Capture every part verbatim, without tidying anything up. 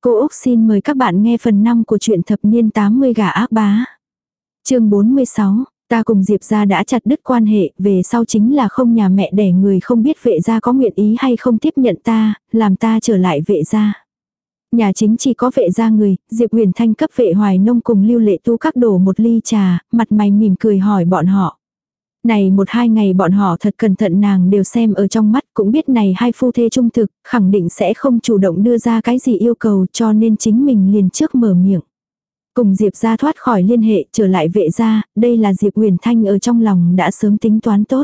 Cô Úc xin mời các bạn nghe phần năm của truyện thập niên tám mươi gả ác bá. Chương bốn mươi sáu, ta cùng Diệp gia đã chặt đứt quan hệ, về sau chính là không nhà mẹ đẻ người không biết vệ gia có nguyện ý hay không tiếp nhận ta, làm ta trở lại vệ gia. Nhà chính chỉ có vệ gia người, Diệp Huyền Thanh cấp Vệ Hoài Nông cùng Lưu Lệ Tu các đổ một ly trà, mặt mày mỉm cười hỏi bọn họ. Này một hai ngày bọn họ thật cẩn thận nàng đều xem ở trong mắt, cũng biết này hai phu thê trung thực, khẳng định sẽ không chủ động đưa ra cái gì yêu cầu, cho nên chính mình liền trước mở miệng. Cùng Diệp gia thoát khỏi liên hệ trở lại vệ gia, đây là Diệp Huyền Thanh ở trong lòng đã sớm tính toán tốt.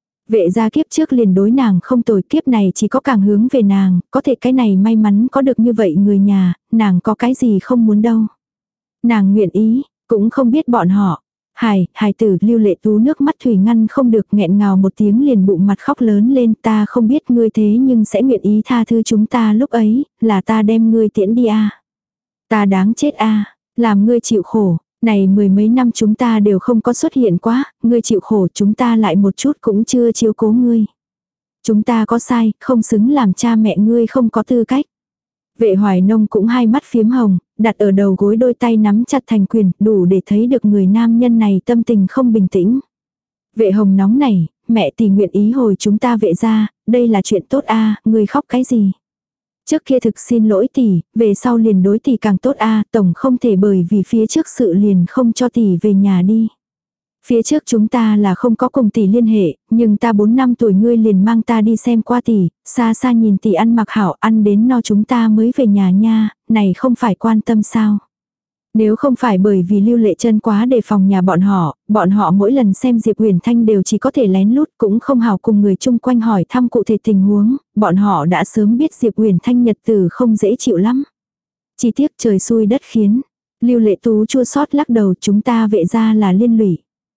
Vệ gia kiếp trước liền đối nàng không tồi, kiếp này chỉ có càng hướng về nàng, có thể cái này may mắn có được như vậy người nhà, nàng có cái gì không muốn đâu. Nàng nguyện ý, cũng không biết bọn họ. Hài, hài tử Lưu Lệ Tú nước mắt thủy ngăn không được, nghẹn ngào một tiếng liền bụng mặt khóc lớn lên, ta không biết ngươi thế nhưng sẽ nguyện ý tha thứ chúng ta lúc ấy, là ta đem ngươi tiễn đi à. Ta đáng chết à, làm ngươi chịu khổ, này mười mấy năm chúng ta đều không có xuất hiện quá, ngươi chịu khổ chúng ta lại một chút cũng chưa chiếu cố ngươi. Chúng ta có sai, không xứng làm cha mẹ ngươi không có tư cách. Vệ Hoài Nông cũng hai mắt phiếm hồng, đặt ở đầu gối đôi tay nắm chặt thành quyền, đủ để thấy được người nam nhân này tâm tình không bình tĩnh. Vệ Hồng nóng này, mẹ tỷ nguyện ý hồi chúng ta vệ ra, đây là chuyện tốt a, người khóc cái gì? Trước kia thực xin lỗi tỷ, về sau liền đối tỷ càng tốt a, tổng không thể bởi vì phía trước sự liền không cho tỷ về nhà đi. Phía trước chúng ta là không có cùng tỷ liên hệ, nhưng ta bốn năm tuổi ngươi liền mang ta đi xem qua tỷ, xa xa nhìn tỷ ăn mặc hảo, ăn đến no chúng ta mới về nhà nha, này không phải quan tâm sao. Nếu không phải bởi vì Lưu Lệ Chân quá đề phòng nhà bọn họ, bọn họ mỗi lần xem Diệp Huyền Thanh đều chỉ có thể lén lút, cũng không hảo cùng người chung quanh hỏi thăm cụ thể tình huống, bọn họ đã sớm biết Diệp Huyền Thanh nhật tử không dễ chịu lắm. Chỉ tiếc trời xui đất khiến. Lưu Lệ Tú chua xót lắc đầu, chúng ta vệ gia là liên lụy.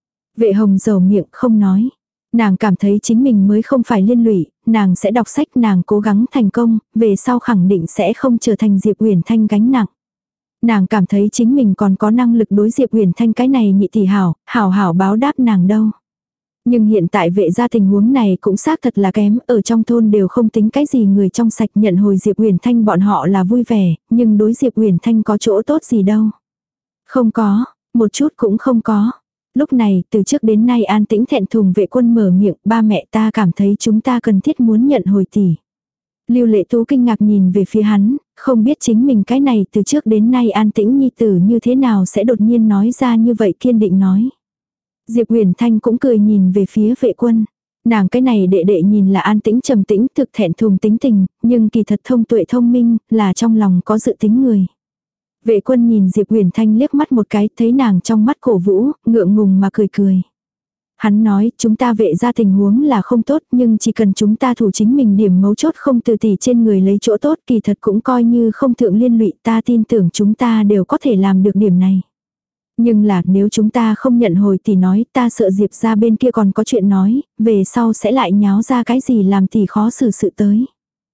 Vệ Hồng dầu miệng không nói. Nàng cảm thấy chính mình mới không phải liên lụy, nàng sẽ đọc sách, nàng cố gắng thành công, về sau khẳng định sẽ không trở thành Diệp Huyền Thanh gánh nặng. Nàng cảm thấy chính mình còn có năng lực đối Diệp Huyền Thanh cái này nhị tỷ hảo, hảo hảo báo đáp nàng đâu. Nhưng hiện tại vệ gia tình huống này cũng xác thật là kém, ở trong thôn đều không tính cái gì người trong sạch, nhận hồi Diệp Huyền Thanh bọn họ là vui vẻ, nhưng đối Diệp Huyền Thanh có chỗ tốt gì đâu. Không có, một chút cũng không có. Lúc này, từ trước đến nay an tĩnh thẹn thùng Vệ Quân mở miệng, ba mẹ ta cảm thấy chúng ta cần thiết muốn nhận hồi tỷ. Lưu Lệ Tú kinh ngạc nhìn về phía hắn, không biết chính mình cái này từ trước đến nay an tĩnh nhi tử như thế nào sẽ đột nhiên nói ra như vậy, kiên định nói. Diệp Huyền Thanh cũng cười nhìn về phía Vệ Quân. Nàng cái này đệ đệ nhìn là an tĩnh trầm tĩnh, thực thẹn thùng tính tình, nhưng kỳ thật thông tuệ thông minh, là trong lòng có dự tính người. Vệ Quân nhìn Diệp Huyền Thanh liếc mắt một cái, thấy nàng trong mắt cổ vũ, ngượng ngùng mà cười cười. Hắn nói, chúng ta vệ ra tình huống là không tốt, nhưng chỉ cần chúng ta thủ chính mình điểm mấu chốt, không từ tỷ trên người lấy chỗ tốt, kỳ thật cũng coi như không thượng liên lụy, ta tin tưởng chúng ta đều có thể làm được điểm này. Nhưng là nếu chúng ta không nhận hồi tỷ nói, ta sợ Diệp ra bên kia còn có chuyện nói, về sau sẽ lại nháo ra cái gì làm tỷ khó xử sự tới.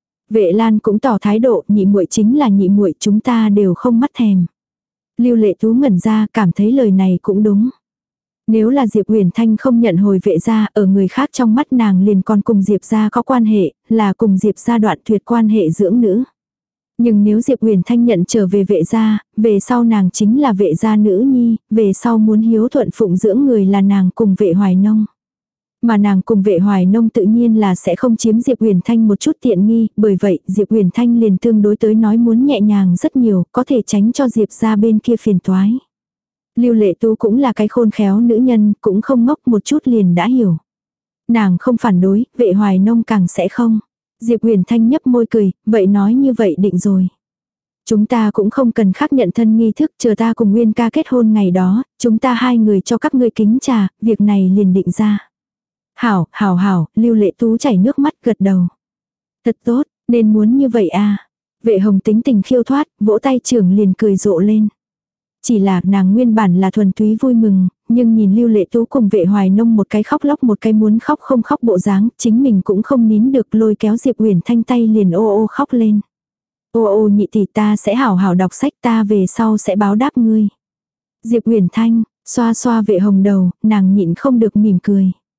Vệ Lan cũng tỏ thái độ, nhị muội chính là nhị muội, chúng ta đều không mắt thèm. Lưu Lệ Tú ngẩn ra, cảm thấy lời này cũng đúng. Nếu là Diệp Huyền Thanh không nhận hồi vệ gia, ở người khác trong mắt nàng liền còn cùng Diệp gia có quan hệ, là cùng Diệp gia đoạn tuyệt quan hệ dưỡng nữ. Nhưng nếu Diệp Huyền Thanh nhận trở về vệ gia, về sau nàng chính là vệ gia nữ nhi, về sau muốn hiếu thuận phụng dưỡng người là nàng cùng Vệ Hoài Nông. Mà nàng cùng Vệ Hoài Nông tự nhiên là sẽ không chiếm Diệp Huyền Thanh một chút tiện nghi, bởi vậy Diệp Huyền Thanh liền tương đối tới nói muốn nhẹ nhàng rất nhiều, có thể tránh cho Diệp gia bên kia phiền toái. Lưu Lệ Tú cũng là cái khôn khéo nữ nhân, cũng không ngốc, một chút liền đã hiểu. Nàng không phản đối, Vệ Hoài Nông càng sẽ không. Diệp Huyền Thanh nhấp môi cười, vậy nói như vậy định rồi. Chúng ta cũng không cần khác nhận thân nghi thức, chờ ta cùng Nguyên ca kết hôn ngày đó, chúng ta hai người cho các ngươi kính trà, việc này liền định ra. Hảo, hảo hảo, Lưu Lệ Tú chảy nước mắt gật đầu. Thật tốt, nên muốn như vậy à. Vệ Hồng tính tình khiêu thoát, vỗ tay trưởng liền cười rộ lên. Chỉ là nàng nguyên bản là thuần túy vui mừng, nhưng nhìn Lưu Lệ Tú cùng Vệ Hoài Nông một cái khóc lóc một cái muốn khóc không khóc bộ dáng, chính mình cũng không nín được, lôi kéo Diệp Huyền Thanh tay liền ô ô khóc lên. Ô ô nhị tỷ, ta sẽ hảo hảo đọc sách, ta về sau sẽ báo đáp ngươi. Diệp Huyền Thanh, xoa xoa Vệ Hồng đầu, nàng nhịn không được mỉm cười.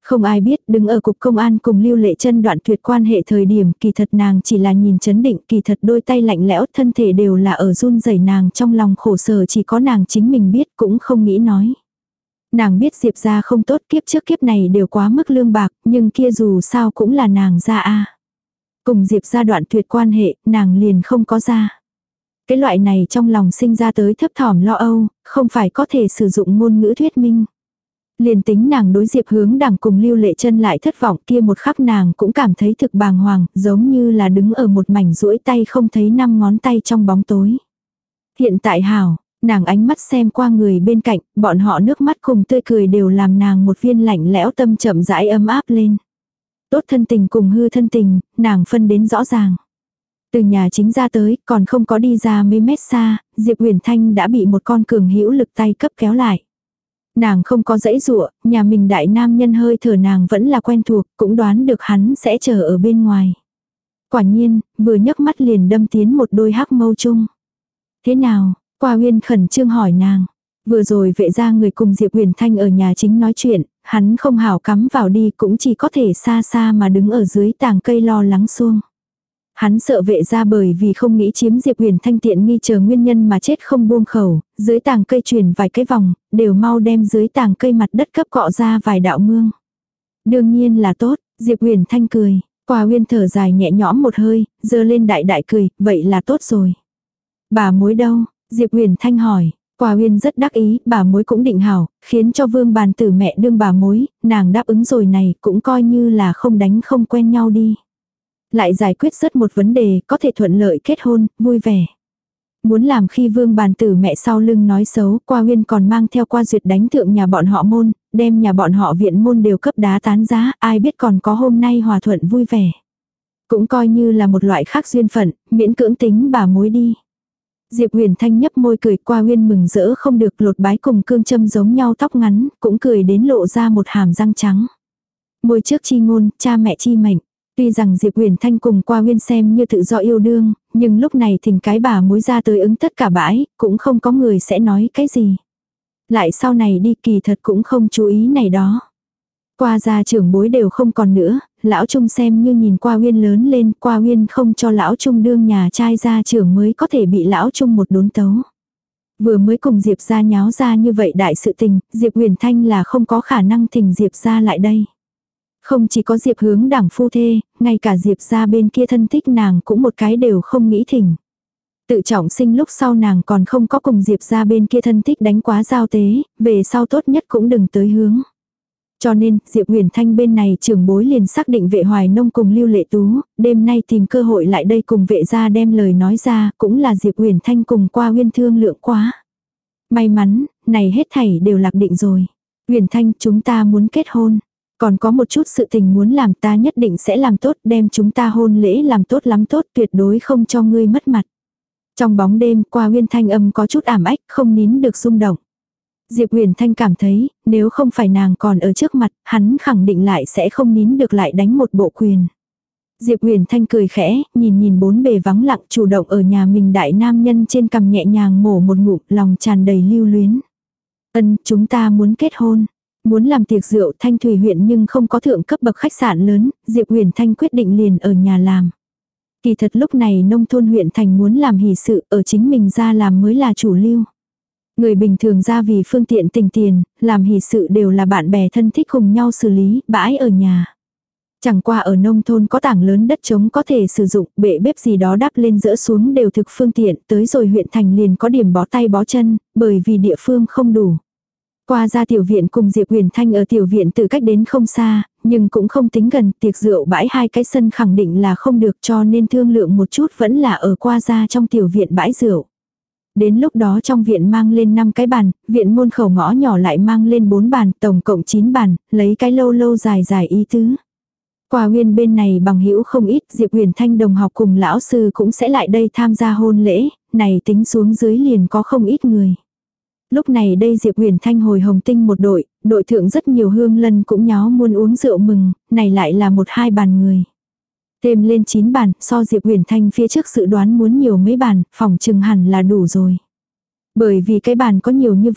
Không ai biết, đứng ở cục công an cùng Lưu Lệ Trân đoạn tuyệt quan hệ thời điểm, kỳ thật nàng chỉ là nhìn chấn định, kỳ thật đôi tay lạnh lẽo, thân thể đều là ở run rẩy, nàng trong lòng khổ sở chỉ có nàng chính mình biết, cũng không nghĩ nói. Nàng biết Diệp gia không tốt, kiếp trước kiếp này đều quá mức lương bạc, nhưng kia dù sao cũng là nàng gia a. Cùng Diệp gia đoạn tuyệt quan hệ, nàng liền không có gia. Cái loại này trong lòng sinh ra tới thấp thỏm lo âu, không phải có thể sử dụng ngôn ngữ thuyết minh. Liền tính nàng đối Diệp Hướng Đằng cùng Lưu Lệ Trân lại thất vọng, kia một khắc nàng cũng cảm thấy thực bàng hoàng, giống như là đứng ở một mảnh duỗi tay không thấy năm ngón tay trong bóng tối. Hiện tại hảo, nàng ánh mắt xem qua người bên cạnh, bọn họ nước mắt cùng tươi cười đều làm nàng một viên lạnh lẽo tâm chậm rãi ấm áp lên. Tốt thân tình cùng hư thân tình, nàng phân đến rõ ràng. Từ nhà chính ra tới, còn không có đi ra mấy mét xa, Diệp Huyền Thanh đã bị một con cường hữu lực tay cấp kéo lại. Nàng không có dãy dụa, nhà mình đại nam nhân hơi thở nàng vẫn là quen thuộc, cũng đoán được hắn sẽ chờ ở bên ngoài. Quả nhiên, vừa nhấc mắt liền đâm tiến một đôi hắc mâu chung. Thế nào? Qua Uyên khẩn trương hỏi nàng. Vừa rồi vệ ra người cùng Diệp Huyền Thanh ở nhà chính nói chuyện, hắn không hảo cắm vào đi, cũng chỉ có thể xa xa mà đứng ở dưới tàng cây lo lắng xuông. Hắn sợ vệ ra bởi vì không nghĩ chiếm Diệp Huyền Thanh tiện nghi chờ nguyên nhân mà chết không buông khẩu, dưới tàng cây chuyển vài cái vòng, đều mau đem dưới tàng cây mặt đất cấp cọ ra vài đạo mương. Đương nhiên là tốt, Diệp Huyền Thanh cười, Qua Uyên thở dài nhẹ nhõm một hơi, giơ lên đại đại cười, vậy là tốt rồi. Bà mối đâu? Diệp Huyền Thanh hỏi. Qua Uyên rất đắc ý, bà mối cũng định hảo, khiến cho Vương Bàn Tử mẹ đương bà mối, nàng đáp ứng rồi này, cũng coi như là không đánh không quen nhau đi. Lại giải quyết rất một vấn đề, có thể thuận lợi kết hôn, vui vẻ. Muốn làm khi Vương Bàn Tử mẹ sau lưng nói xấu, Qua Uyên còn mang theo Qua Duyệt đánh thượng nhà bọn họ môn, đem nhà bọn họ viện môn đều cấp đá tán giá, ai biết còn có hôm nay hòa thuận vui vẻ. Cũng coi như là một loại khác duyên phận, miễn cưỡng tính bà mối đi. Diệp Huyền Thanh nhấp môi cười, Qua Uyên mừng rỡ không được, lột bái cùng cương châm giống nhau tóc ngắn, cũng cười đến lộ ra một hàm răng trắng. Môi trước chi ngôn, cha mẹ chi mệnh. Tuy rằng Diệp Huyền Thanh cùng Qua Uyên xem như tự do yêu đương, nhưng lúc này thỉnh cái bà mối ra tới ứng tất cả bãi, cũng không có người sẽ nói cái gì. Lại sau này đi kỳ thật cũng không chú ý này đó. Qua gia trưởng bối đều không còn nữa, lão Trung xem như nhìn Qua Uyên lớn lên, Qua Uyên không cho lão Trung đương nhà trai gia trưởng mới có thể bị lão Trung một đốn tấu. Vừa mới cùng Diệp gia nháo ra như vậy đại sự tình, Diệp Huyền Thanh là không có khả năng thỉnh Diệp gia lại đây. Không chỉ có Diệp Hướng Đằng phu thê, ngay cả Diệp gia bên kia thân thích nàng cũng một cái đều không nghĩ thỉnh. Tự trọng sinh lúc sau nàng còn không có cùng Diệp gia bên kia thân thích đánh quá giao tế, về sau tốt nhất cũng đừng tới hướng. Cho nên, Diệp Huyền Thanh bên này trưởng bối liền xác định Vệ Hoài Nông cùng Lưu Lệ Tú, đêm nay tìm cơ hội lại đây cùng vệ gia đem lời nói ra, cũng là Diệp Huyền Thanh cùng Qua Uyên thương lượng quá. May mắn, này hết thảy đều lạc định rồi. Huyền Thanh, chúng ta muốn kết hôn. Còn có một chút sự tình muốn làm, ta nhất định sẽ làm tốt, đem chúng ta hôn lễ làm tốt lắm tốt, tuyệt đối không cho ngươi mất mặt. Trong bóng đêm, Qua Uyên thanh âm có chút ảm ách, không nín được rung động. Diệp Huyền Thanh cảm thấy, nếu không phải nàng còn ở trước mặt, hắn khẳng định lại sẽ không nín được lại đánh một bộ quyền. Diệp Huyền Thanh cười khẽ, nhìn nhìn bốn bề vắng lặng, chủ động ở nhà mình đại nam nhân trên cằm nhẹ nhàng mổ một ngụm, lòng tràn đầy lưu luyến. Ân, chúng ta muốn kết hôn. Muốn làm tiệc rượu, Thanh Thủy huyện nhưng không có thượng cấp bậc khách sạn lớn, Diệp Huyền Thanh quyết định liền ở nhà làm. Kỳ thật lúc này nông thôn huyện thành muốn làm hỷ sự, ở chính mình ra làm mới là chủ lưu. Người bình thường ra vì phương tiện tình tiền, làm hỷ sự đều là bạn bè thân thích cùng nhau xử lý, bãi ở nhà. Chẳng qua ở nông thôn có tảng lớn đất trống có thể sử dụng, bệ bếp gì đó đắp lên dỡ xuống đều thực phương tiện, tới rồi huyện thành liền có điểm bó tay bó chân, bởi vì địa phương không đủ. Qua ra tiểu viện cùng Diệp Huyền Thanh ở tiểu viện từ cách đến không xa, nhưng cũng không tính gần, tiệc rượu bãi hai cái sân khẳng định là không được, cho nên thương lượng một chút vẫn là ở qua ra trong tiểu viện bãi rượu. Đến lúc đó trong viện mang lên năm cái bàn, viện môn khẩu ngõ nhỏ lại mang lên bốn bàn, tổng cộng chín bàn, lấy cái lâu lâu dài dài ý tứ. Qua Uyên bên này bằng hữu không ít, Diệp Huyền Thanh đồng học cùng lão sư cũng sẽ lại đây tham gia hôn lễ, này tính xuống dưới liền có không ít người. Lúc này đây Diệp Huyền Thanh hồi Hồng Tinh một đội, đội thượng rất nhiều hương lân cũng nháo muôn uống rượu mừng, này lại là một hai bàn người. Thêm lên chín bàn, so Diệp Huyền Thanh phía trước dự đoán muốn nhiều mấy bàn, phòng chừng hẳn là đủ rồi. Bởi vì cái bàn có nhiều như vậy,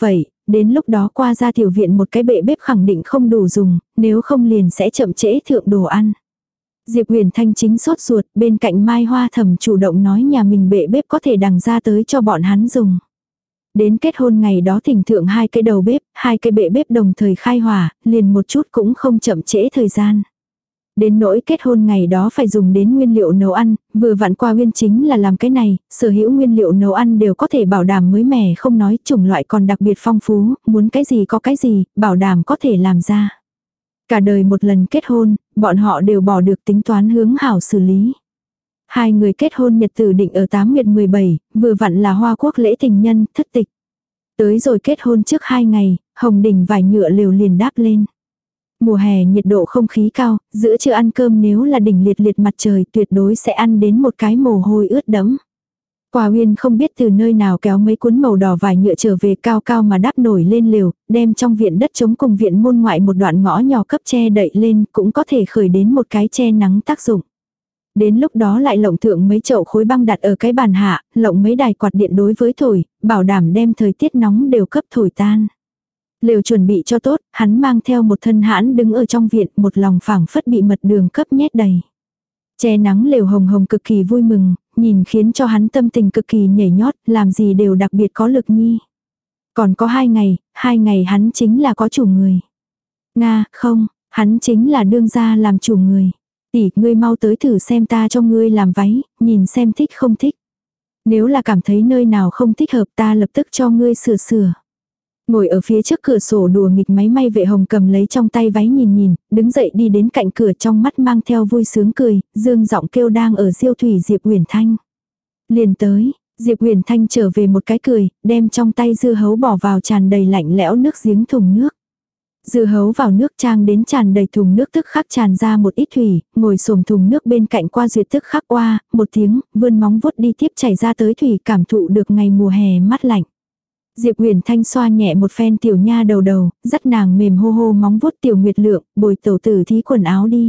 đến lúc đó qua ra tiểu viện một cái bệ bếp khẳng định không đủ dùng, nếu không liền sẽ chậm trễ thượng đồ ăn. Diệp Huyền Thanh chính sốt ruột, bên cạnh Mai Hoa Thầm chủ động nói nhà mình bệ bếp có thể đằng ra tới cho bọn hắn dùng. Đến kết hôn ngày đó thỉnh thượng hai cái đầu bếp, hai cái bệ bếp đồng thời khai hỏa, liền một chút cũng không chậm trễ thời gian. Đến nỗi kết hôn ngày đó phải dùng đến nguyên liệu nấu ăn, vừa vặn qua Uyên chính là làm cái này, sở hữu nguyên liệu nấu ăn đều có thể bảo đảm mới mẻ không nói, chủng loại còn đặc biệt phong phú, muốn cái gì có cái gì, bảo đảm có thể làm ra. Cả đời một lần kết hôn, bọn họ đều bỏ được tính toán hướng hảo xử lý. Hai người kết hôn nhật tử định ở tám nguyệt mười bảy, vừa vặn là Hoa Quốc lễ tình nhân, thất tịch. Tới rồi kết hôn trước hai ngày, Hồng Đình vải nhựa lều liền đáp lên. Mùa hè nhiệt độ không khí cao, giữa trưa ăn cơm nếu là đỉnh liệt liệt mặt trời tuyệt đối sẽ ăn đến một cái mồ hôi ướt đẫm. Quả Uyên không biết từ nơi nào kéo mấy cuốn màu đỏ vải nhựa trở về cao cao mà đáp nổi lên lều, đem trong viện đất trống cùng viện môn ngoại một đoạn ngõ nhỏ cấp che đậy lên cũng có thể khởi đến một cái che nắng tác dụng. Đến lúc đó lại lộng thượng mấy chậu khối băng đặt ở cái bàn hạ, lộng mấy đài quạt điện đối với thổi, bảo đảm đem thời tiết nóng đều cấp thổi tan. Lều chuẩn bị cho tốt, hắn mang theo một thân hãn đứng ở trong viện, một lòng phảng phất bị mật đường cấp nhét đầy. Che nắng lều hồng hồng cực kỳ vui mừng, nhìn khiến cho hắn tâm tình cực kỳ nhảy nhót, làm gì đều đặc biệt có lực nhi. Còn có hai ngày, hai ngày hắn chính là có chủ người. Nga, không, hắn chính là đương gia làm chủ người. Tỷ, ngươi mau tới thử xem ta cho ngươi làm váy, nhìn xem thích không thích. Nếu là cảm thấy nơi nào không thích hợp ta lập tức cho ngươi sửa sửa. Ngồi ở phía trước cửa sổ đùa nghịch máy may Vệ Hồng cầm lấy trong tay váy nhìn nhìn, đứng dậy đi đến cạnh cửa trong mắt mang theo vui sướng cười, dương giọng kêu đang ở diêu thủy Diệp Huyền Thanh. Liền tới, Diệp Huyền Thanh trở về một cái cười, đem trong tay dưa hấu bỏ vào tràn đầy lạnh lẽo nước giếng thùng nước. Dưa hấu vào nước trang đến tràn đầy thùng nước tức khắc tràn ra một ít thủy, ngồi xổm thùng nước bên cạnh qua duyệt tức khắc qua, một tiếng, vươn móng vuốt đi tiếp chảy ra tới thủy cảm thụ được ngày mùa hè mát lạnh. Diệp Huyền Thanh xoa nhẹ một phen tiểu nha đầu đầu, dắt nàng mềm hô hô móng vuốt tiểu Nguyệt Lượng, bồi tẩu tử thí quần áo đi.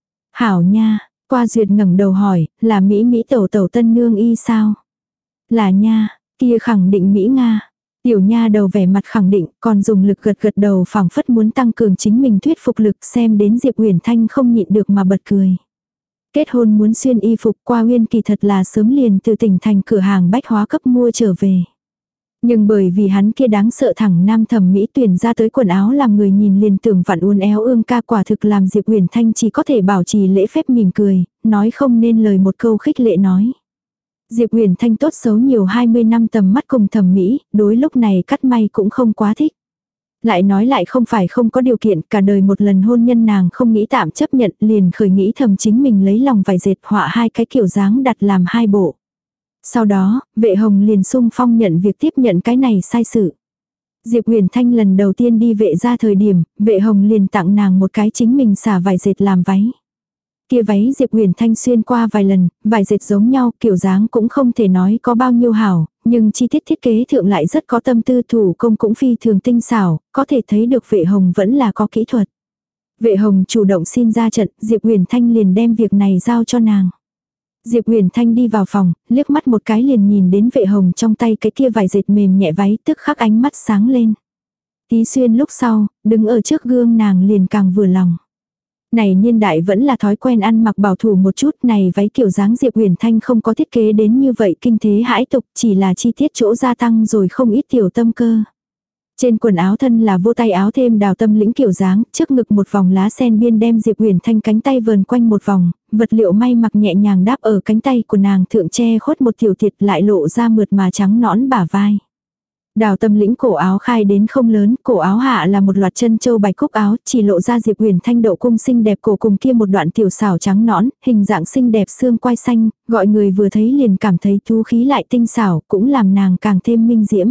Hảo nha, qua duyệt ngẩng đầu hỏi, là Mỹ Mỹ tẩu tẩu tân nương y sao? Là nha, kia khẳng định Mỹ Nga. Tiểu nha đầu vẻ mặt khẳng định, còn dùng lực gật gật đầu phảng phất muốn tăng cường chính mình thuyết phục lực, xem đến Diệp Huyền Thanh không nhịn được mà bật cười. Kết hôn muốn xuyên y phục, qua Uyên kỳ thật là sớm liền từ tỉnh thành cửa hàng bách hóa cấp mua trở về. Nhưng bởi vì hắn kia đáng sợ thẳng nam thẩm mỹ tuyển ra tới quần áo làm người nhìn liền tưởng vặn uốn éo ương ca, quả thực làm Diệp Huyền Thanh chỉ có thể bảo trì lễ phép mỉm cười, nói không nên lời một câu khích lệ nói. Diệp Huyền Thanh tốt xấu nhiều hai mươi năm tầm mắt cùng thẩm mỹ, đối lúc này cắt may cũng không quá thích. Lại nói lại không phải không có điều kiện, cả đời một lần hôn nhân nàng không nghĩ tạm chấp nhận, liền khởi nghĩ thầm chính mình lấy lòng vải dệt họa hai cái kiểu dáng đặt làm hai bộ. Sau đó, Vệ Hồng liền sung phong nhận việc tiếp nhận cái này sai sự. Diệp Huyền Thanh lần đầu tiên đi vệ ra thời điểm, Vệ Hồng liền tặng nàng một cái chính mình xả vải dệt làm váy. Kia váy Diệp Huyền Thanh xuyên qua vài lần, vải dệt giống nhau, kiểu dáng cũng không thể nói có bao nhiêu hảo, nhưng chi tiết thiết kế thượng lại rất có tâm tư, thủ công cũng phi thường tinh xảo, có thể thấy được Vệ Hồng vẫn là có kỹ thuật. Vệ Hồng chủ động xin ra trận, Diệp Huyền Thanh liền đem việc này giao cho nàng. Diệp Huyền Thanh đi vào phòng, liếc mắt một cái liền nhìn đến Vệ Hồng trong tay cái kia vải dệt mềm nhẹ váy, tức khắc ánh mắt sáng lên. Tí xuyên lúc sau, đứng ở trước gương nàng liền càng vừa lòng. Này niên đại vẫn là thói quen ăn mặc bảo thủ một chút, này váy kiểu dáng Diệp Huyền Thanh không có thiết kế đến như vậy kinh thế hãi tục, chỉ là chi tiết chỗ gia tăng rồi không ít tiểu tâm cơ. Trên quần áo thân là vô tay áo thêm đào tâm lĩnh kiểu dáng, trước ngực một vòng lá sen biên đem Diệp Huyền Thanh cánh tay vờn quanh một vòng, vật liệu may mặc nhẹ nhàng đáp ở cánh tay của nàng thượng che khuất một tiểu thiệt lại lộ ra mượt mà trắng nõn bả vai. Đào tâm lĩnh cổ áo khai đến không lớn, cổ áo hạ là một loạt chân châu bạch cúc áo, chỉ lộ ra Diệp Huyền Thanh đậu cung xinh đẹp cổ cùng kia một đoạn tiểu xảo trắng nõn, hình dạng xinh đẹp xương quai xanh, gọi người vừa thấy liền cảm thấy thú khí lại tinh xảo, cũng làm nàng càng thêm minh diễm.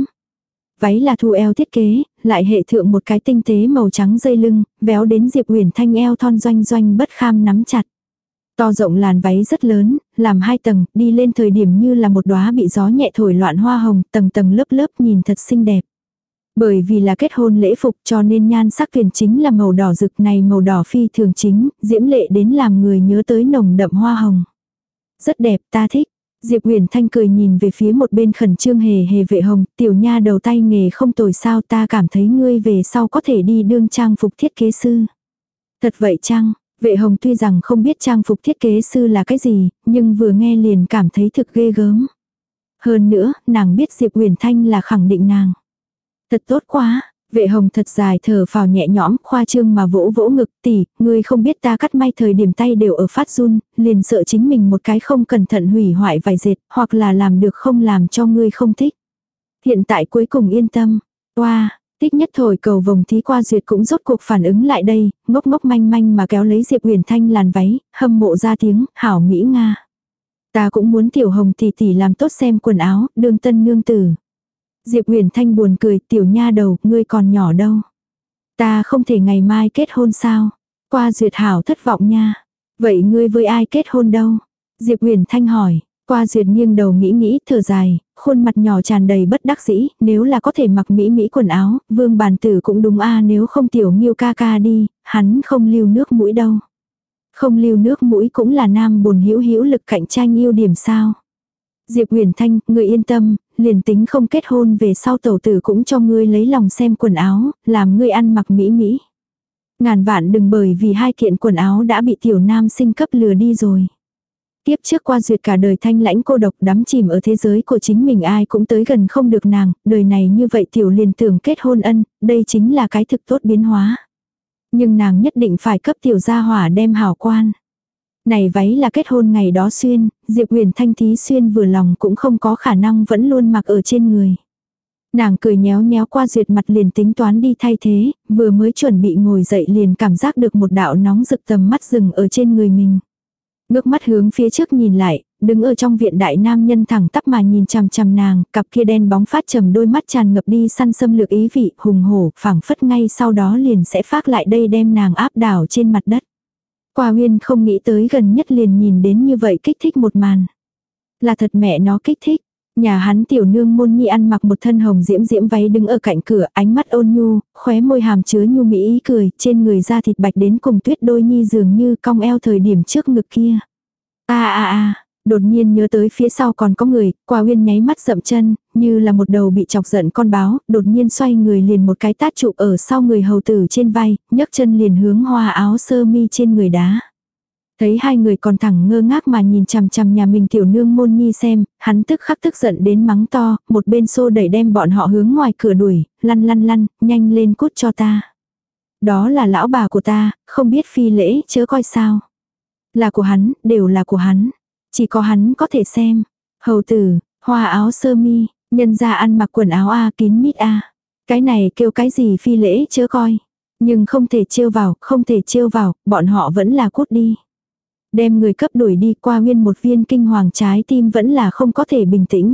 Váy là thu eo thiết kế, lại hệ thượng một cái tinh tế màu trắng dây lưng, véo đến Diệp Huyền Thanh eo thon doanh doanh bất kham nắm chặt. To rộng làn váy rất lớn, làm hai tầng, đi lên thời điểm như là một đóa bị gió nhẹ thổi loạn hoa hồng, tầng tầng lớp lớp nhìn thật xinh đẹp. Bởi vì là kết hôn lễ phục cho nên nhan sắc viền chính là màu đỏ rực, này màu đỏ phi thường chính, diễm lệ đến làm người nhớ tới nồng đậm hoa hồng. Rất đẹp, ta thích. Diệp Uyển Thanh cười nhìn về phía một bên khẩn trương hề hề Vệ Hồng, tiểu nha đầu tay nghề không tồi sao, ta cảm thấy ngươi về sau có thể đi đương trang phục thiết kế sư. Thật vậy chăng? Vệ Hồng tuy rằng không biết trang phục thiết kế sư là cái gì, nhưng vừa nghe liền cảm thấy thực ghê gớm. Hơn nữa, nàng biết Diệp Uyển Thanh là khẳng định nàng. Thật tốt quá. Vệ Hồng thật dài thở phào nhẹ nhõm, khoa trương mà vỗ vỗ ngực, tỷ, ngươi không biết ta cắt may thời điểm tay đều ở phát run, liền sợ chính mình một cái không cẩn thận hủy hoại vài dệt, hoặc là làm được không làm cho ngươi không thích. Hiện tại cuối cùng yên tâm. Oa, wow, tích nhất thổi cầu vồng thí qua duyệt cũng rốt cuộc phản ứng lại đây, ngốc ngốc manh manh mà kéo lấy Diệp Uyển Thanh làn váy, hâm mộ ra tiếng, hảo mỹ Nga. Ta cũng muốn tiểu Hồng tỷ tỷ làm tốt xem quần áo, đương tân nương tử. Diệp Uyển Thanh buồn cười, tiểu nha đầu, ngươi còn nhỏ đâu. Ta không thể ngày mai kết hôn sao? Qua duyệt hảo thất vọng nha. Vậy ngươi với ai kết hôn đâu? Diệp Uyển Thanh hỏi. Qua duyệt nghiêng đầu nghĩ nghĩ, thở dài, khuôn mặt nhỏ tràn đầy bất đắc dĩ, nếu là có thể mặc mỹ mỹ quần áo, Vương Bàn Tử cũng đúng a, nếu không tiểu Nghiêu ca ca đi, hắn không lưu nước mũi đâu. Không lưu nước mũi cũng là nam bồn hữu hữu lực cạnh tranh ưu điểm sao? Diệp Uyển Thanh, ngươi yên tâm, liền tính không kết hôn về sau tẩu tử cũng cho ngươi lấy lòng xem quần áo, làm ngươi ăn mặc mỹ mỹ. Ngàn vạn đừng bởi vì hai kiện quần áo đã bị tiểu nam sinh cấp lừa đi rồi. Tiếp trước qua duyệt cả đời thanh lãnh cô độc đắm chìm ở thế giới của chính mình, ai cũng tới gần không được nàng, đời này như vậy tiểu liền tưởng kết hôn ân, đây chính là cái thực tốt biến hóa. Nhưng nàng nhất định phải cấp tiểu gia hỏa đem hảo quan. Này váy là kết hôn ngày đó xuyên, Diệp Uyển Thanh thí xuyên vừa lòng cũng không có khả năng vẫn luôn mặc ở trên người. Nàng cười nhéo nhéo qua duyệt mặt liền tính toán đi thay thế, vừa mới chuẩn bị ngồi dậy liền cảm giác được một đạo nóng rực tầm mắt dừng ở trên người mình. Ngước mắt hướng phía trước nhìn lại, đứng ở trong viện đại nam nhân thẳng tắp mà nhìn chằm chằm nàng, cặp kia đen bóng phát trầm đôi mắt tràn ngập đi săn xâm lược ý vị, hùng hổ, phảng phất ngay sau đó liền sẽ phác lại đây đem nàng áp đảo trên mặt đất. Qua Uyên không nghĩ tới gần nhất liền nhìn đến như vậy kích thích một màn. Là thật mẹ nó kích thích. Nhà hắn tiểu nương môn nhi ăn mặc một thân hồng diễm diễm váy đứng ở cạnh cửa, ánh mắt ôn nhu, khóe môi hàm chứa nhu mỹ ý cười, trên người da thịt bạch đến cùng tuyết đôi nhi dường như cong eo thời điểm trước ngực kia. A a a, đột nhiên nhớ tới phía sau còn có người, Qua Uyên nháy mắt dậm chân, như là một đầu bị chọc giận con báo, đột nhiên xoay người liền một cái tát trụ ở sau người hầu tử trên vai, nhấc chân liền hướng hoa áo sơ mi trên người đá. Thấy hai người còn thẳng ngơ ngác mà nhìn chằm chằm nhà mình tiểu nương môn nhi xem, hắn tức khắc tức giận đến mắng to, một bên xô đẩy đem bọn họ hướng ngoài cửa đuổi, lăn lăn lăn, nhanh lên cút cho ta. Đó là lão bà của ta, không biết phi lễ chớ coi sao. Là của hắn, đều là của hắn. Chỉ có hắn có thể xem. Hầu tử, hoa áo sơ mi, nhân ra ăn mặc quần áo A kín mít A. Cái này kêu cái gì phi lễ chớ coi. Nhưng không thể trêu vào, không thể trêu vào, bọn họ vẫn là cút đi. Đem người cấp đuổi đi, Qua Uyên một viên kinh hoàng trái tim vẫn là không có thể bình tĩnh.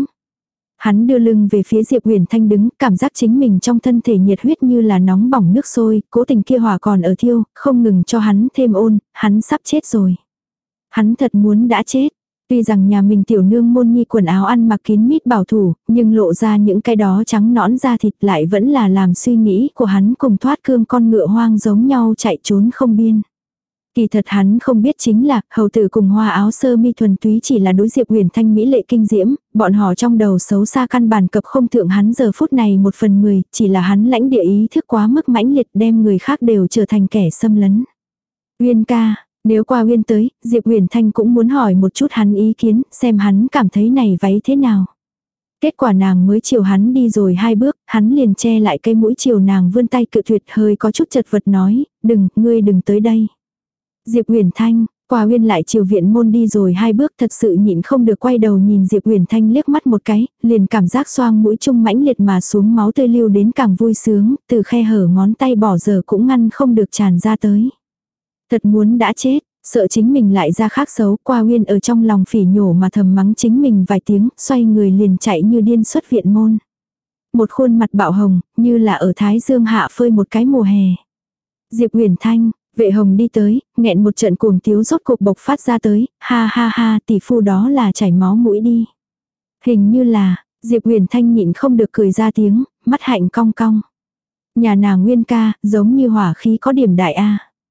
Hắn đưa lưng về phía Diệp Uyển Thanh đứng, cảm giác chính mình trong thân thể nhiệt huyết như là nóng bỏng nước sôi, cố tình kia hỏa còn ở thiêu, không ngừng cho hắn thêm ôn, hắn sắp chết rồi. Hắn thật muốn đã chết. Tuy rằng nhà mình tiểu nương môn nhi quần áo ăn mặc kín mít bảo thủ, nhưng lộ ra những cái đó trắng nõn da thịt lại vẫn là làm suy nghĩ của hắn cùng thoát cương con ngựa hoang giống nhau chạy trốn không biên. Kỳ thật hắn không biết chính là, hầu tử cùng hoa áo sơ mi thuần túy chỉ là đối Diệp Uyển Thanh mỹ lệ kinh diễm, bọn họ trong đầu xấu xa căn bản cập không thượng hắn giờ phút này một phần mười, chỉ là hắn lãnh địa ý thức quá mức mãnh liệt đem người khác đều trở thành kẻ xâm lấn. Uyên ca, nếu Qua Uyên tới, Diệp Uyển Thanh cũng muốn hỏi một chút hắn ý kiến, xem hắn cảm thấy này váy thế nào. Kết quả nàng mới chiều hắn đi rồi hai bước, hắn liền che lại cây mũi chiều nàng vươn tay cự tuyệt, hơi có chút chật vật nói, đừng, ngươi đừng tới đây. Diệp Uyển Thanh, Qua Uyên lại chiều viện môn đi rồi hai bước, thật sự nhịn không được quay đầu nhìn Diệp Uyển Thanh liếc mắt một cái, liền cảm giác xoang mũi trung mãnh liệt mà xuống máu tươi lưu đến càng vui sướng, từ khe hở ngón tay bỏ giờ cũng ngăn không được tràn ra tới. Thật muốn đã chết, sợ chính mình lại ra khác xấu, Qua Uyên ở trong lòng phỉ nhổ mà thầm mắng chính mình vài tiếng, xoay người liền chạy như điên xuất viện môn. Một khuôn mặt bạo hồng, như là ở Thái Dương hạ phơi một cái mùa hè. Diệp Uyển Thanh, Vệ Hồng đi tới, nghẹn một trận cuồng tiếu rốt cuộc bộc phát ra tới, ha ha ha, tỷ phu đó là chảy máu mũi đi. Hình như là, Diệp Uyển Thanh nhịn không được cười ra tiếng, mắt hạnh cong cong. Nhà nàng Nguyên ca, giống như hỏa khí có điểm đại A.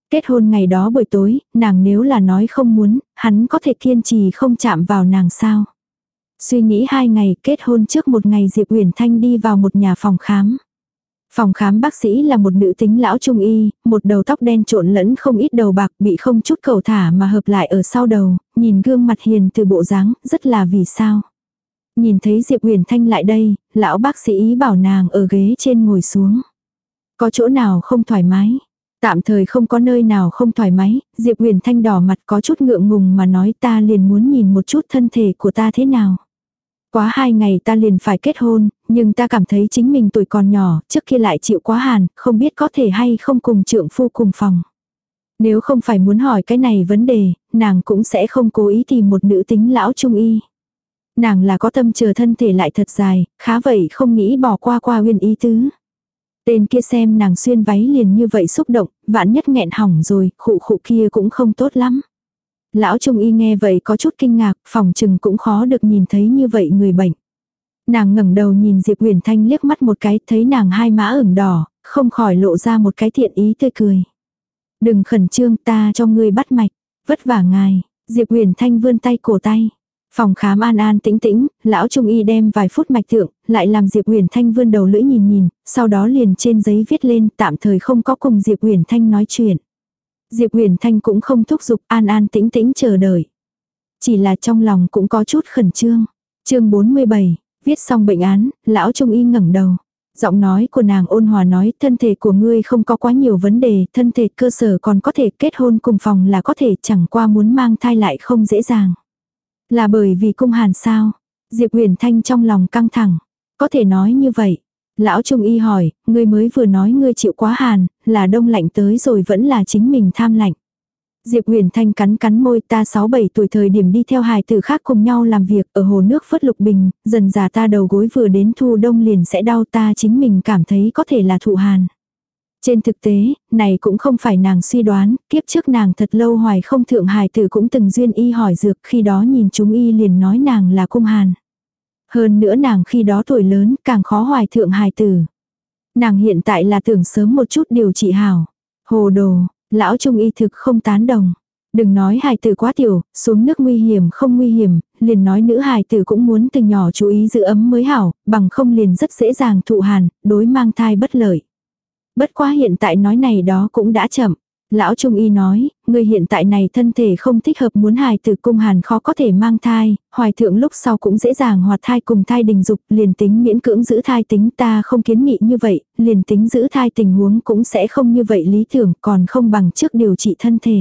Kết hôn ngày đó buổi tối, nàng nếu là nói không muốn, hắn có thể kiên trì không chạm vào nàng sao? Suy nghĩ hai ngày, kết hôn trước một ngày Diệp Uyển Thanh đi vào một nhà phòng khám. Phòng khám bác sĩ là một nữ tính lão trung y, một đầu tóc đen trộn lẫn không ít đầu bạc bị không chút cầu thả mà hợp lại ở sau đầu, nhìn gương mặt hiền từ bộ dáng, rất là vì sao. Nhìn thấy Diệp Uyển Thanh lại đây, lão bác sĩ ý bảo nàng ở ghế trên ngồi xuống. Có chỗ nào không thoải mái? Tạm thời không có nơi nào không thoải mái, Diệp Uyển Thanh đỏ mặt có chút ngượng ngùng mà nói ta liền muốn nhìn một chút thân thể của ta thế nào. Quá hai ngày ta liền phải kết hôn, nhưng ta cảm thấy chính mình tuổi còn nhỏ, trước kia lại chịu quá hàn, không biết có thể hay không cùng trượng phu cùng phòng. Nếu không phải muốn hỏi cái này vấn đề, nàng cũng sẽ không cố ý tìm một nữ tính lão trung y. Nàng là có tâm chờ thân thể lại thật dài, khá vậy không nghĩ bỏ qua qua Uyên ý tứ. Tên kia xem nàng xuyên váy liền như vậy xúc động, vạn nhất nghẹn hỏng rồi, khụ khụ kia cũng không tốt lắm. Lão trung y nghe vậy có chút kinh ngạc, phòng trừng cũng khó được nhìn thấy như vậy người bệnh. Nàng ngẩng đầu nhìn Diệp Uyển Thanh liếc mắt một cái, thấy nàng hai má ửng đỏ, không khỏi lộ ra một cái thiện ý tươi cười. Đừng khẩn trương, ta cho ngươi bắt mạch, vất vả ngài. Diệp Uyển Thanh vươn tay cổ tay. Phòng khám an an tĩnh tĩnh, lão trung y đem vài phút mạch thượng, lại làm Diệp Uyển Thanh vươn đầu lưỡi nhìn nhìn, sau đó liền trên giấy viết lên, tạm thời không có cùng Diệp Uyển Thanh nói chuyện. Diệp Uyển Thanh cũng không thúc giục, an an tĩnh tĩnh chờ đợi. Chỉ là trong lòng cũng có chút khẩn trương. Chương bốn mươi bảy, viết xong bệnh án, lão trung y ngẩng đầu. Giọng nói của nàng ôn hòa nói, thân thể của ngươi không có quá nhiều vấn đề, thân thể cơ sở còn có thể kết hôn cùng phòng là có thể, chẳng qua muốn mang thai lại không dễ dàng. Là bởi vì cung hàn sao? Diệp Uyển Thanh trong lòng căng thẳng. Có thể nói như vậy. Lão trung y hỏi, ngươi mới vừa nói ngươi chịu quá hàn, là đông lạnh tới rồi vẫn là chính mình tham lạnh. Diệp Uyển Thanh cắn cắn môi, ta sáu bảy tuổi thời điểm đi theo hài tử khác cùng nhau làm việc ở hồ nước Phất Lục Bình, dần già ta đầu gối vừa đến thu đông liền sẽ đau, ta chính mình cảm thấy có thể là thụ hàn. Trên thực tế, này cũng không phải nàng suy đoán, kiếp trước nàng thật lâu hoài không thượng hài tử cũng từng duyên y hỏi dược, khi đó nhìn chúng y liền nói nàng là cung hàn. Hơn nữa nàng khi đó tuổi lớn, càng khó hoài thượng hài tử. Nàng hiện tại là tưởng sớm một chút điều trị hảo. Hồ đồ, lão trung y thực không tán đồng. Đừng nói hài tử quá tiểu, xuống nước nguy hiểm không nguy hiểm, liền nói nữ hài tử cũng muốn từ nhỏ chú ý giữ ấm mới hảo, bằng không liền rất dễ dàng thụ hàn, đối mang thai bất lợi. Bất quá hiện tại nói này đó cũng đã chậm. Lão trung y nói, người hiện tại này thân thể không thích hợp muốn hài tử cung hàn khó có thể mang thai, hoài thượng lúc sau cũng dễ dàng hoạt thai cùng thai đình dục, liền tính miễn cưỡng giữ thai tính ta không kiến nghị như vậy, liền tính giữ thai tình huống cũng sẽ không như vậy lý tưởng, còn không bằng trước điều trị thân thể.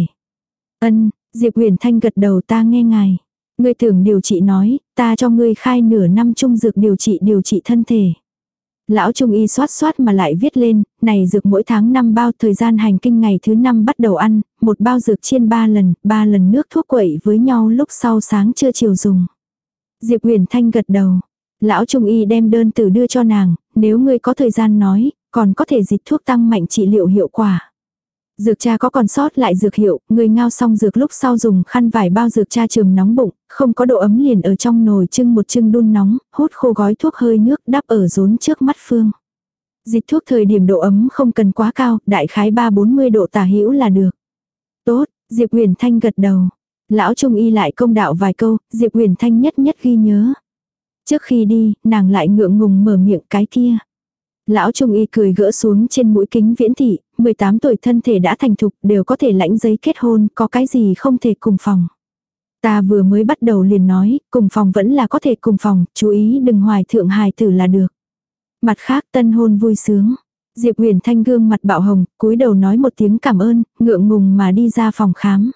Ân, Diệp Uyển Thanh gật đầu, ta nghe ngài. Ngươi tưởng điều trị nói, ta cho ngươi khai nửa năm trung dược điều trị điều trị thân thể. Lão trung y xoát xoát mà lại viết lên, này dược mỗi tháng năm bao, thời gian hành kinh ngày thứ năm bắt đầu ăn, một bao dược chiên ba lần, ba lần nước thuốc quậy với nhau lúc sau sáng trưa chiều dùng. Diệp Uyển Thanh gật đầu. Lão trung y đem đơn từ đưa cho nàng, nếu ngươi có thời gian nói, còn có thể dịch thuốc tăng mạnh trị liệu hiệu quả. Dược cha có còn sót lại dược hiệu, người ngao xong dược lúc sau dùng khăn vải bao dược cha chườm nóng bụng, không có độ ấm liền ở trong nồi chưng một chưng đun nóng, hút khô gói thuốc hơi nước đắp ở rốn trước mắt phương. Dịch thuốc thời điểm độ ấm không cần quá cao, đại khái ba bốn mươi độ tả hữu là được. Tốt, Diệp Uyển Thanh gật đầu. Lão trung y lại công đạo vài câu, Diệp Uyển Thanh nhất nhất ghi nhớ. Trước khi đi, nàng lại ngượng ngùng mở miệng cái kia. Lão trung y cười gỡ xuống trên mũi kính viễn thị, mười tám tuổi thân thể đã thành thục, đều có thể lãnh giấy kết hôn, có cái gì không thể cùng phòng. Ta vừa mới bắt đầu liền nói, cùng phòng vẫn là có thể cùng phòng, chú ý đừng hoài thượng hài tử là được. Mặt khác tân hôn vui sướng. Diệp Uyển Thanh gương mặt bạo hồng, cúi đầu nói một tiếng cảm ơn, ngượng ngùng mà đi ra phòng khám.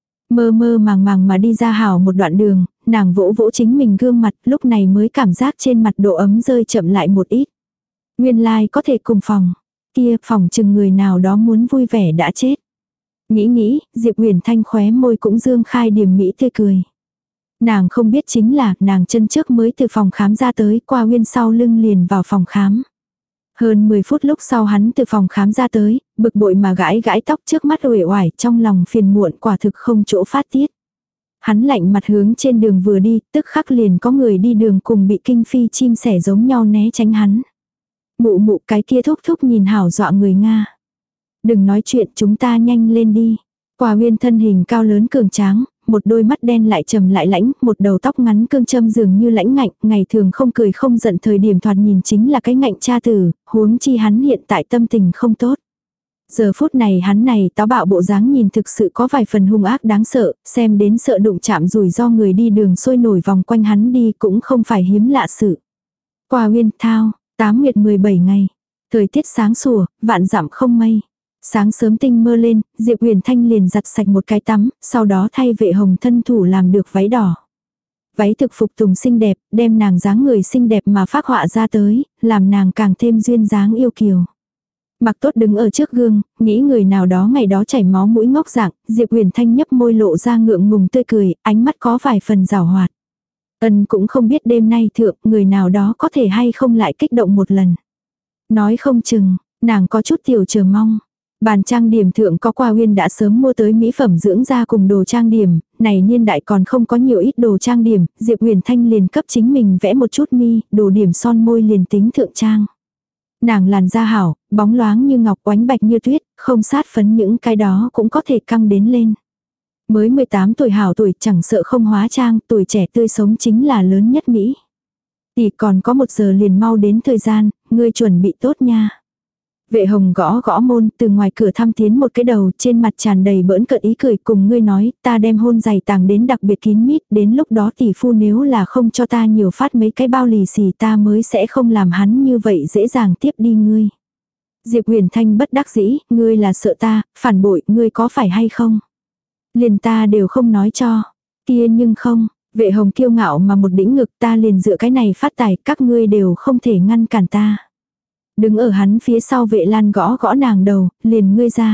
Mơ mơ màng màng mà đi ra hảo một đoạn đường, nàng vỗ vỗ chính mình gương mặt, lúc này mới cảm giác trên mặt độ ấm rơi chậm lại một ít. Nguyên lai like có thể cùng phòng. Kia phòng chừng người nào đó muốn vui vẻ đã chết. Nghĩ nghĩ, Diệp Uyển Thanh khóe môi cũng dương khai điểm mỹ tươi cười. Nàng không biết chính là nàng chân trước mới từ phòng khám ra tới, qua Uyên sau lưng liền vào phòng khám. Hơn mười phút lúc sau hắn từ phòng khám ra tới, bực bội mà gãi gãi tóc trước mắt uể oải, trong lòng phiền muộn quả thực không chỗ phát tiết. Hắn lạnh mặt hướng trên đường vừa đi, tức khắc liền có người đi đường cùng bị kinh phi chim sẻ giống nhau né tránh hắn. Mụ mụ cái kia thúc thúc nhìn hảo dọa người Nga. Đừng nói chuyện, chúng ta nhanh lên đi. Quả Uyên thân hình cao lớn cường tráng, một đôi mắt đen lại trầm lại lãnh, một đầu tóc ngắn cương châm dường như lãnh ngạnh, ngày thường không cười không giận, thời điểm thoạt nhìn chính là cái ngạnh cha tử, huống chi hắn hiện tại tâm tình không tốt. Giờ phút này hắn này táo bạo bộ dáng nhìn thực sự có vài phần hung ác đáng sợ, xem đến sợ đụng chạm rủi ro người đi đường sôi nổi vòng quanh hắn đi cũng không phải hiếm lạ sự. Quả Uyên thao, tám nguyệt mười bảy ngày, thời tiết sáng sủa, vạn dặm không mây. Sáng sớm tinh mơ lên, Diệp Huyền Thanh liền giặt sạch một cái tắm, sau đó thay Vệ Hồng thân thủ làm được váy đỏ. Váy thực phục tùng xinh đẹp, đem nàng dáng người xinh đẹp mà phác họa ra tới, làm nàng càng thêm duyên dáng yêu kiều. Mặc tốt đứng ở trước gương, nghĩ người nào đó ngày đó chảy máu mũi ngốc dạng, Diệp Huyền Thanh nhấp môi lộ ra ngượng ngùng tươi cười, ánh mắt có vài phần giảo hoạt. Ân cũng không biết đêm nay thượng, người nào đó có thể hay không lại kích động một lần. Nói không chừng, nàng có chút tiểu chờ mong. Bàn trang điểm thượng có Quả Uyên đã sớm mua tới mỹ phẩm dưỡng da cùng đồ trang điểm, này niên đại còn không có nhiều ít đồ trang điểm, Diệp Huyền Thanh liền cấp chính mình vẽ một chút mi, đồ điểm son môi liền tính thượng trang. Nàng làn da hảo, bóng loáng như ngọc, oánh bạch như tuyết, không sát phấn những cái đó cũng có thể căng đến lên. Mới mười tám tuổi hảo tuổi, chẳng sợ không hóa trang, tuổi trẻ tươi sống chính là lớn nhất Mỹ. Tỷ còn có một giờ liền mau đến thời gian, ngươi chuẩn bị tốt nha. Vệ Hồng gõ gõ môn, từ ngoài cửa thăm tiến một cái đầu, trên mặt tràn đầy bỡn cợt ý cười, cùng ngươi nói, ta đem hôn giày tàng đến đặc biệt kín mít, đến lúc đó tỷ phu nếu là không cho ta nhiều phát mấy cái bao lì xì ta mới sẽ không làm hắn như vậy dễ dàng tiếp đi ngươi. Diệp Huyền Thanh bất đắc dĩ, ngươi là sợ ta, phản bội, ngươi có phải hay không? Liền ta đều không nói cho. Kia nhưng không, Vệ Hồng kiêu ngạo mà một đĩnh ngực, ta liền dựa cái này phát tài, các ngươi đều không thể ngăn cản ta. Đứng ở hắn phía sau Vệ Lan gõ gõ nàng đầu, liền ngươi ra.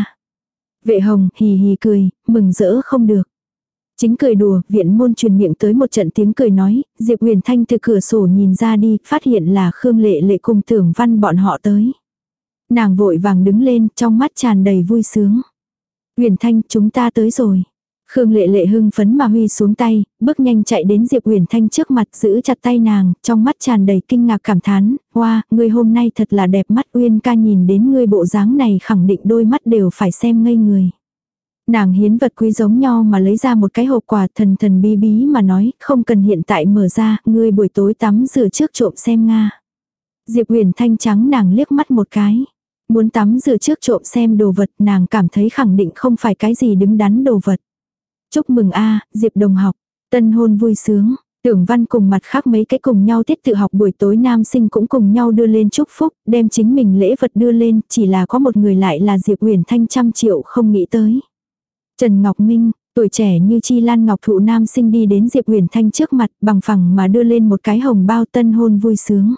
Vệ Hồng hì hì cười, mừng rỡ không được. Chính cười đùa, viện môn truyền miệng tới một trận tiếng cười nói, Diệp Huyền Thanh từ cửa sổ nhìn ra đi, phát hiện là Khương Lệ Lệ cùng Tưởng Văn bọn họ tới. Nàng vội vàng đứng lên, trong mắt tràn đầy vui sướng. Huyền Thanh, chúng ta tới rồi. Khương Lệ Lệ hưng phấn mà huy xuống tay, bước nhanh chạy đến Diệp Huyền Thanh trước mặt giữ chặt tay nàng, trong mắt tràn đầy kinh ngạc cảm thán, hoa, wow, ngươi hôm nay thật là đẹp mắt. Uyên ca nhìn đến ngươi bộ dáng này khẳng định đôi mắt đều phải xem ngây người. Nàng hiến vật quý giống nhau mà lấy ra một cái hộp quà, thần thần bí bí mà nói, không cần hiện tại mở ra, ngươi buổi tối tắm rửa trước trộm xem Nga. Diệp Huyền Thanh trắng nàng liếc mắt một cái. Muốn tắm rửa trước trộm xem đồ vật, nàng cảm thấy khẳng định không phải cái gì đứng đắn đồ vật. Chúc mừng a, Diệp đồng học, tân hôn vui sướng. Tưởng Văn cùng mặt khác mấy cái cùng nhau tiết tự học buổi tối nam sinh cũng cùng nhau đưa lên chúc phúc, đem chính mình lễ vật đưa lên, chỉ là có một người lại là Diệp Huyền Thanh trăm triệu không nghĩ tới. Trần Ngọc Minh, tuổi trẻ như chi lan ngọc thụ nam sinh đi đến Diệp Huyền Thanh trước mặt, bằng phẳng mà đưa lên một cái hồng bao tân hôn vui sướng.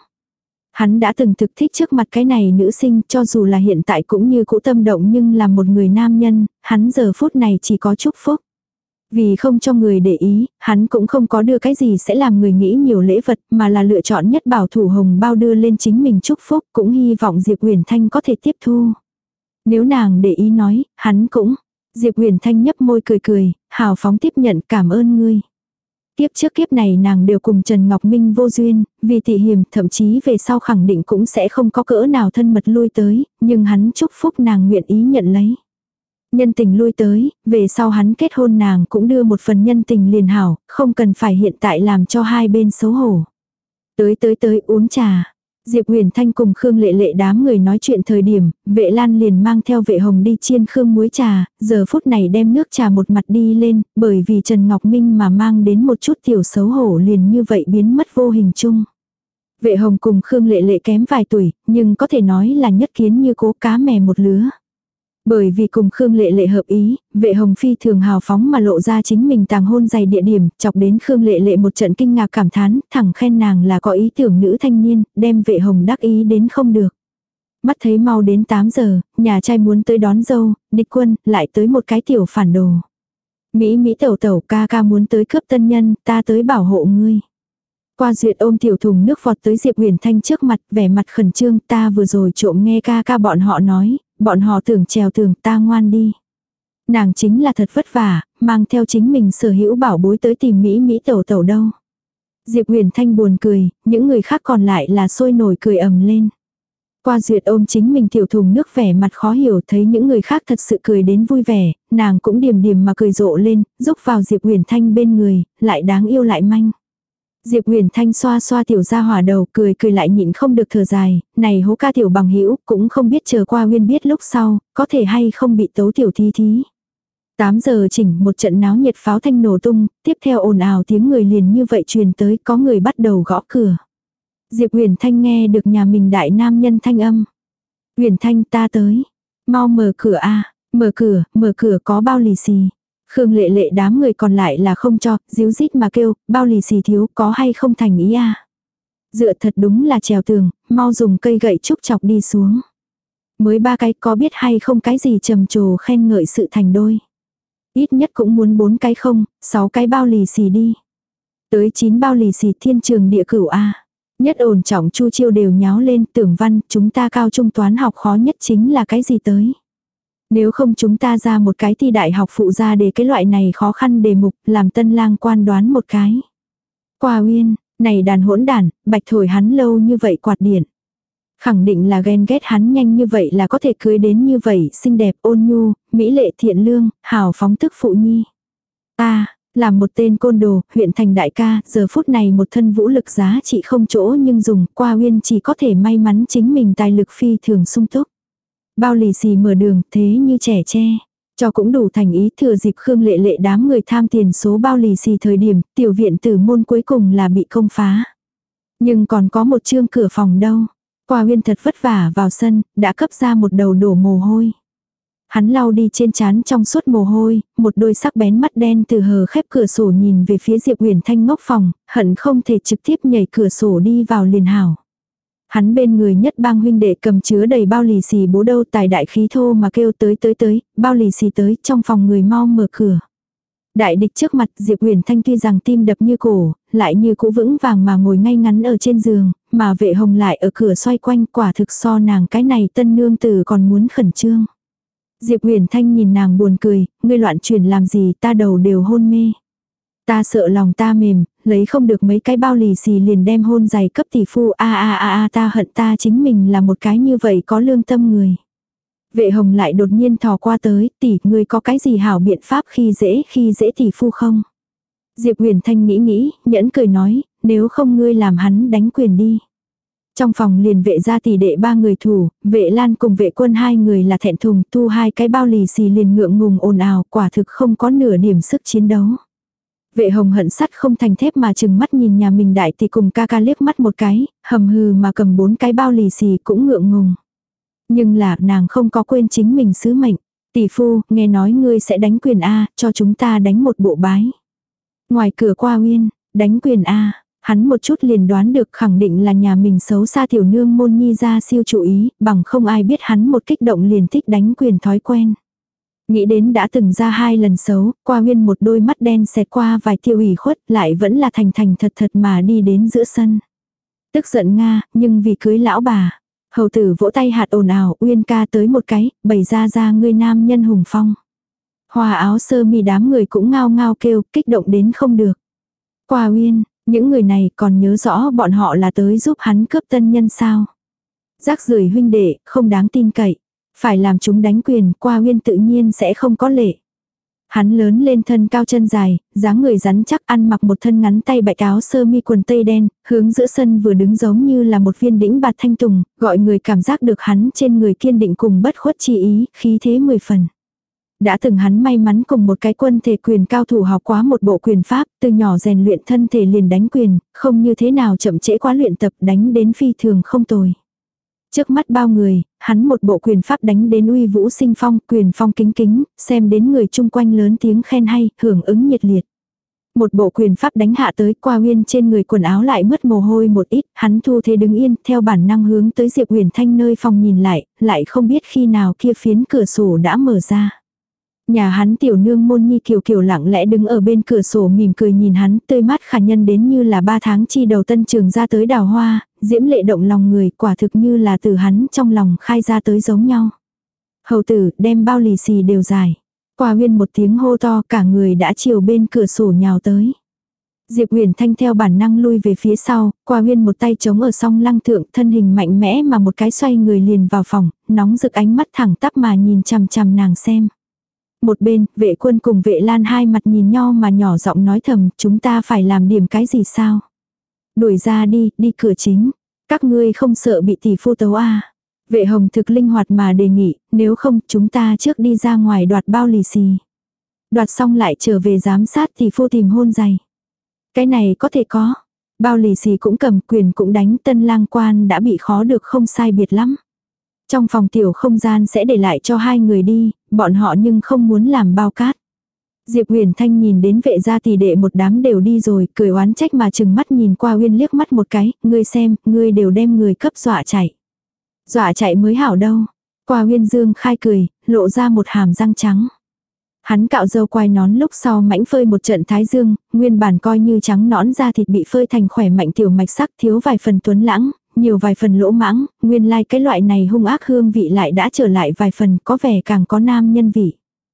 Hắn đã từng thực thích trước mặt cái này nữ sinh, cho dù là hiện tại cũng như cũ tâm động, nhưng là một người nam nhân, hắn giờ phút này chỉ có chúc phúc. Vì không cho người để ý, hắn cũng không có đưa cái gì sẽ làm người nghĩ nhiều lễ vật, mà là lựa chọn nhất bảo thủ hồng bao đưa lên chính mình chúc phúc, cũng hy vọng Diệp Huyền Thanh có thể tiếp thu. Nếu nàng để ý nói, hắn cũng. Diệp Huyền Thanh nhấp môi cười cười, hào phóng tiếp nhận, cảm ơn ngươi. Kiếp trước kiếp này nàng đều cùng Trần Ngọc Minh vô duyên, vì tỉ hiềm, thậm chí về sau khẳng định cũng sẽ không có cỡ nào thân mật lui tới, nhưng hắn chúc phúc nàng nguyện ý nhận lấy. Nhân tình lui tới, về sau hắn kết hôn nàng cũng đưa một phần nhân tình liền hảo, không cần phải hiện tại làm cho hai bên xấu hổ. Tới tới tới uống trà. Diệp Huyền Thanh cùng Khương Lệ Lệ đám người nói chuyện thời điểm, Vệ Lan liền mang theo Vệ Hồng đi chiên khương muối trà, giờ phút này đem nước trà một mặt đi lên, bởi vì Trần Ngọc Minh mà mang đến một chút tiểu xấu hổ liền như vậy biến mất vô hình chung. Vệ Hồng cùng Khương Lệ Lệ kém vài tuổi, nhưng có thể nói là nhất kiến như cố cá mè một lứa. Bởi vì cùng Khương Lệ Lệ hợp ý, Vệ Hồng phi thường hào phóng mà lộ ra chính mình tàng hôn giày địa điểm, chọc đến Khương Lệ Lệ một trận kinh ngạc cảm thán, thẳng khen nàng là có ý tưởng nữ thanh niên, đem Vệ Hồng đắc ý đến không được. Mắt thấy mau đến tám giờ, nhà trai muốn tới đón dâu, địch quân, lại tới một cái tiểu phản đồ. Mỹ Mỹ tẩu tẩu ca ca muốn tới cướp tân nhân, ta tới bảo hộ ngươi. Qua duyệt ôm tiểu thùng nước vọt tới Diệp Huyền Thanh trước mặt, vẻ mặt khẩn trương, ta vừa rồi trộm nghe ca ca bọn họ nói, bọn họ tưởng trèo tường, ta ngoan đi. Nàng chính là thật vất vả, mang theo chính mình sở hữu bảo bối tới tìm Mỹ Mỹ tẩu tẩu đâu. Diệp Huyền Thanh buồn cười, những người khác còn lại là sôi nổi cười ầm lên. Qua Duyệt ôm chính mình tiểu thùng nước vẻ mặt khó hiểu, thấy những người khác thật sự cười đến vui vẻ, nàng cũng điềm điềm mà cười rộ lên, rúc vào Diệp Uyển Thanh bên người, lại đáng yêu lại manh. Diệp Uyển Thanh xoa xoa tiểu gia hỏa đầu, cười cười lại nhịn không được thở dài, này hố ca tiểu bằng hữu, cũng không biết chờ qua Uyên biết lúc sau, có thể hay không bị tấu tiểu thí thí. tám giờ chỉnh, một trận náo nhiệt pháo thanh nổ tung, tiếp theo ồn ào tiếng người liền như vậy truyền tới, có người bắt đầu gõ cửa. Diệp Uyển Thanh nghe được nhà mình đại nam nhân thanh âm. Uyển Thanh, ta tới. Mau mở cửa a, mở cửa, mở cửa, có bao lì xì. Khương Lệ Lệ đám người còn lại là không cho, díu dít mà kêu, bao lì xì thiếu, có hay không thành ý a. Dựa thật đúng là trèo tường, mau dùng cây gậy trúc chọc đi xuống. Mới ba cái, có biết hay không cái gì trầm trồ khen ngợi sự thành đôi. Ít nhất cũng muốn bốn cái không, sáu cái bao lì xì đi. Tới chín bao lì xì thiên trường địa cửu a. Nhất ổn trọng Chu Chiêu đều nháo lên, Tưởng Văn, chúng ta cao trung toán học khó nhất chính là cái gì tới. Nếu không chúng ta ra một cái thi đại học phụ ra để cái loại này khó khăn đề mục, làm tân lang quan đoán một cái. Qua Uyên, này đàn hỗn đản, bạch thổi hắn lâu như vậy quạt điện. Khẳng định là ghen ghét hắn nhanh như vậy là có thể cưới đến như vậy, xinh đẹp, ôn nhu, mỹ lệ thiện lương, hào phóng tức phụ nhi. Ta, làm một tên côn đồ, huyện thành đại ca, giờ phút này một thân vũ lực giá trị không chỗ nhưng dùng, Qua Uyên chỉ có thể may mắn chính mình tài lực phi thường sung túc. Bao lì xì mở đường, thế như trẻ tre. Cho cũng đủ thành ý, thừa dịp Khương Lệ Lệ đám người tham tiền số bao lì xì thời điểm, tiểu viện tử môn cuối cùng là bị công phá. Nhưng còn có một chương cửa phòng đâu. Qua Uyên thật vất vả vào sân, đã cấp ra một đầu đổ mồ hôi. Hắn lau đi trên trán trong suốt mồ hôi, một đôi sắc bén mắt đen từ hờ khép cửa sổ nhìn về phía Diệp Uyển Thanh ngốc phòng, hận không thể trực tiếp nhảy cửa sổ đi vào liền hảo. Hắn bên người nhất bang huynh đệ cầm chứa đầy bao lì xì bố đâu tài đại khí thô mà kêu tới tới tới, bao lì xì tới, trong phòng người mau mở cửa. Đại địch trước mặt Diệp Uyển Thanh tuy rằng tim đập như cổ, lại như cũ vững vàng mà ngồi ngay ngắn ở trên giường, mà Vệ Hồng lại ở cửa xoay quanh, quả thực so nàng cái này tân nương tử còn muốn khẩn trương. Diệp Uyển Thanh nhìn nàng buồn cười, ngươi loạn chuyển làm gì, ta đầu đều hôn mê. Ta sợ lòng ta mềm, lấy không được mấy cái bao lì xì liền đem hôn giày cấp tỷ phu, a a a a ta hận ta chính mình là một cái như vậy có lương tâm người. Vệ Hồng lại đột nhiên thò qua tới, tỷ, ngươi có cái gì hảo biện pháp khi dễ khi dễ tỷ phu không? Diệp Uyển Thanh nghĩ nghĩ, nhẫn cười nói, nếu không ngươi làm hắn đánh quyền đi. Trong phòng liền Vệ gia tỷ đệ ba người thủ, Vệ Lan cùng Vệ Quân hai người là thẹn thùng, thu hai cái bao lì xì liền ngượng ngùng ồn ào, quả thực không có nửa điểm sức chiến đấu. Vệ Hồng hận sắt không thành thép mà chừng mắt nhìn nhà mình đại tỷ cùng ca ca liếc mắt một cái, hầm hừ mà cầm bốn cái bao lì xì cũng ngượng ngùng. Nhưng là nàng không có quên chính mình sứ mệnh. Tỷ phu, nghe nói ngươi sẽ đánh quyền A, cho chúng ta đánh một bộ bái. Ngoài cửa Qua Uyên, đánh quyền A, hắn một chút liền đoán được khẳng định là nhà mình xấu xa tiểu nương môn nhi ra siêu chủ ý, bằng không ai biết hắn một kích động liền thích đánh quyền thói quen. Nghĩ đến đã từng ra hai lần xấu, Qua Uyên một đôi mắt đen xẹt qua vài tiêu ủy khuất, lại vẫn là thành thành thật thật mà đi đến giữa sân. Tức giận Nga, nhưng vì cưới lão bà. Hầu tử vỗ tay hạt ồn ào, Uyên ca tới một cái, bày ra ra ngươi nam nhân hùng phong. Hoa áo sơ mi đám người cũng ngao ngao kêu, kích động đến không được. Qua Uyên, những người này còn nhớ rõ bọn họ là tới giúp hắn cướp tân nhân sao. Rác rưởi huynh đệ, không đáng tin cậy. Phải làm chúng đánh quyền, Qua Uyên tự nhiên sẽ không có lệ. Hắn lớn lên thân cao chân dài, dáng người rắn chắc, ăn mặc một thân ngắn tay bạch áo sơ mi quần tây đen, hướng giữa sân vừa đứng giống như là một viên đĩnh bạt thanh tùng, gọi người cảm giác được hắn trên người kiên định cùng bất khuất chi ý, khí thế mười phần. Đã từng hắn may mắn cùng một cái quân thể quyền cao thủ học quá một bộ quyền pháp, từ nhỏ rèn luyện thân thể liền đánh quyền, không như thế nào chậm trễ quá luyện tập, đánh đến phi thường không tồi. Trước mắt bao người, hắn một bộ quyền pháp đánh đến uy vũ sinh phong, quyền phong kính kính, xem đến người chung quanh lớn tiếng khen hay, hưởng ứng nhiệt liệt. Một bộ quyền pháp đánh hạ tới, Qua Uyên trên người quần áo lại mướt mồ hôi một ít, hắn thu thế đứng yên, theo bản năng hướng tới Diệp Uyển Thanh nơi phòng nhìn lại, lại không biết khi nào kia phiến cửa sổ đã mở ra. Nhà hắn tiểu nương môn nhi kiều kiều lặng lẽ đứng ở bên cửa sổ mỉm cười nhìn hắn, tươi mát khả nhân đến như là ba tháng chi đầu tân trường ra tới đào hoa, diễm lệ động lòng người, quả thực như là từ hắn trong lòng khai ra tới giống nhau. Hầu tử, đem bao lì xì đều giải. Qua Uyên một tiếng hô to, cả người đã chiều bên cửa sổ nhào tới. Diệp Uyển Thanh theo bản năng lui về phía sau, Qua Uyên một tay chống ở song lăng thượng, thân hình mạnh mẽ mà một cái xoay người liền vào phòng, nóng rực ánh mắt thẳng tắp mà nhìn chằm chằm nàng xem. Một bên, Vệ Quân cùng Vệ Lan hai mặt nhìn nhau mà nhỏ giọng nói thầm, chúng ta phải làm điểm cái gì sao? Đuổi ra đi, đi cửa chính. Các ngươi không sợ bị tỷ phu tấu à? Vệ Hồng thực linh hoạt mà đề nghị, nếu không chúng ta trước đi ra ngoài đoạt bao lì xì. Đoạt xong lại trở về giám sát tỷ phu tìm hôn giày. Cái này có thể có. Bao lì xì cũng cầm, quyền cũng đánh, Tân Lang Quan đã bị khó được không sai biệt lắm. Trong phòng tiểu không gian sẽ để lại cho hai người đi, bọn họ nhưng không muốn làm bao cát. Diệp Uyển Thanh nhìn đến Vệ gia tỷ đệ một đám đều đi rồi, cười oán trách mà chừng mắt nhìn qua Uyên liếc mắt một cái, ngươi xem, ngươi đều đem người cấp dọa chạy. Dọa chạy mới hảo đâu. Qua Uyên dương khai cười, lộ ra một hàm răng trắng. Hắn cạo râu quai nón lúc sau mãnh phơi một trận thái dương, nguyên bản coi như trắng nõn da thịt bị phơi thành khỏe mạnh tiểu mạch sắc, thiếu vài phần tuấn lãng, nhiều vài phần lỗ mãng, nguyên lai like cái loại này hung ác hương vị lại đã trở lại vài phần, có vẻ càng có nam nhân vị.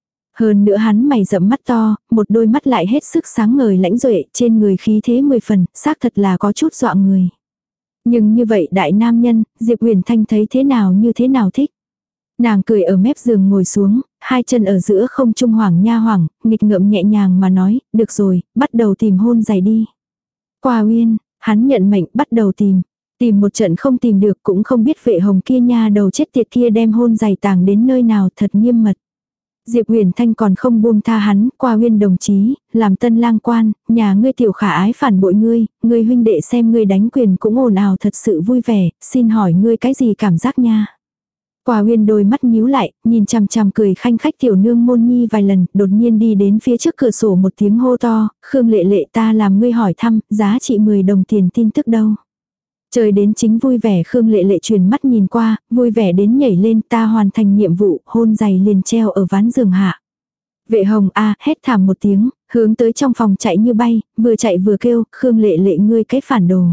Hơn nữa hắn mày rậm mắt to, một đôi mắt lại hết sức sáng ngời lãnh duệ, trên người khí thế mười phần, xác thật là có chút dọa người. Nhưng như vậy đại nam nhân, Diệp Uyển Thanh thấy thế nào như thế nào thích. Nàng cười ở mép giường ngồi xuống, hai chân ở giữa không trung hoảng nha hoảng, nghịch ngợm nhẹ nhàng mà nói, được rồi, bắt đầu tìm hôn giày đi. Qua Uyên, hắn nhận mệnh bắt đầu tìm. Tìm một trận không tìm được cũng không biết Vệ Hồng kia nha đầu chết tiệt kia đem hôn giày tàng đến nơi nào, thật nghiêm mật. Diệp Uyển Thanh còn không buông tha hắn, Qua Uyên đồng chí, làm Tân Lang Quan, nhà ngươi tiểu khả ái phản bội ngươi, ngươi huynh đệ xem ngươi đánh quyền cũng ồn ào thật sự vui vẻ, xin hỏi ngươi cái gì cảm giác nha. Qua Uyên đôi mắt nhíu lại, nhìn chằm chằm cười khanh khách tiểu nương môn nhi vài lần, đột nhiên đi đến phía trước cửa sổ một tiếng hô to, Khương Lệ Lệ ta làm ngươi hỏi thăm, giá trị mười đồng tiền tin tức đâu. Trời đến chính vui vẻ Khương Lệ Lệ truyền mắt nhìn qua, vui vẻ đến nhảy lên ta hoàn thành nhiệm vụ, hôn giày liền treo ở ván giường hạ. Vệ Hồng a hét thảm một tiếng, hướng tới trong phòng chạy như bay, vừa chạy vừa kêu, Khương Lệ Lệ ngươi cái phản đồ.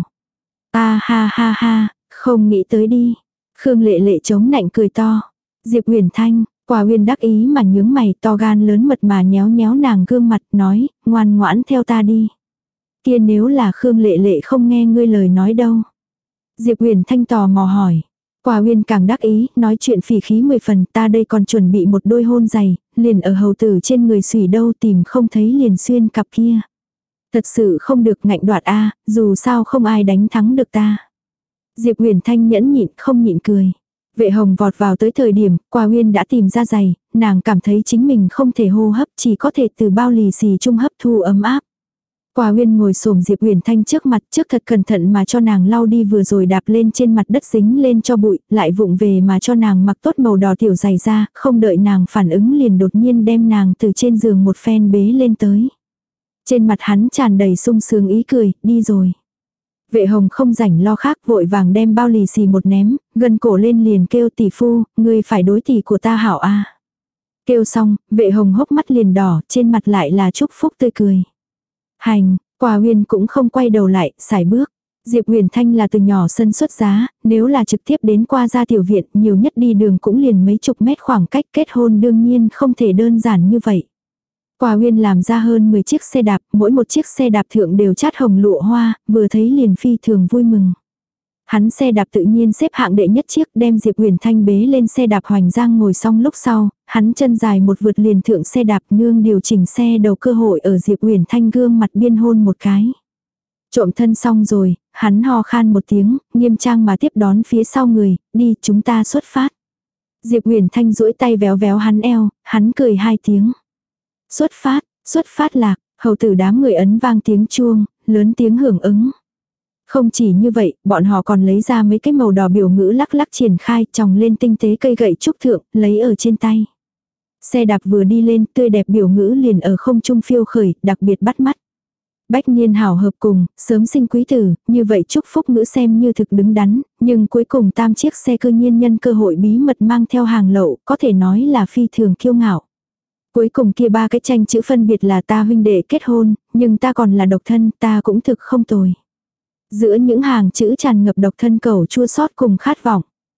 A ha ha ha, không nghĩ tới đi. Khương Lệ Lệ chống nạnh cười to. Diệp Uyển Thanh, Qua Uyên đắc ý mà nhướng mày to gan lớn mật mà nhéo nhéo nàng gương mặt nói, ngoan ngoãn theo ta đi. Kia nếu là Khương Lệ Lệ không nghe ngươi lời nói đâu. Diệp Uyển Thanh tò mò hỏi. Qua Uyên càng đắc ý, nói chuyện phỉ khí mười phần, ta đây còn chuẩn bị một đôi hôn giày, liền ở hầu tử trên người xùy đâu tìm không thấy liền xuyên cặp kia. Thật sự không được ngạnh đoạt a, dù sao không ai đánh thắng được ta. Diệp Uyển Thanh nhẫn nhịn không nhịn cười. Vệ Hồng vọt vào tới thời điểm, Qua Uyên đã tìm ra giày, nàng cảm thấy chính mình không thể hô hấp, chỉ có thể từ bao lì xì trung hấp thu ấm áp. Qua Uyên ngồi xổm Diệp Uyển Thanh trước mặt, trước thật cẩn thận mà cho nàng lau đi vừa rồi đạp lên trên mặt đất dính lên cho bụi, lại vụng về mà cho nàng mặc tốt màu đỏ tiểu giày ra, không đợi nàng phản ứng liền đột nhiên đem nàng từ trên giường một phen bế lên tới. Trên mặt hắn tràn đầy sung sướng ý cười, đi rồi. Vệ Hồng không rảnh lo khác, vội vàng đem bao lì xì một ném, gần cổ lên liền kêu tỷ phu, ngươi phải đối tỷ của ta hảo a. Kêu xong, Vệ Hồng hốc mắt liền đỏ, trên mặt lại là chúc phúc tươi cười. Hành, Qua Uyên cũng không quay đầu lại, xài bước. Diệp Uyển Thanh là từ nhỏ sân xuất giá, nếu là trực tiếp đến qua gia tiểu viện, nhiều nhất đi đường cũng liền mấy chục mét khoảng cách, kết hôn đương nhiên không thể đơn giản như vậy. Qua Uyên làm ra hơn mười chiếc xe đạp, mỗi một chiếc xe đạp thượng đều chát hồng lụa hoa, vừa thấy liền phi thường vui mừng. Hắn xe đạp tự nhiên xếp hạng đệ nhất chiếc, đem Diệp Uyển Thanh bế lên xe đạp hoành giang ngồi xong lúc sau, hắn chân dài một vượt liền thượng xe đạp nương điều chỉnh xe đầu cơ hội ở Diệp Uyển Thanh gương mặt biên hôn một cái. Trộm thân xong rồi, hắn ho khan một tiếng, nghiêm trang mà tiếp đón phía sau người, đi chúng ta xuất phát. Diệp Uyển Thanh duỗi tay véo véo hắn eo, hắn cười hai tiếng. Xuất phát, xuất phát lạc, hầu tử đám người ấn vang tiếng chuông, lớn tiếng hưởng ứng. Không chỉ như vậy, bọn họ còn lấy ra mấy cái màu đỏ biểu ngữ lắc lắc triển khai, tròng lên tinh tế cây gậy trúc thượng, lấy ở trên tay. Xe đạp vừa đi lên, tươi đẹp biểu ngữ liền ở không trung phiêu khởi, đặc biệt bắt mắt. Bách niên hảo hợp cùng, sớm sinh quý tử, như vậy chúc phúc ngữ xem như thực đứng đắn, nhưng cuối cùng tam chiếc xe cư nhiên nhân cơ hội bí mật mang theo hàng lậu, có thể nói là phi thường kiêu ngạo. Cuối cùng kia ba cái tranh chữ phân biệt là ta huynh đệ kết hôn, nhưng ta còn là độc thân, ta cũng thực không tồi. Giữa những hàng chữ tràn ngập độc thân cầu chua xót cùng khát vọng.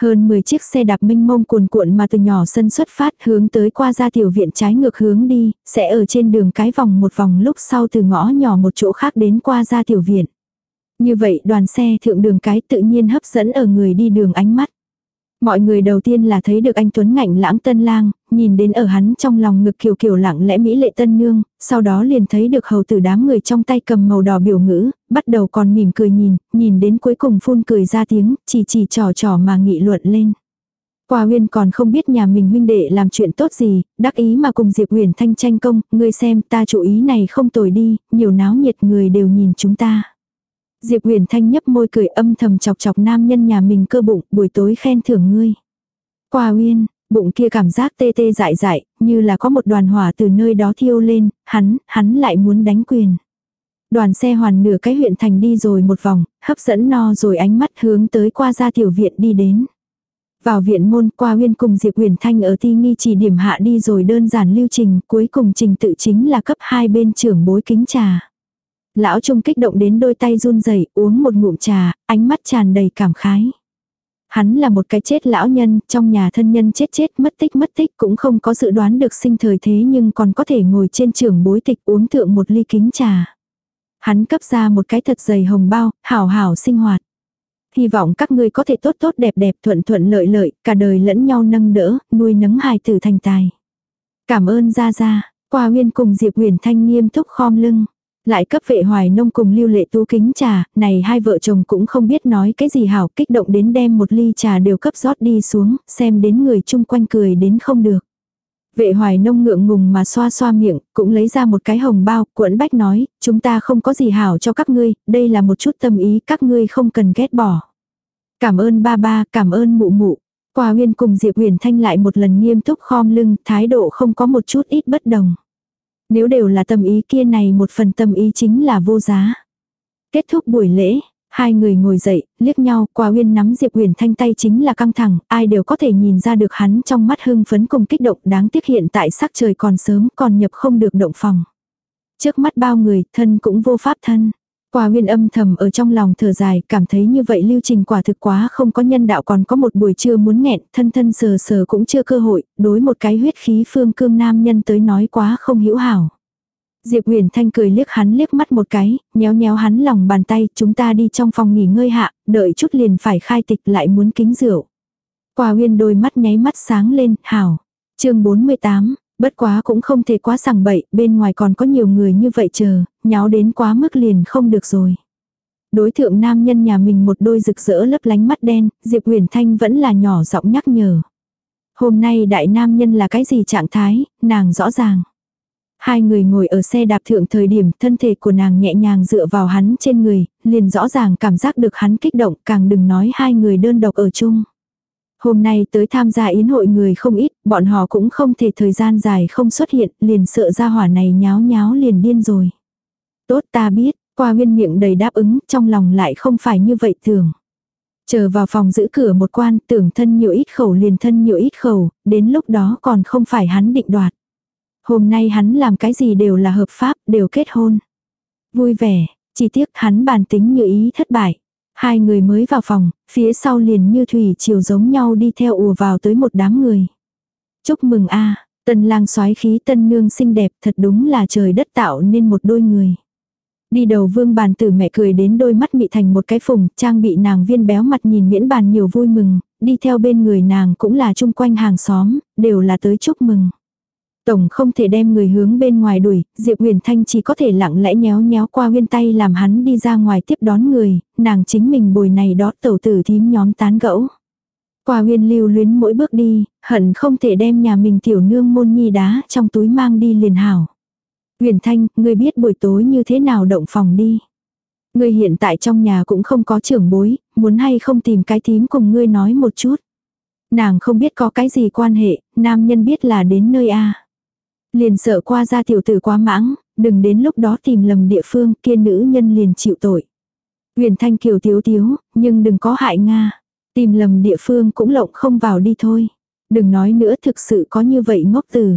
Hơn mười chiếc xe đạp mênh mông cuồn cuộn mà từ nhỏ sân xuất phát hướng tới qua ra tiểu viện trái ngược hướng đi, sẽ ở trên đường cái vòng một vòng lúc sau từ ngõ nhỏ một chỗ khác đến qua ra tiểu viện. Như vậy đoàn xe thượng đường cái tự nhiên hấp dẫn ở người đi đường ánh mắt. Mọi người đầu tiên là thấy được anh Tuấn ngạnh lãng tân lang, nhìn đến ở hắn trong lòng ngực kiều kiều lặng lẽ mỹ lệ tân nương, sau đó liền thấy được hầu tử đám người trong tay cầm màu đỏ biểu ngữ, bắt đầu còn mỉm cười nhìn, nhìn đến cuối cùng phun cười ra tiếng, chỉ chỉ trò trò mà nghị luận lên. Qua Uyên còn không biết nhà mình huynh đệ làm chuyện tốt gì, đắc ý mà cùng Diệp Huyền Thanh tranh công, ngươi xem ta chủ ý này không tồi đi, nhiều náo nhiệt người đều nhìn chúng ta. Diệp Huyền Thanh nhấp môi cười âm thầm chọc chọc nam nhân nhà mình cơ bụng, buổi tối khen thưởng ngươi. Qua Uyên, bụng kia cảm giác tê tê dại dại, như là có một đoàn hỏa từ nơi đó thiêu lên, hắn, hắn lại muốn đánh quyền. Đoàn xe hoàn nửa cái huyện thành đi rồi một vòng, hấp dẫn no rồi ánh mắt hướng tới qua ra tiểu viện đi đến. Vào viện môn, Qua Uyên cùng Diệp Huyền Thanh ở Ti Nghi chỉ điểm hạ đi rồi đơn giản lưu trình, cuối cùng trình tự chính là cấp hai bên trưởng bối kính trà. Lão Trung kích động đến đôi tay run rẩy, uống một ngụm trà, ánh mắt tràn đầy cảm khái. Hắn là một cái chết lão nhân, trong nhà thân nhân chết chết mất tích mất tích cũng không có dự đoán được sinh thời thế nhưng còn có thể ngồi trên trưởng bối tịch uống thượng một ly kính trà. Hắn cấp ra một cái thật dày hồng bao, hảo hảo sinh hoạt. Hy vọng các ngươi có thể tốt tốt đẹp đẹp thuận thuận lợi lợi, cả đời lẫn nhau nâng đỡ, nuôi nấng hài tử thành tài. Cảm ơn gia gia. Qua Uyên cùng Diệp Huyền Thanh nghiêm túc khom lưng. Lại cấp Vệ Hoài Nông cùng Lưu Lệ Tú kính trà, này hai vợ chồng cũng không biết nói cái gì hảo, kích động đến đem một ly trà đều cấp rót đi xuống, xem đến người chung quanh cười đến không được. Vệ Hoài Nông ngượng ngùng mà xoa xoa miệng, cũng lấy ra một cái hồng bao, cuộn bách nói, chúng ta không có gì hảo cho các ngươi, đây là một chút tâm ý, các ngươi không cần ghét bỏ. Cảm ơn ba ba, cảm ơn mụ mụ. Qua Uyên cùng Diệp Huyền Thanh lại một lần nghiêm túc khom lưng, thái độ không có một chút ít bất đồng. Nếu đều là tâm ý kia này một phần tâm ý chính là vô giá. Kết thúc buổi lễ, hai người ngồi dậy, liếc nhau, Qua Uyên nắm Diệp Huyền Thanh tay chính là căng thẳng, ai đều có thể nhìn ra được hắn trong mắt hưng phấn cùng kích động, đáng tiếc hiện tại sắc trời còn sớm, còn nhập không được động phòng. Trước mắt bao người, thân cũng vô pháp thân. Qua Uyên âm thầm ở trong lòng thở dài, cảm thấy như vậy lưu trình quả thực quá không có nhân đạo, còn có một buổi trưa muốn nghẹn, thân thân sờ sờ cũng chưa cơ hội, đối một cái huyết khí phương cương nam nhân tới nói quá không hữu hảo. Diệp Huyền Thanh cười liếc hắn liếc mắt một cái, nhéo nhéo hắn lòng bàn tay, chúng ta đi trong phòng nghỉ ngơi hạ, đợi chút liền phải khai tịch lại muốn kính rượu. Qua Uyên đôi mắt nháy mắt sáng lên, hảo. Chương bốn mươi tám, bất quá cũng không thể quá sằng bậy, bên ngoài còn có nhiều người như vậy chờ, nháo đến quá mức liền không được rồi. Đối thượng nam nhân nhà mình một đôi rực rỡ lấp lánh mắt đen, Diệp Huyền Thanh vẫn là nhỏ giọng nhắc nhở. Hôm nay đại nam nhân là cái gì trạng thái, nàng rõ ràng. Hai người ngồi ở xe đạp thượng thời điểm, thân thể của nàng nhẹ nhàng dựa vào hắn trên người, liền rõ ràng cảm giác được hắn kích động, càng đừng nói hai người đơn độc ở chung. Hôm nay tới tham gia yến hội người không ít, bọn họ cũng không thể thời gian dài không xuất hiện, liền sợ ra hỏa này nháo nháo liền điên rồi. Tốt ta biết, Qua Uyên miệng đầy đáp ứng, trong lòng lại không phải như vậy tưởng. Chờ vào phòng giữ cửa một quan, tưởng thân nhiều ít khẩu liền thân nhiều ít khẩu, đến lúc đó còn không phải hắn định đoạt. Hôm nay hắn làm cái gì đều là hợp pháp, đều kết hôn. Vui vẻ, chỉ tiếc hắn bản tính như ý thất bại. Hai người mới vào phòng, phía sau liền như thủy chiều giống nhau đi theo ùa vào tới một đám người. Chúc mừng a, tân lang soái khí tân nương xinh đẹp, thật đúng là trời đất tạo nên một đôi người. Đi đầu Vương Bàn Tử mẹ cười đến đôi mắt mị thành một cái phùng, trang bị nàng viên béo mặt nhìn Miễn Bàn nhiều vui mừng, đi theo bên người nàng cũng là chung quanh hàng xóm, đều là tới chúc mừng. Tổng không thể đem người hướng bên ngoài đuổi, Diệp Huyền Thanh chỉ có thể lặng lẽ nhéo nhéo Qua Uyên tay làm hắn đi ra ngoài tiếp đón người, nàng chính mình bồi này đó tẩu tử thím nhóm tán gẫu. Qua Uyên lưu luyến mỗi bước đi, hận không thể đem nhà mình tiểu nương môn nhi đá trong túi mang đi liền hảo. Huyền Thanh, ngươi biết buổi tối như thế nào động phòng đi. Ngươi hiện tại trong nhà cũng không có trưởng bối, muốn hay không tìm cái thím cùng ngươi nói một chút. Nàng không biết có cái gì quan hệ, nam nhân biết là đến nơi A. Liền sợ Qua gia tiểu tử quá mãng, đừng đến lúc đó tìm lầm địa phương, kia nữ nhân liền chịu tội. Huyền Thanh kiều tiếu tiếu, nhưng đừng có hại Nga. Tìm lầm địa phương cũng lộng không vào đi thôi. Đừng nói nữa, thực sự có như vậy ngốc tử.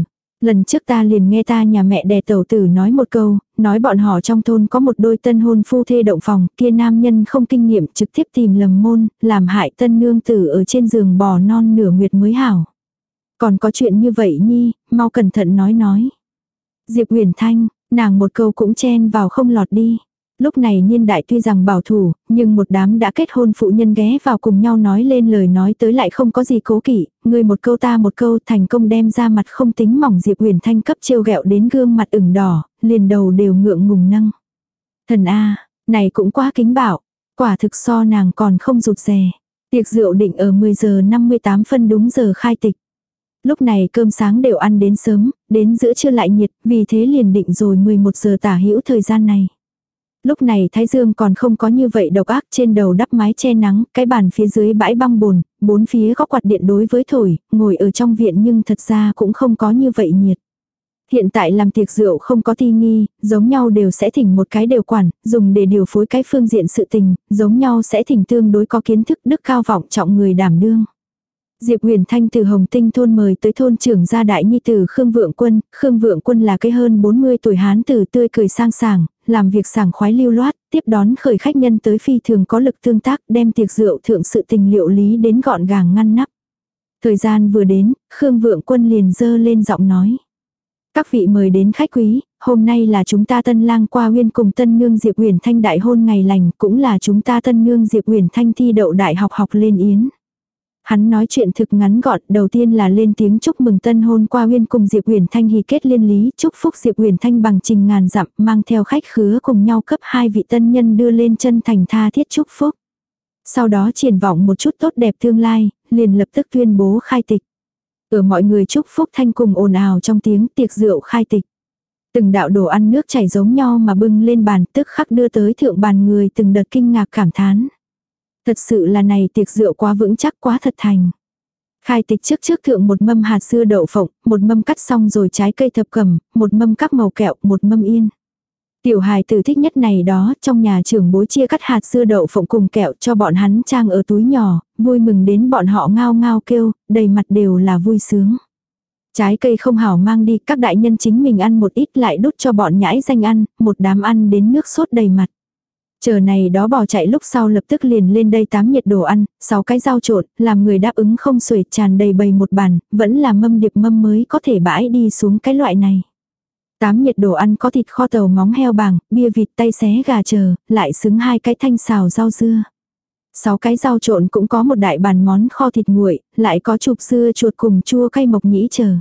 Lần trước ta liền nghe ta nhà mẹ đẻ tẩu tử nói một câu, nói bọn họ trong thôn có một đôi tân hôn phu thê động phòng, kia nam nhân không kinh nghiệm trực tiếp tìm lầm môn, làm hại tân nương tử ở trên giường bò non nửa nguyệt mới hảo. Còn có chuyện như vậy nhi, mau cẩn thận nói nói. Diệp Uyển Thanh, nàng một câu cũng chen vào không lọt đi. Lúc này niên đại tuy rằng bảo thủ, nhưng một đám đã kết hôn phụ nhân ghé vào cùng nhau nói lên lời nói tới lại không có gì cố kỵ, người một câu ta một câu thành công đem ra mặt không tính mỏng Diệp Uyển Thanh cấp trêu ghẹo đến gương mặt ửng đỏ, liền đầu đều ngượng ngùng nâng. Thần A, này cũng quá kính bạo, quả thực so nàng còn không rụt rè. Tiệc rượu định ở mười giờ năm mươi tám phân đúng giờ khai tịch. Lúc này cơm sáng đều ăn đến sớm, đến giữa trưa lại nhiệt, vì thế liền định rồi mười một giờ tả hữu thời gian này. Lúc này thái dương còn không có như vậy độc ác, trên đầu đắp mái che nắng, cái bàn phía dưới bãi băng bồn, bốn phía góc quạt điện đối với thổi, ngồi ở trong viện nhưng thật ra cũng không có như vậy nhiệt. Hiện tại làm tiệc rượu không có thi nghi, giống nhau đều sẽ thỉnh một cái đều quản, dùng để điều phối cái phương diện sự tình, giống nhau sẽ thỉnh tương đối có kiến thức đức cao vọng trọng người đảm đương. Diệp Uyển Thanh từ Hồng Tinh thôn mời tới thôn trưởng gia đại nhi tử Khương Vượng Quân, Khương Vượng Quân là cái hơn bốn mươi tuổi hán tử tươi cười sang sảng, làm việc sảng khoái lưu loát, tiếp đón khởi khách nhân tới phi thường có lực tương tác, đem tiệc rượu thượng sự tình liệu lý đến gọn gàng ngăn nắp. Thời gian vừa đến, Khương Vượng Quân liền dơ lên giọng nói: "Các vị mời đến khách quý, hôm nay là chúng ta tân lang qua uyên cùng tân nương Diệp Uyển Thanh đại hôn ngày lành, cũng là chúng ta tân nương Diệp Uyển Thanh thi đậu đại học học lên yến." Hắn nói chuyện thực ngắn gọn, đầu tiên là lên tiếng chúc mừng tân hôn qua uyên cùng Diệp Uyển Thanh hỷ kết liên lý, chúc phúc Diệp Uyển Thanh bằng trình ngàn dặm, mang theo khách khứa cùng nhau cấp hai vị tân nhân đưa lên chân thành tha thiết chúc phúc. Sau đó triển vọng một chút tốt đẹp tương lai, liền lập tức tuyên bố khai tịch. Ở mọi người chúc phúc thanh cùng ồn ào trong tiếng tiệc rượu khai tịch. Từng đạo đồ ăn nước chảy giống nhau mà bưng lên bàn, tức khắc đưa tới thượng bàn người từng đợt kinh ngạc cảm thán. Thật sự là này tiệc rượu quá vững chắc, quá thật thành. Khai tịch trước trước thượng một mâm hạt dưa đậu phộng, một mâm cắt xong rồi trái cây thập cẩm, một mâm các màu kẹo, một mâm yên. Tiểu hài tử thích nhất này đó, trong nhà trưởng bối chia cắt hạt dưa đậu phộng cùng kẹo cho bọn hắn trang ở túi nhỏ, vui mừng đến bọn họ ngao ngao kêu, đầy mặt đều là vui sướng. Trái cây không hảo mang đi, các đại nhân chính mình ăn một ít lại đút cho bọn nhãi danh ăn, một đám ăn đến nước sốt đầy mặt. Chờ này đó bỏ chạy lúc sau lập tức liền lên đây tám nhiệt đồ ăn, sáu cái rau trộn, làm người đáp ứng không xuể tràn đầy bầy một bàn, vẫn là mâm điệp mâm mới có thể bãi đi xuống cái loại này. Tám nhiệt đồ ăn có thịt kho tàu móng heo bàng, bia vịt tay xé gà chờ, lại xứng hai cái thanh xào rau dưa. Sáu cái rau trộn cũng có một đại bàn món kho thịt nguội, lại có chụp dưa chuột cùng chua cay mộc nhĩ chờ.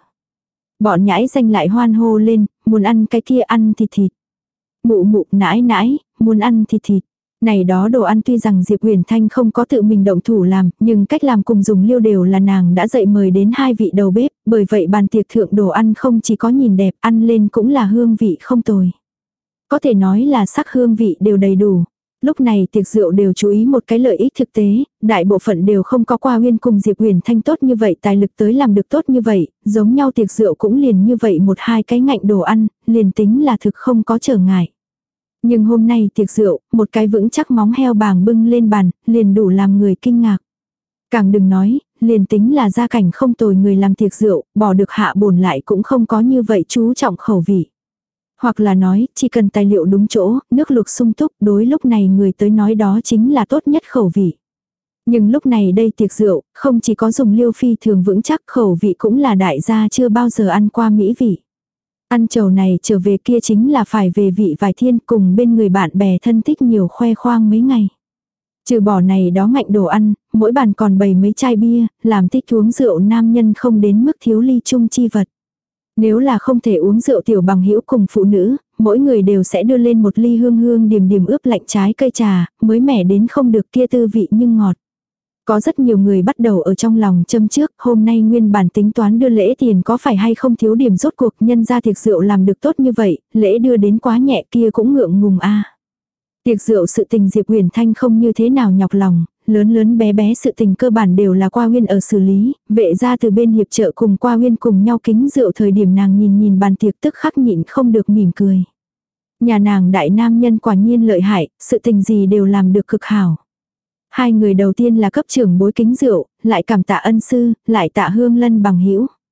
Bọn nhãi danh lại hoan hô lên, muốn ăn cái kia ăn thịt thịt. Mụ mụ nãi nãi, muốn ăn thịt thịt. Này đó đồ ăn tuy rằng Diệp Uyển Thanh không có tự mình động thủ làm, nhưng cách làm cùng dùng liêu đều là nàng đã dạy mời đến hai vị đầu bếp, bởi vậy bàn tiệc thượng đồ ăn không chỉ có nhìn đẹp, ăn lên cũng là hương vị không tồi. Có thể nói là sắc hương vị đều đầy đủ. Lúc này tiệc rượu đều chú ý một cái lợi ích thực tế, đại bộ phận đều không có qua uyên cùng Diệp Uyển Thanh tốt như vậy, tài lực tới làm được tốt như vậy, giống nhau tiệc rượu cũng liền như vậy một hai cái ngạnh đồ ăn, liền tính là thực không có trở ngại. Nhưng hôm nay tiệc rượu, một cái vững chắc móng heo bàng bưng lên bàn, liền đủ làm người kinh ngạc. Càng đừng nói, liền tính là gia cảnh không tồi người làm tiệc rượu, bỏ được hạ bổn lại cũng không có như vậy chú trọng khẩu vị. Hoặc là nói, chỉ cần tài liệu đúng chỗ, nước luộc sung túc, đối lúc này người tới nói đó chính là tốt nhất khẩu vị. Nhưng lúc này đây tiệc rượu, không chỉ có dùng liêu phi thường vững chắc, khẩu vị cũng là đại gia chưa bao giờ ăn qua mỹ vị. Ăn chầu này trở về kia chính là phải về vị vài thiên, cùng bên người bạn bè thân thích nhiều khoe khoang mấy ngày. Trừ bỏ này đó ngạnh đồ ăn, mỗi bàn còn bày mấy chai bia, làm thích uống rượu nam nhân không đến mức thiếu ly chung chi vật. Nếu là không thể uống rượu tiểu bằng hữu cùng phụ nữ, mỗi người đều sẽ đưa lên một ly hương hương điềm điềm ướp lạnh trái cây trà, mới mẻ đến không được kia tư vị nhưng ngọt. Có rất nhiều người bắt đầu ở trong lòng châm trước, hôm nay nguyên bản tính toán đưa lễ tiền có phải hay không thiếu điểm, rốt cuộc nhân ra tiệc rượu làm được tốt như vậy, lễ đưa đến quá nhẹ kia cũng ngượng ngùng a. Tiệc rượu sự tình Diệp Uyển Thanh không như thế nào nhọc lòng, lớn lớn bé bé sự tình cơ bản đều là qua uyên ở xử lý, vệ ra từ bên hiệp trợ cùng qua uyên cùng nhau kính rượu, thời điểm nàng nhìn nhìn bàn tiệc tức khắc nhịn không được mỉm cười. Nhà nàng đại nam nhân quả nhiên lợi hại, sự tình gì đều làm được cực hảo. Hai người đầu tiên là cấp trưởng bối kính rượu, lại cảm tạ ân sư, lại tạ hương lân bằng hữu.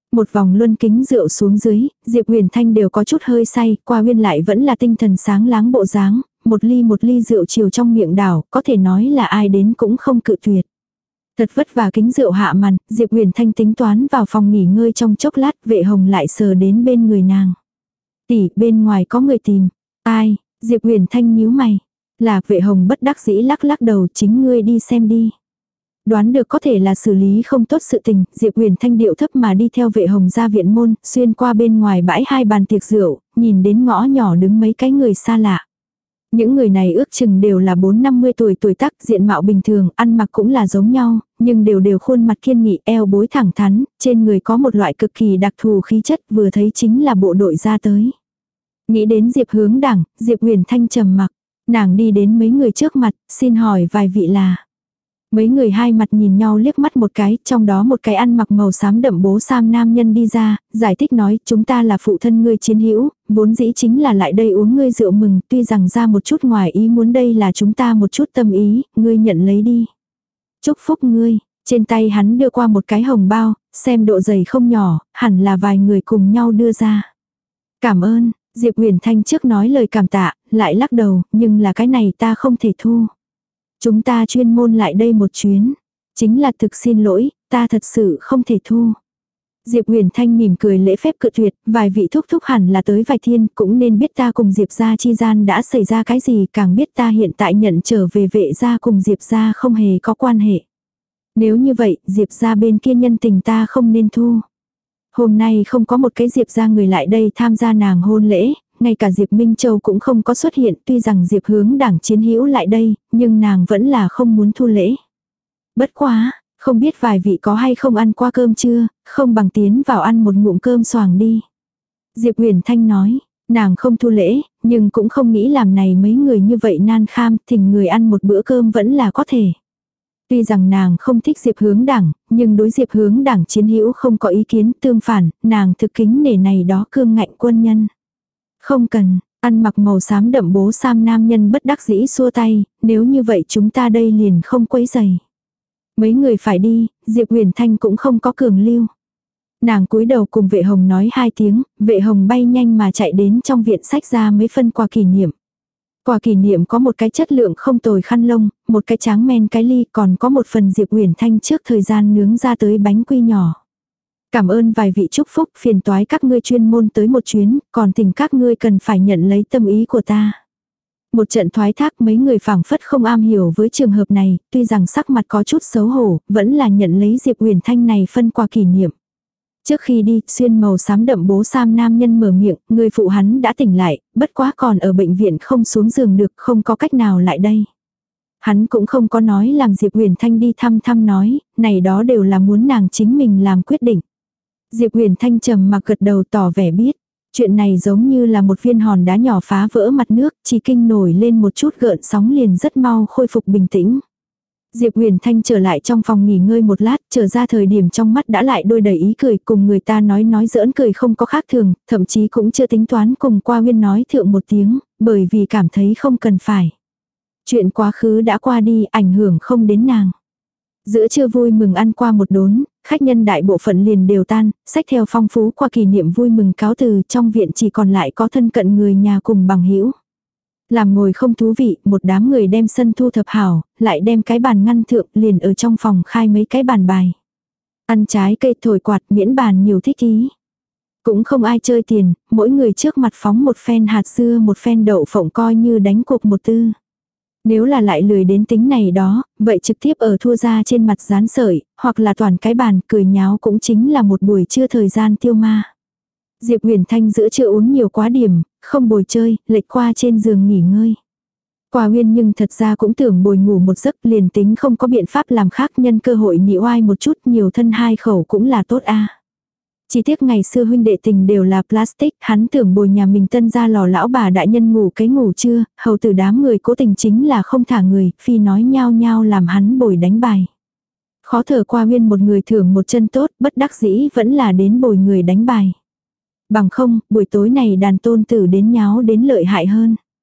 Một vòng luân kính rượu xuống dưới, Diệp Huyền Thanh đều có chút hơi say, Qua Uyên lại vẫn là tinh thần sáng láng bộ dáng, một ly một ly rượu chiều trong miệng đảo, có thể nói là ai đến cũng không cự tuyệt. Thật vất vả kính rượu hạ màn, Diệp Huyền Thanh tính toán vào phòng nghỉ ngơi trong chốc lát, Vệ Hồng lại sờ đến bên người nàng. Tỷ, bên ngoài có người tìm. Ai? Diệp Huyền Thanh nhíu mày. Là Vệ Hồng bất đắc dĩ lắc lắc đầu, chính ngươi đi xem đi. Đoán được có thể là xử lý không tốt sự tình, Diệp Huyền Thanh điệu thấp mà đi theo Vệ Hồng ra viện môn, xuyên qua bên ngoài bãi hai bàn tiệc rượu, nhìn đến ngõ nhỏ đứng mấy cái người xa lạ. Những người này ước chừng đều là bốn năm mươi tuổi tuổi tác, diện mạo bình thường, ăn mặc cũng là giống nhau, nhưng đều đều khuôn mặt kiên nghị, eo bối thẳng thắn, trên người có một loại cực kỳ đặc thù khí chất, vừa thấy chính là bộ đội ra tới. Nghĩ đến Diệp Hướng Đảng, Diệp Huyền Thanh trầm mặc, nàng đi đến mấy người trước mặt, xin hỏi vài vị là. Mấy người hai mặt nhìn nhau liếc mắt một cái, trong đó một cái ăn mặc màu xám đậm bố sam nam nhân đi ra, giải thích nói chúng ta là phụ thân ngươi chiến hữu, vốn dĩ chính là lại đây uống ngươi rượu mừng, tuy rằng ra một chút ngoài ý muốn đây là chúng ta một chút tâm ý, ngươi nhận lấy đi. Chúc phúc ngươi, trên tay hắn đưa qua một cái hồng bao, xem độ dày không nhỏ, hẳn là vài người cùng nhau đưa ra. Cảm ơn, Diệp Huyền Thanh trước nói lời cảm tạ, lại lắc đầu, nhưng là cái này ta không thể thu. Chúng ta chuyên môn lại đây một chuyến. Chính là thực xin lỗi, ta thật sự không thể thu. Diệp Huyền Thanh mỉm cười lễ phép cự tuyệt, vài vị thúc thúc hẳn là tới vài thiên, cũng nên biết ta cùng Diệp gia chi gian đã xảy ra cái gì, càng biết ta hiện tại nhận trở về Vệ gia cùng Diệp gia không hề có quan hệ. Nếu như vậy, Diệp gia bên kia nhân tình ta không nên thu. Hôm nay không có một cái Diệp gia người lại đây tham gia nàng hôn lễ, ngay cả Diệp Minh Châu cũng không có xuất hiện, tuy rằng Diệp Hướng Đảng chiến hữu lại đây, nhưng nàng vẫn là không muốn thu lễ. Bất quá, không biết vài vị có hay không ăn qua cơm chưa, không bằng tiến vào ăn một ngụm cơm xoàng đi. Diệp Huyền Thanh nói, nàng không thu lễ, nhưng cũng không nghĩ làm này mấy người như vậy nan kham, thỉnh người ăn một bữa cơm vẫn là có thể. Tuy rằng nàng không thích Diệp Hướng Đảng, nhưng đối Diệp Hướng Đảng chiến hữu không có ý kiến, tương phản, nàng thực kính nể này đó cương ngạnh quân nhân. Không cần, ăn mặc màu xám đậm bố sam nam nhân bất đắc dĩ xua tay, nếu như vậy chúng ta đây liền không quấy rầy. Mấy người phải đi, Diệp Huyền Thanh cũng không có cường lưu. Nàng cúi đầu cùng Vệ Hồng nói hai tiếng, Vệ Hồng bay nhanh mà chạy đến trong viện sách ra mấy phân quà kỷ niệm. Quà kỷ niệm có một cái chất lượng không tồi khăn lông, một cái tráng men cái ly, còn có một phần Diệp Huyền Thanh trước thời gian nướng ra tới bánh quy nhỏ. Cảm ơn vài vị chúc phúc, phiền toái các ngươi chuyên môn tới một chuyến, còn tình các ngươi cần phải nhận lấy tâm ý của ta. Một trận thoái thác mấy người phảng phất không am hiểu với trường hợp này, tuy rằng sắc mặt có chút xấu hổ, vẫn là nhận lấy Diệp Huyền Thanh này phân quà kỷ niệm. Trước khi đi, xuyên màu xám đậm bố sam nam nhân mở miệng, người phụ hắn đã tỉnh lại, bất quá còn ở bệnh viện không xuống giường được, không có cách nào lại đây. Hắn cũng không có nói làm Diệp Huyền Thanh đi thăm thăm nói, này đó đều là muốn nàng chính mình làm quyết định. Diệp Huyền Thanh trầm mặc gật đầu tỏ vẻ biết. Chuyện này giống như là một viên hòn đá nhỏ phá vỡ mặt nước, chỉ kinh nổi lên một chút gợn sóng liền rất mau khôi phục bình tĩnh. Diệp Huyền Thanh trở lại trong phòng nghỉ ngơi một lát, trở ra thời điểm trong mắt đã lại đôi đầy ý cười, cùng người ta nói nói giỡn cười không có khác thường, thậm chí cũng chưa tính toán cùng Qua Uyên nói thượng một tiếng, bởi vì cảm thấy không cần phải. Chuyện quá khứ đã qua đi, ảnh hưởng không đến nàng. Giữa trưa vui mừng ăn qua một đốn, khách nhân đại bộ phận liền đều tan, xách theo phong phú qua kỷ niệm vui mừng cáo từ, trong viện chỉ còn lại có thân cận người nhà cùng bằng hữu. Làm ngồi không thú vị, một đám người đem sân thu thập hảo, lại đem cái bàn ngăn thượng liền ở trong phòng khai mấy cái bàn bài. Ăn trái cây thổi quạt miễn bàn nhiều thích ý. Cũng không ai chơi tiền, mỗi người trước mặt phóng một phen hạt dưa một phen đậu phộng coi như đánh cuộc một tư. Nếu là lại lười đến tính này đó, vậy trực tiếp ở thua ra trên mặt dán sợi, hoặc là toàn cái bàn cười nháo cũng chính là một buổi trưa thời gian tiêu ma. Diệp Huyền Thanh giữa trưa uống nhiều quá điểm, không bồi chơi, lệch qua trên giường nghỉ ngơi. Qua Uyên nhưng thật ra cũng tưởng bồi ngủ một giấc, liền tính không có biện pháp làm khác, nhân cơ hội nhị oai một chút, nhiều thân hai khẩu cũng là tốt a. Chỉ tiếc ngày xưa huynh đệ tình đều là plastic, hắn tưởng bồi nhà mình tân gia lò lão bà đại nhân ngủ cái ngủ trưa, hầu tử đám người cố tình chính là không thả người, phi nói nhao nhao làm hắn bồi đánh bài. Khó thở Qua Uyên một người thưởng một chân tốt, bất đắc dĩ vẫn là đến bồi người đánh bài. Bằng không, buổi tối này đàn tôn tử đến nháo đến lợi hại hơn.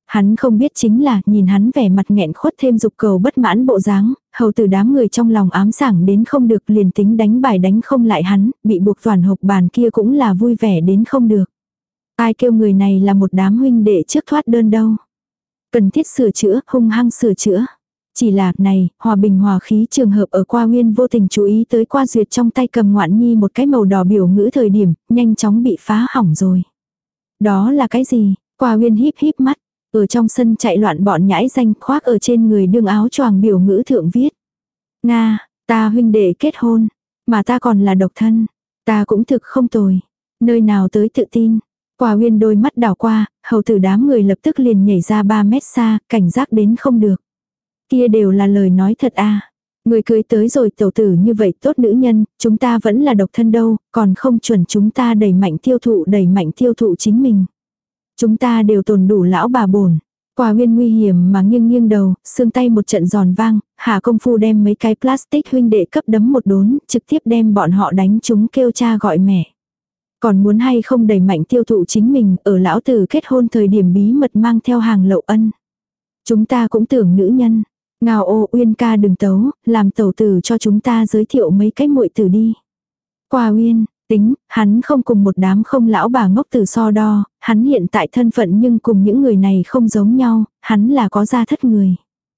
Hắn không biết chính là, nhìn hắn vẻ mặt nghẹn khuất thêm dục cầu bất mãn bộ dáng, hầu tử đám người trong lòng ám sảng đến không được, liền tính đánh bài đánh không lại hắn, bị buộc toàn hộp bàn kia cũng là vui vẻ đến không được. Ai kêu người này là một đám huynh đệ trước thoát đơn đâu. Cần thiết sửa chữa, hung hăng sửa chữa. Chỉ là, này, hòa bình hòa khí trường hợp ở Qua Nguyên vô tình chú ý tới Qua Duyệt trong tay cầm ngoạn nhi một cái màu đỏ biểu ngữ thời điểm, nhanh chóng bị phá hỏng rồi. Đó là cái gì? Qua Nguyên híp híp mắt. Ở trong sân chạy loạn bọn nhãi danh khoác ở trên người đương áo choàng biểu ngữ thượng viết. Nga, ta huynh đệ kết hôn. Mà ta còn là độc thân. Ta cũng thực không tồi. Nơi nào tới tự tin. Qua Nguyên đôi mắt đảo qua, hầu tử đám người lập tức liền nhảy ra ba mét xa, cảnh giác đến không được. Kia đều là lời nói thật à. Người cưới tới rồi tẩu tử như vậy tốt nữ nhân, chúng ta vẫn là độc thân đâu, còn không chuẩn chúng ta đẩy mạnh tiêu thụ đẩy mạnh tiêu thụ chính mình. Chúng ta đều tồn đủ lão bà bổn. Qua Nguyên nguy hiểm mà nghiêng nghiêng đầu, xương tay một trận giòn vang, hạ công phu đem mấy cái plastic huynh đệ cấp đấm một đốn, trực tiếp đem bọn họ đánh chúng kêu cha gọi mẹ. Còn muốn hay không đẩy mạnh tiêu thụ chính mình, ở lão tử kết hôn thời điểm bí mật mang theo hàng lậu ân. Chúng ta cũng tưởng nữ nhân. Ngao ô Uyên ca đừng tấu, làm tẩu tử cho chúng ta giới thiệu mấy cái muội tử đi. Qua Uyên, tính, hắn không cùng một đám không lão bà ngốc tử so đo, hắn hiện tại thân phận nhưng cùng những người này không giống nhau, hắn là có gia thất người.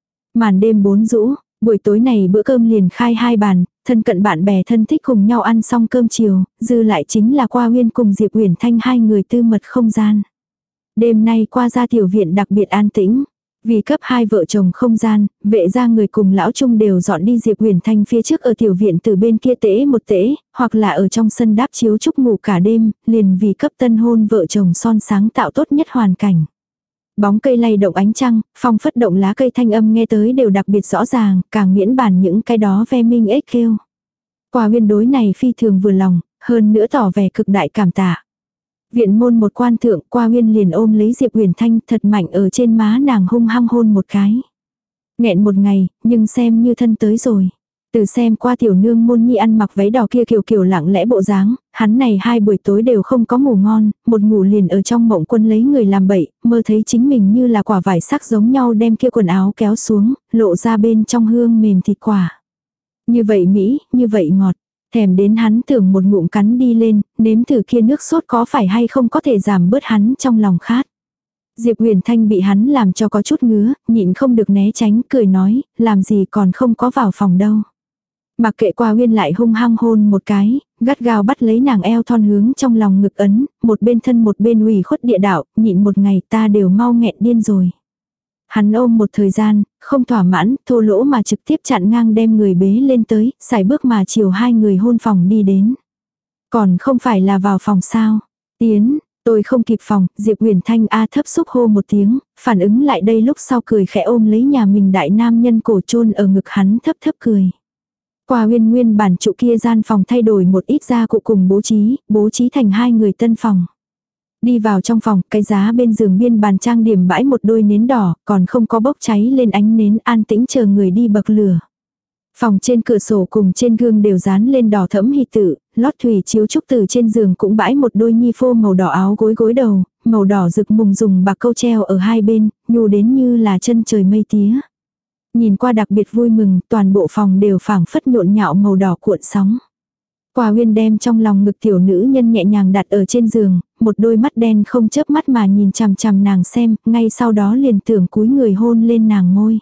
Màn đêm bốn rũ, buổi tối này bữa cơm liền khai hai bàn, thân cận bạn bè thân thích cùng nhau ăn xong cơm chiều, dư lại chính là Qua Uyên cùng Diệp Uyển Thanh hai người tư mật không gian. Đêm nay qua ra tiểu viện đặc biệt an tĩnh. Vì cấp hai vợ chồng không gian, vệ gia người cùng lão trung đều dọn đi Diệp Huyền Thanh phía trước ở tiểu viện từ bên kia tễ một tễ, hoặc là ở trong sân đáp chiếu chúc ngủ cả đêm, liền vì cấp tân hôn vợ chồng son sáng tạo tốt nhất hoàn cảnh. Bóng cây lay động ánh trăng, phong phất động lá cây thanh âm nghe tới đều đặc biệt rõ ràng, càng miễn bàn những cái đó ve minh ếch kêu. Qua Uyên đối này phi thường vừa lòng, hơn nữa tỏ vẻ cực đại cảm tạ. Viện môn một quan thượng, Qua Uyên liền ôm lấy Diệp Huyền Thanh thật mạnh ở trên má nàng hung hăng hôn một cái. Nghẹn một ngày, nhưng xem như thân tới rồi. Từ xem qua tiểu nương môn nhi ăn mặc váy đỏ kia kiểu kiểu lặng lẽ bộ dáng, hắn này hai buổi tối đều không có ngủ ngon, một ngủ liền ở trong mộng quân lấy người làm bậy, mơ thấy chính mình như là quả vải sắc giống nhau đem kia quần áo kéo xuống, lộ ra bên trong hương mềm thịt quả. Như vậy Mỹ, như vậy ngọt. Thèm đến hắn tưởng một ngụm cắn đi lên, nếm thử kia nước sốt có phải hay không có thể giảm bớt hắn trong lòng khát. Diệp Huyền Thanh bị hắn làm cho có chút ngứa, nhịn không được né tránh, cười nói, làm gì còn không có vào phòng đâu. Mặc kệ Qua Uyên lại hung hăng hôn một cái, gắt gao bắt lấy nàng eo thon hướng trong lòng ngực ấn, một bên thân một bên ủy khuất địa đạo, nhịn một ngày ta đều mau nghẹn điên rồi. Hắn ôm một thời gian, không thỏa mãn, thô lỗ mà trực tiếp chặn ngang đem người bế lên tới, xài bước mà chiều hai người hôn phòng đi đến. Còn không phải là vào phòng sao? Tiến, tôi không kịp phòng, Diệp Huyền Thanh A thấp xúc hô một tiếng, phản ứng lại đây lúc sau cười khẽ ôm lấy nhà mình đại nam nhân cổ chôn ở ngực hắn thấp thấp cười. Qua Uyên nguyên bản trụ kia gian phòng thay đổi một ít gia cụ cùng bố trí, bố trí thành hai người tân phòng. Đi vào trong phòng, cái giá bên giường biên bàn trang điểm bãi một đôi nến đỏ, còn không có bốc cháy lên ánh nến an tĩnh chờ người đi bậc lửa. Phòng trên cửa sổ cùng trên gương đều dán lên đỏ thẫm hỷ tử, lót thủy chiếu trúc từ trên giường cũng bãi một đôi nhi phô màu đỏ áo gối gối đầu, màu đỏ rực mùng dùng bạc câu treo ở hai bên, nhu đến như là chân trời mây tía. Nhìn qua đặc biệt vui mừng, toàn bộ phòng đều phảng phất nhộn nhạo màu đỏ cuộn sóng. Qua Uyên đem trong lòng ngực tiểu nữ nhân nhẹ nhàng đặt ở trên giường, một đôi mắt đen không chớp mắt mà nhìn chằm chằm nàng xem, ngay sau đó liền tưởng cúi người hôn lên nàng môi.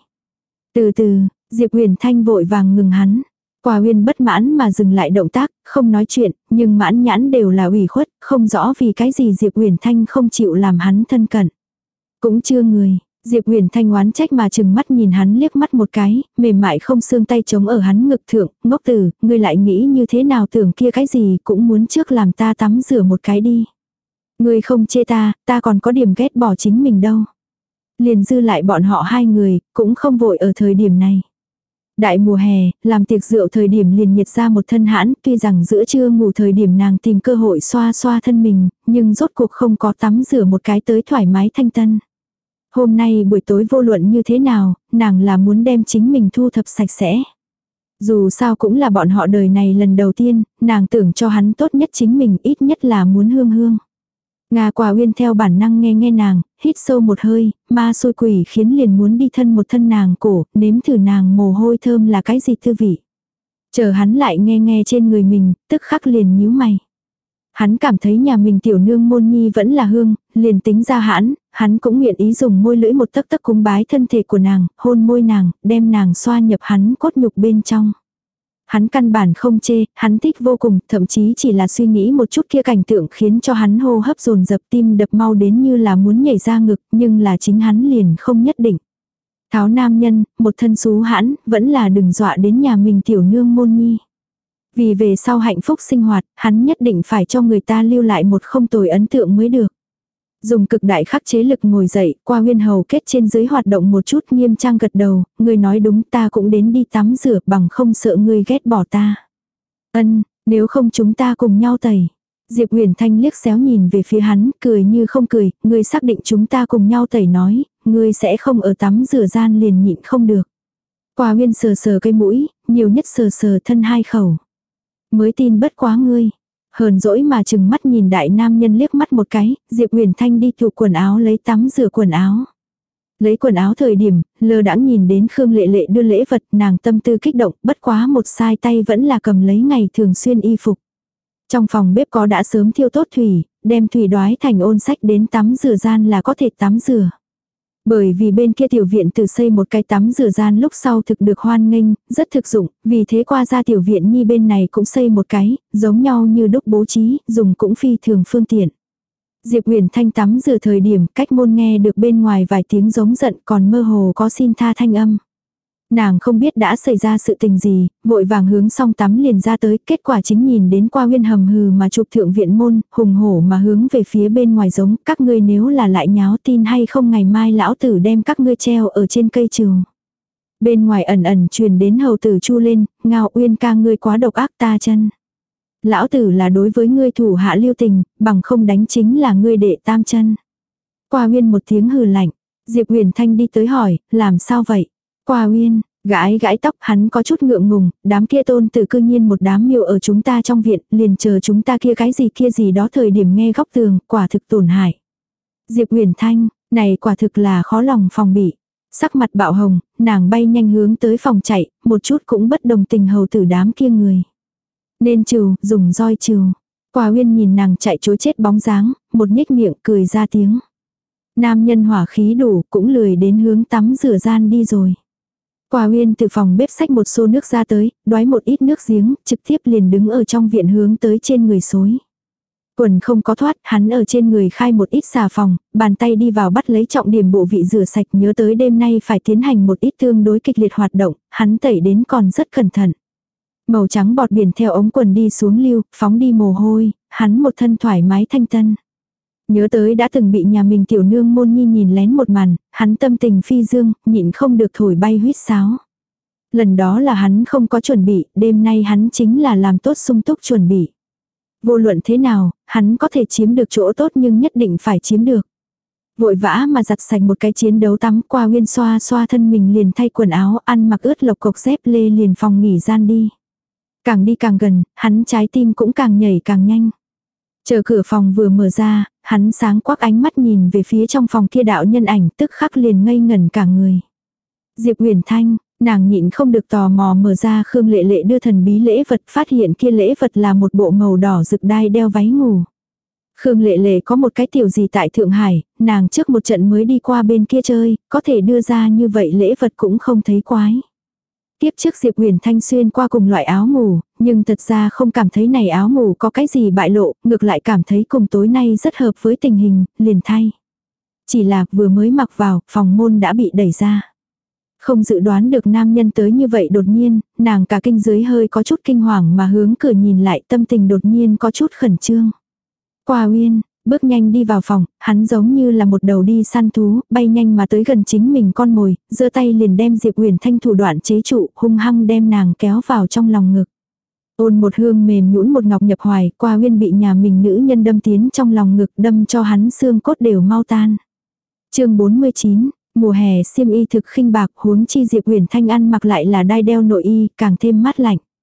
Từ từ, Diệp Huyền Thanh vội vàng ngừng hắn. Qua Uyên bất mãn mà dừng lại động tác, không nói chuyện, nhưng mãn nhãn đều là ủy khuất, không rõ vì cái gì Diệp Huyền Thanh không chịu làm hắn thân cận. Cũng chưa người. Diệp Huyền Thanh oán trách mà chừng mắt nhìn hắn liếc mắt một cái, mềm mại không xương tay chống ở hắn ngực thượng, ngốc tử, ngươi lại nghĩ như thế nào tưởng kia cái gì cũng muốn trước làm ta tắm rửa một cái đi. Ngươi không chê ta, ta còn có điểm ghét bỏ chính mình đâu. Liền dư lại bọn họ hai người, cũng không vội ở thời điểm này. Đại mùa hè, làm tiệc rượu thời điểm liền nhiệt ra một thân hãn, tuy rằng giữa trưa ngủ thời điểm nàng tìm cơ hội xoa xoa thân mình, nhưng rốt cuộc không có tắm rửa một cái tới thoải mái thanh tân. Hôm nay buổi tối vô luận như thế nào, nàng là muốn đem chính mình thu thập sạch sẽ. Dù sao cũng là bọn họ đời này lần đầu tiên, nàng tưởng cho hắn tốt nhất chính mình ít nhất là muốn hương hương. Nga Quả Uyên theo bản năng nghe nghe nàng, hít sâu một hơi, ma xôi quỷ khiến liền muốn đi thân một thân nàng cổ, nếm thử nàng mồ hôi thơm là cái gì tư vị. Chờ hắn lại nghe nghe trên người mình, tức khắc liền nhíu mày. Hắn cảm thấy nhà mình tiểu nương môn nhi vẫn là hương, liền tính ra hãn, hắn cũng nguyện ý dùng môi lưỡi một tấc tấc cúng bái thân thể của nàng, hôn môi nàng, đem nàng xoa nhập hắn cốt nhục bên trong. Hắn căn bản không chê, hắn thích vô cùng, thậm chí chỉ là suy nghĩ một chút kia cảnh tượng khiến cho hắn hô hấp dồn dập, tim đập mau đến như là muốn nhảy ra ngực, nhưng là chính hắn liền không nhất định. Tháo nam nhân, một thân xú hãn, vẫn là đừng dọa đến nhà mình tiểu nương môn nhi. Vì về sau hạnh phúc sinh hoạt, hắn nhất định phải cho người ta lưu lại một không tồi ấn tượng mới được. Dùng cực đại khắc chế lực ngồi dậy, qua huyên hầu kết trên dưới hoạt động một chút, nghiêm trang gật đầu, người nói đúng, ta cũng đến đi tắm rửa, bằng không sợ ngươi ghét bỏ ta. Ân, nếu không chúng ta cùng nhau tẩy. Diệp Huyền Thanh liếc xéo nhìn về phía hắn, cười như không cười, ngươi xác định chúng ta cùng nhau tẩy nói, ngươi sẽ không ở tắm rửa gian liền nhịn không được. Qua huyên sờ sờ cây mũi, nhiều nhất sờ sờ thân hai khẩu. Mới tin bất quá ngươi. Hờn dỗi mà chừng mắt nhìn đại nam nhân liếc mắt một cái, Diệp Huyền Thanh đi tụ quần áo lấy tắm rửa quần áo. Lấy quần áo thời điểm, lơ đãng nhìn đến Khương Lệ Lệ đưa lễ vật, nàng tâm tư kích động, bất quá một sai tay vẫn là cầm lấy ngày thường xuyên y phục. Trong phòng bếp có đã sớm thiêu tốt thủy, đem thủy đoái thành ôn sách đến tắm rửa gian là có thể tắm rửa. Bởi vì bên kia tiểu viện từ xây một cái tắm rửa gian lúc sau thực được hoan nghênh, rất thực dụng, vì thế qua ra tiểu viện nhi bên này cũng xây một cái, giống nhau như đúc bố trí, dùng cũng phi thường phương tiện. Diệp Huyền Thanh tắm rửa thời điểm cách môn nghe được bên ngoài vài tiếng giống giận còn mơ hồ có xin tha thanh âm. Nàng không biết đã xảy ra sự tình gì, vội vàng hướng xong tắm liền ra tới, kết quả chính nhìn đến qua huyên hầm hừ mà chụp thượng viện môn, hùng hổ mà hướng về phía bên ngoài giống, các ngươi nếu là lại nháo tin hay không ngày mai lão tử đem các ngươi treo ở trên cây trường. Bên ngoài ẩn ẩn truyền đến hầu tử chu lên, ngao Uyên ca ngươi quá độc ác ta chân. Lão tử là đối với ngươi thủ hạ lưu tình, bằng không đánh chính là ngươi đệ tam chân. Qua Uyên một tiếng hừ lạnh, Diệp Huyền Thanh đi tới hỏi, làm sao vậy? Qua Uyên, gãi gãi tóc hắn có chút ngượng ngùng, đám kia tôn tử cư nhiên một đám miêu ở chúng ta trong viện, liền chờ chúng ta kia cái gì kia gì đó thời điểm nghe góc tường, quả thực tổn hại. Diệp Huyền Thanh, này quả thực là khó lòng phòng bị. Sắc mặt bạo hồng, nàng bay nhanh hướng tới phòng chạy, một chút cũng bất đồng tình hầu tử đám kia người. Nên trừ, dùng roi trừ. Qua Uyên nhìn nàng chạy trối chết bóng dáng, một nhếch miệng cười ra tiếng. Nam nhân hỏa khí đủ, cũng lười đến hướng tắm rửa gian đi rồi. Qua Uyên từ phòng bếp xách một xô nước ra tới, đoái một ít nước giếng, trực tiếp liền đứng ở trong viện hướng tới trên người xối. Quần không có thoát, hắn ở trên người khai một ít xà phòng, bàn tay đi vào bắt lấy trọng điểm bộ vị rửa sạch, nhớ tới đêm nay phải tiến hành một ít tương đối kịch liệt hoạt động, hắn tẩy đến còn rất cẩn thận. Màu trắng bọt biển theo ống quần đi xuống lưu, phóng đi mồ hôi, hắn một thân thoải mái thanh tân. Nhớ tới đã từng bị nhà mình tiểu nương môn nhi nhìn lén một màn, hắn tâm tình phi dương, nhịn không được thổi bay huýt sáo. Lần đó là hắn không có chuẩn bị, đêm nay hắn chính là làm tốt sung túc chuẩn bị. Vô luận thế nào, hắn có thể chiếm được chỗ tốt nhưng nhất định phải chiếm được. Vội vã mà giặt sạch một cái chiến đấu tắm, Qua Uyên xoa xoa thân mình liền thay quần áo, ăn mặc ướt lộc cộc dép lê liền phòng nghỉ gian đi. Càng đi càng gần, hắn trái tim cũng càng nhảy càng nhanh. Chờ cửa phòng vừa mở ra, hắn sáng quắc ánh mắt nhìn về phía trong phòng kia đạo nhân ảnh, tức khắc liền ngây ngẩn cả người. Diệp Huyền Thanh, nàng nhịn không được tò mò mở ra Khương Lệ Lệ đưa thần bí lễ vật, phát hiện kia lễ vật là một bộ màu đỏ rực đai đeo váy ngủ. Khương Lệ Lệ có một cái tiểu gì tại Thượng Hải, nàng trước một trận mới đi qua bên kia chơi, có thể đưa ra như vậy lễ vật cũng không thấy quái. Tiếp trước Diệp Huyền Thanh xuyên qua cùng loại áo ngủ, nhưng thật ra không cảm thấy này áo ngủ có cái gì bại lộ, ngược lại cảm thấy cùng tối nay rất hợp với tình hình, liền thay. Chỉ là vừa mới mặc vào, phòng môn đã bị đẩy ra. Không dự đoán được nam nhân tới như vậy đột nhiên, nàng cả kinh dưới hơi có chút kinh hoàng mà hướng cửa nhìn lại, tâm tình đột nhiên có chút khẩn trương. Qua Uyên, bước nhanh đi vào phòng, hắn giống như là một đầu đi săn thú, bay nhanh mà tới gần chính mình con mồi, giơ tay liền đem Diệp Huyền Thanh thủ đoạn chế trụ, hung hăng đem nàng kéo vào trong lòng ngực. Ôn một hương mềm nhũn một ngọc nhập hoài, Qua Uyên bị nhà mình nữ nhân đâm tiến trong lòng ngực, đâm cho hắn xương cốt đều mau tan. Chương bốn mươi chín, mùa hè xiêm y thực khinh bạc, huống chi Diệp Huyền Thanh ăn mặc lại là đai đeo nội y, càng thêm mát lạnh.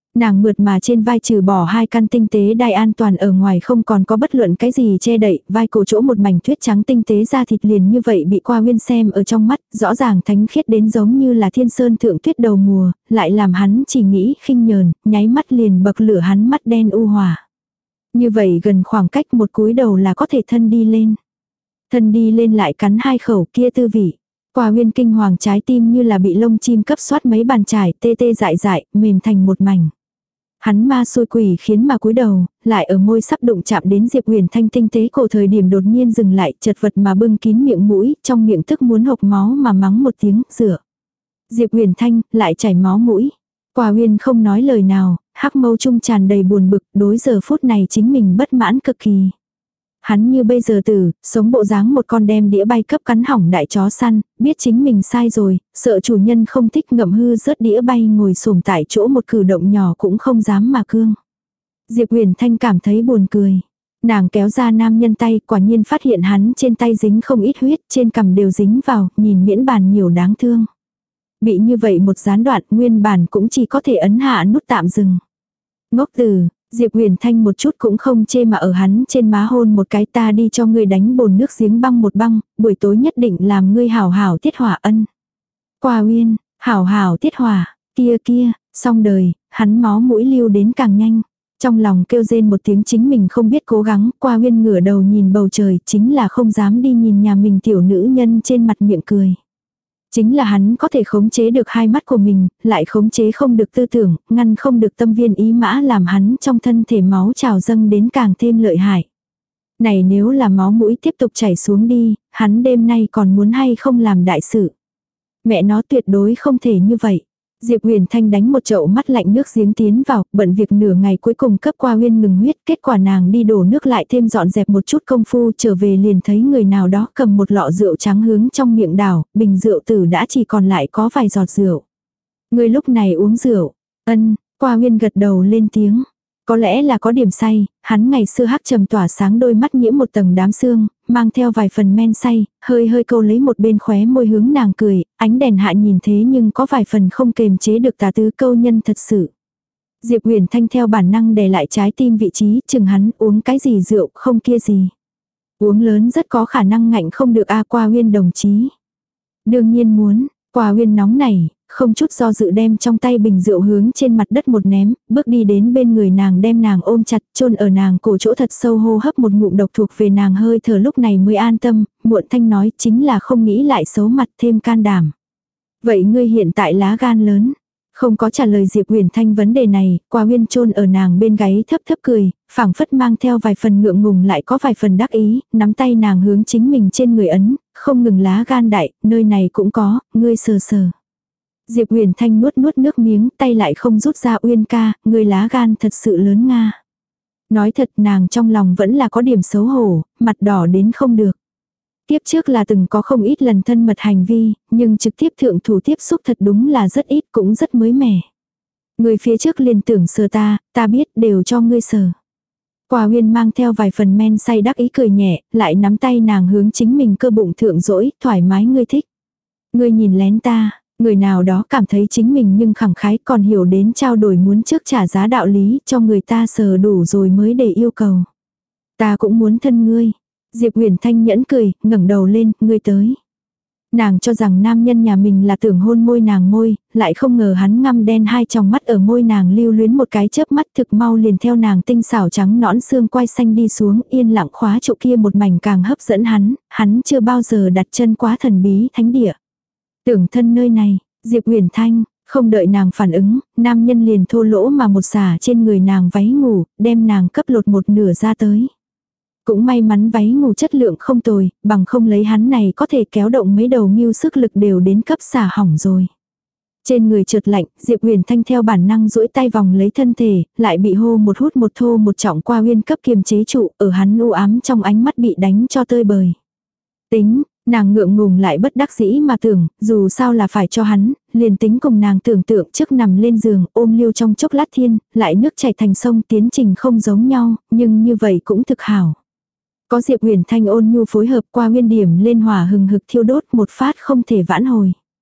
Nàng mượt mà trên vai trừ bỏ hai căn tinh tế đai an toàn ở ngoài không còn có bất luận cái gì che đậy, vai cổ chỗ một mảnh tuyết trắng tinh tế da thịt liền như vậy bị Qua Uyên xem ở trong mắt, rõ ràng thánh khiết đến giống như là thiên sơn thượng tuyết đầu mùa, lại làm hắn chỉ nghĩ khinh nhờn, nháy mắt liền bậc lửa hắn mắt đen u hỏa. Như vậy gần khoảng cách một cúi đầu là có thể thân đi lên. Thân đi lên lại cắn hai khẩu kia tư vị. Qua Uyên kinh hoàng trái tim như là bị lông chim cấp xoát mấy bàn chải tê tê dại dại, mềm thành một mảnh. Hắn ma xôi quỷ khiến mà cúi đầu, lại ở môi sắp đụng chạm đến Diệp Huyền Thanh tinh tế cổ thời điểm đột nhiên dừng lại, chật vật mà bưng kín miệng mũi, trong miệng tức muốn hộc máu mà mắng một tiếng, rửa. Diệp Huyền Thanh, lại chảy máu mũi. Qua Uyên không nói lời nào, hắc mâu trung tràn đầy buồn bực, đối giờ phút này chính mình bất mãn cực kỳ. Hắn như bây giờ tử, sống bộ dáng một con đem đĩa bay cấp cắn hỏng đại chó săn, biết chính mình sai rồi, sợ chủ nhân không thích ngậm hư rớt đĩa bay ngồi xổm tại chỗ một cử động nhỏ cũng không dám mà cương. Diệp Huyền Thanh cảm thấy buồn cười. Nàng kéo ra nam nhân tay, quả nhiên phát hiện hắn trên tay dính không ít huyết, trên cằm đều dính vào, nhìn miễn bàn nhiều đáng thương. Bị như vậy một gián đoạn, nguyên bản cũng chỉ có thể ấn hạ nút tạm dừng. Ngốc tử, Diệp Huyền Thanh một chút cũng không chê mà ở hắn trên má hôn một cái, ta đi cho ngươi đánh bồn nước giếng băng một băng, buổi tối nhất định làm ngươi hảo hảo tiết hỏa ân. Qua Uyên, hảo hảo tiết hỏa, kia kia, xong đời, hắn máu mũi lưu đến càng nhanh. Trong lòng kêu rên một tiếng chính mình không biết cố gắng, Qua Uyên ngửa đầu nhìn bầu trời, chính là không dám đi nhìn nhà mình tiểu nữ nhân trên mặt miệng cười. Chính là hắn có thể khống chế được hai mắt của mình, lại khống chế không được tư tưởng, ngăn không được tâm viên ý mã làm hắn trong thân thể máu trào dâng đến càng thêm lợi hại. Này nếu là máu mũi tiếp tục chảy xuống đi, hắn đêm nay còn muốn hay không làm đại sự. Mẹ nó tuyệt đối không thể như vậy. Diệp Huyền Thanh đánh một chậu mắt lạnh nước giếng tiến vào, bận việc nửa ngày cuối cùng cấp Qua Uyên ngừng huyết, kết quả nàng đi đổ nước lại thêm dọn dẹp một chút công phu, trở về liền thấy người nào đó cầm một lọ rượu trắng hướng trong miệng đảo, bình rượu tử đã chỉ còn lại có vài giọt rượu. Người lúc này uống rượu, ân, Qua Uyên gật đầu lên tiếng. Có lẽ là có điểm say, hắn ngày xưa hắc trầm tỏa sáng đôi mắt nhiễm một tầng đám sương, mang theo vài phần men say, hơi hơi câu lấy một bên khóe môi hướng nàng cười, ánh đèn hạ nhìn thế nhưng có vài phần không kềm chế được tà tứ câu nhân thật sự. Diệp Huyền Thanh theo bản năng đè lại trái tim vị trí, chừng hắn uống cái gì rượu không kia gì. Uống lớn rất có khả năng ngạnh không được a Qua Uyên đồng chí. Đương nhiên muốn, Qua Uyên nóng này, không chút do dự đem trong tay bình rượu hướng trên mặt đất một ném, bước đi đến bên người nàng đem nàng ôm chặt, chôn ở nàng cổ chỗ thật sâu hô hấp một ngụm độc thuộc về nàng hơi thở lúc này mới an tâm, muộn thanh nói chính là không nghĩ lại xấu mặt thêm can đảm. Vậy ngươi hiện tại lá gan lớn. Không có trả lời Diệp Huyền Thanh vấn đề này, Qua Uyên chôn ở nàng bên gáy thấp thấp cười, phảng phất mang theo vài phần ngượng ngùng lại có vài phần đắc ý, nắm tay nàng hướng chính mình trên người ấn, không ngừng lá gan đại, nơi này cũng có, ngươi sờ sờ. Diệp Huyền Thanh nuốt nuốt nước miếng, tay lại không rút ra. Uyên ca, ngươi lá gan thật sự lớn nga. Nói thật nàng trong lòng vẫn là có điểm xấu hổ, mặt đỏ đến không được. Tiếp trước là từng có không ít lần thân mật hành vi, nhưng trực tiếp thượng thủ tiếp xúc thật đúng là rất ít cũng rất mới mẻ. Người phía trước liền tưởng sờ ta, ta biết đều cho ngươi sờ. Qua Uyên mang theo vài phần men say đắc ý cười nhẹ, lại nắm tay nàng hướng chính mình cơ bụng thượng dỗi, thoải mái ngươi thích. Ngươi nhìn lén ta. Người nào đó cảm thấy chính mình nhưng khẳng khái còn hiểu đến trao đổi muốn trước trả giá đạo lý cho người ta sờ đủ rồi mới để yêu cầu. Ta cũng muốn thân ngươi. Diệp Huyền Thanh nhẫn cười, ngẩng đầu lên, ngươi tới. Nàng cho rằng nam nhân nhà mình là tưởng hôn môi nàng môi, lại không ngờ hắn ngăm đen hai tròng mắt ở môi nàng lưu luyến một cái chớp mắt thực mau liền theo nàng tinh xảo trắng nõn xương quai xanh đi xuống yên lặng khóa trụ kia một mảnh càng hấp dẫn hắn, hắn chưa bao giờ đặt chân quá thần bí thánh địa. Tưởng thân nơi này, Diệp Huyền Thanh, không đợi nàng phản ứng, nam nhân liền thô lỗ mà một xả trên người nàng váy ngủ, đem nàng cấp lột một nửa ra tới. Cũng may mắn váy ngủ chất lượng không tồi, bằng không lấy hắn này có thể kéo động mấy đầu mưu sức lực đều đến cấp xả hỏng rồi. Trên người trượt lạnh, Diệp Huyền Thanh theo bản năng duỗi tay vòng lấy thân thể, lại bị hô một hút một thô một trọng Qua Uyên cấp kiềm chế trụ, ở hắn u ám trong ánh mắt bị đánh cho tơi bời. Tính, nàng ngượng ngùng lại bất đắc dĩ mà tưởng, dù sao là phải cho hắn, liền tính cùng nàng tưởng tượng trước nằm lên giường, ôm liêu trong chốc lát thiên, lại nước chảy thành sông tiến trình không giống nhau, nhưng như vậy cũng thực hảo. Có Diệp Huyền Thanh ôn nhu phối hợp Qua Uyên điểm lên hỏa hừng hực thiêu đốt một phát không thể vãn hồi.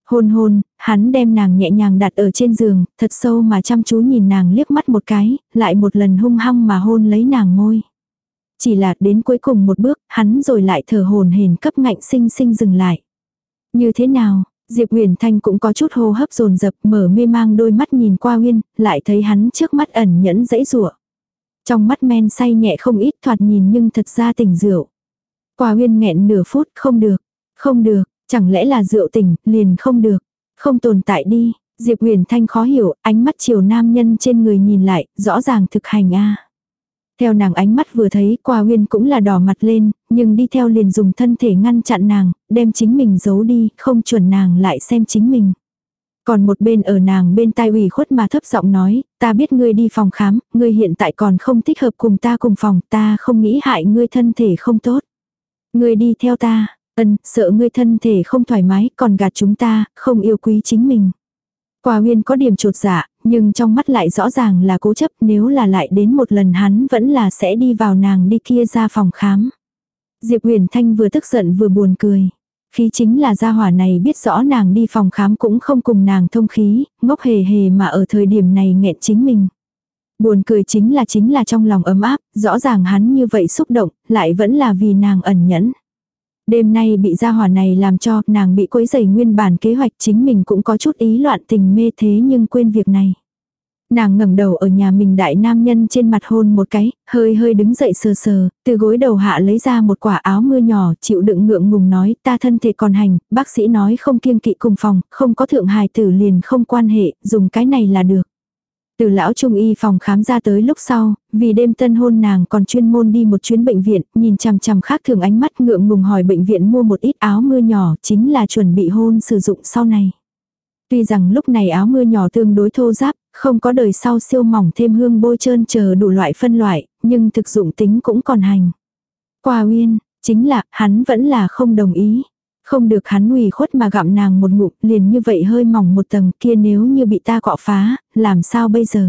Hôn hôn, hắn đem nàng nhẹ nhàng đặt ở trên giường, thật sâu mà chăm chú nhìn nàng liếc mắt một cái, lại một lần hung hăng mà hôn lấy nàng môi. Chỉ là đến cuối cùng một bước, hắn rồi lại thở hổn hển cấp ngạnh sinh sinh dừng lại. Như thế nào? Diệp Huyền Thanh cũng có chút hô hấp dồn dập, mở mê mang đôi mắt nhìn qua Uyên, lại thấy hắn trước mắt ẩn nhẫn dãy rủa. Trong mắt men say nhẹ không ít, thoạt nhìn nhưng thật ra tỉnh rượu. Qua Uyên nghẹn nửa phút, không được, không được, chẳng lẽ là rượu tỉnh, liền không được, không tồn tại đi. Diệp Huyền Thanh khó hiểu, ánh mắt chiều nam nhân trên người nhìn lại, rõ ràng thực hành a. Theo nàng ánh mắt vừa thấy, Qua Uyên cũng là đỏ mặt lên, nhưng đi theo liền dùng thân thể ngăn chặn nàng, đem chính mình giấu đi, không chuẩn nàng lại xem chính mình. Còn một bên ở nàng bên tai ủy khuất mà thấp giọng nói, ta biết ngươi đi phòng khám, ngươi hiện tại còn không thích hợp cùng ta cùng phòng, ta không nghĩ hại ngươi thân thể không tốt. Ngươi đi theo ta, ân, sợ ngươi thân thể không thoải mái, còn gạt chúng ta, không yêu quý chính mình. Qua Uyên có điểm chột dạ, nhưng trong mắt lại rõ ràng là cố chấp, nếu là lại đến một lần hắn vẫn là sẽ đi vào nàng đi kia ra phòng khám. Diệp Huyền Thanh vừa tức giận vừa buồn cười. Khí chính là gia hỏa này biết rõ nàng đi phòng khám cũng không cùng nàng thông khí, ngốc hề hề mà ở thời điểm này nghẹn chính mình. Buồn cười chính là chính là trong lòng ấm áp, rõ ràng hắn như vậy xúc động, lại vẫn là vì nàng ẩn nhẫn. Đêm nay bị gia hỏa này làm cho nàng bị quấy rầy nguyên bản kế hoạch, chính mình cũng có chút ý loạn tình mê thế nhưng quên việc này. Nàng ngẩng đầu ở nhà mình đại nam nhân trên mặt hôn một cái, hơi hơi đứng dậy sờ sờ, từ gối đầu hạ lấy ra một quả áo mưa nhỏ, chịu đựng ngượng ngùng nói, ta thân thể còn hành, bác sĩ nói không kiêng kỵ cùng phòng, không có thượng hài tử liền không quan hệ, dùng cái này là được. Từ lão trung y phòng khám ra tới lúc sau, vì đêm tân hôn nàng còn chuyên môn đi một chuyến bệnh viện, nhìn chằm chằm khác thường ánh mắt ngượng ngùng hỏi bệnh viện mua một ít áo mưa nhỏ, chính là chuẩn bị hôn sử dụng sau này. Tuy rằng lúc này áo mưa nhỏ tương đối thô ráp, không có đời sau siêu mỏng thêm hương bôi trơn chờ đủ loại phân loại, nhưng thực dụng tính cũng còn hành. Qua Uyên, chính là, hắn vẫn là không đồng ý. Không được hắn ủy khuất mà gặm nàng một ngụm, liền như vậy hơi mỏng một tầng kia nếu như bị ta cọ phá, làm sao bây giờ?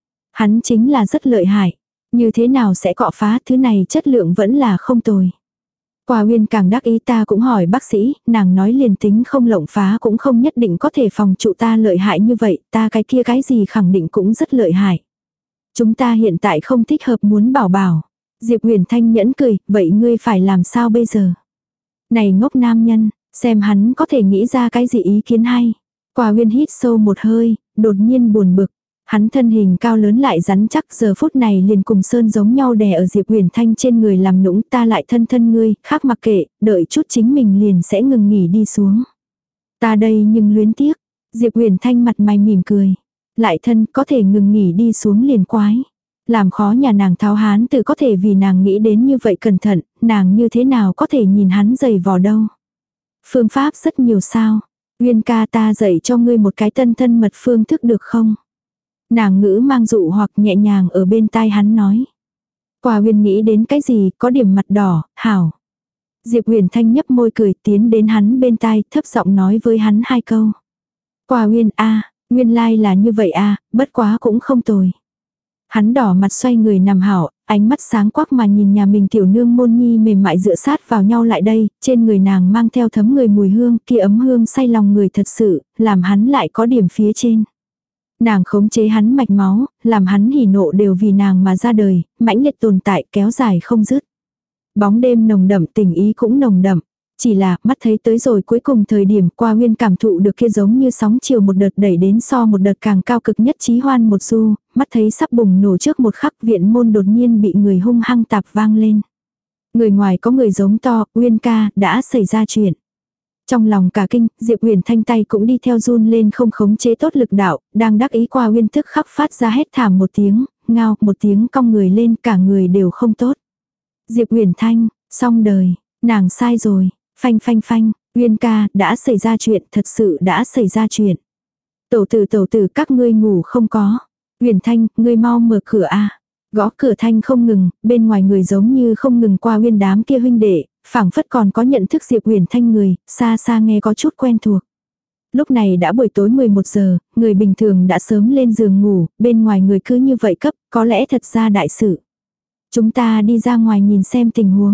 Hắn chính là rất lợi hại. Như thế nào sẽ cọ phá, thứ này chất lượng vẫn là không tồi. Qua Uyên càng đắc ý, ta cũng hỏi bác sĩ, nàng nói liền tính không lộng phá cũng không nhất định có thể phòng trụ ta lợi hại như vậy, ta cái kia cái gì khẳng định cũng rất lợi hại. Chúng ta hiện tại không thích hợp muốn bảo bảo. Diệp Huyền Thanh nhẫn cười, vậy ngươi phải làm sao bây giờ? Này ngốc nam nhân, xem hắn có thể nghĩ ra cái gì ý kiến hay. Qua Uyên hít sâu một hơi, đột nhiên buồn bực. Hắn thân hình cao lớn lại rắn chắc, giờ phút này liền cùng sơn giống nhau đè ở Diệp Huyền Thanh trên người làm nũng, ta lại thân thân ngươi, khác mặc kệ, đợi chút chính mình liền sẽ ngừng nghỉ đi xuống. Ta đây nhưng luyến tiếc. Diệp Huyền Thanh mặt mày mỉm cười. Lại thân có thể ngừng nghỉ đi xuống liền quái. Làm khó nhà nàng tháo hán từ có thể vì nàng nghĩ đến như vậy cẩn thận, nàng như thế nào có thể nhìn hắn giày vò đâu. Phương pháp rất nhiều sao. Uyên ca, ta dạy cho ngươi một cái tân thân mật phương thức được không? Nàng ngữ mang dụ hoặc nhẹ nhàng ở bên tai hắn nói. Qua Uyên nghĩ đến cái gì, có điểm mặt đỏ, hảo. Diệp Huyền Thanh nhấp môi cười tiến đến hắn bên tai, thấp giọng nói với hắn hai câu. Qua Uyên a, nguyên lai là như vậy a, bất quá cũng không tồi. Hắn đỏ mặt xoay người nằm hảo, ánh mắt sáng quắc mà nhìn nhà mình tiểu nương môn nhi mềm mại dựa sát vào nhau lại đây, trên người nàng mang theo thấm người mùi hương, kia ấm hương say lòng người thật sự, làm hắn lại có điểm phía trên. Nàng khống chế hắn mạch máu, làm hắn hỉ nộ đều vì nàng mà ra đời, mãnh liệt tồn tại kéo dài không dứt. Bóng đêm nồng đậm, tình ý cũng nồng đậm. Chỉ là mắt thấy tới rồi cuối cùng thời điểm Qua Uyên cảm thụ được kia giống như sóng chiều một đợt đẩy đến so một đợt càng cao cực nhất chí hoan một xu, mắt thấy sắp bùng nổ trước một khắc viện môn đột nhiên bị người hung hăng tạp vang lên. Người ngoài có người giống to, Uyên ca, đã xảy ra chuyện. Trong lòng cả kinh, Diệp Huyền Thanh tay cũng đi theo run lên không khống chế tốt lực đạo, đang đắc ý Qua Uyên tức khắc phát ra hét thảm một tiếng, ngao một tiếng cong người lên cả người đều không tốt. Diệp Huyền Thanh, xong đời, nàng sai rồi. Phanh phanh phanh, Uyên ca, đã xảy ra chuyện, thật sự đã xảy ra chuyện. Tẩu tử tẩu tử các ngươi ngủ không có. Huyền Thanh, ngươi mau mở cửa a. Gõ cửa thanh không ngừng, bên ngoài người giống như không ngừng qua Uyên đám kia huynh đệ, phảng phất còn có nhận thức Diệp Huyền Thanh người, xa xa nghe có chút quen thuộc. Lúc này đã buổi tối mười một giờ, người bình thường đã sớm lên giường ngủ, bên ngoài người cứ như vậy cấp, có lẽ thật ra đại sự. Chúng ta đi ra ngoài nhìn xem tình huống.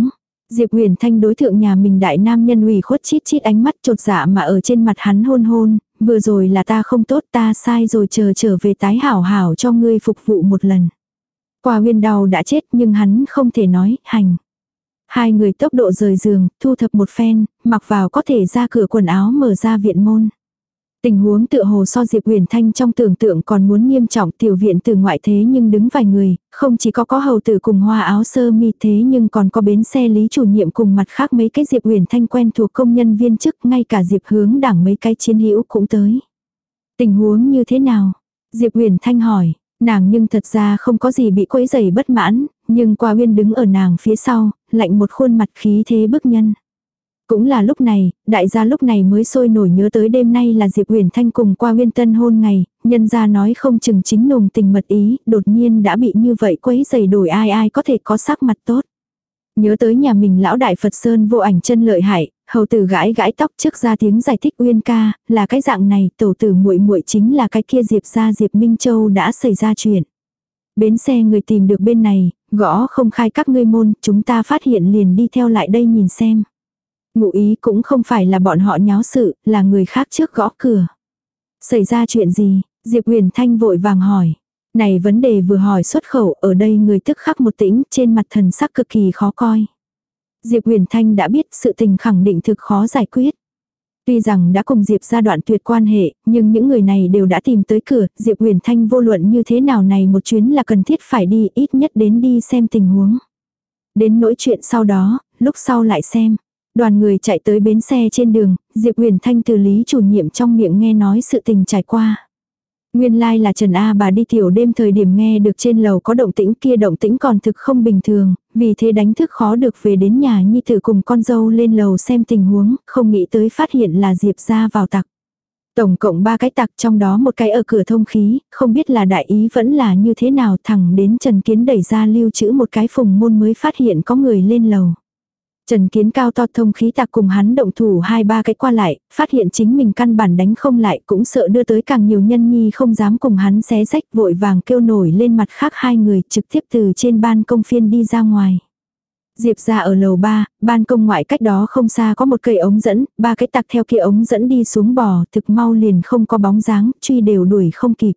Diệp Huyền Thanh đối thượng nhà mình đại nam nhân ủy khuất chít chít ánh mắt chột dạ mà ở trên mặt hắn hôn hôn, vừa rồi là ta không tốt, ta sai rồi, chờ trở về tái hảo hảo cho ngươi phục vụ một lần. Qua Huyên đau đã chết nhưng hắn không thể nói, hành. Hai người tốc độ rời giường, thu thập một phen, mặc vào có thể ra cửa quần áo mở ra viện môn. Tình huống tựa hồ so Diệp Huyền Thanh trong tưởng tượng còn muốn nghiêm trọng, tiểu viện từ ngoại thế nhưng đứng vài người, không chỉ có có hầu tử cùng hoa áo sơ mi thế nhưng còn có bến xe lý chủ nhiệm cùng mặt khác mấy cái Diệp Huyền Thanh quen thuộc công nhân viên chức, ngay cả Diệp Hướng Đảng mấy cái chiến hữu cũng tới. Tình huống như thế nào? Diệp Huyền Thanh hỏi, nàng nhưng thật ra không có gì bị quấy rầy bất mãn, nhưng Qua Uyên đứng ở nàng phía sau, lạnh một khuôn mặt khí thế bức nhân. Cũng là lúc này, đại gia lúc này mới sôi nổi nhớ tới đêm nay là Diệp Huyền Thanh cùng Qua Uyên tân hôn ngày, nhân gia nói không chừng chính nồng tình mật ý, đột nhiên đã bị như vậy quấy rầy, đổi ai ai có thể có sắc mặt tốt. Nhớ tới nhà mình lão đại Phật Sơn vô ảnh chân lợi hại, hầu tử gãi gãi tóc trước ra tiếng giải thích, Uyên ca, là cái dạng này, tổ tử muội muội chính là cái kia Diệp gia Diệp Minh Châu đã xảy ra chuyện. Bến xe người tìm được bên này, gõ không khai các ngươi môn, chúng ta phát hiện liền đi theo lại đây nhìn xem. Ngụ ý cũng không phải là bọn họ nháo sự, là người khác trước gõ cửa. Xảy ra chuyện gì? Diệp Huyền Thanh vội vàng hỏi. Này vấn đề vừa hỏi xuất khẩu, ở đây người tức khắc một tĩnh, trên mặt thần sắc cực kỳ khó coi. Diệp Huyền Thanh đã biết sự tình khẳng định thực khó giải quyết. Tuy rằng đã cùng Diệp gia đoạn tuyệt quan hệ, nhưng những người này đều đã tìm tới cửa, Diệp Huyền Thanh vô luận như thế nào này một chuyến là cần thiết phải đi, ít nhất đến đi xem tình huống. Đến nỗi chuyện sau đó, lúc sau lại xem. Đoàn người chạy tới bến xe trên đường, Diệp Huyền Thanh từ lý chủ nhiệm trong miệng nghe nói sự tình trải qua. Nguyên lai like là Trần A bà đi tiểu đêm thời điểm nghe được trên lầu có động tĩnh, kia động tĩnh còn thực không bình thường, vì thế đánh thức khó được về đến nhà nhi tử cùng con dâu lên lầu xem tình huống, không nghĩ tới phát hiện là Diệp gia vào tặc. Tổng cộng ba cái tặc, trong đó một cái ở cửa thông khí, không biết là đại ý vẫn là như thế nào, thẳng đến Trần Kiến đẩy ra lưu trữ một cái phùng môn mới phát hiện có người lên lầu. Trần Kiến cao to thông khí tặc cùng hắn động thủ hai ba cái qua lại, phát hiện chính mình căn bản đánh không lại, cũng sợ đưa tới càng nhiều nhân nhi không dám cùng hắn xé rách, vội vàng kêu nổi lên mặt khác hai người trực tiếp từ trên ban công phiên đi ra ngoài. Diệp ra ở lầu ba, ban công ngoại cách đó không xa có một cây ống dẫn, ba cái tặc theo kia ống dẫn đi xuống bò, thực mau liền không có bóng dáng, truy đều đuổi không kịp.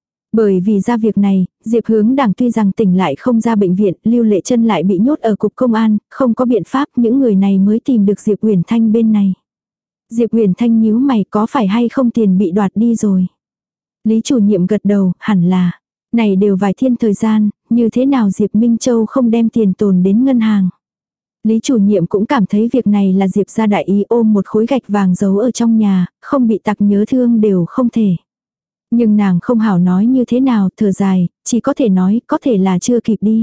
Bởi vì ra việc này, Diệp Hướng Đảng tuy rằng tỉnh lại không ra bệnh viện, Lưu Lệ Chân lại bị nhốt ở cục công an, không có biện pháp, những người này mới tìm được Diệp Huyền Thanh bên này. Diệp Huyền Thanh nhíu mày, có phải hay không tiền bị đoạt đi rồi? Lý chủ nhiệm gật đầu, hẳn là. Này đều vài thiên thời gian, như thế nào Diệp Minh Châu không đem tiền tồn đến ngân hàng? Lý chủ nhiệm cũng cảm thấy việc này là Diệp gia đại ý, ôm một khối gạch vàng giấu ở trong nhà, không bị tặc nhớ thương đều không thể. Nhưng nàng không hảo nói như thế nào, thở dài, chỉ có thể nói có thể là chưa kịp đi.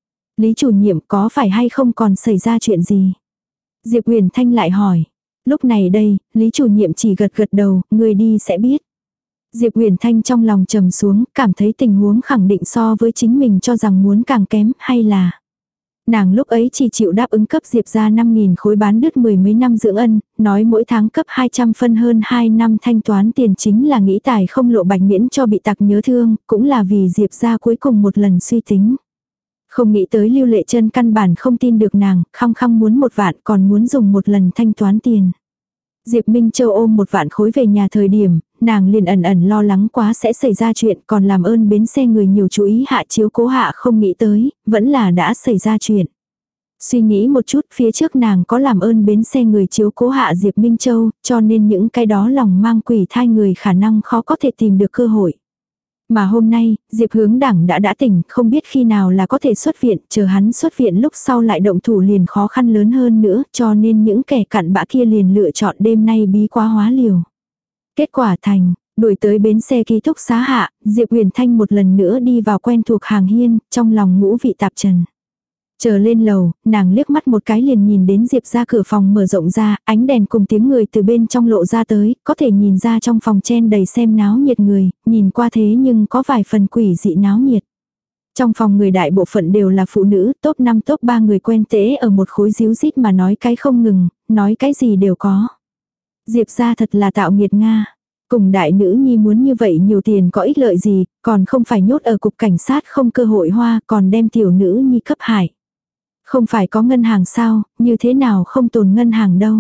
Lý chủ nhiệm có phải hay không còn xảy ra chuyện gì? Diệp Huyền Thanh lại hỏi. Lúc này đây, Lý chủ nhiệm chỉ gật gật đầu, người đi sẽ biết. Diệp Huyền Thanh trong lòng trầm xuống, cảm thấy tình huống khẳng định so với chính mình cho rằng muốn càng kém, hay là... Nàng lúc ấy chỉ chịu đáp ứng cấp Diệp ra năm nghìn khối bán đứt mười mấy năm dưỡng ân, nói mỗi tháng cấp hai trăm phân hơn hai năm thanh toán tiền chính là nghĩ tài không lộ bạch miễn cho bị tặc nhớ thương, cũng là vì Diệp ra cuối cùng một lần suy tính. Không nghĩ tới Lưu Lệ Chân căn bản không tin được nàng, khăng khăng muốn một vạn còn muốn dùng một lần thanh toán tiền. Diệp Minh Châu ôm một vạn khối về nhà thời điểm, nàng liền ẩn ẩn lo lắng quá sẽ xảy ra chuyện, còn làm ơn bến xe người nhiều chú ý hạ chiếu cố hạ, không nghĩ tới, vẫn là đã xảy ra chuyện. Suy nghĩ một chút, phía trước nàng có làm ơn bến xe người chiếu cố hạ Diệp Minh Châu, cho nên những cái đó lòng mang quỷ thai người khả năng khó có thể tìm được cơ hội. Mà hôm nay, Diệp Hướng Đảng đã đã tỉnh, không biết khi nào là có thể xuất viện, chờ hắn xuất viện lúc sau lại động thủ liền khó khăn lớn hơn nữa, cho nên những kẻ cặn bã kia liền lựa chọn đêm nay bí quá hóa liều. Kết quả thành, đuổi tới bến xe ký túc xá hạ, Diệp Huyền Thanh một lần nữa đi vào quen thuộc hàng hiên, trong lòng ngũ vị tạp trần. Chờ lên lầu, nàng liếc mắt một cái liền nhìn đến Diệp ra cửa phòng mở rộng ra, ánh đèn cùng tiếng người từ bên trong lộ ra tới, có thể nhìn ra trong phòng chen đầy xem náo nhiệt người, nhìn qua thế nhưng có vài phần quỷ dị náo nhiệt. Trong phòng người đại bộ phận đều là phụ nữ, top năm top ba người quen tễ ở một khối díu dít mà nói cái không ngừng, nói cái gì đều có. Diệp ra thật là tạo nghiệt Nga. Cùng đại nữ nhi muốn như vậy nhiều tiền có ích lợi gì, còn không phải nhốt ở cục cảnh sát không cơ hội hoa, còn đem tiểu nữ nhi cấp hại. Không phải có ngân hàng sao, như thế nào không tồn ngân hàng đâu.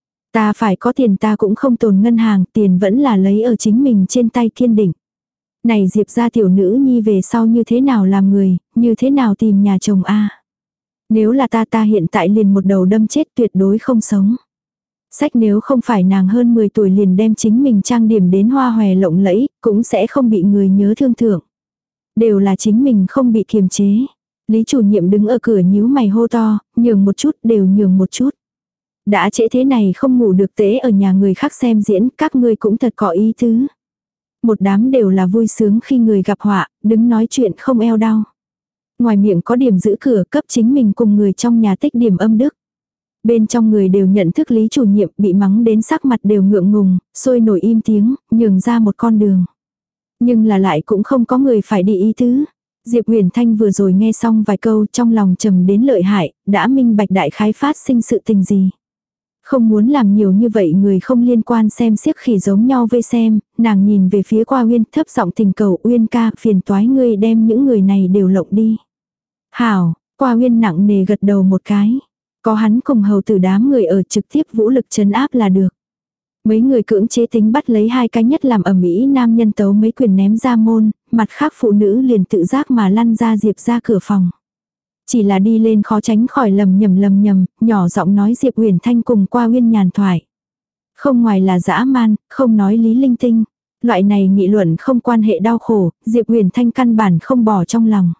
Ta phải có tiền ta cũng không tồn ngân hàng, tiền vẫn là lấy ở chính mình trên tay kiên định. Này Diệp gia tiểu nữ nhi về sau như thế nào làm người, như thế nào tìm nhà chồng a. Nếu là ta ta hiện tại liền một đầu đâm chết tuyệt đối không sống. Sách nếu không phải nàng hơn mười tuổi liền đem chính mình trang điểm đến hoa hòe lộng lẫy, cũng sẽ không bị người nhớ thương thưởng. Đều là chính mình không bị kiềm chế. Lý chủ nhiệm đứng ở cửa nhíu mày hô to, nhường một chút, đều nhường một chút. Đã trễ thế này không ngủ được tế ở nhà người khác xem diễn, các ngươi cũng thật có ý tứ. Một đám đều là vui sướng khi người gặp họa, đứng nói chuyện không eo đau. Ngoài miệng có điểm giữ cửa cấp chính mình cùng người trong nhà tích điểm âm đức. Bên trong người đều nhận thức Lý chủ nhiệm bị mắng đến sắc mặt đều ngượng ngùng, sôi nổi im tiếng, nhường ra một con đường. Nhưng là lại cũng không có người phải đi ý tứ. Diệp Huyền Thanh vừa rồi nghe xong vài câu trong lòng trầm đến lợi hại, đã minh bạch đại khái phát sinh sự tình gì. Không muốn làm nhiều như vậy người không liên quan xem xiếc khỉ giống nhau vây xem, nàng nhìn về phía Qua Uyên thấp giọng tình cầu Uyên ca phiền toái ngươi đem những người này đều lộng đi. Hảo, Qua Uyên nặng nề gật đầu một cái. Có hắn cùng hầu tử đám người ở trực tiếp vũ lực trấn áp là được. Mấy người cưỡng chế tính bắt lấy hai cái nhất làm ầm ĩ nam nhân tấu mấy quyền ném ra môn, mặt khác phụ nữ liền tự giác mà lăn ra Diệp ra cửa phòng. Chỉ là đi lên khó tránh khỏi lầm nhầm lầm nhầm, nhỏ giọng nói Diệp Huyền Thanh cùng Qua Uyên nhàn thoại. Không ngoài là dã man, không nói lý linh tinh. Loại này nghị luận không quan hệ đau khổ, Diệp Huyền Thanh căn bản không bỏ trong lòng.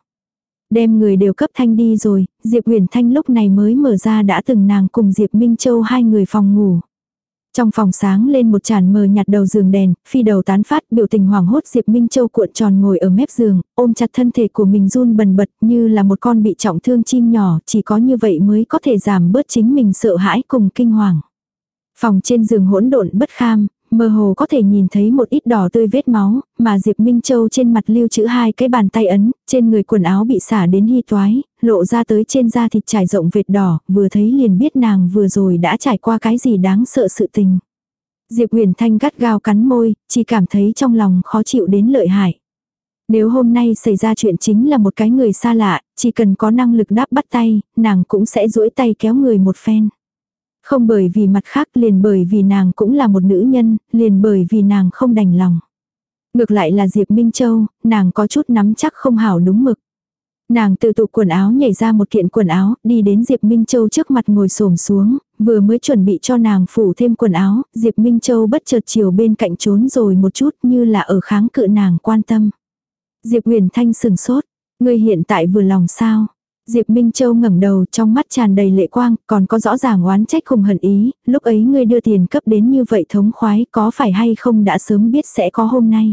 Đem người đều cấp thanh đi rồi, Diệp Huyền Thanh lúc này mới mở ra đã từng nàng cùng Diệp Minh Châu hai người phòng ngủ. Trong phòng sáng lên một chản mờ nhạt đầu giường đèn, phi đầu tán phát biểu tình hoảng hốt Diệp Minh Châu cuộn tròn ngồi ở mép giường, ôm chặt thân thể của mình run bần bật như là một con bị trọng thương chim nhỏ, chỉ có như vậy mới có thể giảm bớt chính mình sợ hãi cùng kinh hoàng. Phòng trên giường hỗn độn bất kham, mơ hồ có thể nhìn thấy một ít đỏ tươi vết máu, mà Diệp Minh Châu trên mặt lưu trữ hai cái bàn tay ấn, trên người quần áo bị xả đến hy toái, lộ ra tới trên da thịt trải rộng vệt đỏ, vừa thấy liền biết nàng vừa rồi đã trải qua cái gì đáng sợ sự tình. Diệp Huyền Thanh gắt gao cắn môi, chỉ cảm thấy trong lòng khó chịu đến lợi hại. Nếu hôm nay xảy ra chuyện chính là một cái người xa lạ, chỉ cần có năng lực đáp bắt tay, nàng cũng sẽ duỗi tay kéo người một phen. Không bởi vì mặt khác, liền bởi vì nàng cũng là một nữ nhân, liền bởi vì nàng không đành lòng. Ngược lại là Diệp Minh Châu, nàng có chút nắm chắc không hảo đúng mực. Nàng tự tụ quần áo nhảy ra một kiện quần áo, đi đến Diệp Minh Châu trước mặt ngồi xổm xuống, vừa mới chuẩn bị cho nàng phủ thêm quần áo, Diệp Minh Châu bất chợt chiều bên cạnh trốn rồi một chút như là ở kháng cự nàng quan tâm. Diệp Huyền Thanh sừng sốt, ngươi hiện tại vừa lòng sao? Diệp Minh Châu ngẩng đầu trong mắt tràn đầy lệ quang, còn có rõ ràng oán trách cùng hận ý, lúc ấy ngươi đưa tiền cấp đến như vậy thống khoái có phải hay không đã sớm biết sẽ có hôm nay.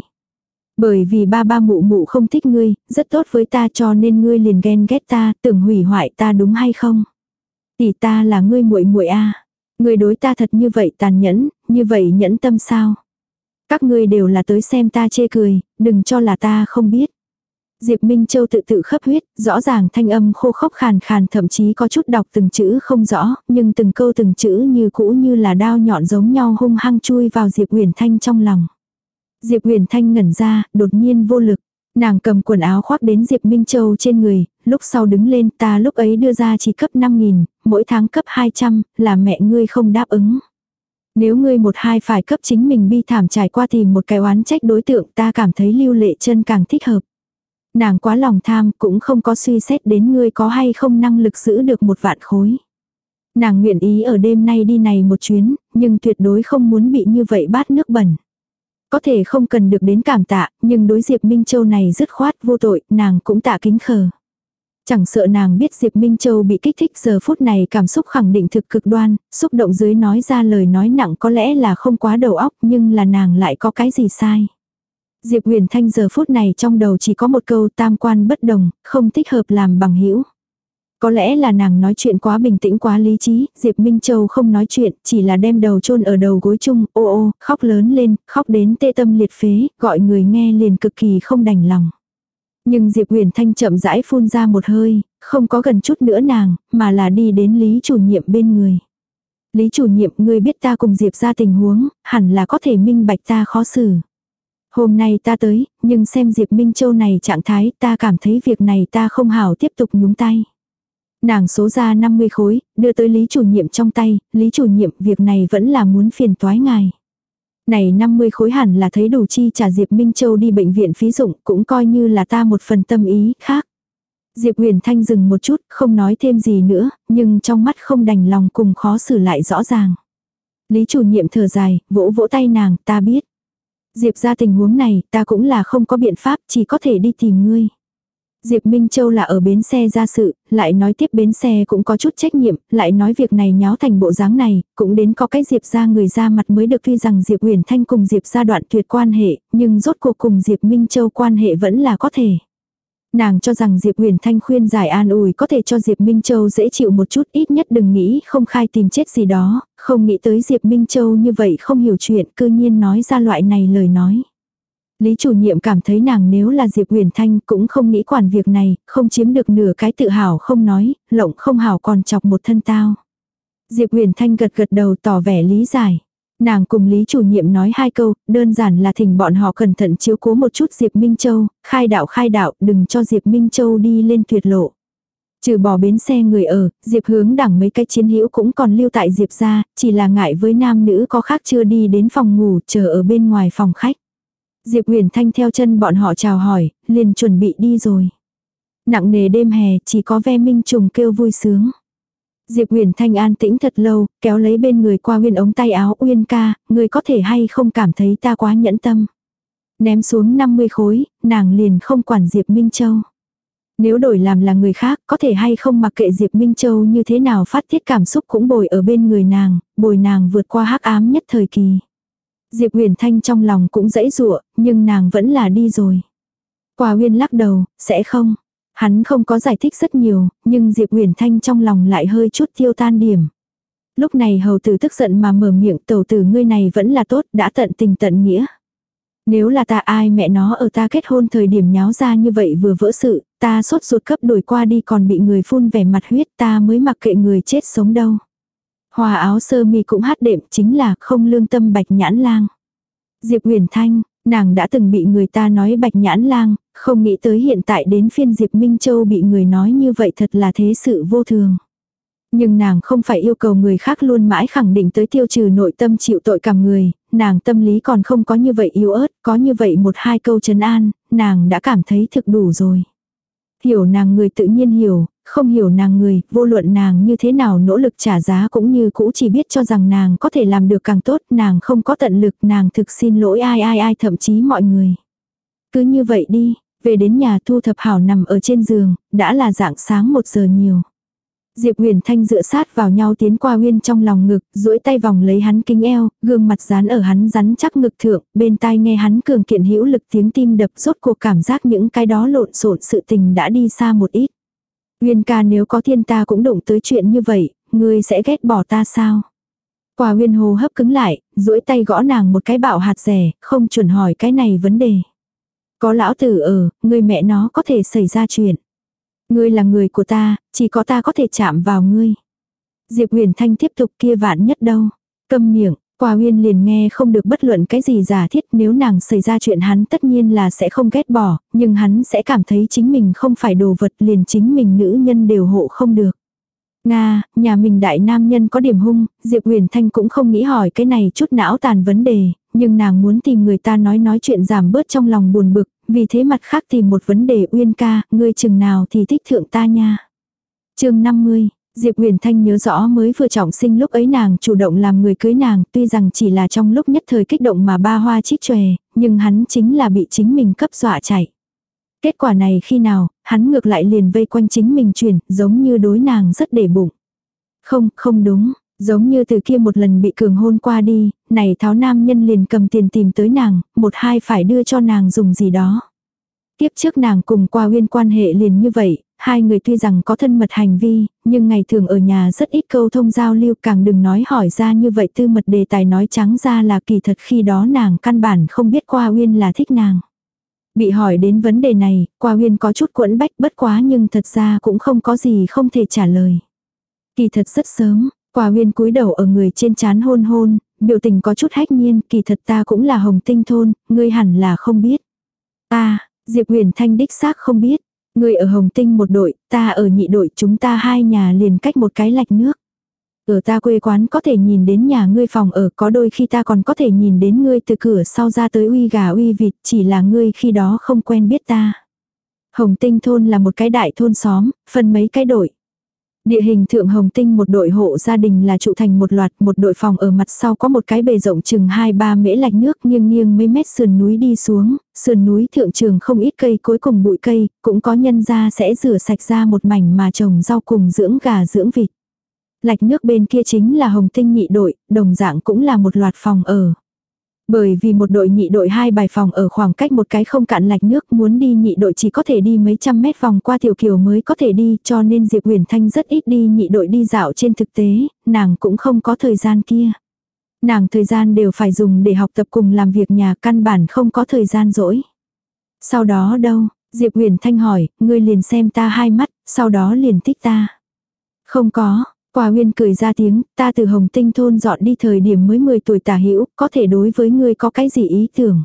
Bởi vì ba ba mụ mụ không thích ngươi, rất tốt với ta cho nên ngươi liền ghen ghét ta, tưởng hủy hoại ta đúng hay không? Tỷ ta là ngươi muội muội a, ngươi đối ta thật như vậy tàn nhẫn, như vậy nhẫn tâm sao? Các ngươi đều là tới xem ta chê cười, đừng cho là ta không biết. Diệp Minh Châu tự tự khấp huyết, rõ ràng thanh âm khô khốc khàn khàn thậm chí có chút đọc từng chữ không rõ, nhưng từng câu từng chữ như cũ như là đao nhọn giống nhau hung hăng chui vào Diệp Huyền Thanh trong lòng. Diệp Huyền Thanh ngẩn ra, đột nhiên vô lực. Nàng cầm quần áo khoác đến Diệp Minh Châu trên người, lúc sau đứng lên ta lúc ấy đưa ra chỉ cấp năm nghìn, mỗi tháng cấp hai trăm, là mẹ ngươi không đáp ứng. Nếu ngươi một hai phải cấp chính mình bi thảm trải qua tìm một cái oán trách đối tượng ta cảm thấy Lưu Lệ Chân càng thích hợp. Nàng quá lòng tham cũng không có suy xét đến ngươi có hay không năng lực giữ được một vạn khối. Nàng nguyện ý ở đêm nay đi này một chuyến, nhưng tuyệt đối không muốn bị như vậy bát nước bẩn. Có thể không cần được đến cảm tạ, nhưng đối Diệp Minh Châu này dứt khoát vô tội, nàng cũng tạ kính khờ. Chẳng sợ nàng biết Diệp Minh Châu bị kích thích giờ phút này cảm xúc khẳng định thực cực đoan, xúc động dưới nói ra lời nói nặng có lẽ là không quá đầu óc nhưng là nàng lại có cái gì sai. Diệp Huyền Thanh giờ phút này trong đầu chỉ có một câu tam quan bất đồng, không thích hợp làm bằng hữu. Có lẽ là nàng nói chuyện quá bình tĩnh quá lý trí, Diệp Minh Châu không nói chuyện, chỉ là đem đầu chôn ở đầu gối chung, ô ô, khóc lớn lên, khóc đến tê tâm liệt phế, gọi người nghe liền cực kỳ không đành lòng. Nhưng Diệp Huyền Thanh chậm rãi phun ra một hơi, không có gần chút nữa nàng, mà là đi đến Lý chủ nhiệm bên người. Lý chủ nhiệm, ngươi biết ta cùng Diệp ra tình huống, hẳn là có thể minh bạch ta khó xử. Hôm nay ta tới, nhưng xem Diệp Minh Châu này trạng thái ta cảm thấy việc này ta không hảo tiếp tục nhúng tay. Nàng số ra năm mươi khối, đưa tới Lý chủ nhiệm trong tay, Lý chủ nhiệm việc này vẫn là muốn phiền toái ngài. Này năm mươi khối hẳn là thấy đủ chi trả Diệp Minh Châu đi bệnh viện phí dụng, cũng coi như là ta một phần tâm ý khác. Diệp Huyền Thanh dừng một chút, không nói thêm gì nữa, nhưng trong mắt không đành lòng cùng khó xử lại rõ ràng. Lý chủ nhiệm thở dài, vỗ vỗ tay nàng, ta biết. Diệp ra tình huống này, ta cũng là không có biện pháp, chỉ có thể đi tìm ngươi. Diệp Minh Châu là ở bến xe ra sự, lại nói tiếp bến xe cũng có chút trách nhiệm, lại nói việc này nháo thành bộ dáng này, cũng đến có cái Diệp ra người ra mặt mới được. Tuy rằng Diệp Huyền Thanh cùng Diệp ra đoạn tuyệt quan hệ, nhưng rốt cuộc cùng Diệp Minh Châu quan hệ vẫn là có thể. Nàng cho rằng Diệp Huyền Thanh khuyên giải an ủi có thể cho Diệp Minh Châu dễ chịu một chút, ít nhất đừng nghĩ không khai tìm chết gì đó, không nghĩ tới Diệp Minh Châu như vậy không hiểu chuyện, cư nhiên nói ra loại này lời nói. Lý chủ nhiệm cảm thấy nàng nếu là Diệp Huyền Thanh cũng không nghĩ quản việc này, không chiếm được nửa cái tự hào không nói, lộng không hảo còn chọc một thân tao. Diệp Huyền Thanh gật gật đầu tỏ vẻ lý giải. Nàng cùng Lý chủ nhiệm nói hai câu, đơn giản là thỉnh bọn họ cẩn thận chiếu cố một chút Diệp Minh Châu, khai đạo khai đạo, đừng cho Diệp Minh Châu đi lên tuyệt lộ. Trừ bỏ bến xe người ở, Diệp Hướng Đẳng mấy cái chiến hữu cũng còn lưu tại Diệp gia, chỉ là ngại với nam nữ có khác chưa đi đến phòng ngủ, chờ ở bên ngoài phòng khách. Diệp Huyền Thanh theo chân bọn họ chào hỏi, liền chuẩn bị đi rồi. Nặng nề đêm hè, chỉ có ve minh trùng kêu vui sướng. Diệp Huyền Thanh an tĩnh thật lâu, kéo lấy bên người qua Uyên ống tay áo, Uyên ca, người có thể hay không cảm thấy ta quá nhẫn tâm. Ném xuống năm mươi khối, nàng liền không quản Diệp Minh Châu. Nếu đổi làm là người khác, có thể hay không mặc kệ Diệp Minh Châu như thế nào phát tiết cảm xúc cũng bồi ở bên người nàng, bồi nàng vượt qua hắc ám nhất thời kỳ. Diệp Huyền Thanh trong lòng cũng dãy dụa, nhưng nàng vẫn là đi rồi. Qua Uyên lắc đầu, sẽ không. Hắn không có giải thích rất nhiều, nhưng Diệp Huyền Thanh trong lòng lại hơi chút tiêu tan điểm. Lúc này hầu tử tức giận mà mở miệng, tẩu tử ngươi này vẫn là tốt, đã tận tình tận nghĩa. Nếu là ta ai mẹ nó ở ta kết hôn thời điểm nháo ra như vậy vừa vỡ sự, ta sốt ruột cấp đổi qua đi còn bị người phun vẻ mặt huyết, ta mới mặc kệ người chết sống đâu. Hòa áo sơ mi cũng hát đệm, chính là không lương tâm bạch nhãn lang. Diệp Huyền Thanh, nàng đã từng bị người ta nói bạch nhãn lang, không nghĩ tới hiện tại đến phiên Diệp Minh Châu bị người nói như vậy thật là thế sự vô thường. Nhưng nàng không phải yêu cầu người khác luôn mãi khẳng định tới tiêu trừ nội tâm chịu tội cảm người, nàng tâm lý còn không có như vậy yếu ớt, có như vậy một hai câu trấn an, nàng đã cảm thấy thực đủ rồi. Hiểu nàng người tự nhiên hiểu, không hiểu nàng người, vô luận nàng như thế nào nỗ lực trả giá cũng như cũ chỉ biết cho rằng nàng có thể làm được càng tốt, nàng không có tận lực, nàng thực xin lỗi ai ai ai thậm chí mọi người. Cứ như vậy đi, về đến nhà thu thập hảo nằm ở trên giường, đã là rạng sáng một giờ nhiều. Diệp Huyền Thanh dựa sát vào nhau tiến qua Uyên trong lòng ngực, duỗi tay vòng lấy hắn kính eo, gương mặt dán ở hắn rắn chắc ngực thượng, bên tai nghe hắn cường kiện hữu lực tiếng tim đập, rốt cuộc cảm giác những cái đó lộn xộn sự tình đã đi xa một ít. Uyên ca, nếu có thiên ta cũng đụng tới chuyện như vậy, ngươi sẽ ghét bỏ ta sao? Qua Uyên hô hấp cứng lại, duỗi tay gõ nàng một cái bạo hạt rẻ, không chuẩn hỏi cái này vấn đề. Có lão tử ở, ngươi mẹ nó có thể xảy ra chuyện. Ngươi là người của ta, chỉ có ta có thể chạm vào ngươi. Diệp Huyền Thanh tiếp tục, kia vạn nhất đâu. Câm miệng, Qua Uyên liền nghe không được bất luận cái gì giả thiết, nếu nàng xảy ra chuyện hắn tất nhiên là sẽ không ghét bỏ, nhưng hắn sẽ cảm thấy chính mình không phải đồ vật, liền chính mình nữ nhân đều hộ không được. Nga, nhà mình đại nam nhân có điểm hung, Diệp Huyền Thanh cũng không nghĩ hỏi cái này chút não tàn vấn đề, nhưng nàng muốn tìm người ta nói nói chuyện giảm bớt trong lòng buồn bực, vì thế mặt khác tìm một vấn đề. Uyên ca, ngươi chừng nào thì thích thượng ta nha. Chương năm mươi, Diệp Huyền Thanh nhớ rõ mới vừa trọng sinh lúc ấy nàng chủ động làm người cưới nàng, tuy rằng chỉ là trong lúc nhất thời kích động mà ba hoa chích chòe, nhưng hắn chính là bị chính mình cấp dọa chạy. Kết quả này khi nào, hắn ngược lại liền vây quanh chính mình chuyển, giống như đối nàng rất để bụng. Không, không đúng, giống như từ kia một lần bị cường hôn qua đi, này tháo nam nhân liền cầm tiền tìm tới nàng, một hai phải đưa cho nàng dùng gì đó. Tiếp trước nàng cùng Qua Uyên quan hệ liền như vậy, hai người tuy rằng có thân mật hành vi, nhưng ngày thường ở nhà rất ít câu thông giao lưu, càng đừng nói hỏi ra như vậy tư mật đề tài, nói trắng ra là kỳ thật khi đó nàng căn bản không biết Qua Uyên là thích nàng. Bị hỏi đến vấn đề này, Qua Uyên có chút quẫn bách, bất quá nhưng thật ra cũng không có gì không thể trả lời. Kỳ thật rất sớm, Qua Uyên cúi đầu ở người trên trán hôn hôn, biểu tình có chút hách nhiên, kỳ thật ta cũng là Hồng Tinh thôn, ngươi hẳn là không biết. Ta, Diệp Huyền Thanh đích xác không biết. Ngươi ở Hồng Tinh một đội, ta ở nhị đội, chúng ta hai nhà liền cách một cái lạch nước. Ở ta quê quán có thể nhìn đến nhà ngươi phòng ở, có đôi khi ta còn có thể nhìn đến ngươi từ cửa sau ra tới uy gà uy vịt, chỉ là ngươi khi đó không quen biết ta. Hồng Tinh thôn là một cái đại thôn xóm, phân mấy cái đội. Địa hình thượng Hồng Tinh một đội hộ gia đình là trụ thành một loạt, một đội phòng ở mặt sau có một cái bề rộng chừng hai ba mễ lạch nước nghiêng nghiêng mấy mét sườn núi đi xuống, sườn núi thượng trường không ít cây cối cùng bụi cây, cũng có nhân gia sẽ rửa sạch ra một mảnh mà trồng rau cùng dưỡng gà dưỡng vịt. Lạch nước bên kia chính là Hồng Tinh nhị đội, đồng dạng cũng là một loạt phòng ở. Bởi vì một đội nhị đội hai bài phòng ở khoảng cách một cái không cạn lạch nước, muốn đi nhị đội chỉ có thể đi mấy trăm mét vòng qua tiểu kiều mới có thể đi, cho nên Diệp Huyền Thanh rất ít đi nhị đội đi dạo. Trên thực tế, nàng cũng không có thời gian kia. Nàng thời gian đều phải dùng để học tập cùng làm việc nhà, căn bản không có thời gian rỗi. Sau đó đâu? Diệp Huyền Thanh hỏi, ngươi liền xem ta hai mắt, sau đó liền thích ta. Không có. Quả Nguyên cười ra tiếng, ta từ Hồng Tinh thôn dọn đi thời điểm mới mười tuổi tả hữu, có thể đối với ngươi có cái gì ý tưởng.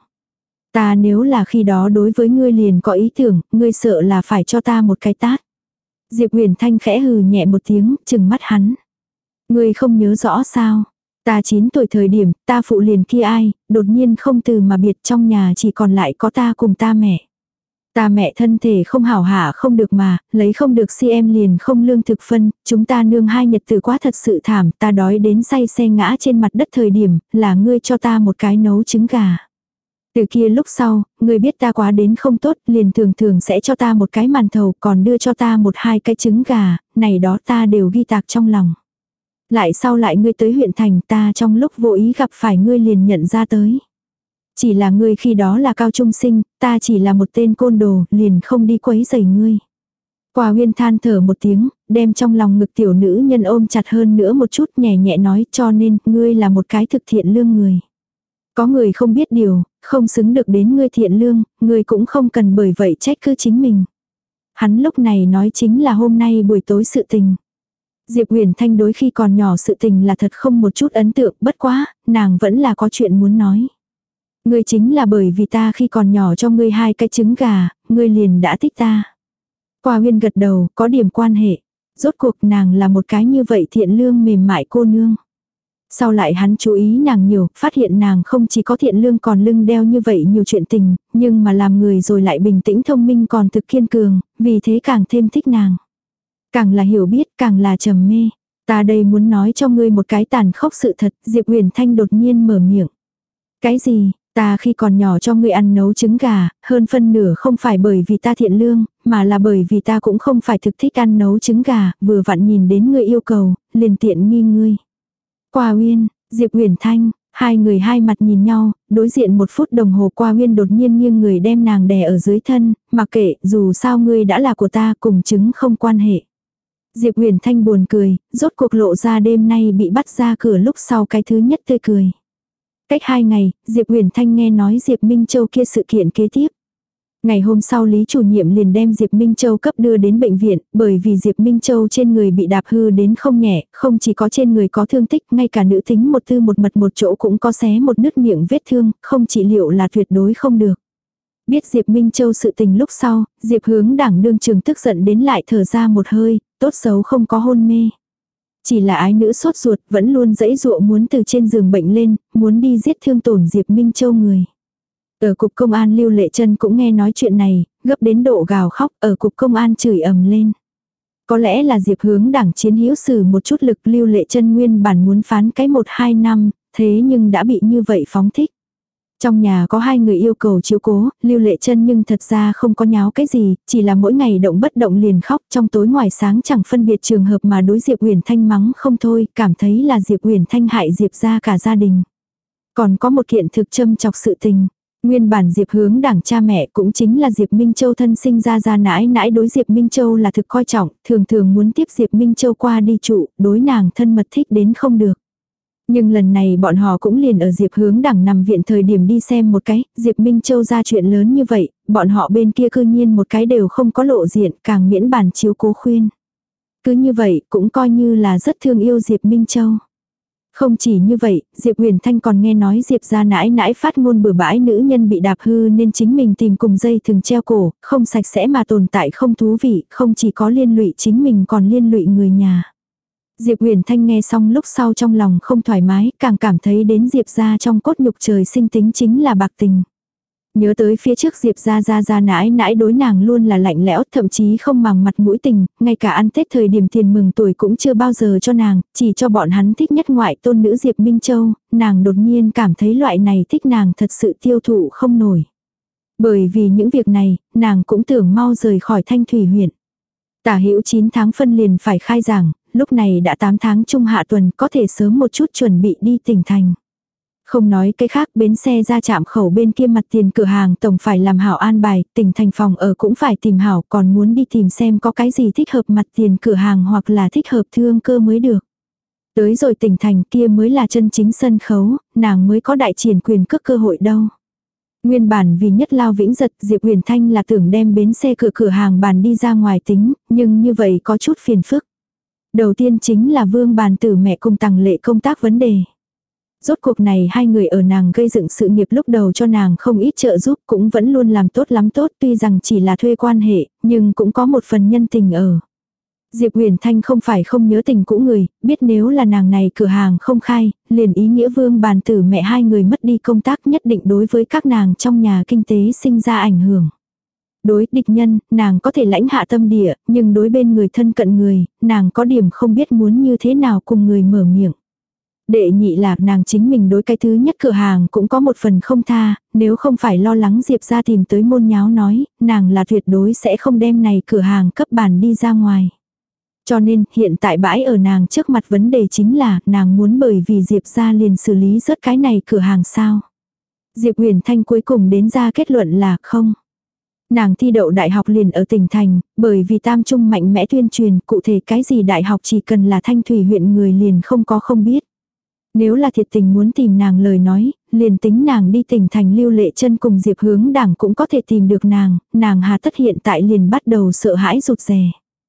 Ta nếu là khi đó đối với ngươi liền có ý tưởng, ngươi sợ là phải cho ta một cái tát. Diệp Huyền Thanh khẽ hừ nhẹ một tiếng, chừng mắt hắn. Ngươi không nhớ rõ sao? Ta chín tuổi thời điểm, ta phụ liền kia ai, đột nhiên không từ mà biệt, trong nhà chỉ còn lại có ta cùng ta mẹ. Ta mẹ thân thể không hảo hả không được mà, lấy không được si em liền không lương thực phân, chúng ta nương hai nhật tử quá thật sự thảm, ta đói đến say xe ngã trên mặt đất thời điểm, là ngươi cho ta một cái nấu trứng gà. Từ kia lúc sau, ngươi biết ta quá đến không tốt, liền thường thường sẽ cho ta một cái màn thầu, còn đưa cho ta một hai cái trứng gà, này đó ta đều ghi tạc trong lòng. Lại sau lại ngươi tới huyện thành, ta trong lúc vô ý gặp phải ngươi liền nhận ra tới. Chỉ là ngươi khi đó là cao trung sinh, ta chỉ là một tên côn đồ, liền không đi quấy rầy ngươi. Quả Nguyên than thở một tiếng, đem trong lòng ngực tiểu nữ nhân ôm chặt hơn nữa một chút, nhẹ nhẹ nói, cho nên, ngươi là một cái thực thiện lương người. Có người không biết điều, không xứng được đến ngươi thiện lương, ngươi cũng không cần bởi vậy trách cứ chính mình. Hắn lúc này nói chính là hôm nay buổi tối sự tình. Diệp Huyền Thanh đối khi còn nhỏ sự tình là thật không một chút ấn tượng, bất quá, nàng vẫn là có chuyện muốn nói. Ngươi chính là bởi vì ta khi còn nhỏ cho ngươi hai cái trứng gà, ngươi liền đã thích ta. Quả Nguyên gật đầu, có điểm quan hệ. Rốt cuộc nàng là một cái như vậy thiện lương mềm mại cô nương. Sau lại hắn chú ý nàng nhiều, phát hiện nàng không chỉ có thiện lương còn lưng đeo như vậy nhiều chuyện tình, nhưng mà làm người rồi lại bình tĩnh thông minh còn thực kiên cường, vì thế càng thêm thích nàng. Càng là hiểu biết, càng là trầm mê. Ta đây muốn nói cho ngươi một cái tàn khốc sự thật, Diệp Huyền Thanh đột nhiên mở miệng. Cái gì? Ta khi còn nhỏ cho ngươi ăn nấu trứng gà, hơn phân nửa không phải bởi vì ta thiện lương, mà là bởi vì ta cũng không phải thực thích ăn nấu trứng gà, vừa vặn nhìn đến ngươi yêu cầu, liền tiện nghi ngươi. Quả Nguyên, Diệp Huyền Thanh, hai người hai mặt nhìn nhau, đối diện một phút đồng hồ Quả Nguyên đột nhiên nghiêng người đem nàng đè ở dưới thân, mặc kệ, dù sao ngươi đã là của ta, cùng trứng không quan hệ. Diệp Huyền Thanh buồn cười, rốt cuộc lộ ra đêm nay bị bắt ra cửa lúc sau cái thứ nhất tươi cười. Cách hai ngày, Diệp Huyền Thanh nghe nói Diệp Minh Châu kia sự kiện kế tiếp. Ngày hôm sau Lý chủ nhiệm liền đem Diệp Minh Châu cấp đưa đến bệnh viện, bởi vì Diệp Minh Châu trên người bị đạp hư đến không nhẹ, không chỉ có trên người có thương tích, ngay cả nữ tính một tư một mật một chỗ cũng có xé một nứt miệng vết thương, không trị liệu là tuyệt đối không được. Biết Diệp Minh Châu sự tình lúc sau, Diệp Hướng Đảng đương trường tức giận đến lại thở ra một hơi, tốt xấu không có hôn mê. Chỉ là ái nữ sốt ruột vẫn luôn dãy dụa muốn từ trên giường bệnh lên, muốn đi giết thương tổn Diệp Minh Châu người. Ở cục công an Lưu Lệ Trân cũng nghe nói chuyện này, gấp đến độ gào khóc, ở cục công an chửi ầm lên. Có lẽ là Diệp Hướng Đảng chiến hữu sử một chút lực, Lưu Lệ Trân nguyên bản muốn phán cái một hai năm, thế nhưng đã bị như vậy phóng thích. Trong nhà có hai người yêu cầu chiếu cố, Lưu Lệ Trân nhưng thật ra không có nháo cái gì, chỉ là mỗi ngày động bất động liền khóc, trong tối ngoài sáng chẳng phân biệt trường hợp mà đối Diệp Huyền Thanh mắng không thôi, cảm thấy là Diệp Huyền Thanh hại Diệp ra cả gia đình. Còn có một kiện thực châm chọc sự tình. Nguyên bản Diệp Hướng Đảng cha mẹ cũng chính là Diệp Minh Châu thân sinh ra ra nãi nãi đối Diệp Minh Châu là thực coi trọng, thường thường muốn tiếp Diệp Minh Châu qua đi trụ, đối nàng thân mật thích đến không được. Nhưng lần này bọn họ cũng liền ở Diệp Hướng Đảng nằm viện thời điểm đi xem một cái, Diệp Minh Châu ra chuyện lớn như vậy, bọn họ bên kia cư nhiên một cái đều không có lộ diện, càng miễn bàn chiếu cố khuyên. Cứ như vậy cũng coi như là rất thương yêu Diệp Minh Châu. Không chỉ như vậy, Diệp Huyền Thanh còn nghe nói Diệp gia nãi nãi phát ngôn bừa bãi nữ nhân bị đạp hư nên chính mình tìm cùng dây thừng treo cổ, không sạch sẽ mà tồn tại không thú vị, không chỉ có liên lụy chính mình còn liên lụy người nhà. Diệp Huyền Thanh nghe xong lúc sau trong lòng không thoải mái, càng cảm thấy đến Diệp gia trong cốt nhục trời sinh tính chính là bạc tình. Nhớ tới phía trước Diệp gia gia gia nãi nãi đối nàng luôn là lạnh lẽo, thậm chí không màng mặt mũi tình, ngay cả ăn Tết thời điểm tiền mừng tuổi cũng chưa bao giờ cho nàng, chỉ cho bọn hắn thích nhất ngoại tôn nữ Diệp Minh Châu, nàng đột nhiên cảm thấy loại này thích nàng thật sự tiêu thụ không nổi. Bởi vì những việc này, nàng cũng tưởng mau rời khỏi Thanh Thủy huyện. Tả Hữu chín tháng phân liền phải khai giảng, lúc này đã tám tháng trung hạ tuần, có thể sớm một chút chuẩn bị đi tỉnh thành. Không nói cái khác, bến xe ra trạm khẩu bên kia mặt tiền cửa hàng tổng phải làm hảo an bài, tỉnh thành phòng ở cũng phải tìm hảo, còn muốn đi tìm xem có cái gì thích hợp mặt tiền cửa hàng hoặc là thích hợp thương cơ mới được. Tới rồi tỉnh thành kia mới là chân chính sân khấu, nàng mới có đại triển quyền cước cơ hội đâu. Nguyên bản vì nhất lao vĩnh giật, Diệp Huyền Thanh là tưởng đem bến xe cửa cửa hàng bàn đi ra ngoài tính, nhưng như vậy có chút phiền phức. Đầu tiên chính là Vương Bàn Tử mẹ cùng Tằng Lệ công tác vấn đề. Rốt cuộc này hai người ở nàng gây dựng sự nghiệp lúc đầu cho nàng không ít trợ giúp, cũng vẫn luôn làm tốt lắm tốt, tuy rằng chỉ là thuê quan hệ, nhưng cũng có một phần nhân tình ở. Diệp Huyền Thanh không phải không nhớ tình cũ người, biết nếu là nàng này cửa hàng không khai, liền ý nghĩa Vương Bàn Tử mẹ hai người mất đi công tác nhất định đối với các nàng trong nhà kinh tế sinh ra ảnh hưởng. Đối địch nhân, nàng có thể lãnh hạ tâm địa, nhưng đối bên người thân cận người, nàng có điểm không biết muốn như thế nào cùng người mở miệng. Đệ nhị là nàng chính mình đối cái thứ nhất cửa hàng cũng có một phần không tha, nếu không phải lo lắng Diệp ra tìm tới môn nháo nói, nàng là tuyệt đối sẽ không đem này cửa hàng cấp bản đi ra ngoài. Cho nên hiện tại bãi ở nàng trước mặt vấn đề chính là nàng muốn bởi vì Diệp ra liền xử lý rớt cái này cửa hàng sao. Diệp Huyền Thanh cuối cùng đến ra kết luận là không. Nàng thi đậu đại học liền ở tỉnh thành, bởi vì Tam Trung mạnh mẽ tuyên truyền cụ thể cái gì đại học chỉ cần là Thanh Thủy huyện người liền không có không biết. Nếu là thiệt tình muốn tìm nàng lời nói, liền tính nàng đi tỉnh thành Lưu Lệ Chân cùng Diệp Hướng Đảng cũng có thể tìm được nàng, nàng hà tất hiện tại liền bắt đầu sợ hãi rụt rè.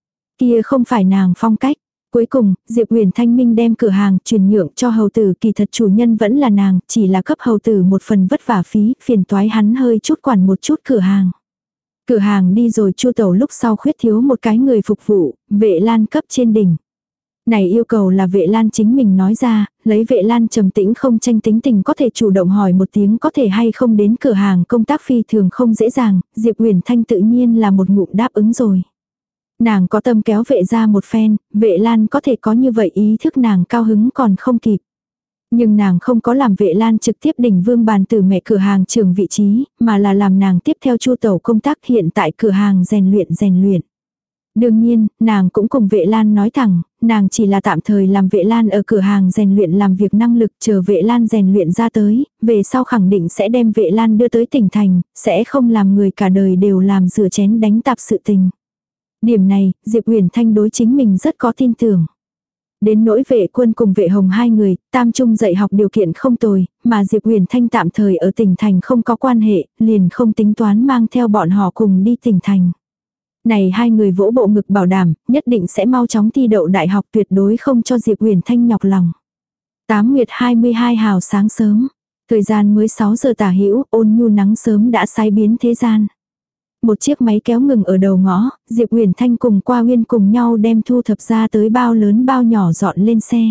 Kia không phải nàng phong cách. Cuối cùng, Diệp Huyền Thanh Minh đem cửa hàng truyền nhượng cho hầu tử, kỳ thật chủ nhân vẫn là nàng, chỉ là cấp hầu tử một phần vất vả phí, phiền toái hắn hơi chút quản một chút cửa hàng. Cửa hàng đi rồi Chu Tẩu lúc sau khuyết thiếu một cái người phục vụ, Vệ Lan cấp trên đỉnh. Này yêu cầu là Vệ Lan chính mình nói ra, lấy Vệ Lan trầm tĩnh không tranh tính tình có thể chủ động hỏi một tiếng có thể hay không đến cửa hàng, công tác phi thường không dễ dàng, Diệp Huyền Thanh tự nhiên là một ngụm đáp ứng rồi. Nàng có tâm kéo Vệ ra một phen, Vệ Lan có thể có như vậy ý thức nàng cao hứng còn không kịp. Nhưng nàng không có làm Vệ Lan trực tiếp đỉnh Vương Bàn Tử mẹ cửa hàng trưởng vị trí, mà là làm nàng tiếp theo Chu Tẩu công tác hiện tại cửa hàng rèn luyện rèn luyện. Đương nhiên, nàng cũng cùng Vệ Lan nói thẳng, nàng chỉ là tạm thời làm Vệ Lan ở cửa hàng rèn luyện làm việc năng lực, chờ Vệ Lan rèn luyện ra tới, về sau khẳng định sẽ đem Vệ Lan đưa tới tỉnh thành, sẽ không làm người cả đời đều làm rửa chén đánh tạp sự tình. Điểm này, Diệp Huyền Thanh đối chính mình rất có tin tưởng. Đến nỗi Vệ Quân cùng Vệ Hồng hai người, Tam Trung dạy học điều kiện không tồi, mà Diệp Huyền Thanh tạm thời ở tỉnh thành không có quan hệ, liền không tính toán mang theo bọn họ cùng đi tỉnh thành. Này hai người vỗ bộ ngực bảo đảm, nhất định sẽ mau chóng thi đậu đại học, tuyệt đối không cho Diệp Huyền Thanh nhọc lòng. Tám nguyệt hai mươi hai hào sáng sớm, thời gian mới sáu giờ tả hữu, ôn nhu nắng sớm đã sai biến thế gian. Một chiếc máy kéo ngừng ở đầu ngõ, Diệp Huyền Thanh cùng Qua Huyên cùng nhau đem thu thập ra tới bao lớn bao nhỏ dọn lên xe.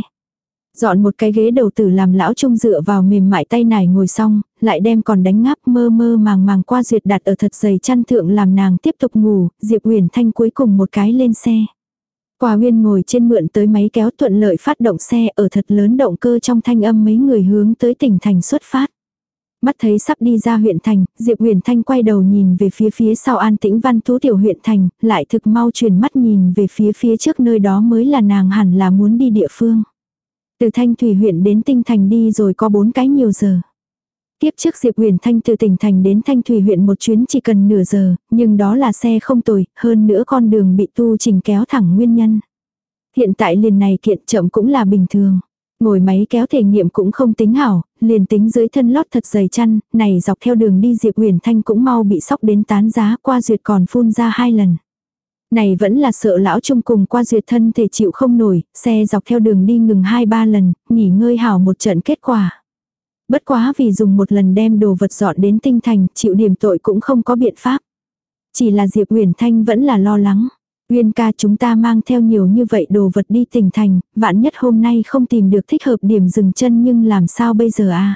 Dọn một cái ghế đầu tử làm lão Trung dựa vào mềm mại tay nải ngồi xong, lại đem còn đánh ngáp mơ mơ màng màng Qua Duyệt đặt ở thật dày chăn thượng làm nàng tiếp tục ngủ, Diệp Huyền Thanh cuối cùng một cái lên xe. Qua Huyên ngồi trên mượn tới máy kéo thuận lợi phát động xe ở thật lớn động cơ trong thanh âm mấy người hướng tới tỉnh thành xuất phát. Mắt thấy sắp đi ra huyện thành, Diệp Huyền Thanh quay đầu nhìn về phía phía sau an tĩnh văn tú tiểu huyện thành, lại thực mau chuyển mắt nhìn về phía phía trước nơi đó mới là nàng hẳn là muốn đi địa phương. Từ Thanh Thủy huyện đến Tinh Thành đi rồi có bốn cái nhiều giờ. Tiếp trước Diệp Huyền Thanh từ Tỉnh Thành đến Thanh Thủy huyện một chuyến chỉ cần nửa giờ, nhưng đó là xe không tồi, hơn nữa con đường bị tu chỉnh kéo thẳng nguyên nhân. Hiện tại liền này kiện chậm cũng là bình thường. Ngồi máy kéo thể nghiệm cũng không tính hảo, liền tính dưới thân lót thật dày chăn, này dọc theo đường đi Diệp Huyền Thanh cũng mau bị sóc đến tán giá, Qua Duyệt còn phun ra hai lần. Này vẫn là sợ lão Trung cùng qua duyệt thân thể chịu không nổi, xe dọc theo đường đi ngừng hai ba lần, nghỉ ngơi hảo một trận kết quả. Bất quá vì dùng một lần đem đồ vật dọn đến Tinh Thành, chịu điểm tội cũng không có biện pháp. Chỉ là Diệp Uyển Thanh vẫn là lo lắng. Uyên ca, chúng ta mang theo nhiều như vậy đồ vật đi Tỉnh Thành, vạn nhất hôm nay không tìm được thích hợp điểm dừng chân nhưng làm sao bây giờ à?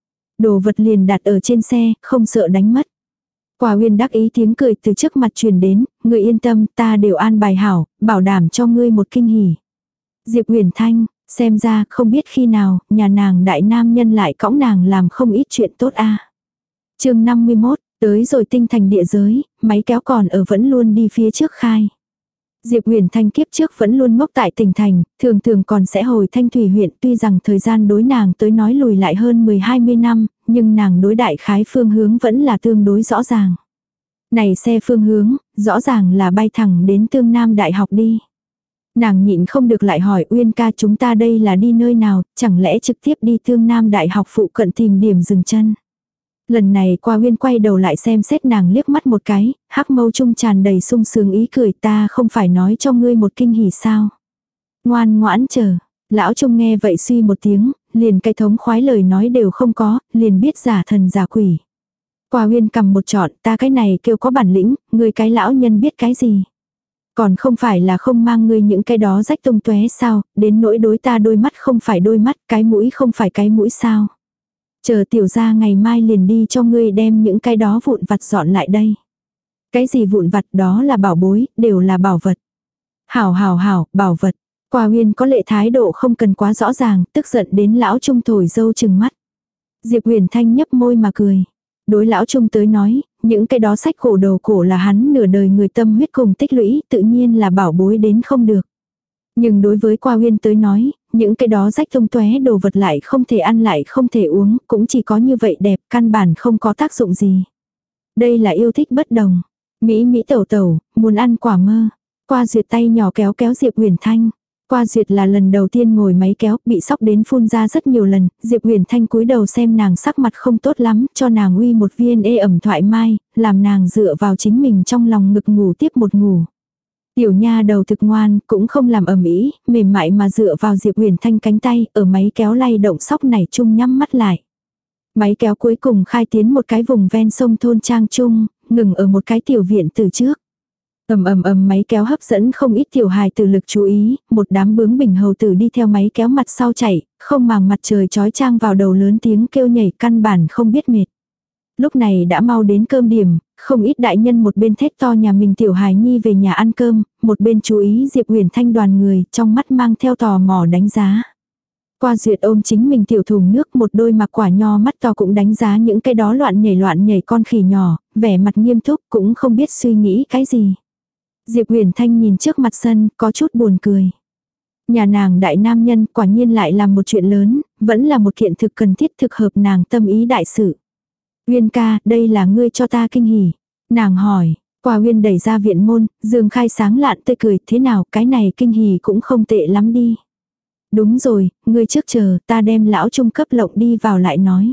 Đồ vật liền đặt ở trên xe, không sợ đánh mất. Quả Uyên đắc ý tiếng cười từ trước mặt truyền đến, ngươi yên tâm, ta đều an bài hảo, bảo đảm cho ngươi một kinh hỉ. Diệp Uyển Thanh, xem ra không biết khi nào, nhà nàng đại nam nhân lại cõng nàng làm không ít chuyện tốt a. À. Chương năm mươi mốt, tới rồi Tinh Thành địa giới, máy kéo còn ở vẫn luôn đi phía trước khai. Diệp Uyển Thanh kiếp trước vẫn luôn ngốc tại Tỉnh Thành, thường thường còn sẽ hồi Thanh Thủy huyện, tuy rằng thời gian đối nàng tới nói lùi lại hơn mười hai mươi năm, nhưng nàng đối đại khái phương hướng vẫn là tương đối rõ ràng. Này xe phương hướng, rõ ràng là bay thẳng đến Tương Nam Đại học đi. Nàng nhịn không được lại hỏi Uyên ca, chúng ta đây là đi nơi nào, chẳng lẽ trực tiếp đi Tương Nam Đại học phụ cận tìm điểm dừng chân. Lần này qua Uyên quay đầu lại xem xét nàng liếc mắt một cái, hắc mâu trung tràn đầy sung sướng ý cười, ta không phải nói cho ngươi một kinh hỉ sao. Ngoan ngoãn chờ, lão Trung nghe vậy suy một tiếng, liền cái thống khoái lời nói đều không có, liền biết giả thần giả quỷ. Qua Uyên cầm một trọn, ta cái này kêu có bản lĩnh, ngươi cái lão nhân biết cái gì. Còn không phải là không mang ngươi những cái đó rách tung tóe sao, đến nỗi đối ta đôi mắt không phải đôi mắt, cái mũi không phải cái mũi sao. Chờ tiểu gia ngày mai liền đi cho ngươi đem những cái đó vụn vặt dọn lại đây. Cái gì vụn vặt, đó là bảo bối, đều là bảo vật. Hảo hảo hảo, bảo vật. Qua Uyên có lệ thái độ không cần quá rõ ràng, tức giận đến lão Trung thổi dâu chừng mắt. Diệp Uyển Thanh nhấp môi mà cười. Đối lão Trung tới nói, những cái đó sách cổ đầu cổ là hắn nửa đời người tâm huyết cùng tích lũy, tự nhiên là bảo bối đến không được. Nhưng đối với Qua Uyên tới nói, những cái đó rách tung tóe đồ vật lại không thể ăn lại không thể uống, cũng chỉ có như vậy đẹp, căn bản không có tác dụng gì. Đây là yêu thích bất đồng. Mỹ Mỹ tẩu tẩu, muốn ăn quả mơ. Qua Duyệt tay nhỏ kéo kéo Diệp Uyển Thanh. Qua Duyệt là lần đầu tiên ngồi máy kéo, bị sốc đến phun ra rất nhiều lần, Diệp Uyển Thanh cúi đầu xem nàng sắc mặt không tốt lắm, cho nàng uy một viên ê ẩm thoại mai, làm nàng dựa vào chính mình trong lòng ngực ngủ tiếp một ngủ. Tiểu nha đầu thực ngoan, cũng không làm ầm ĩ, mềm mại mà dựa vào Diệp Uyển Thanh cánh tay, ở máy kéo lay động sóc này chung nhắm mắt lại. Máy kéo cuối cùng khai tiến một cái vùng ven sông thôn trang trung, ngừng ở một cái tiểu viện từ trước. Ầm ầm ầm máy kéo hấp dẫn không ít tiểu hài tử lực chú ý, một đám bướng bỉnh hầu tử đi theo máy kéo mặt sau chạy, không màng mặt trời chói chang vào đầu lớn tiếng kêu nhảy, căn bản không biết mệt. Lúc này đã mau đến cơm điểm, không ít đại nhân một bên thét to nhà mình tiểu hài nhi về nhà ăn cơm, một bên chú ý Diệp Uyển Thanh đoàn người, trong mắt mang theo tò mò đánh giá. Qua Duyệt ôm chính mình tiểu thùng nước, một đôi mặc quả nho mắt to cũng đánh giá những cái đó loạn nhảy loạn nhảy con khỉ nhỏ, vẻ mặt nghiêm túc cũng không biết suy nghĩ cái gì. Diệp Uyển Thanh nhìn trước mặt sân, có chút buồn cười. Nhà nàng đại nam nhân quả nhiên lại làm một chuyện lớn, vẫn là một kiện thực cần thiết thực hợp nàng tâm ý đại sự. Uyên ca, đây là ngươi cho ta kinh hỉ. Nàng hỏi, Qua Uyên đẩy ra viện môn, Dương Khai sáng lạn tươi cười, thế nào, cái này kinh hỉ cũng không tệ lắm đi. Đúng rồi, ngươi trước chờ, ta đem lão Trung cấp lộng đi vào lại nói.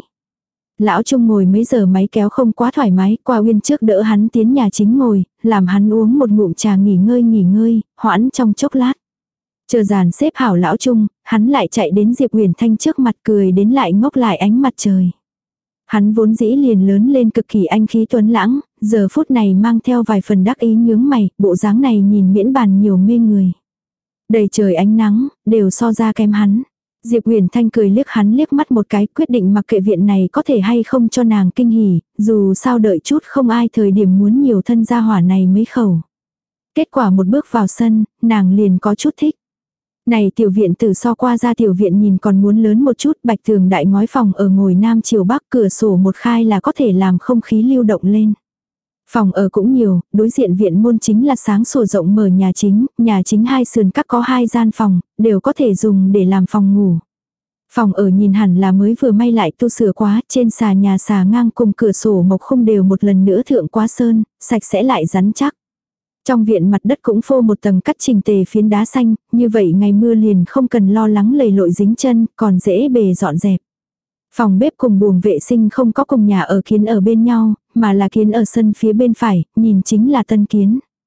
Lão Trung ngồi mấy giờ máy kéo không quá thoải mái, Qua Uyên trước đỡ hắn tiến nhà chính ngồi, làm hắn uống một ngụm trà nghỉ ngơi nghỉ ngơi, hoãn trong chốc lát. Chờ dàn xếp hảo lão Trung, hắn lại chạy đến Diệp Uyển Thanh trước mặt cười đến lại ngốc lại ánh mặt trời. Hắn vốn dĩ liền lớn lên cực kỳ anh khí tuấn lãng, giờ phút này mang theo vài phần đắc ý nhướng mày, bộ dáng này nhìn miễn bàn nhiều mê người. Đầy trời ánh nắng, đều so ra kém hắn. Diệp Uyển Thanh cười liếc hắn liếc mắt một cái, quyết định mặc kệ viện này có thể hay không cho nàng kinh hỉ, dù sao đợi chút không ai thời điểm muốn nhiều thân gia hỏa này mấy khẩu. Kết quả một bước vào sân, nàng liền có chút thích. Này tiểu viện từ so qua ra tiểu viện nhìn còn muốn lớn một chút, bạch tường đại ngói phòng ở ngồi nam chiều bắc, cửa sổ một khai là có thể làm không khí lưu động lên. Phòng ở cũng nhiều, đối diện viện môn chính là sáng sủa rộng mở nhà chính, nhà chính hai sườn các có hai gian phòng, đều có thể dùng để làm phòng ngủ. Phòng ở nhìn hẳn là mới vừa may lại tu sửa quá, trên xà nhà xà ngang cùng cửa sổ mộc khung đều một lần nữa thượng quá sơn, sạch sẽ lại rắn chắc. Trong viện mặt đất cũng phô một tầng cắt trình tề phiến đá xanh, như vậy ngày mưa liền không cần lo lắng lầy lội dính chân, còn dễ bề dọn dẹp. Phòng bếp cùng buồng vệ sinh không có cùng nhà ở kiến ở bên nhau, mà là kiến ở sân phía bên phải, nhìn chính là tân kiến.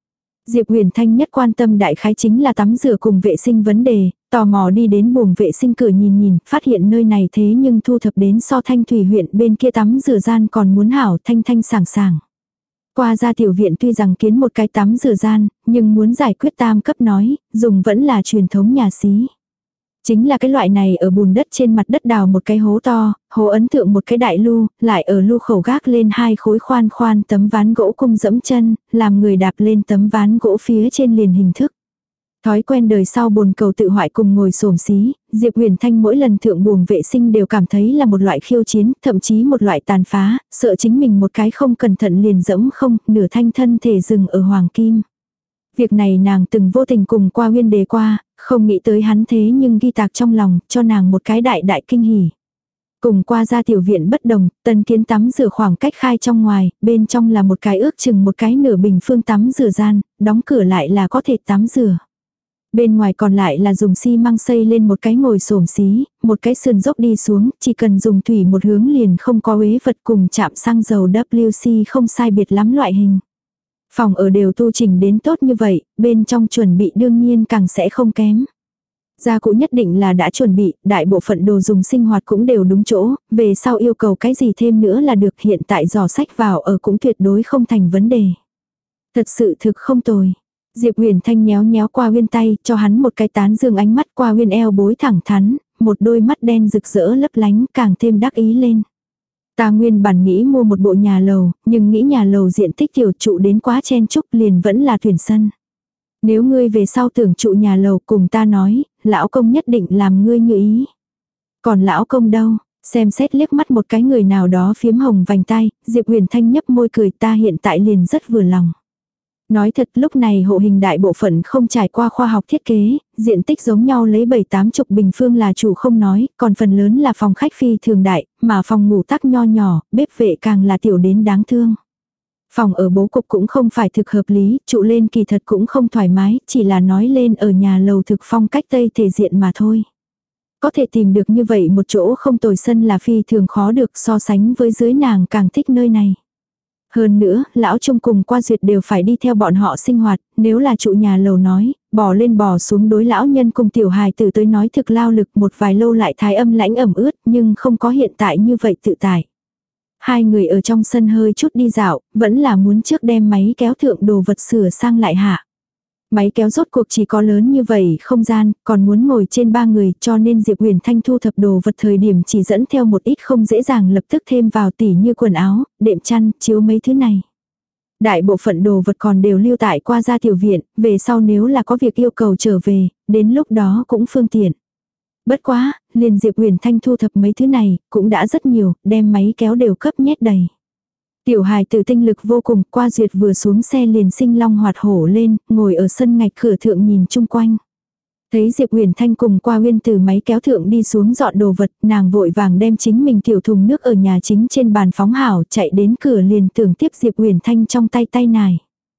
Diệp Huyền Thanh nhất quan tâm đại khái chính là tắm rửa cùng vệ sinh vấn đề, tò mò đi đến buồng vệ sinh cửa nhìn nhìn, phát hiện nơi này thế nhưng thu thập đến so Thanh Thủy huyện bên kia tắm rửa gian còn muốn hảo thanh thanh sảng sảng. Qua ra tiểu viện tuy rằng kiến một cái tắm rửa gian, nhưng muốn giải quyết tam cấp nói, dùng vẫn là truyền thống nhà xí. Chính là cái loại này ở bùn đất trên mặt đất đào một cái hố to, hố ấn thượng một cái đại lu, lại ở lu khẩu gác lên hai khối khoan khoan tấm ván gỗ cung dẫm chân, làm người đạp lên tấm ván gỗ phía trên liền hình thức. Thói quen đời sau bồn cầu tự hoại cùng ngồi xổm xí, Diệp Huyền Thanh mỗi lần thượng buồng vệ sinh đều cảm thấy là một loại khiêu chiến, thậm chí một loại tàn phá, sợ chính mình một cái không cẩn thận liền dẫm không, nửa thanh thân thể dừng ở hoàng kim. Việc này nàng từng vô tình cùng qua Huyên đề qua, không nghĩ tới hắn thế nhưng ghi tạc trong lòng, cho nàng một cái đại đại kinh hỉ. Cùng qua ra tiểu viện bất đồng, tân kiến tắm rửa khoảng cách khai trong ngoài, bên trong là một cái ước chừng một cái nửa bình phương tắm rửa gian, đóng cửa lại là có thể tắm rửa. Bên ngoài còn lại là dùng xi măng xây lên một cái ngồi xổm xí, một cái sườn dốc đi xuống, chỉ cần dùng thủy một hướng liền không có uế vật cùng chạm xăng dầu W C không sai biệt lắm loại hình. Phòng ở đều tu chỉnh đến tốt như vậy, bên trong chuẩn bị đương nhiên càng sẽ không kém. Gia cụ nhất định là đã chuẩn bị, đại bộ phận đồ dùng sinh hoạt cũng đều đúng chỗ, về sau yêu cầu cái gì thêm nữa là được, hiện tại dò sách vào ở cũng tuyệt đối không thành vấn đề. Thật sự thực không tồi. Diệp Huyền Thanh nhéo nhéo qua Huyên tay, cho hắn một cái tán dương ánh mắt. Qua Huyên eo bối thẳng thắn, một đôi mắt đen rực rỡ lấp lánh càng thêm đắc ý lên. Ta nguyên bản nghĩ mua một bộ nhà lầu, nhưng nghĩ nhà lầu diện tích tiểu trụ đến quá chen chúc liền vẫn là tuyển sân. Nếu ngươi về sau tưởng trụ nhà lầu cùng ta nói, lão công nhất định làm ngươi như ý. Còn lão công đâu, xem xét liếc mắt một cái người nào đó phiếm hồng vành tai, Diệp Huyền Thanh nhấp môi cười, ta hiện tại liền rất vừa lòng. Nói thật lúc này hộ hình đại bộ phận không trải qua khoa học thiết kế, diện tích giống nhau lấy bảy tám chục bình phương là chủ không nói, còn phần lớn là phòng khách phi thường đại, mà phòng ngủ tắc nho nhỏ, bếp vệ càng là tiểu đến đáng thương. Phòng ở bố cục cũng không phải thực hợp lý, trụ lên kỳ thật cũng không thoải mái, chỉ là nói lên ở nhà lầu thực phong cách Tây thể diện mà thôi. Có thể tìm được như vậy một chỗ không tồi sân là phi thường khó được, so sánh với dưới nàng càng thích nơi này. Hơn nữa, lão Trung cùng qua duyệt đều phải đi theo bọn họ sinh hoạt, nếu là trụ nhà lầu nói, bò lên bò xuống đối lão nhân cùng tiểu hài tử tới nói thực lao lực, một vài lâu lại thái âm lãnh ẩm ướt, nhưng không có hiện tại như vậy tự tại. Hai người ở trong sân hơi chút đi dạo, vẫn là muốn trước đem máy kéo thượng đồ vật sửa sang lại hạ. Máy kéo rốt cuộc chỉ có lớn như vậy không gian, còn muốn ngồi trên ba người, cho nên Diệp Huyền Thanh thu thập đồ vật thời điểm chỉ dẫn theo một ít không dễ dàng lập tức thêm vào, tỉ như quần áo, đệm chăn, chiếu mấy thứ này. Đại bộ phận đồ vật còn đều lưu tại qua ra tiểu viện, về sau nếu là có việc yêu cầu trở về, đến lúc đó cũng phương tiện. Bất quá, liền Diệp Huyền Thanh thu thập mấy thứ này, cũng đã rất nhiều, đem máy kéo đều cấp nhét đầy. Tiểu hài tử tinh lực vô cùng, qua duyệt vừa xuống xe liền sinh long hoạt hổ lên, ngồi ở sân ngạch cửa thượng nhìn chung quanh. Thấy Diệp Huyền Thanh cùng qua Huyên từ máy kéo thượng đi xuống dọn đồ vật, nàng vội vàng đem chính mình tiểu thùng nước ở nhà chính trên bàn phóng hảo, chạy đến cửa liền tưởng tiếp Diệp Huyền Thanh trong tay tay nải.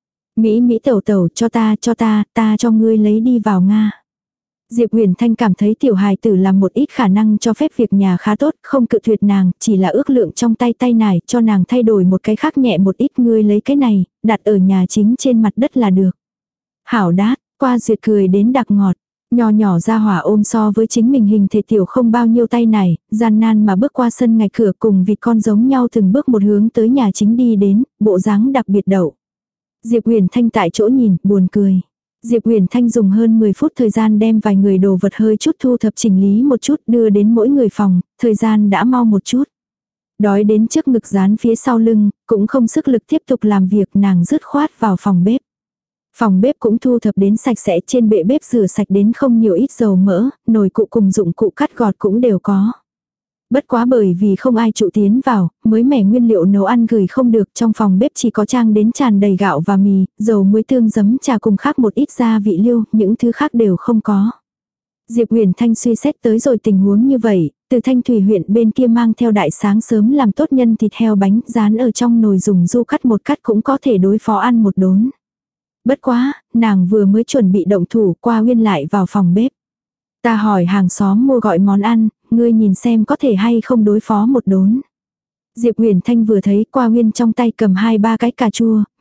Mỹ Mỹ tẩu tẩu cho ta cho ta, ta cho ngươi lấy đi vào Nga. Diệp Huyền Thanh cảm thấy tiểu hài tử làm một ít khả năng cho phép việc nhà khá tốt, không cự tuyệt nàng, chỉ là ước lượng trong tay tay nải cho nàng thay đổi một cái khác nhẹ một ít, ngươi lấy cái này, đặt ở nhà chính trên mặt đất là được. Hảo đát, qua duyệt cười đến đặc ngọt, nhỏ nhỏ ra hỏa ôm so với chính mình hình thể tiểu không bao nhiêu tay nải, gian nan mà bước qua sân ngạch cửa cùng vịt con giống nhau từng bước một hướng tới nhà chính đi đến, bộ dáng đặc biệt đậu. Diệp Huyền Thanh tại chỗ nhìn, buồn cười. Diệp Huyền Thanh dùng hơn mười phút thời gian đem vài người đồ vật hơi chút thu thập chỉnh lý một chút đưa đến mỗi người phòng, thời gian đã mau một chút. Đói đến trước ngực dán phía sau lưng, cũng không sức lực tiếp tục làm việc, nàng dứt khoát vào phòng bếp. Phòng bếp cũng thu thập đến sạch sẽ, trên bệ bếp rửa sạch đến không nhiều ít dầu mỡ, nồi cụ cùng dụng cụ cắt gọt cũng đều có. Bất quá bởi vì không ai trụ tiến vào, mới mẻ nguyên liệu nấu ăn gửi không được, trong phòng bếp chỉ có trang đến tràn đầy gạo và mì, dầu muối tương giấm trà cùng khác một ít gia vị liêu, những thứ khác đều không có. Diệp Huyền Thanh suy xét tới rồi tình huống như vậy, từ Thanh Thủy huyện bên kia mang theo đại sáng sớm làm tốt nhân thịt heo bánh rán ở trong nồi dùng du cắt một cắt cũng có thể đối phó ăn một đốn. Bất quá, nàng vừa mới chuẩn bị động thủ, qua Huyên lại vào phòng bếp. Ta hỏi hàng xóm mua gọi món ăn, ngươi nhìn xem có thể hay không đối phó một đốn. Diệp Huyền Thanh vừa thấy qua Huyên trong tay cầm hai ba cái cà chua,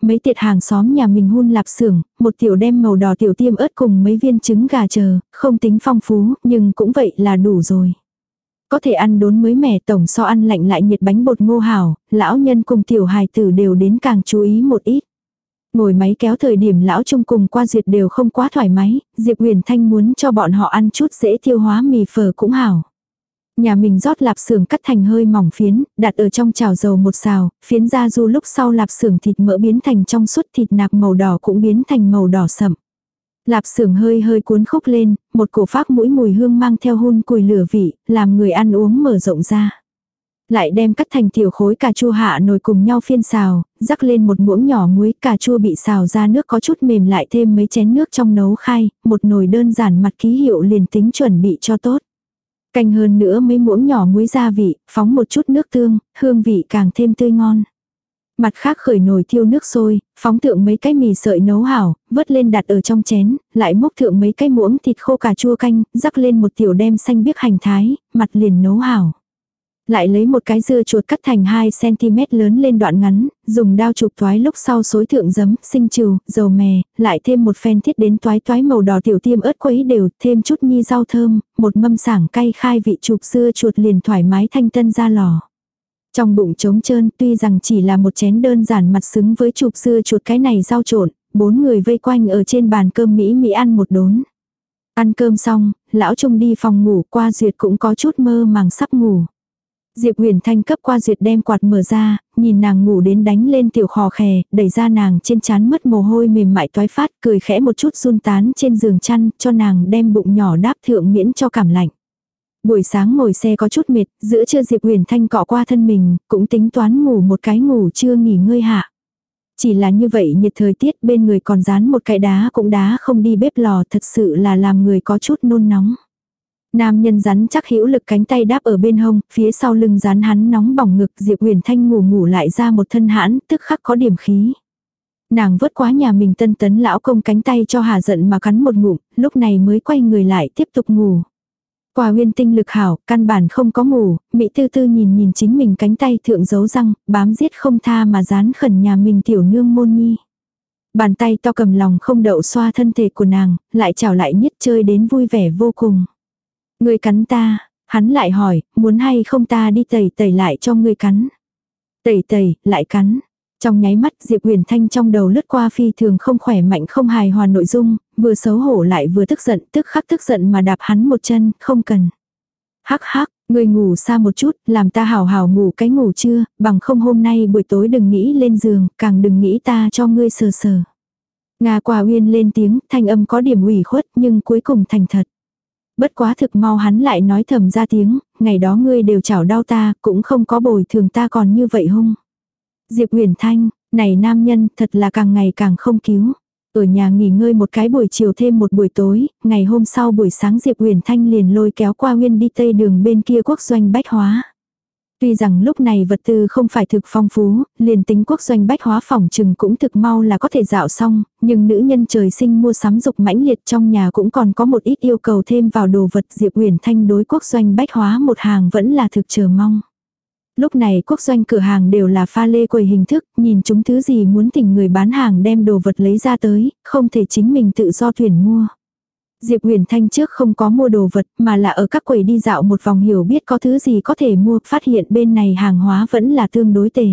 mấy tiệt hàng xóm nhà mình hun lạp xưởng, một tiểu đem màu đỏ tiểu tiêm ớt cùng mấy viên trứng gà chờ, không tính phong phú, nhưng cũng vậy là đủ rồi. Có thể ăn đốn mới mẻ tổng so ăn lạnh lại nhiệt bánh bột ngô hảo, lão nhân cùng tiểu hài tử đều đến càng chú ý một ít. Ngồi máy kéo thời điểm lão trung cùng qua duyệt đều không quá thoải mái, Diệp Huyền Thanh muốn cho bọn họ ăn chút dễ tiêu hóa mì phở cũng hảo. Nhà mình rót lạp xưởng cắt thành hơi mỏng phiến, đặt ở trong chảo dầu một xào, phiến ra du lúc sau lạp xưởng thịt mỡ biến thành trong suốt, thịt nạc màu đỏ cũng biến thành màu đỏ sậm. Lạp xưởng hơi hơi cuốn khúc lên, một cổ phác mũi mùi hương mang theo hun cùi lửa vị, làm người ăn uống mở rộng ra. Lại đem cắt thành tiểu khối cà chua hạ nồi cùng nhau phiên xào, rắc lên một muỗng nhỏ muối, cà chua bị xào ra nước có chút mềm lại thêm mấy chén nước trong nấu khai, một nồi đơn giản mặt ký hiệu liền tính chuẩn bị cho tốt. Canh hơn nữa mấy muỗng nhỏ muối gia vị, phóng một chút nước tương, hương vị càng thêm tươi ngon. Mặt khác khởi nồi thiêu nước sôi, phóng thượng mấy cái mì sợi nấu hảo, vớt lên đặt ở trong chén, lại múc thượng mấy cái muỗng thịt khô cà chua canh, rắc lên một tiểu đem xanh biếc hành thái, mặt liền nấu hảo. Lại lấy một cái dưa chuột cắt thành hai xăng-ti-mét lớn lên đoạn ngắn, dùng dao chụp toái lúc sau xối thượng giấm, sinh trừ, dầu mè, lại thêm một phen thiết đến toái toái màu đỏ tiểu tiêm ớt quấy đều, thêm chút nhi rau thơm, một mâm sảng cay khai vị chụp dưa chuột liền thoải mái thanh tân ra lò. Trong bụng trống trơn tuy rằng chỉ là một chén đơn giản mặt xứng với chụp dưa chuột cái này rau trộn, bốn người vây quanh ở trên bàn cơm Mỹ Mỹ ăn một đốn. Ăn cơm xong, lão Trung đi phòng ngủ, qua duyệt cũng có chút mơ màng sắp ngủ. Diệp Huyền Thanh cấp qua duyệt đem quạt mở ra, nhìn nàng ngủ đến đánh lên tiểu khò khè, đẩy ra nàng trên trán mất mồ hôi mềm mại toái phát, cười khẽ một chút run tán trên giường chăn, cho nàng đem bụng nhỏ đáp thượng miễn cho cảm lạnh. Buổi sáng ngồi xe có chút mệt, giữa trưa Diệp Huyền Thanh cọ qua thân mình, cũng tính toán ngủ một cái ngủ trưa nghỉ ngơi hạ. Chỉ là như vậy nhiệt thời tiết bên người còn dán một cái đá cũng đá không đi bếp lò, thật sự là làm người có chút nôn nóng. Nam nhân rắn chắc hữu lực cánh tay đáp ở bên hông, phía sau lưng rắn hắn nóng bỏng ngực, Diệp Huyền Thanh ngủ ngủ lại ra một thân hãn, tức khắc có điểm khí. Nàng vớt quá nhà mình tân tấn lão công cánh tay cho hà giận mà cắn một ngụm, lúc này mới quay người lại tiếp tục ngủ. Quả Uyên tinh lực hảo, căn bản không có ngủ, Mỹ tư tư nhìn nhìn chính mình cánh tay thượng dấu răng, bám giết không tha mà dán khẩn nhà mình tiểu nương môn nhi. Bàn tay to cầm lòng không đậu xoa thân thể của nàng, lại chào lại nhất chơi đến vui vẻ vô cùng. Ngươi cắn ta, hắn lại hỏi, muốn hay không ta đi tẩy tẩy lại cho ngươi cắn. Tẩy tẩy, lại cắn. Trong nháy mắt Diệp Huyền Thanh trong đầu lướt qua phi thường không khỏe mạnh không hài hòa nội dung, vừa xấu hổ lại vừa tức giận, tức khắc tức giận mà đạp hắn một chân, không cần. Hắc hắc, ngươi ngủ xa một chút, làm ta hào hào ngủ cái ngủ trưa, bằng không hôm nay buổi tối đừng nghĩ lên giường, càng đừng nghĩ ta cho ngươi sờ sờ. Nga Quả Uyên lên tiếng, thanh âm có điểm ủy khuất nhưng cuối cùng thành thật. Bất quá thực mau hắn lại nói thầm ra tiếng, ngày đó ngươi đều chảo đau ta, cũng không có bồi thường ta còn như vậy hung. Diệp Huyền Thanh, này nam nhân thật là càng ngày càng không cứu. Ở nhà nghỉ ngơi một cái buổi chiều thêm một buổi tối, ngày hôm sau buổi sáng Diệp Huyền Thanh liền lôi kéo qua Uyên đi tây đường bên kia quốc doanh bách hóa. Tuy rằng lúc này vật tư không phải thực phong phú, liền tính quốc doanh bách hóa phòng trừng cũng thực mau là có thể dạo xong, nhưng nữ nhân trời sinh mua sắm dục mãnh liệt trong nhà cũng còn có một ít yêu cầu thêm vào đồ vật. Diệp Huyền Thanh đối quốc doanh bách hóa một hàng vẫn là thực chờ mong. Lúc này quốc doanh cửa hàng đều là pha lê quầy hình thức, nhìn chúng thứ gì muốn thỉnh người bán hàng đem đồ vật lấy ra tới, không thể chính mình tự do tuyển mua. Diệp Huyền Thanh trước không có mua đồ vật mà là ở các quầy đi dạo một vòng hiểu biết có thứ gì có thể mua, phát hiện bên này hàng hóa vẫn là tương đối tệ.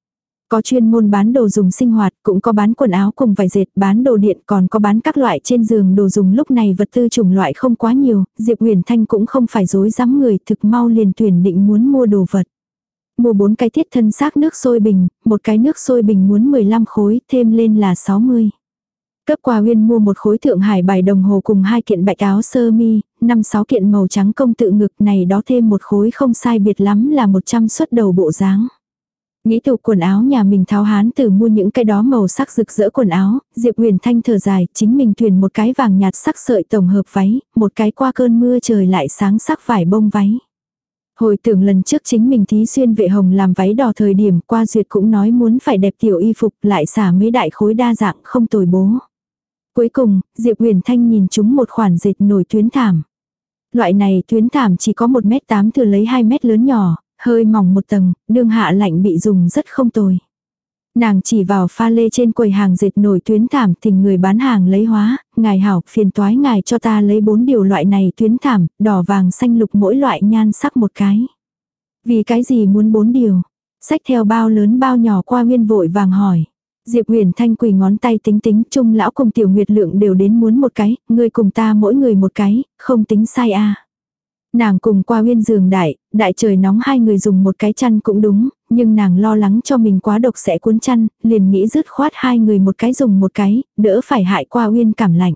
Có chuyên môn bán đồ dùng sinh hoạt, cũng có bán quần áo cùng vải dệt, bán đồ điện, còn có bán các loại trên giường đồ dùng. Lúc này vật tư chủng loại không quá nhiều, Diệp Huyền Thanh cũng không phải dối dám người, thực mau liền tuyển định muốn mua đồ vật. Mua bốn cái thiết thân xác nước sôi bình, một cái nước sôi bình muốn mười lăm khối, thêm lên là sáu mươi. Cấp Quả Uyên mua một khối Thượng Hải bài đồng hồ cùng hai kiện bạch áo sơ mi, năm sáu kiện màu trắng công tự ngực, này đó thêm một khối không sai biệt lắm là một trăm suất đầu bộ dáng. Nghĩ tủ quần áo nhà mình tháo hán từ mua những cái đó màu sắc rực rỡ quần áo, Diệp Huyền Thanh thở dài, chính mình tuyển một cái vàng nhạt sắc sợi tổng hợp váy, một cái qua cơn mưa trời lại sáng sắc vải bông váy. Hồi tưởng lần trước chính mình thí xuyên vệ hồng làm váy đỏ thời điểm, qua duyệt cũng nói muốn phải đẹp tiểu y phục, lại xả mấy đại khối đa dạng không tồi bố. Cuối cùng, Diệp Huyền Thanh nhìn chúng một khoản dệt nổi tuyến thảm. Loại này tuyến thảm chỉ có một mét tám thừa lấy hai mét lớn nhỏ, hơi mỏng một tầng, đương hạ lạnh bị dùng rất không tồi. Nàng chỉ vào pha lê trên quầy hàng dệt nổi tuyến thảm, thỉnh người bán hàng lấy hóa, ngài hảo, phiền toái ngài cho ta lấy bốn điều loại này tuyến thảm, đỏ vàng xanh lục mỗi loại nhan sắc một cái. Vì cái gì muốn bốn điều? Xách theo bao lớn bao nhỏ qua Uyên vội vàng hỏi. Diệp Huyền Thanh quỳ ngón tay tính tính, Trung lão cùng Tiểu Nguyệt Lượng đều đến muốn một cái, ngươi cùng ta mỗi người một cái, không tính sai a. À. Nàng cùng qua Uyên giường đại, đại trời nóng hai người dùng một cái chăn cũng đúng, nhưng nàng lo lắng cho mình quá độc sẽ cuốn chăn, liền nghĩ dứt khoát hai người một cái dùng một cái, đỡ phải hại qua Uyên cảm lạnh.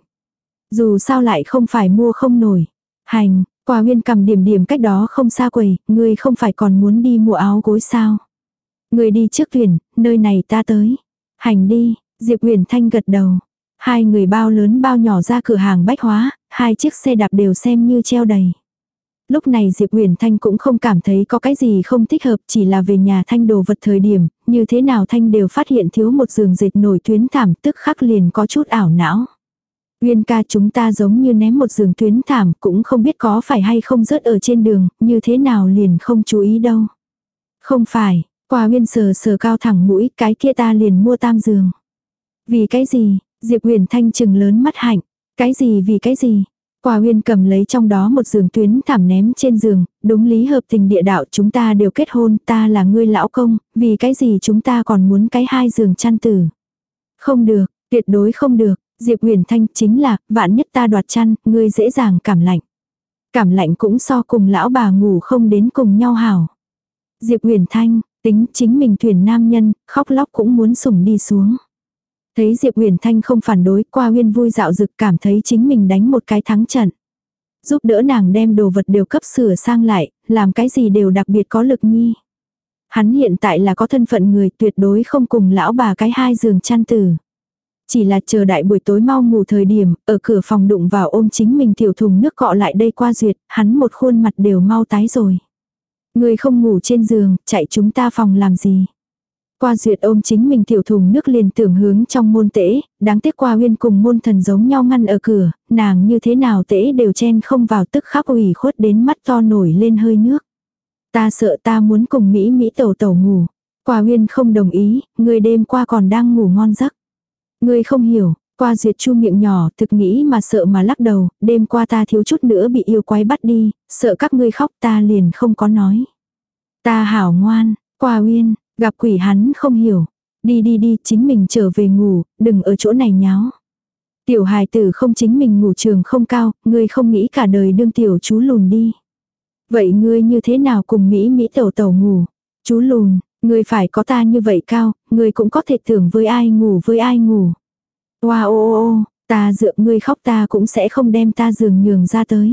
Dù sao lại không phải mua không nổi. Hành, qua Uyên cầm điểm điểm cách đó không xa quầy, ngươi không phải còn muốn đi mua áo gối sao? Ngươi đi trước tuyển, nơi này ta tới. Hành đi, Diệp Huyền Thanh gật đầu. Hai người bao lớn bao nhỏ ra cửa hàng bách hóa, hai chiếc xe đạp đều xem như treo đầy. Lúc này Diệp Huyền Thanh cũng không cảm thấy có cái gì không thích hợp, chỉ là về nhà Thanh đồ vật thời điểm, như thế nào Thanh đều phát hiện thiếu một giường dệt nổi tuyến thảm, tức khắc liền có chút ảo não. Uyên ca, chúng ta giống như ném một giường tuyến thảm, cũng không biết có phải hay không rớt ở trên đường, như thế nào liền không chú ý đâu. Không phải, qua Uyên sờ sờ cao thẳng mũi, cái kia ta liền mua tam giường. Vì cái gì? Diệp Huyền Thanh trừng lớn mắt hạnh. Cái gì vì cái gì? Qua Uyên cầm lấy trong đó một giường tuyến thảm ném trên giường, đúng lý hợp tình địa đạo, chúng ta đều kết hôn, ta là ngươi lão công, vì cái gì chúng ta còn muốn cái hai giường chăn tử. Không được, tuyệt đối không được, Diệp Huyền Thanh, chính là, vạn nhất ta đoạt chăn, ngươi dễ dàng cảm lạnh. Cảm lạnh cũng so cùng lão bà ngủ không đến cùng nhau hảo. Diệp Huyền Thanh, tính chính mình thuyền nam nhân, khóc lóc cũng muốn sủng đi xuống. Thấy Diệp Huyền Thanh không phản đối, qua Uyên vui dạo dực cảm thấy chính mình đánh một cái thắng trận. Giúp đỡ nàng đem đồ vật đều cấp sửa sang lại, làm cái gì đều đặc biệt có lực nhi. Hắn hiện tại là có thân phận người, tuyệt đối không cùng lão bà cái hai giường chăn tử. Chỉ là chờ đại buổi tối mau ngủ thời điểm, ở cửa phòng đụng vào ôm chính mình tiểu thùng nước cọ lại đây qua duyệt, hắn một khuôn mặt đều mau tái rồi. Người không ngủ trên giường, chạy chúng ta phòng làm gì? Qua duyệt ôm chính mình tiểu thùng nước liền tưởng hướng trong môn tễ, đáng tiếc qua Uyên cùng môn thần giống nhau ngăn ở cửa, nàng như thế nào tễ đều chen không vào, tức khắc ủy khuất đến mắt to nổi lên hơi nước. Ta sợ, ta muốn cùng Mỹ Mỹ tẩu tẩu ngủ. Qua Uyên không đồng ý, người đêm qua còn đang ngủ ngon giấc. Người không hiểu, qua duyệt chu miệng nhỏ, thực nghĩ mà sợ mà lắc đầu, đêm qua ta thiếu chút nữa bị yêu quái bắt đi, sợ các ngươi khóc ta liền không có nói. Ta hảo ngoan, qua Uyên. Gặp quỷ hắn không hiểu. Đi đi đi, chính mình trở về ngủ, đừng ở chỗ này nháo. Tiểu hài tử không chính mình ngủ trường không cao, ngươi không nghĩ cả đời đương tiểu chú lùn đi. Vậy ngươi như thế nào cùng Mỹ Mỹ tẩu tẩu ngủ? Chú lùn, ngươi phải có ta như vậy cao, ngươi cũng có thể tưởng với ai ngủ với ai ngủ. Oa ô ô ô, ta dựa ngươi khóc ta cũng sẽ không đem ta giường nhường ra tới.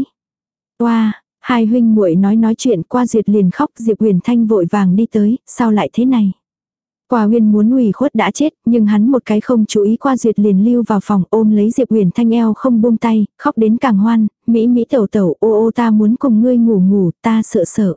Oa. Hai huynh muội nói nói chuyện, qua duyệt liền khóc, Diệp Huyền Thanh vội vàng đi tới, sao lại thế này? Qua Uyên muốn ủy khuất đã chết, nhưng hắn một cái không chú ý qua duyệt liền lưu vào phòng ôm lấy Diệp Huyền Thanh eo không buông tay, khóc đến càng hoan, Mỹ Mỹ tẩu tẩu ô ô ta muốn cùng ngươi ngủ ngủ, ta sợ sợ.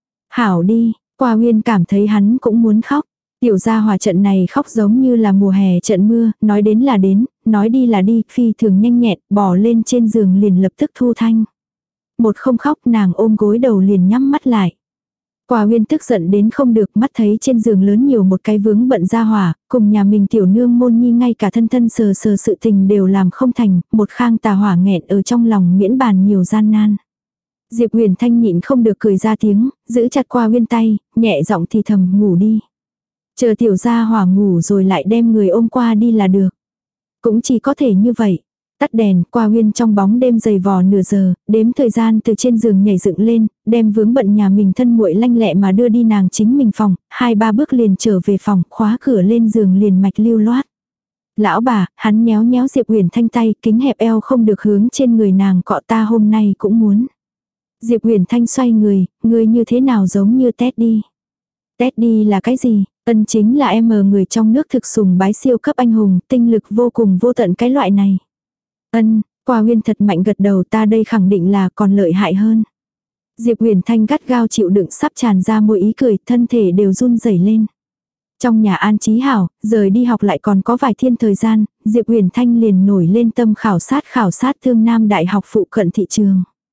Hảo đi, qua Uyên cảm thấy hắn cũng muốn khóc. Tiểu gia hòa trận này khóc giống như là mùa hè trận mưa, nói đến là đến, nói đi là đi, phi thường nhanh nhẹn, bỏ lên trên giường liền lập tức thu thanh. Một không khóc nàng ôm gối đầu liền nhắm mắt lại. Quả Uyên tức giận đến không được, mắt thấy trên giường lớn nhiều một cái vướng bận gia hỏa, cùng nhà mình tiểu nương môn nhi ngay cả thân thân sờ sờ sự tình đều làm không thành, một khang tà hỏa nghẹn ở trong lòng miễn bàn nhiều gian nan. Diệp Huyền Thanh nhịn không được cười ra tiếng, giữ chặt Quả Uyên tay, nhẹ giọng thì thầm ngủ đi. Chờ tiểu gia hỏa ngủ rồi lại đem người ôm qua đi là được. Cũng chỉ có thể như vậy. Tắt đèn, Qua Uyên trong bóng đêm dày vò nửa giờ, đếm thời gian từ trên giường nhảy dựng lên, đem vướng bận nhà mình thân muội lanh lẹ mà đưa đi nàng chính mình phòng, hai ba bước liền trở về phòng, khóa cửa lên giường liền mạch lưu loát. Lão bà, hắn nhéo nhéo Diệp Huyền Thanh tay, kính hẹp eo không được hướng trên người nàng cọ, ta hôm nay cũng muốn. Diệp Huyền Thanh xoay người, người như thế nào giống như Teddy. Teddy là cái gì? Ân chính là em ở người trong nước thực sùng bái siêu cấp anh hùng, tinh lực vô cùng vô tận cái loại này. Ân, Qua Uyên thật mạnh gật đầu, ta đây khẳng định là còn lợi hại hơn. Diệp Huyền Thanh gắt gao chịu đựng sắp tràn ra môi ý cười, thân thể đều run rẩy lên. Trong nhà An Chí Hảo, rời đi học lại còn có vài thiên thời gian, Diệp Huyền Thanh liền nổi lên tâm khảo sát khảo sát Thương Nam Đại học phụ cận thị trường.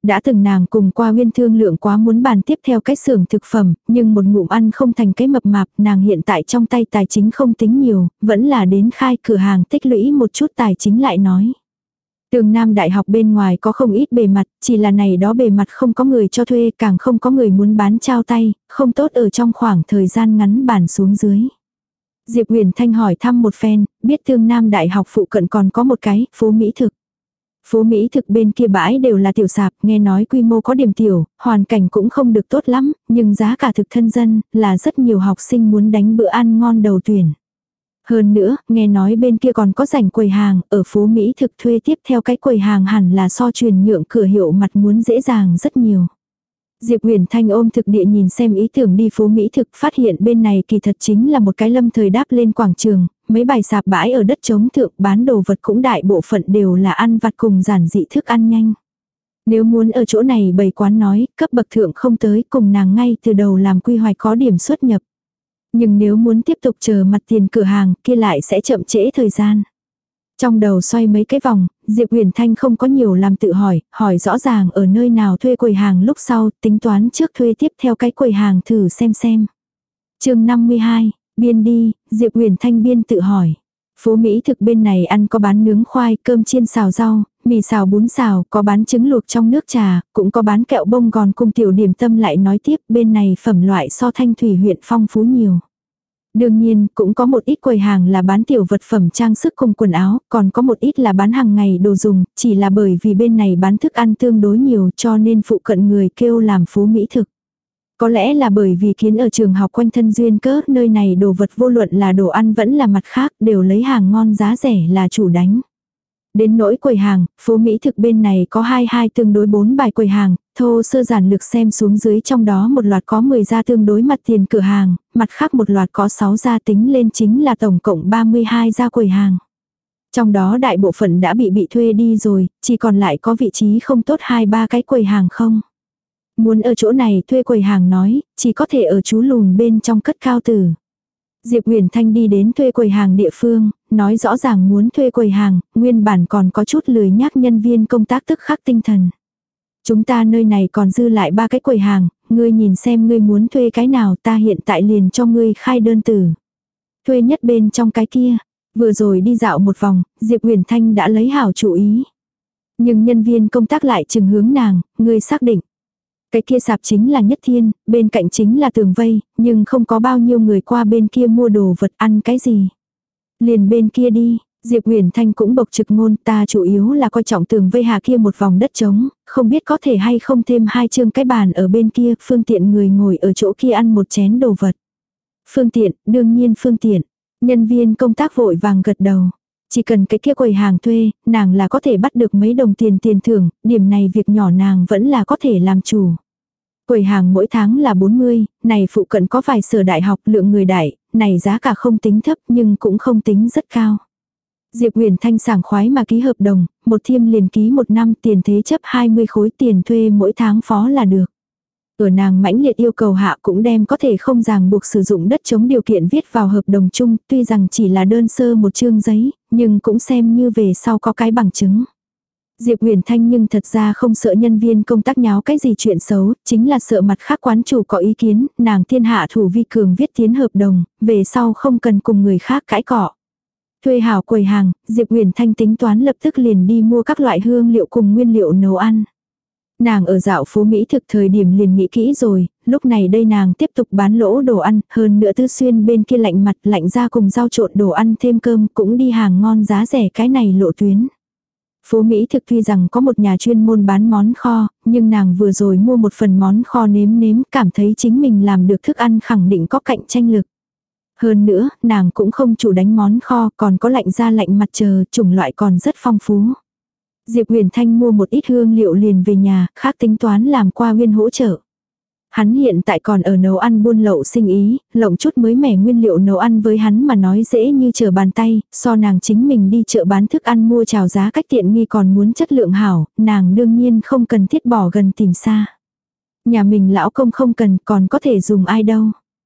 Đã từng nàng cùng qua Uyên thương lượng quá muốn bàn tiếp theo cái xưởng thực phẩm, nhưng một ngụm ăn không thành cái mập mạp, nàng hiện tại trong tay tài chính không tính nhiều, vẫn là đến khai cửa hàng tích lũy một chút tài chính lại nói. Tường Nam Đại học bên ngoài có không ít bề mặt, chỉ là này đó bề mặt không có người cho thuê, càng không có người muốn bán trao tay, không tốt ở trong khoảng thời gian ngắn bản xuống dưới. Diệp Huyền Thanh hỏi thăm một phen, biết Tường Nam Đại học phụ cận còn có một cái, phố Mỹ thực. Phố Mỹ thực bên kia bãi đều là tiểu sạp, nghe nói quy mô có điểm tiểu, hoàn cảnh cũng không được tốt lắm, nhưng giá cả thực thân dân, là rất nhiều học sinh muốn đánh bữa ăn ngon đầu tuyển. Hơn nữa, nghe nói bên kia còn có rảnh quầy hàng, ở phố Mỹ thực thuê tiếp theo cái quầy hàng hẳn là so truyền nhượng cửa hiệu mặt muốn dễ dàng rất nhiều. Diệp Huyền Thanh ôm thực địa nhìn xem ý tưởng đi phố Mỹ thực, phát hiện bên này kỳ thật chính là một cái lâm thời đáp lên quảng trường, mấy bài sạp bãi ở đất trống thượng bán đồ vật cũng đại bộ phận đều là ăn vặt cùng giản dị thức ăn nhanh. Nếu muốn ở chỗ này bày quán nói, cấp bậc thượng không tới cùng nàng ngay từ đầu làm quy hoạch có điểm xuất nhập. Nhưng nếu muốn tiếp tục chờ mặt tiền cửa hàng kia lại sẽ chậm trễ thời gian. Trong đầu xoay mấy cái vòng, Diệp Huyền Thanh không có nhiều làm tự hỏi, hỏi rõ ràng ở nơi nào thuê quầy hàng lúc sau, tính toán trước thuê tiếp theo cái quầy hàng thử xem xem. Chương năm mươi hai, biên đi, Diệp Huyền Thanh biên tự hỏi. Phố Mỹ thực bên này ăn có bán nướng khoai, cơm chiên xào rau, mì xào bún xào, có bán trứng luộc trong nước trà, cũng có bán kẹo bông gòn cùng tiểu điểm tâm lại nói tiếp bên này phẩm loại so Thanh Thủy huyện phong phú nhiều. Đương nhiên, cũng có một ít quầy hàng là bán tiểu vật phẩm trang sức cùng quần áo, còn có một ít là bán hàng ngày đồ dùng, chỉ là bởi vì bên này bán thức ăn tương đối nhiều cho nên phụ cận người kêu làm phố Mỹ thực. Có lẽ là bởi vì kiến ở trường học quanh thân duyên cớ, nơi này đồ vật vô luận là đồ ăn vẫn là mặt khác, đều lấy hàng ngon giá rẻ là chủ đánh. Đến nỗi quầy hàng, phố Mỹ thực bên này có hai hai tương đối bốn bài quầy hàng, thô sơ giản lược xem xuống dưới trong đó một loạt có mười gia tương đối mặt tiền cửa hàng, mặt khác một loạt có sáu gia tính lên chính là tổng cộng ba mươi hai gia quầy hàng. Trong đó đại bộ phận đã bị bị thuê đi rồi, chỉ còn lại có vị trí không tốt hai ba cái quầy hàng không. Muốn ở chỗ này thuê quầy hàng nói, chỉ có thể ở chú lùn bên trong cất cao tử. Diệp Huyền Thanh đi đến thuê quầy hàng địa phương, nói rõ ràng muốn thuê quầy hàng, nguyên bản còn có chút lười nhác nhân viên công tác tức khắc tinh thần. Chúng ta nơi này còn dư lại ba cái quầy hàng, ngươi nhìn xem ngươi muốn thuê cái nào, ta hiện tại liền cho ngươi khai đơn từ. Thuê nhất bên trong cái kia, vừa rồi đi dạo một vòng, Diệp Huyền Thanh đã lấy hảo chủ ý. Nhưng nhân viên công tác lại chừng hướng nàng, ngươi xác định. Cái kia sạp chính là Nhất Thiên, bên cạnh chính là tường vây, nhưng không có bao nhiêu người qua bên kia mua đồ vật ăn cái gì. Liền bên kia đi, Diệp Huyền Thanh cũng bộc trực ngôn, ta chủ yếu là coi trọng tường vây hạ kia một vòng đất trống, không biết có thể hay không thêm hai chương cái bàn ở bên kia, phương tiện người ngồi ở chỗ kia ăn một chén đồ vật. Phương tiện, đương nhiên phương tiện. Nhân viên công tác vội vàng gật đầu. Chỉ cần cái kia quầy hàng thuê, nàng là có thể bắt được mấy đồng tiền tiền thưởng, điểm này việc nhỏ nàng vẫn là có thể làm chủ. Quầy hàng mỗi tháng là bốn mươi, này phụ cận có vài sở đại học lượng người đại, này giá cả không tính thấp nhưng cũng không tính rất cao. Diệp Huyền Thanh sảng khoái mà ký hợp đồng, một thiêm liền ký một năm tiền thế chấp hai mươi khối tiền thuê mỗi tháng phó là được. Ở nàng mãnh liệt yêu cầu hạ cũng đem có thể không ràng buộc sử dụng đất chống điều kiện viết vào hợp đồng chung, tuy rằng chỉ là đơn sơ một chương giấy, nhưng cũng xem như về sau có cái bằng chứng. Diệp Huyền Thanh nhưng thật ra không sợ nhân viên công tác nháo cái gì chuyện xấu, chính là sợ mặt khác quán chủ có ý kiến, nàng thiên hạ thủ vi cường viết tiến hợp đồng, về sau không cần cùng người khác cãi cọ. Thuê hảo quầy hàng, Diệp Huyền Thanh tính toán lập tức liền đi mua các loại hương liệu cùng nguyên liệu nấu ăn. Nàng ở dạo phố Mỹ thực thời điểm liền nghĩ kỹ rồi, lúc này đây nàng tiếp tục bán lỗ đồ ăn, hơn nữa Tư Xuyên bên kia lạnh mặt lạnh ra cùng rau trộn đồ ăn thêm cơm cũng đi hàng ngon giá rẻ cái này lộ tuyến. Phố Mỹ thực tuy rằng có một nhà chuyên môn bán món kho, nhưng nàng vừa rồi mua một phần món kho nếm nếm cảm thấy chính mình làm được thức ăn khẳng định có cạnh tranh lực. Hơn nữa, nàng cũng không chủ đánh món kho, còn có lạnh da lạnh mặt chờ, chủng loại còn rất phong phú. Diệp Huyền Thanh mua một ít hương liệu liền về nhà, khác tính toán làm qua Uyên hỗ trợ. Hắn hiện tại còn ở nấu ăn buôn lậu sinh ý, lộng chút mới mẻ nguyên liệu nấu ăn với hắn mà nói dễ như trở bàn tay, so nàng chính mình đi chợ bán thức ăn mua chào giá cách tiện nghi còn muốn chất lượng hảo, nàng đương nhiên không cần thiết bỏ gần tìm xa. Nhà mình lão công không cần còn có thể dùng ai đâu.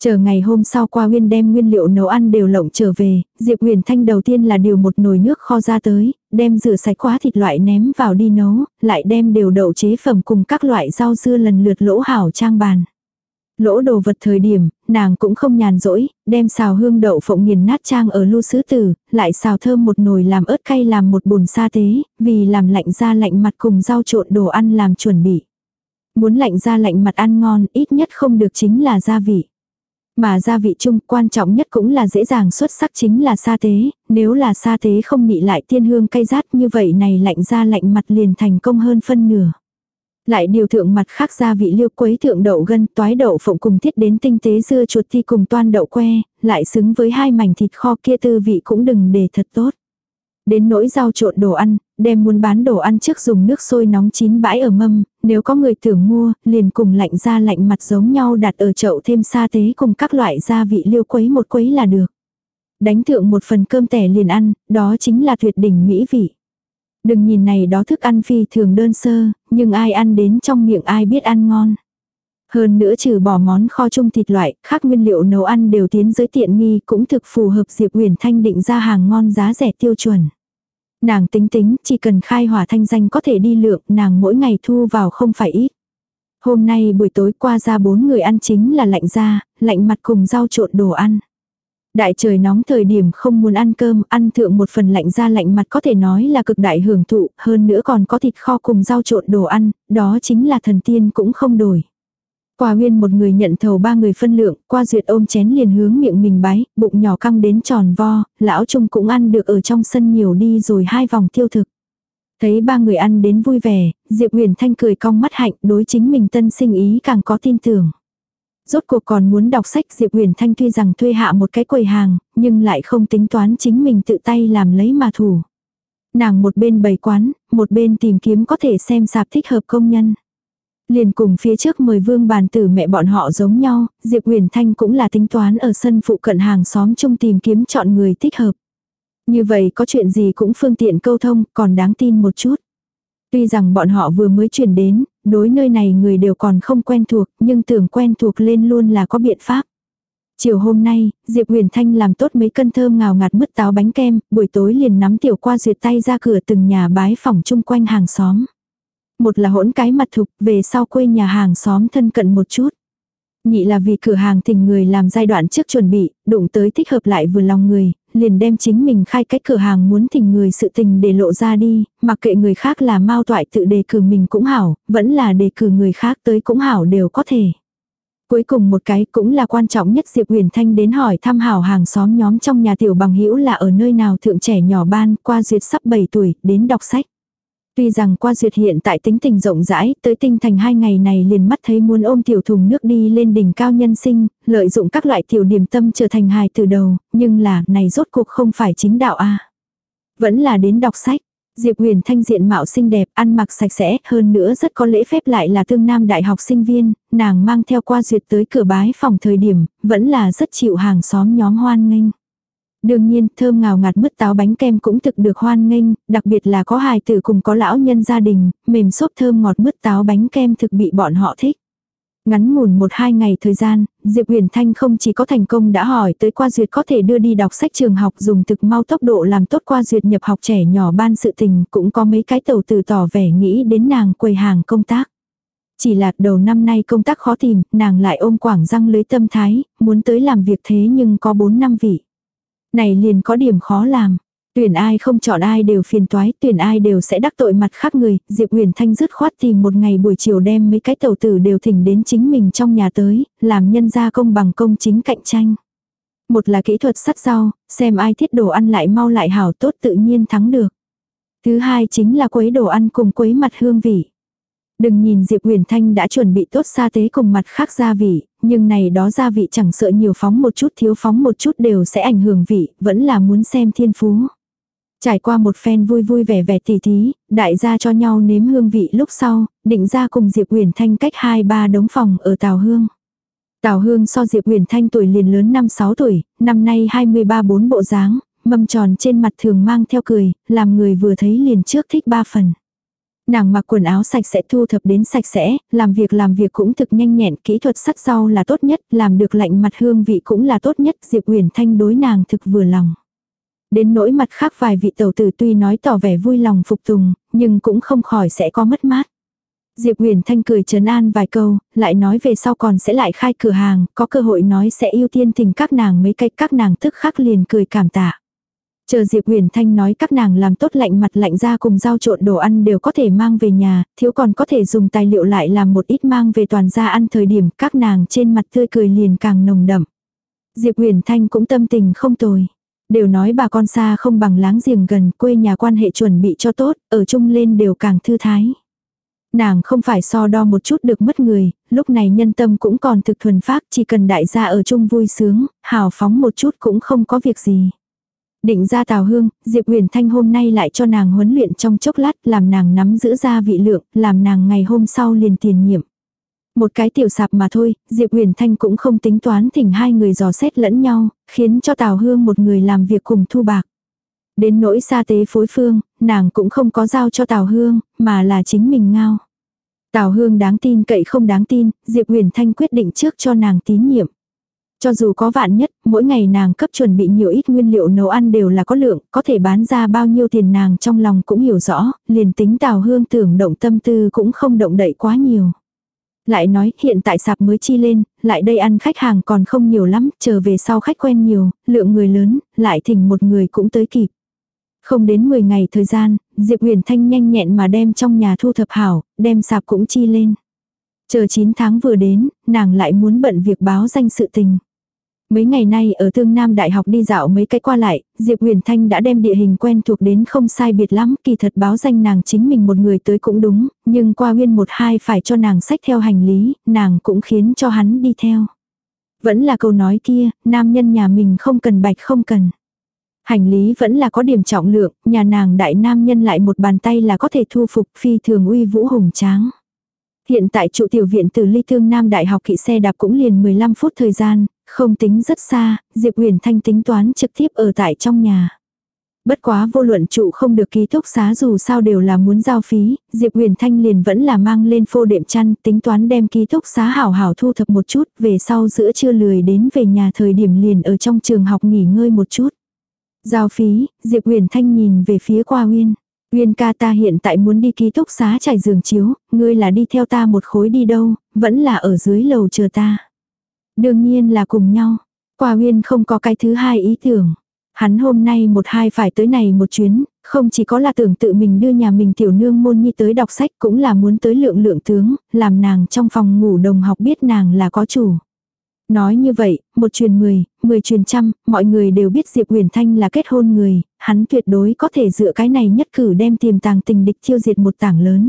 Chờ ngày hôm sau Qua Uyên đem nguyên liệu nấu ăn đều lộng trở về, Diệp Huyền Thanh đầu tiên là điều một nồi nước kho ra tới, đem rửa sạch quá thịt loại ném vào đi nấu, lại đem đều đậu chế phẩm cùng các loại rau dưa lần lượt lỗ hảo trang bàn. Lỗ đồ vật thời điểm, nàng cũng không nhàn rỗi, đem xào hương đậu phộng nghiền nát trang ở lu sứ tử, lại xào thơm một nồi làm ớt cay làm một bồn sa tế, vì làm lạnh ra lạnh mặt cùng rau trộn đồ ăn làm chuẩn bị. Muốn lạnh ra lạnh mặt ăn ngon, ít nhất không được chính là gia vị. Mà gia vị chung quan trọng nhất cũng là dễ dàng xuất sắc chính là sa tế, nếu là sa tế không nhị lại tiên hương cay rát như vậy này lạnh ra lạnh mặt liền thành công hơn phân nửa. Lại điều thượng mặt khác gia vị liêu quấy thượng đậu gân toái đậu phộng cùng thiết đến tinh tế dưa chuột thi cùng toan đậu que, lại xứng với hai mảnh thịt kho kia tư vị cũng đừng để thật tốt. Đến nỗi rau trộn đồ ăn, đem muốn bán đồ ăn trước dùng nước sôi nóng chín bãi ở mâm, nếu có người tưởng mua, liền cùng lạnh ra lạnh mặt giống nhau đặt ở chậu thêm sa tế cùng các loại gia vị liêu quấy một quấy là được. Đánh thượng một phần cơm tẻ liền ăn, đó chính là tuyệt đỉnh mỹ vị. Đừng nhìn này đó thức ăn phi thường đơn sơ, nhưng ai ăn đến trong miệng ai biết ăn ngon. Hơn nữa trừ bỏ món kho chung thịt loại, khác nguyên liệu nấu ăn đều tiến giới tiện nghi cũng thực phù hợp Diệp Huyền Thanh định ra hàng ngon giá rẻ tiêu chuẩn. Nàng tính tính, chỉ cần khai hỏa thanh danh có thể đi lượng, nàng mỗi ngày thu vào không phải ít. Hôm nay buổi tối qua ra bốn người ăn chính là lạnh da, lạnh mặt cùng rau trộn đồ ăn. Đại trời nóng thời điểm không muốn ăn cơm, ăn thượng một phần lạnh da lạnh mặt có thể nói là cực đại hưởng thụ, hơn nữa còn có thịt kho cùng rau trộn đồ ăn, đó chính là thần tiên cũng không đổi. Qua Uyên một người nhận thầu ba người phân lượng, Qua Duyệt ôm chén liền hướng miệng mình bái, bụng nhỏ căng đến tròn vo, lão Trung cũng ăn được ở trong sân nhiều đi rồi hai vòng tiêu thực. Thấy ba người ăn đến vui vẻ, Diệp Huyền Thanh cười cong mắt hạnh, đối chính mình tân sinh ý càng có tin tưởng. Rốt cuộc còn muốn đọc sách, Diệp Huyền Thanh tuy rằng thuê hạ một cái quầy hàng, nhưng lại không tính toán chính mình tự tay làm lấy mà thủ. Nàng một bên bày quán, một bên tìm kiếm có thể xem sạp thích hợp công nhân. Liền cùng phía trước mời Vương Bàn Tử mẹ bọn họ giống nhau, Diệp Huyền Thanh cũng là tính toán ở sân phụ cận hàng xóm chung tìm kiếm chọn người thích hợp. Như vậy có chuyện gì cũng phương tiện câu thông, còn đáng tin một chút. Tuy rằng bọn họ vừa mới chuyển đến, đối nơi này người đều còn không quen thuộc, nhưng tưởng quen thuộc lên luôn là có biện pháp. Chiều hôm nay, Diệp Huyền Thanh làm tốt mấy cân thơm ngào ngạt mứt táo bánh kem, buổi tối liền nắm Tiểu Qua Duyệt tay ra cửa từng nhà bái phỏng chung quanh hàng xóm. Một là hỗn cái mặt thục, về sau quê nhà hàng xóm thân cận một chút. Nhị là vì cửa hàng thỉnh người làm giai đoạn trước chuẩn bị, đụng tới thích hợp lại vừa lòng người, liền đem chính mình khai cách cửa hàng muốn thỉnh người sự tình để lộ ra đi, mặc kệ người khác là mau toại tự đề cử mình cũng hảo, vẫn là đề cử người khác tới cũng hảo đều có thể. Cuối cùng một cái cũng là quan trọng nhất, Diệp Huyền Thanh đến hỏi thăm hảo hàng xóm nhóm trong nhà Tiểu bằng hữu là ở nơi nào thượng trẻ nhỏ ban, Qua Duyệt sắp bảy tuổi, đến đọc sách. Tuy rằng Qua Duyệt hiện tại tính tình rộng rãi, tới Tinh Thành hai ngày này liền mắt thấy muốn ôm tiểu thùng nước đi lên đỉnh cao nhân sinh, lợi dụng các loại tiểu điểm tâm trở thành hài từ đầu, nhưng là, này rốt cuộc không phải chính đạo a. Vẫn là đến đọc sách. Diệp Huyền Thanh diện mạo xinh đẹp, ăn mặc sạch sẽ, hơn nữa rất có lễ phép lại là Tương Nam đại học sinh viên, nàng mang theo Qua Duyệt tới cửa bái phòng thời điểm, vẫn là rất chịu hàng xóm nhóm hoan nghênh. Đương nhiên, thơm ngào ngạt mứt táo bánh kem cũng thực được hoan nghênh, đặc biệt là có hài tử cùng có lão nhân gia đình, mềm xốp thơm ngọt mứt táo bánh kem thực bị bọn họ thích. Ngắn ngủn một hai ngày thời gian, Diệp Huyền Thanh không chỉ có thành công đã hỏi tới Qua Duyệt có thể đưa đi đọc sách trường học dùng thực mau tốc độ làm tốt Qua Duyệt nhập học trẻ nhỏ ban sự tình, cũng có mấy cái tẩu tử tỏ vẻ nghĩ đến nàng quầy hàng công tác. Chỉ là đầu năm nay công tác khó tìm, nàng lại ôm quảng răng lưới tâm thái, muốn tới làm việc thế nhưng có bốn năm vị. Này liền có điểm khó làm. Tuyển ai không chọn ai đều phiền toái, tuyển ai đều sẽ đắc tội mặt khác người. Diệp Huyền Thanh dứt khoát tìm một ngày buổi chiều đem mấy cái tẩu tử đều thỉnh đến chính mình trong nhà tới, làm nhân gia công bằng công chính cạnh tranh. Một là kỹ thuật sắt rau, xem ai thiết đồ ăn lại mau lại hảo tốt tự nhiên thắng được. Thứ hai chính là quấy đồ ăn cùng quấy mặt hương vị. Đừng nhìn Diệp Huyền Thanh đã chuẩn bị tốt sa tế cùng mặt khác gia vị, nhưng này đó gia vị chẳng sợ nhiều phóng một chút thiếu phóng một chút đều sẽ ảnh hưởng vị, vẫn là muốn xem thiên phú. Trải qua một phen vui vui vẻ vẻ tỉ thí, đại gia cho nhau nếm hương vị lúc sau, định ra cùng Diệp Huyền Thanh cách hai ba đống phòng ở Tào Hương. Tào Hương so Diệp Huyền Thanh tuổi liền lớn năm sáu tuổi, năm nay hai mươi ba bốn bộ dáng, mâm tròn trên mặt thường mang theo cười, làm người vừa thấy liền trước thích ba phần. Nàng mặc quần áo sạch sẽ thu thập đến sạch sẽ, làm việc làm việc cũng thực nhanh nhẹn, kỹ thuật sắc rau là tốt nhất, làm được lạnh mặt hương vị cũng là tốt nhất, Diệp Uyển Thanh đối nàng thực vừa lòng. Đến nỗi mặt khác vài vị tẩu tử tuy nói tỏ vẻ vui lòng phục tùng, nhưng cũng không khỏi sẽ có mất mát. Diệp Uyển Thanh cười trấn an vài câu, lại nói về sau còn sẽ lại khai cửa hàng, có cơ hội nói sẽ ưu tiên thỉnh các nàng mấy cách, các nàng tức khắc liền cười cảm tạ. Chờ Diệp Uyển Thanh nói các nàng làm tốt lạnh mặt lạnh da cùng rau trộn đồ ăn đều có thể mang về nhà, thiếu còn có thể dùng tài liệu lại làm một ít mang về toàn gia ăn thời điểm các nàng trên mặt tươi cười liền càng nồng đậm. Diệp Uyển Thanh cũng tâm tình không tồi. Đều nói bà con xa không bằng láng giềng gần, quê nhà quan hệ chuẩn bị cho tốt, ở chung lên đều càng thư thái. Nàng không phải so đo một chút được mất người, lúc này nhân tâm cũng còn thực thuần phác, chỉ cần đại gia ở chung vui sướng, hào phóng một chút cũng không có việc gì. Định ra Tào Hương, Diệp Uyển Thanh hôm nay lại cho nàng huấn luyện trong chốc lát, làm nàng nắm giữ gia vị lượng, làm nàng ngày hôm sau liền tiền nhiệm. Một cái tiểu sạp mà thôi, Diệp Uyển Thanh cũng không tính toán thỉnh hai người dò xét lẫn nhau, khiến cho Tào Hương một người làm việc cùng thu bạc. Đến nỗi sa tế phối phương, nàng cũng không có giao cho Tào Hương, mà là chính mình ngao. Tào Hương đáng tin cậy không đáng tin, Diệp Uyển Thanh quyết định trước cho nàng tín nhiệm. Cho dù có vạn nhất, mỗi ngày nàng cấp chuẩn bị nhiều ít nguyên liệu nấu ăn đều là có lượng, có thể bán ra bao nhiêu tiền nàng trong lòng cũng hiểu rõ, liền tính Tào Hương tưởng động tâm tư cũng không động đậy quá nhiều. Lại nói hiện tại sạp mới chi lên, lại đây ăn khách hàng còn không nhiều lắm, chờ về sau khách quen nhiều, lượng người lớn, lại thỉnh một người cũng tới kịp. Không đến mười ngày thời gian, Diệp Uyển Thanh nhanh nhẹn mà đem trong nhà thu thập hảo, đem sạp cũng chi lên. Chờ chín tháng vừa đến, nàng lại muốn bận việc báo danh sự tình. Mấy ngày nay ở Tương Nam Đại học đi dạo mấy cái qua lại, Diệp Uyển Thanh đã đem địa hình quen thuộc đến không sai biệt lắm, kỳ thật báo danh nàng chính mình một người tới cũng đúng, nhưng qua Uyên một hai phải cho nàng xách theo hành lý, nàng cũng khiến cho hắn đi theo. Vẫn là câu nói kia, nam nhân nhà mình không cần bạch không cần. Hành lý vẫn là có điểm trọng lượng, nhà nàng đại nam nhân lại một bàn tay là có thể thu phục, phi thường uy vũ hùng tráng. Hiện tại trụ tiểu viện từ ly Tương Nam Đại học kỵ xe đạp cũng liền mười lăm phút thời gian, không tính rất xa, Diệp Uyển Thanh tính toán trực tiếp ở tại trong nhà. Bất quá vô luận trụ không được ký túc xá dù sao đều là muốn giao phí, Diệp Uyển Thanh liền vẫn là mang lên phô đệm chăn, tính toán đem ký túc xá hảo hảo thu thập một chút, về sau giữa trưa lười đến về nhà thời điểm liền ở trong trường học nghỉ ngơi một chút. Giao phí, Diệp Uyển Thanh nhìn về phía Qua Uyên. Uyên ca, ta hiện tại muốn đi ký túc xá trải giường chiếu, ngươi là đi theo ta một khối đi đâu, vẫn là ở dưới lầu chờ ta. Đương nhiên là cùng nhau. Qua Uyên không có cái thứ hai ý tưởng. Hắn hôm nay một hai phải tới này một chuyến, không chỉ có là tưởng tự mình đưa nhà mình tiểu nương môn nhi tới đọc sách, cũng là muốn tới lượng lượng tướng, làm nàng trong phòng ngủ đồng học biết nàng là có chủ. Nói như vậy, một truyền mười, mười truyền trăm, mọi người đều biết Diệp Uyển Thanh là kết hôn người, hắn tuyệt đối có thể dựa cái này nhất cử đem tiềm tàng tình địch tiêu diệt một tảng lớn.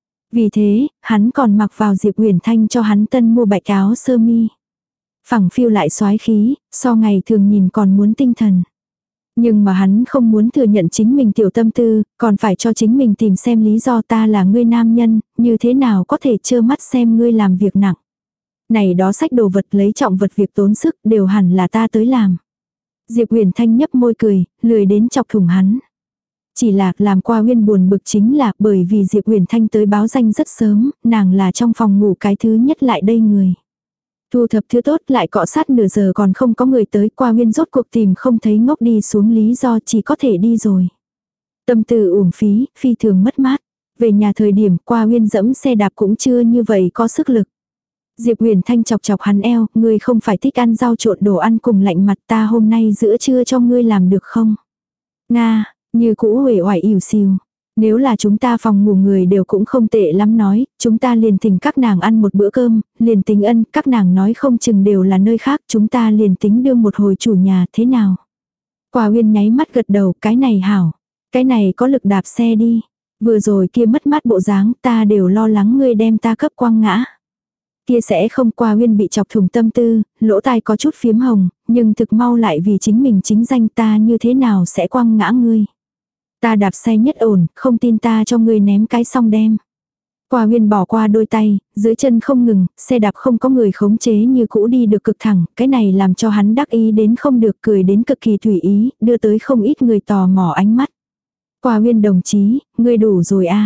Vì thế, hắn còn mặc vào Diệp Uyển Thanh cho hắn tân mua bạch áo sơ mi. Phẳng phiu lại soái khí, so ngày thường nhìn còn muốn tinh thần. Nhưng mà hắn không muốn thừa nhận chính mình tiểu tâm tư, còn phải cho chính mình tìm xem lý do ta là ngươi nam nhân, như thế nào có thể trơ mắt xem ngươi làm việc nặng. Này đó sách đồ vật lấy trọng vật việc tốn sức đều hẳn là ta tới làm. Diệp Uyển Thanh nhấp môi cười, lười đến chọc thủng hắn. Chỉ là làm Qua Uyên buồn bực chính là bởi vì Diệp Uyển Thanh tới báo danh rất sớm, nàng là trong phòng ngủ cái thứ nhất lại đây người. Thu thập thứ tốt lại cọ sát nửa giờ còn không có người tới, Qua Uyên rốt cuộc tìm không thấy ngốc đi xuống lý do chỉ có thể đi rồi. Tâm tư uổng phí, phi thường mất mát. Về nhà thời điểm Qua Uyên dẫm xe đạp cũng chưa như vậy có sức lực. Diệp Uyển Thanh chọc chọc hắn eo, ngươi không phải thích ăn rau trộn đồ ăn cùng lạnh mặt, ta hôm nay giữa trưa cho ngươi làm được không? Nga, như cũ uể oải ỉu xìu. Nếu là chúng ta phòng ngủ người đều cũng không tệ lắm nói, chúng ta liền thỉnh các nàng ăn một bữa cơm, liền tính ân, các nàng nói không chừng đều là nơi khác, chúng ta liền tính đương một hồi chủ nhà thế nào? Qua Uyên nháy mắt gật đầu, cái này hảo, cái này có lực đạp xe đi. Vừa rồi kia mất mát bộ dáng, ta đều lo lắng ngươi đem ta cấp quăng ngã. Kia sẽ không. Qua Uyên bị chọc thủng tâm tư, lỗ tai có chút phiếm hồng, nhưng thực mau lại vì chính mình chính danh ta như thế nào sẽ quăng ngã ngươi. Ta đạp xe nhất ổn, không tin ta cho ngươi ném cái xong đem. Qua Uyên bỏ qua đôi tay, dưới chân không ngừng, xe đạp không có người khống chế như cũ đi được cực thẳng, cái này làm cho hắn đắc ý đến không được, cười đến cực kỳ thủy ý, đưa tới không ít người tò mò ánh mắt. Qua Uyên đồng chí, ngươi đủ rồi a.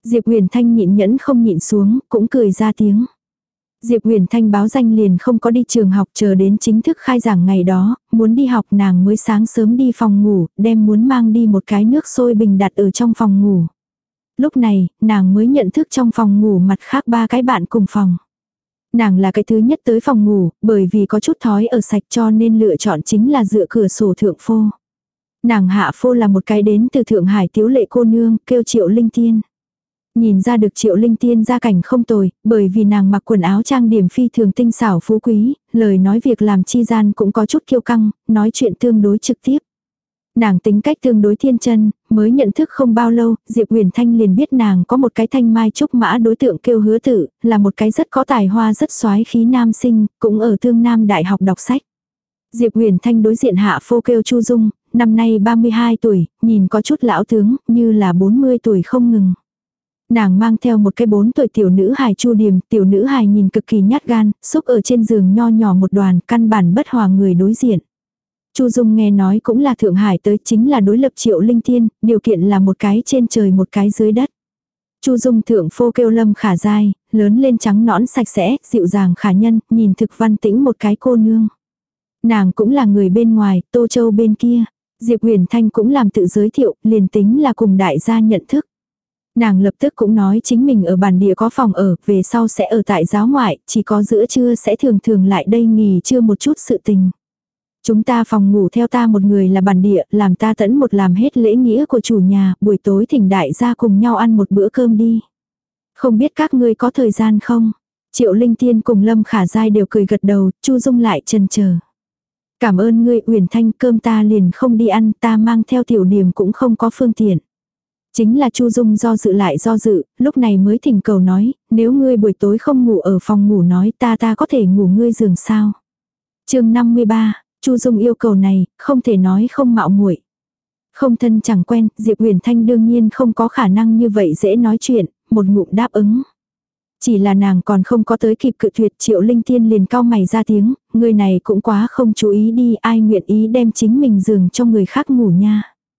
Diệp Huyền Thanh nhịn nhẫn không nhịn xuống, cũng cười ra tiếng. Diệp Huyền Thanh báo danh liền không có đi trường học, chờ đến chính thức khai giảng ngày đó, muốn đi học nàng mới sáng sớm đi phòng ngủ, đem muốn mang đi một cái nước sôi bình đặt ở trong phòng ngủ. Lúc này, nàng mới nhận thức trong phòng ngủ mặt khác ba cái bạn cùng phòng. Nàng là cái thứ nhất tới phòng ngủ, bởi vì có chút thói ở sạch cho nên lựa chọn chính là dựa cửa sổ thượng phô. Nàng hạ phô là một cái đến từ Thượng Hải tiếu lệ cô nương, kêu Triệu Linh Tiên. Nhìn ra được Triệu Linh Tiên gia cảnh không tồi, bởi vì nàng mặc quần áo trang điểm phi thường tinh xảo phú quý, lời nói việc làm chi gian cũng có chút kiêu căng, nói chuyện tương đối trực tiếp. Nàng tính cách tương đối thiên chân, mới nhận thức không bao lâu, Diệp Huyền Thanh liền biết nàng có một cái thanh mai trúc mã đối tượng kêu Hứa Tử, là một cái rất có tài hoa rất soái khí nam sinh, cũng ở Tương Nam Đại học đọc sách. Diệp Huyền Thanh đối diện hạ phô kêu Chu Dung, năm nay ba mươi hai tuổi, nhìn có chút lão tướng, như là bốn mươi tuổi không ngừng. Nàng mang theo một cái bốn tuổi tiểu nữ hài Chu Điềm, tiểu nữ hài nhìn cực kỳ nhát gan, xúc ở trên giường nho nhỏ một đoàn, căn bản bất hòa người đối diện. Chu Dung nghe nói cũng là Thượng Hải tới, chính là đối lập Triệu Linh Tiên, điều kiện là một cái trên trời một cái dưới đất. Chu Dung thượng phô kêu Lâm Khả Giai, lớn lên trắng nõn sạch sẽ, dịu dàng khả nhân, nhìn thực văn tĩnh một cái cô nương. Nàng cũng là người bên ngoài, Tô Châu bên kia. Diệp Huyền Thanh cũng làm tự giới thiệu, liền tính là cùng đại gia nhận thức. Nàng lập tức cũng nói chính mình ở bản địa có phòng ở, về sau sẽ ở tại giáo ngoại, chỉ có giữa trưa sẽ thường thường lại đây nghỉ trưa một chút sự tình. Chúng ta phòng ngủ theo ta một người là bản địa, làm ta tẫn một làm hết lễ nghĩa của chủ nhà, buổi tối thỉnh đại gia cùng nhau ăn một bữa cơm đi. Không biết các ngươi có thời gian không? Triệu Linh Tiên cùng Lâm Khả Giai đều cười gật đầu, Chu Dung lại chần chờ. Cảm ơn ngươi Uyển Thanh, cơm ta liền không đi ăn, ta mang theo tiểu điểm cũng không có phương tiện. Chính là Chu Dung do dự lại do dự, lúc này mới thỉnh cầu nói, nếu ngươi buổi tối không ngủ ở phòng ngủ nói ta ta có thể ngủ ngươi giường sao. Chương năm mươi ba, Chu Dung yêu cầu này, không thể nói không mạo muội. Không thân chẳng quen, Diệp Huyền Thanh đương nhiên không có khả năng như vậy dễ nói chuyện, một ngụm đáp ứng. Chỉ là nàng còn không có tới kịp cự tuyệt, Triệu Linh Tiên liền cau mày ra tiếng, người này cũng quá không chú ý đi, ai nguyện ý đem chính mình giường cho người khác ngủ nha.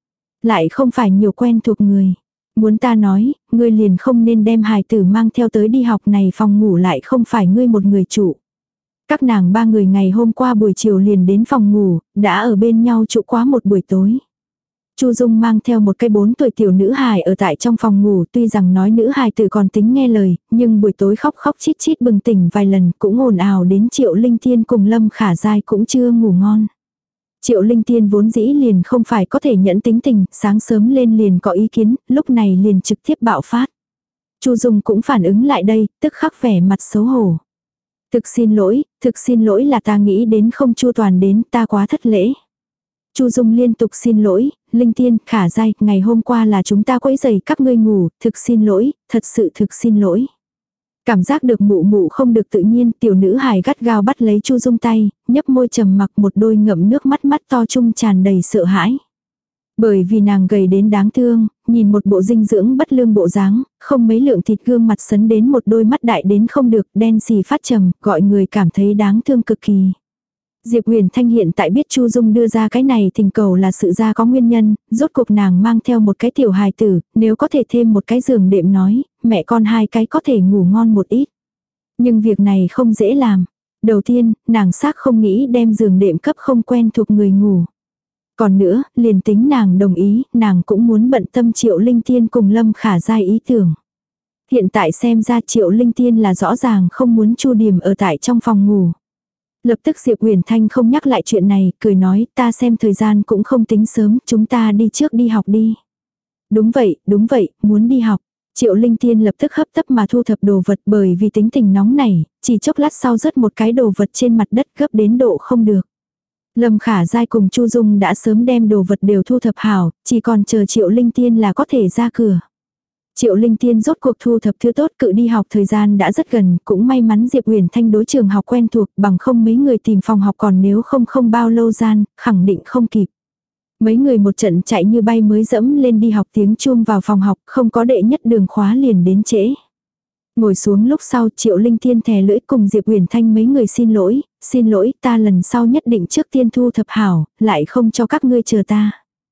Lại không phải nhiều quen thuộc người. Muốn ta nói, ngươi liền không nên đem hài tử mang theo tới đi học này, phòng ngủ lại không phải ngươi một người chủ. Các nàng ba người ngày hôm qua buổi chiều liền đến phòng ngủ, đã ở bên nhau trụ quá một buổi tối. Chu Dung mang theo một cái bốn tuổi tiểu nữ hài ở tại trong phòng ngủ, tuy rằng nói nữ hài tử còn tính nghe lời, nhưng buổi tối khóc khóc chít chít bừng tỉnh vài lần, cũng ồn ào đến Triệu Linh Tiên cùng Lâm Khả Giai cũng chưa ngủ ngon. Triệu Linh Tiên vốn dĩ liền không phải có thể nhẫn tính tình, sáng sớm lên liền có ý kiến, lúc này liền trực tiếp bạo phát. Chu Dung cũng phản ứng lại đây, tức khắc vẻ mặt xấu hổ. Thực xin lỗi, thực xin lỗi là ta nghĩ đến không chu toàn đến, ta quá thất lễ. Chu Dung liên tục xin lỗi, Linh Tiên, Khả Giai, ngày hôm qua là chúng ta quấy rầy các ngươi ngủ, thực xin lỗi, thật sự thực xin lỗi. Cảm giác được mụ mụ không được tự nhiên, tiểu nữ hài gắt gao bắt lấy Chu Dung tay, nhấp môi trầm mặc, một đôi ngậm nước mắt mắt to trung tràn đầy sợ hãi. Bởi vì nàng gầy đến đáng thương, nhìn một bộ dinh dưỡng bất lương bộ dáng, không mấy lượng thịt gương mặt sấn đến một đôi mắt đại đến không được, đen xì phát trầm, gọi người cảm thấy đáng thương cực kỳ. Diệp Huyền Thanh hiện tại biết Chu Dung đưa ra cái này thỉnh cầu là sự ra có nguyên nhân, rốt cuộc nàng mang theo một cái tiểu hài tử, nếu có thể thêm một cái giường đệm nói, mẹ con hai cái có thể ngủ ngon một ít. Nhưng việc này không dễ làm. Đầu tiên, nàng xác không nghĩ đem giường đệm cấp không quen thuộc người ngủ. Còn nữa, liền tính nàng đồng ý, nàng cũng muốn bận tâm Triệu Linh Tiên cùng Lâm Khả Giai ý tưởng. Hiện tại xem ra Triệu Linh Tiên là rõ ràng không muốn Chu Điềm ở tại trong phòng ngủ. Lập tức Diệp Huyền Thanh không nhắc lại chuyện này, cười nói, ta xem thời gian cũng không tính sớm, chúng ta đi trước đi học đi. Đúng vậy, đúng vậy, muốn đi học. Triệu Linh Tiên lập tức hấp tấp mà thu thập đồ vật, bởi vì tính tình nóng nảy, chỉ chốc lát sau rớt một cái đồ vật trên mặt đất gấp đến độ không được. Lâm Khả Giai cùng Chu Dung đã sớm đem đồ vật đều thu thập hảo, chỉ còn chờ Triệu Linh Tiên là có thể ra cửa. Triệu Linh Tiên rốt cuộc thu thập thứ tốt, cự đi học thời gian đã rất gần, cũng may mắn Diệp Huyền Thanh đối trường học quen thuộc, bằng không mấy người tìm phòng học, còn nếu không không bao lâu gian, khẳng định không kịp. Mấy người một trận chạy như bay mới dẫm lên đi học, tiếng chuông vào phòng học, không có đệ nhất đường khóa liền đến trễ. Ngồi xuống lúc sau, Triệu Linh Tiên thè lưỡi cùng Diệp Huyền Thanh mấy người xin lỗi, xin lỗi, ta lần sau nhất định trước tiên thu thập hảo, lại không cho các ngươi chờ ta.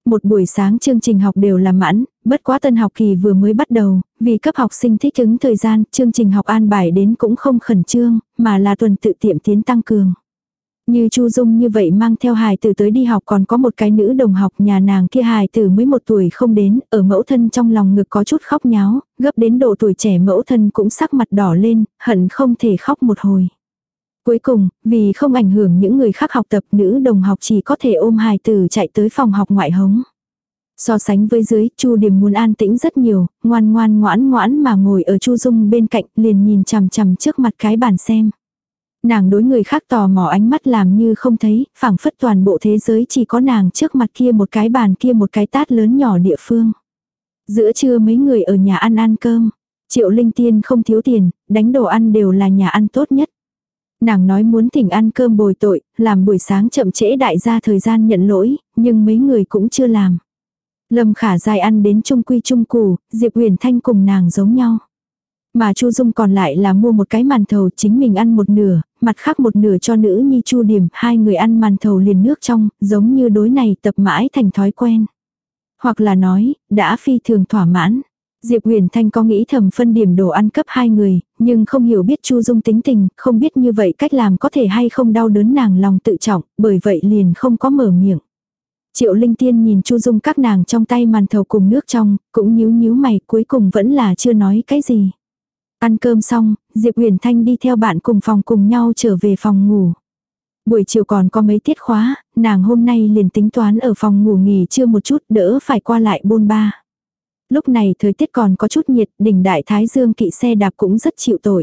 một buổi sáng chương trình học đều là mãn, bất quá tân học kỳ vừa mới bắt đầu, vì cấp học sinh thích ứng thời gian, chương trình học an bài đến cũng không khẩn trương, mà là tuần tự tiệm tiến tăng cường. Như Chu Dung như vậy mang theo hài tử tới đi học, còn có một cái nữ đồng học nhà nàng kia hài tử mới một tuổi không đến, ở mẫu thân trong lòng ngực có chút khóc nháo, gấp đến độ tuổi trẻ mẫu thân cũng sắc mặt đỏ lên, hận không thể khóc một hồi. Cuối cùng, vì không ảnh hưởng những người khác học tập, nữ đồng học chỉ có thể ôm hài tử chạy tới phòng học ngoại hống. So sánh với dưới, Chu Điềm muốn an tĩnh rất nhiều, ngoan ngoan ngoãn ngoãn mà ngồi ở Chu Dung bên cạnh, liền nhìn chằm chằm trước mặt cái bàn xem. Nàng đối người khác tò mò ánh mắt làm như không thấy, phảng phất toàn bộ thế giới chỉ có nàng trước mặt kia một cái bàn kia một cái tát lớn nhỏ địa phương. Giữa trưa mấy người ở nhà ăn ăn cơm. Triệu Linh Tiên không thiếu tiền, đánh đồ ăn đều là nhà ăn tốt nhất. Nàng nói muốn thỉnh ăn cơm bồi tội, làm buổi sáng chậm trễ đại gia thời gian nhận lỗi, nhưng mấy người cũng chưa làm. Lâm Khả Giai ăn đến trung quy trung củ, Diệp Huyền Thanh cùng nàng giống nhau. Mà Chu Dung còn lại là mua một cái màn thầu chính mình ăn một nửa, mặt khác một nửa cho nữ nhi Chu Điềm, hai người ăn màn thầu liền nước trong, giống như đối này tập mãi thành thói quen. Hoặc là nói, đã phi thường thỏa mãn. Diệp Huyền Thanh có nghĩ thầm phân điểm đồ ăn cấp hai người, nhưng không hiểu biết Chu Dung tính tình, không biết như vậy cách làm có thể hay không đau đớn nàng lòng tự trọng, bởi vậy liền không có mở miệng. Triệu Linh Tiên nhìn Chu Dung các nàng trong tay màn thầu cùng nước trong, cũng nhíu nhíu mày, cuối cùng vẫn là chưa nói cái gì. Ăn cơm xong, Diệp Huyền Thanh đi theo bạn cùng phòng cùng nhau trở về phòng ngủ. Buổi chiều còn có mấy tiết khóa, nàng hôm nay liền tính toán ở phòng ngủ nghỉ trưa một chút đỡ phải qua lại bôn ba. Lúc này thời tiết còn có chút nhiệt, đỉnh đại thái dương kỵ xe đạp cũng rất chịu tội.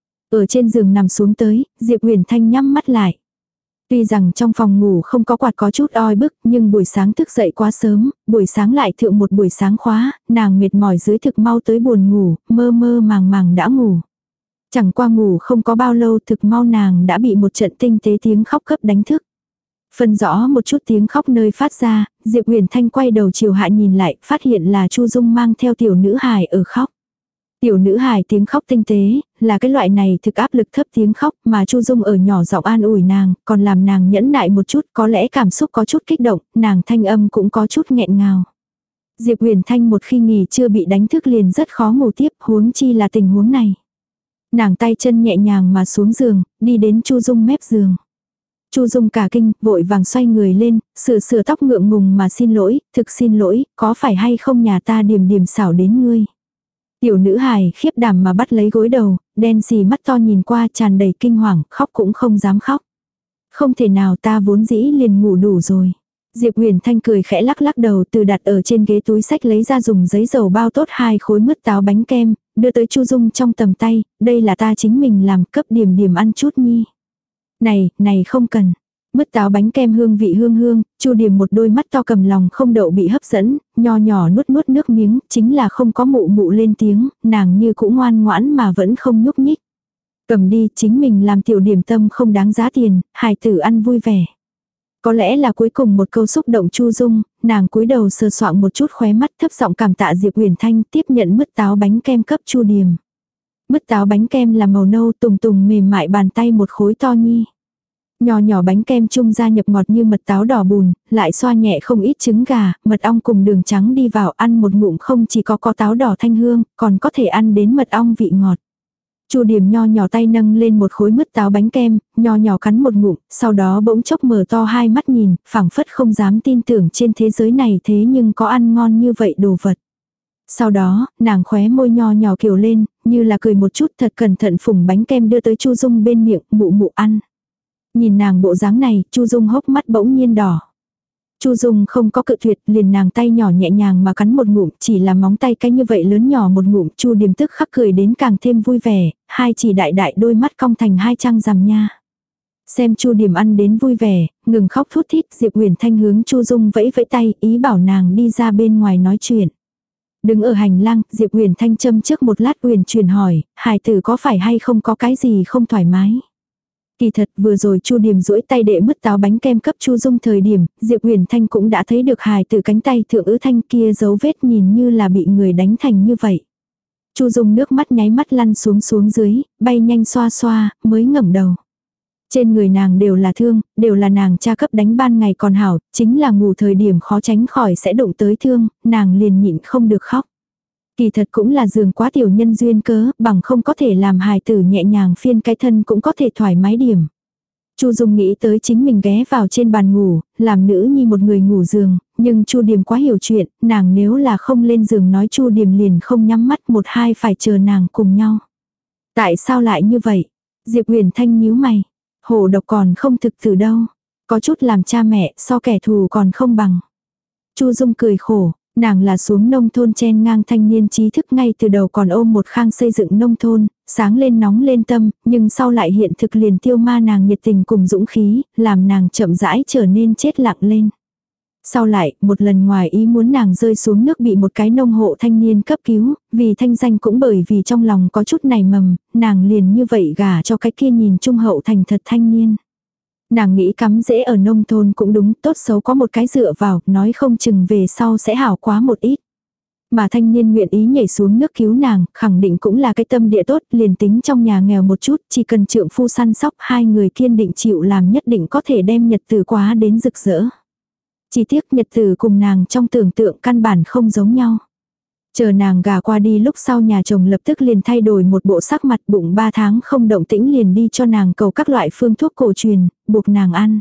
Ở trên giường nằm xuống tới, Diệp Huyền Thanh nhắm mắt lại. Tuy rằng trong phòng ngủ không có quạt có chút oi bức, nhưng buổi sáng thức dậy quá sớm, buổi sáng lại thượng một buổi sáng khóa, nàng mệt mỏi dưới thực mau tới buồn ngủ, mơ mơ màng màng đã ngủ. Chẳng qua ngủ không có bao lâu thực mau nàng đã bị một trận tinh tế tiếng khóc cấp đánh thức. Phân rõ một chút tiếng khóc nơi phát ra, Diệp Huyền Thanh quay đầu chiều hạ nhìn lại, phát hiện là Chu Dung mang theo tiểu nữ hài ở khóc. Tiểu nữ hài tiếng khóc tinh tế, là cái loại này thực áp lực thấp tiếng khóc mà Chu Dung ở nhỏ giọng an ủi nàng, còn làm nàng nhẫn nại một chút, có lẽ cảm xúc có chút kích động, nàng thanh âm cũng có chút nghẹn ngào. Diệp Huyền Thanh một khi nghỉ chưa bị đánh thức liền rất khó ngủ tiếp, huống chi là tình huống này. Nàng tay chân nhẹ nhàng mà xuống giường, đi đến Chu Dung mép giường. Chu Dung cả kinh, vội vàng xoay người lên, sửa sửa tóc ngượng ngùng mà xin lỗi, thực xin lỗi, có phải hay không nhà ta Điềm Điềm xảo đến ngươi. Tiểu nữ hài khiếp đảm mà bắt lấy gối đầu, đen xì mắt to nhìn qua tràn đầy kinh hoàng, khóc cũng không dám khóc. Không thể nào, ta vốn dĩ liền ngủ đủ rồi. Diệp Huyền Thanh cười khẽ lắc lắc đầu, từ đặt ở trên ghế túi sách lấy ra dùng giấy dầu bao tốt hai khối mứt táo bánh kem, đưa tới Chu Dung trong tầm tay, đây là ta chính mình làm, cấp Điềm Điềm ăn chút nhi. Này, này không cần. Mứt táo bánh kem hương vị hương hương, Chu Điềm một đôi mắt to cầm lòng không đậu bị hấp dẫn, nho nhỏ nuốt nuốt nước miếng, chính là không có mụ mụ lên tiếng, nàng như cũng ngoan ngoãn mà vẫn không nhúc nhích. Cầm đi, chính mình làm tiểu điểm tâm không đáng giá tiền, hài tử ăn vui vẻ. Có lẽ là cuối cùng một câu xúc động Chu Dung, nàng cúi đầu sờ soạng một chút khóe mắt thấp giọng cảm tạ Diệp Huyền Thanh tiếp nhận mứt táo bánh kem cấp Chu Điềm. Mứt táo bánh kem là màu nâu tùng tùng mềm mại bàn tay một khối to nhi. Nhỏ nhỏ bánh kem chung ra nhập ngọt như mật táo đỏ bùn, lại xoa nhẹ không ít trứng gà, mật ong cùng đường trắng đi vào ăn một ngụm không chỉ có có táo đỏ thanh hương, còn có thể ăn đến mật ong vị ngọt. Chu Điềm nho nhỏ tay nâng lên một khối mứt táo bánh kem, nho nhỏ cắn một ngụm, sau đó bỗng chốc mở to hai mắt nhìn, phảng phất không dám tin tưởng trên thế giới này thế nhưng có ăn ngon như vậy đồ vật. Sau đó, nàng khóe môi nho nhỏ kiều lên, như là cười một chút thật cẩn thận phủng bánh kem đưa tới Chu Dung bên miệng, mụ mụ ăn. Nhìn nàng bộ dáng này, Chu Dung hốc mắt bỗng nhiên đỏ. Chu Dung không có cự tuyệt, liền nàng tay nhỏ nhẹ nhàng mà cắn một ngụm, chỉ là móng tay cái như vậy lớn nhỏ một ngụm, Chu Điềm tức khắc cười đến càng thêm vui vẻ, hai chỉ đại đại đôi mắt cong thành hai trăng rằm nha. Xem Chu Điềm ăn đến vui vẻ, ngừng khóc thút thít, Diệp Huyền Thanh hướng Chu Dung vẫy vẫy tay, ý bảo nàng đi ra bên ngoài nói chuyện. Đứng ở hành lang, Diệp Huyền Thanh châm trước một lát uyển chuyển hỏi, hài tử có phải hay không có cái gì không thoải mái. Kỳ thật vừa rồi Chu Điềm duỗi tay đệ mứt táo bánh kem cấp Chu Dung thời điểm, Diệp Huyền Thanh cũng đã thấy được hài từ cánh tay thượng ứ thanh kia dấu vết nhìn như là bị người đánh thành như vậy. Chu Dung nước mắt nháy mắt lăn xuống xuống dưới, bay nhanh xoa xoa, mới ngẩng đầu. Trên người nàng đều là thương, đều là nàng cha cấp đánh ban ngày còn hảo, chính là ngủ thời điểm khó tránh khỏi sẽ đụng tới thương, nàng liền nhịn không được khóc. Kỳ thật cũng là giường quá tiểu nhân duyên cớ, bằng không có thể làm hài tử nhẹ nhàng phiên cái thân cũng có thể thoải mái điểm. Chu Dung nghĩ tới chính mình ghé vào trên bàn ngủ, làm nữ nhi một người ngủ giường, nhưng Chu Điềm quá hiểu chuyện, nàng nếu là không lên giường nói Chu Điềm liền không nhắm mắt một hai phải chờ nàng cùng nhau. Tại sao lại như vậy? Diệp Huyền Thanh nhíu mày. Hổ độc còn không thực từ đâu. Có chút làm cha mẹ so kẻ thù còn không bằng. Chu Dung cười khổ. Nàng là xuống nông thôn chen ngang thanh niên trí thức ngay từ đầu còn ôm một khang xây dựng nông thôn, sáng lên nóng lên tâm, nhưng sau lại hiện thực liền tiêu ma nàng nhiệt tình cùng dũng khí, làm nàng chậm rãi trở nên chết lặng lên. Sau lại, một lần ngoài ý muốn nàng rơi xuống nước bị một cái nông hộ thanh niên cấp cứu, vì thanh danh cũng bởi vì trong lòng có chút nảy mầm, nàng liền như vậy gả cho cái kia nhìn trung hậu thành thật thanh niên. Nàng nghĩ cắm dễ ở nông thôn cũng đúng, tốt xấu có một cái dựa vào, nói không chừng về sau sẽ hảo quá một ít. Mà thanh niên nguyện ý nhảy xuống nước cứu nàng, khẳng định cũng là cái tâm địa tốt, liền tính trong nhà nghèo một chút, chỉ cần trượng phu săn sóc, hai người kiên định chịu làm nhất định có thể đem nhật tử quá đến rực rỡ. Chỉ tiếc nhật tử cùng nàng trong tưởng tượng căn bản không giống nhau. Chờ nàng gả qua đi lúc sau nhà chồng lập tức liền thay đổi một bộ sắc mặt, bụng ba tháng không động tĩnh liền đi cho nàng cầu các loại phương thuốc cổ truyền, buộc nàng ăn.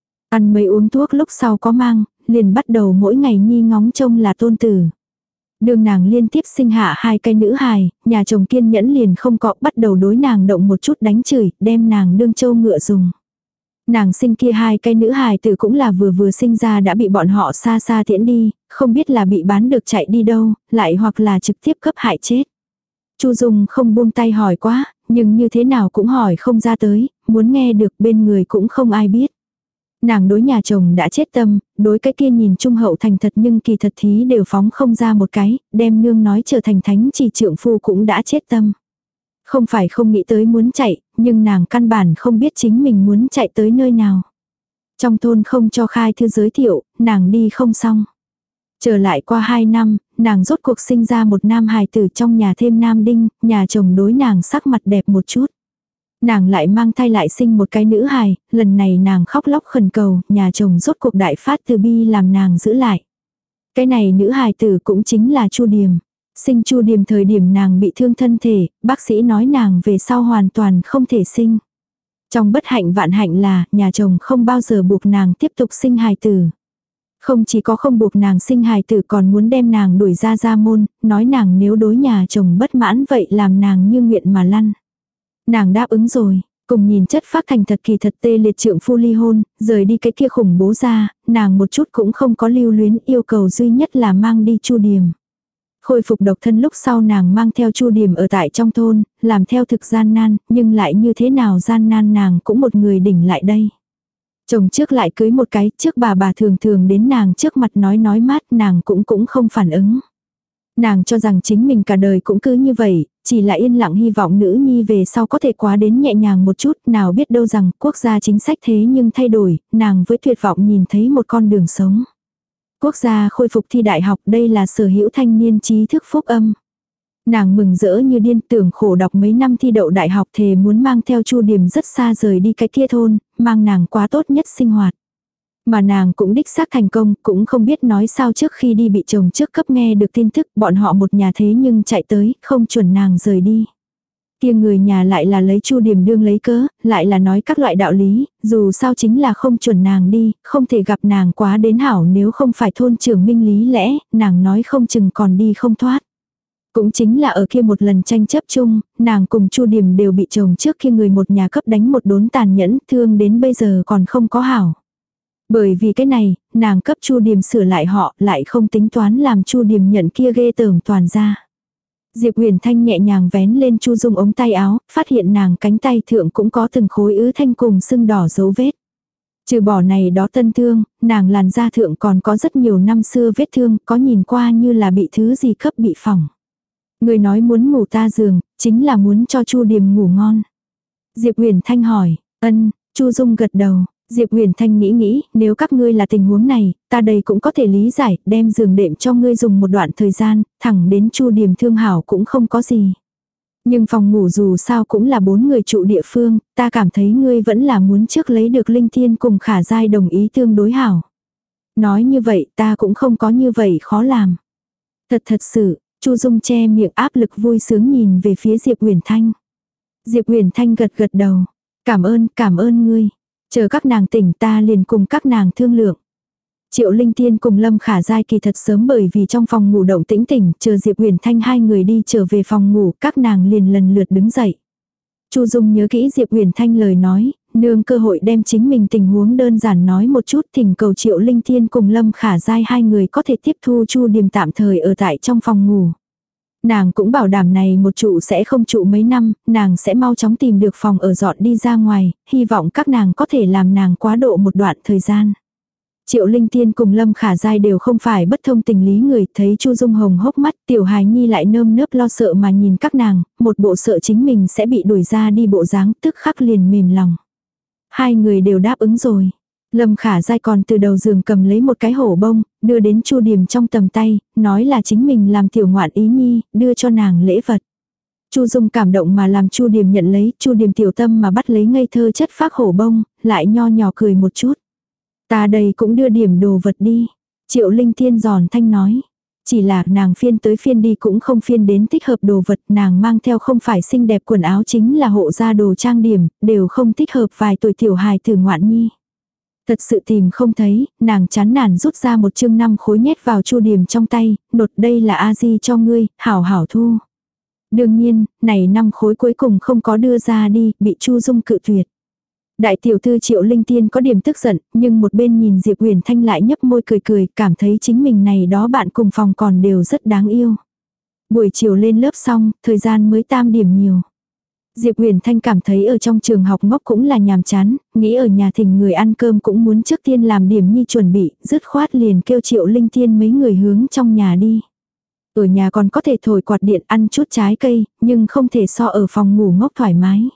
Ăn mấy uống thuốc lúc sau có mang, liền bắt đầu mỗi ngày nhi ngóng trông là tôn tử. Đường nàng liên tiếp sinh hạ hai cái nữ hài, nhà chồng kiên nhẫn liền không có, bắt đầu đối nàng động một chút đánh chửi, đem nàng đương trâu ngựa dùng. Nàng sinh kia hai cái nữ hài tử cũng là vừa vừa sinh ra đã bị bọn họ xa xa tiễn đi, không biết là bị bán được chạy đi đâu, lại hoặc là trực tiếp cấp hại chết. Chu Dung không buông tay hỏi quá, nhưng như thế nào cũng hỏi không ra tới, muốn nghe được bên người cũng không ai biết. Nàng đối nhà chồng đã chết tâm, đối cái kia nhìn trung hậu thành thật nhưng kỳ thật thí đều phóng không ra một cái, đem nương nói trở thành thánh chỉ trượng phu cũng đã chết tâm. Không phải không nghĩ tới muốn chạy, nhưng nàng căn bản không biết chính mình muốn chạy tới nơi nào. Trong thôn không cho khai thư giới thiệu, nàng đi không xong. Trở lại qua hai năm, nàng rốt cuộc sinh ra một nam hài tử trong nhà thêm nam đinh, nhà chồng đối nàng sắc mặt đẹp một chút. Nàng lại mang thai lại sinh một cái nữ hài, lần này nàng khóc lóc khẩn cầu, nhà chồng rốt cuộc đại phát từ bi làm nàng giữ lại. Cái này nữ hài tử cũng chính là Chu Điềm. Sinh Chu Điềm thời điểm nàng bị thương thân thể, bác sĩ nói nàng về sau hoàn toàn không thể sinh. Trong bất hạnh vạn hạnh là, nhà chồng không bao giờ buộc nàng tiếp tục sinh hài tử. Không chỉ có không buộc nàng sinh hài tử còn muốn đem nàng đuổi ra gia môn, nói nàng nếu đối nhà chồng bất mãn vậy làm nàng như nguyện mà lăn. Nàng đáp ứng rồi, cùng nhìn chất phác thành thật kỳ thật tê liệt trượng phu ly hôn, rời đi cái kia khủng bố ra, nàng một chút cũng không có lưu luyến, yêu cầu duy nhất là mang đi Chu Điềm. Khôi phục độc thân lúc sau nàng mang theo Chu Điềm ở tại trong thôn, làm theo thực gian nan, nhưng lại như thế nào gian nan nàng cũng một người đỉnh lại đây. Chồng trước lại cưới một cái, trước bà bà thường thường đến nàng trước mặt nói nói mát nàng cũng cũng không phản ứng. Nàng cho rằng chính mình cả đời cũng cứ như vậy, chỉ là yên lặng hy vọng nữ nhi về sau có thể quá đến nhẹ nhàng một chút, nào biết đâu rằng quốc gia chính sách thế nhưng thay đổi, nàng với tuyệt vọng nhìn thấy một con đường sống. Quốc gia khôi phục thi đại học, đây là sở hữu thanh niên trí thức phúc âm. Nàng mừng rỡ như điên, tưởng khổ đọc mấy năm thi đậu đại học thề muốn mang theo Chu Điềm rất xa rời đi cái kia thôn, mang nàng quá tốt nhất sinh hoạt. Mà nàng cũng đích xác thành công, cũng không biết nói sao trước khi đi bị chồng trước cấp nghe được tin tức bọn họ một nhà thế nhưng chạy tới, không chuẩn nàng rời đi. Kia người nhà lại là lấy Chu Điềm đương lấy cớ, lại là nói các loại đạo lý, dù sao chính là không chuẩn nàng đi, không thể gặp nàng quá đến hảo nếu không phải thôn trưởng minh lý lẽ, nàng nói không chừng còn đi không thoát. Cũng chính là ở kia một lần tranh chấp chung, nàng cùng Chu Điềm đều bị chồng trước khi người một nhà cấp đánh một đốn tàn nhẫn, thương đến bây giờ còn không có hảo. Bởi vì cái này, nàng cấp Chu Điềm sửa lại họ, lại không tính toán làm Chu Điềm nhận kia ghê tởm toàn ra. Diệp Huyền Thanh nhẹ nhàng vén lên Chu Dung ống tay áo, phát hiện nàng cánh tay thượng cũng có từng khối ứ thanh cùng sưng đỏ dấu vết. Trừ bỏ này đó tân thương, nàng làn da thượng còn có rất nhiều năm xưa vết thương, có nhìn qua như là bị thứ gì cấp bị phỏng. Người nói muốn ngủ ta giường, chính là muốn cho Chu Điềm ngủ ngon. Diệp Huyền Thanh hỏi, ân, Chu Dung gật đầu. Diệp Huyền Thanh nghĩ nghĩ, nếu các ngươi là tình huống này, ta đây cũng có thể lý giải, đem giường đệm cho ngươi dùng một đoạn thời gian, thẳng đến Chu Điềm thương hảo cũng không có gì. Nhưng phòng ngủ dù sao cũng là bốn người trụ địa phương, ta cảm thấy ngươi vẫn là muốn trước lấy được Linh Thiên cùng Khả Giai đồng ý tương đối hảo. Nói như vậy ta cũng không có như vậy khó làm. Thật thật sự, Chu Dung che miệng áp lực vui sướng nhìn về phía Diệp Uyển Thanh. Diệp Uyển Thanh gật gật đầu. Cảm ơn, cảm ơn ngươi. Chờ các nàng tỉnh ta liền cùng các nàng thương lượng. Triệu Linh Tiên cùng Lâm Khả Giai kỳ thật sớm bởi vì trong phòng ngủ động tĩnh tỉnh, chờ Diệp Uyển Thanh hai người đi trở về phòng ngủ, các nàng liền lần lượt đứng dậy. Chu Dung nhớ kỹ Diệp Uyển Thanh lời nói, nương cơ hội đem chính mình tình huống đơn giản nói một chút, thỉnh cầu Triệu Linh Tiên cùng Lâm Khả Giai hai người có thể tiếp thu Chu Điềm tạm thời ở tại trong phòng ngủ. Nàng cũng bảo đảm này một trụ sẽ không trụ mấy năm, nàng sẽ mau chóng tìm được phòng ở dọn đi ra ngoài, hy vọng các nàng có thể làm nàng quá độ một đoạn thời gian. Triệu Linh Tiên cùng Lâm Khả Giai đều không phải bất thông tình lý người, thấy Chu Dung hồng hốc mắt, tiểu hài nhi lại nơm nớp lo sợ mà nhìn các nàng, một bộ sợ chính mình sẽ bị đuổi ra đi bộ dáng, tức khắc liền mềm lòng. Hai người đều đáp ứng rồi. Lâm Khả Giai còn từ đầu giường cầm lấy một cái hổ bông, đưa đến Chu Điềm trong tầm tay, nói là chính mình làm tiểu ngoạn ý nhi, đưa cho nàng lễ vật. Chu Dung cảm động mà làm Chu Điềm nhận lấy, Chu Điềm tiểu tâm mà bắt lấy ngây thơ chất phác hổ bông, lại nho nhỏ cười một chút. Ta đây cũng đưa điểm đồ vật đi. Triệu Linh Tiên giòn thanh nói. Chỉ là nàng phiên tới phiên đi cũng không phiên đến thích hợp đồ vật, nàng mang theo không phải xinh đẹp quần áo chính là hộ gia đồ trang điểm, đều không thích hợp vài tuổi tiểu hài tử ngoạn nhi. Thật sự tìm không thấy, nàng chán nản rút ra một chương năm khối nhét vào Chu Điềm trong tay, nột đây là a di cho ngươi, hảo hảo thu. Đương nhiên, này năm khối cuối cùng không có đưa ra đi, bị Chu Dung cự tuyệt. Đại tiểu thư Triệu Linh Tiên có điểm tức giận, nhưng một bên nhìn Diệp Uyển Thanh lại nhấp môi cười cười, cảm thấy chính mình này đó bạn cùng phòng còn đều rất đáng yêu. Buổi chiều lên lớp xong, thời gian mới tam điểm nhiều. Diệp Uyển Thanh cảm thấy ở trong trường học ngốc cũng là nhàm chán, nghĩ ở nhà thỉnh người ăn cơm cũng muốn trước tiên làm điểm nhi chuẩn bị, dứt khoát liền kêu Triệu Linh Tiên mấy người hướng trong nhà đi. Ở nhà còn có thể thổi quạt điện ăn chút trái cây, nhưng không thể so ở phòng ngủ ngốc thoải mái.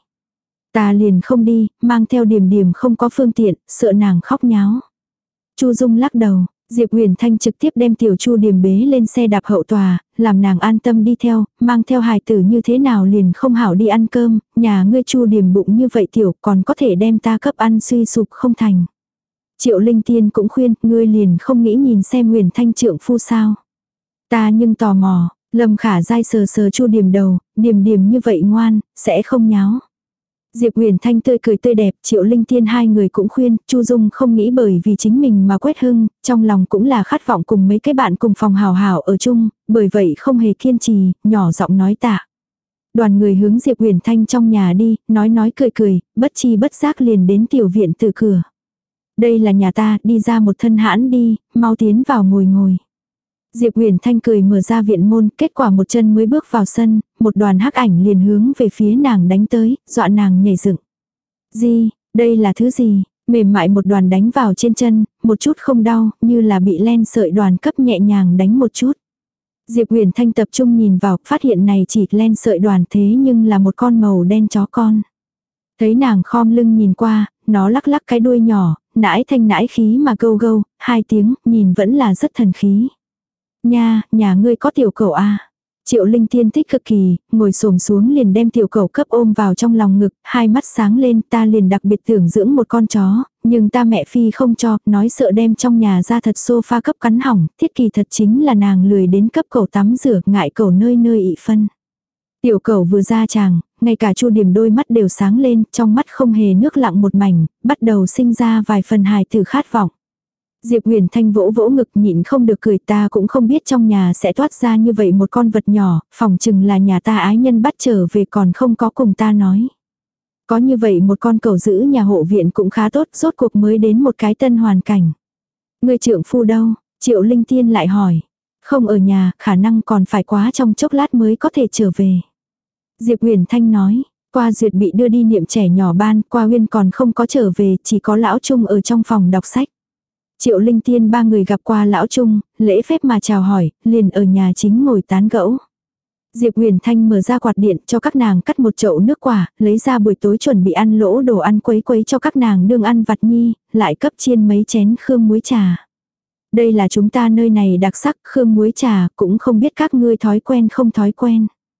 Ta liền không đi, mang theo Điềm Điềm không có phương tiện, sợ nàng khóc nháo. Chu Dung lắc đầu, Diệp Uyển Thanh trực tiếp đem tiểu Chu Điềm bế lên xe đạp hậu tòa, làm nàng an tâm đi theo, mang theo hài tử như thế nào liền không hảo đi ăn cơm, nhà ngươi Chu Điềm bụng như vậy tiểu còn có thể đem ta cấp ăn suy sụp không thành. Triệu Linh Tiên cũng khuyên, ngươi liền không nghĩ nhìn xem Uyển Thanh trượng phu sao. Ta nhưng tò mò, Lâm Khả Giai sờ sờ Chu Điềm đầu, Điềm Điềm như vậy ngoan, sẽ không nháo. Diệp Uyển Thanh tươi cười tươi đẹp, Triệu Linh Tiên hai người cũng khuyên, Chu Dung không nghĩ bởi vì chính mình mà quét hưng, trong lòng cũng là khát vọng cùng mấy cái bạn cùng phòng hào hảo ở chung, bởi vậy không hề kiên trì, nhỏ giọng nói tạ. Đoàn người hướng Diệp Uyển Thanh trong nhà đi, nói nói cười cười, bất chi bất giác liền đến tiểu viện từ cửa. Đây là nhà ta, đi ra một thân hãn đi, mau tiến vào ngồi ngồi. Diệp Uyển Thanh cười mở ra viện môn, kết quả một chân mới bước vào sân, một đoàn hắc ảnh liền hướng về phía nàng đánh tới, dọa nàng nhảy dựng. Gì, đây là thứ gì? Mềm mại một đoàn đánh vào trên chân, một chút không đau, như là bị len sợi đoàn cấp nhẹ nhàng đánh một chút. Diệp Uyển Thanh tập trung nhìn vào, phát hiện này chỉ len sợi đoàn thế nhưng là một con màu đen chó con. Thấy nàng khom lưng nhìn qua, nó lắc lắc cái đuôi nhỏ, nãi thanh nãi khí mà gâu gâu, hai tiếng, nhìn vẫn là rất thần khí. Nha, nhà ngươi có tiểu cẩu à? Triệu Linh Tiên thích cực kỳ, ngồi xổm xuống liền đem tiểu cẩu cấp ôm vào trong lòng ngực, hai mắt sáng lên, ta liền đặc biệt tưởng dưỡng một con chó, nhưng ta mẹ phi không cho, nói sợ đem trong nhà ra thật sofa cấp cắn hỏng, thiết kỳ thật chính là nàng lười đến cấp cẩu tắm rửa, ngại cẩu nơi nơi ị phân. Tiểu cẩu vừa ra tràng, ngay cả Chu Điềm đôi mắt đều sáng lên, trong mắt không hề nước lặng một mảnh, bắt đầu sinh ra vài phần hài tử khát vọng. Diệp Uyển Thanh vỗ vỗ ngực nhịn không được cười, ta cũng không biết trong nhà sẽ toát ra như vậy một con vật nhỏ, phòng chừng là nhà ta ái nhân bắt trở về còn không có cùng ta nói. Có như vậy một con cẩu giữ nhà hộ viện cũng khá tốt, rốt cuộc mới đến một cái tân hoàn cảnh. Người trượng phu đâu? Triệu Linh Tiên lại hỏi. Không ở nhà, khả năng còn phải quá trong chốc lát mới có thể trở về. Diệp Uyển Thanh nói, qua duyệt bị đưa đi niệm trẻ nhỏ ban, qua Uyên còn không có trở về, chỉ có lão Trung ở trong phòng đọc sách. Triệu Linh Tiên ba người gặp qua lão Trung, lễ phép mà chào hỏi, liền ở nhà chính ngồi tán gẫu. Diệp Uyển Thanh mở ra quạt điện cho các nàng cắt một chậu nước quả, lấy ra buổi tối chuẩn bị ăn lỗ đồ ăn quấy quấy cho các nàng đương ăn vặt nhi, lại cấp chiên mấy chén khương muối trà. Đây là chúng ta nơi này đặc sắc, khương muối trà, cũng không biết các ngươi thói quen không thói quen.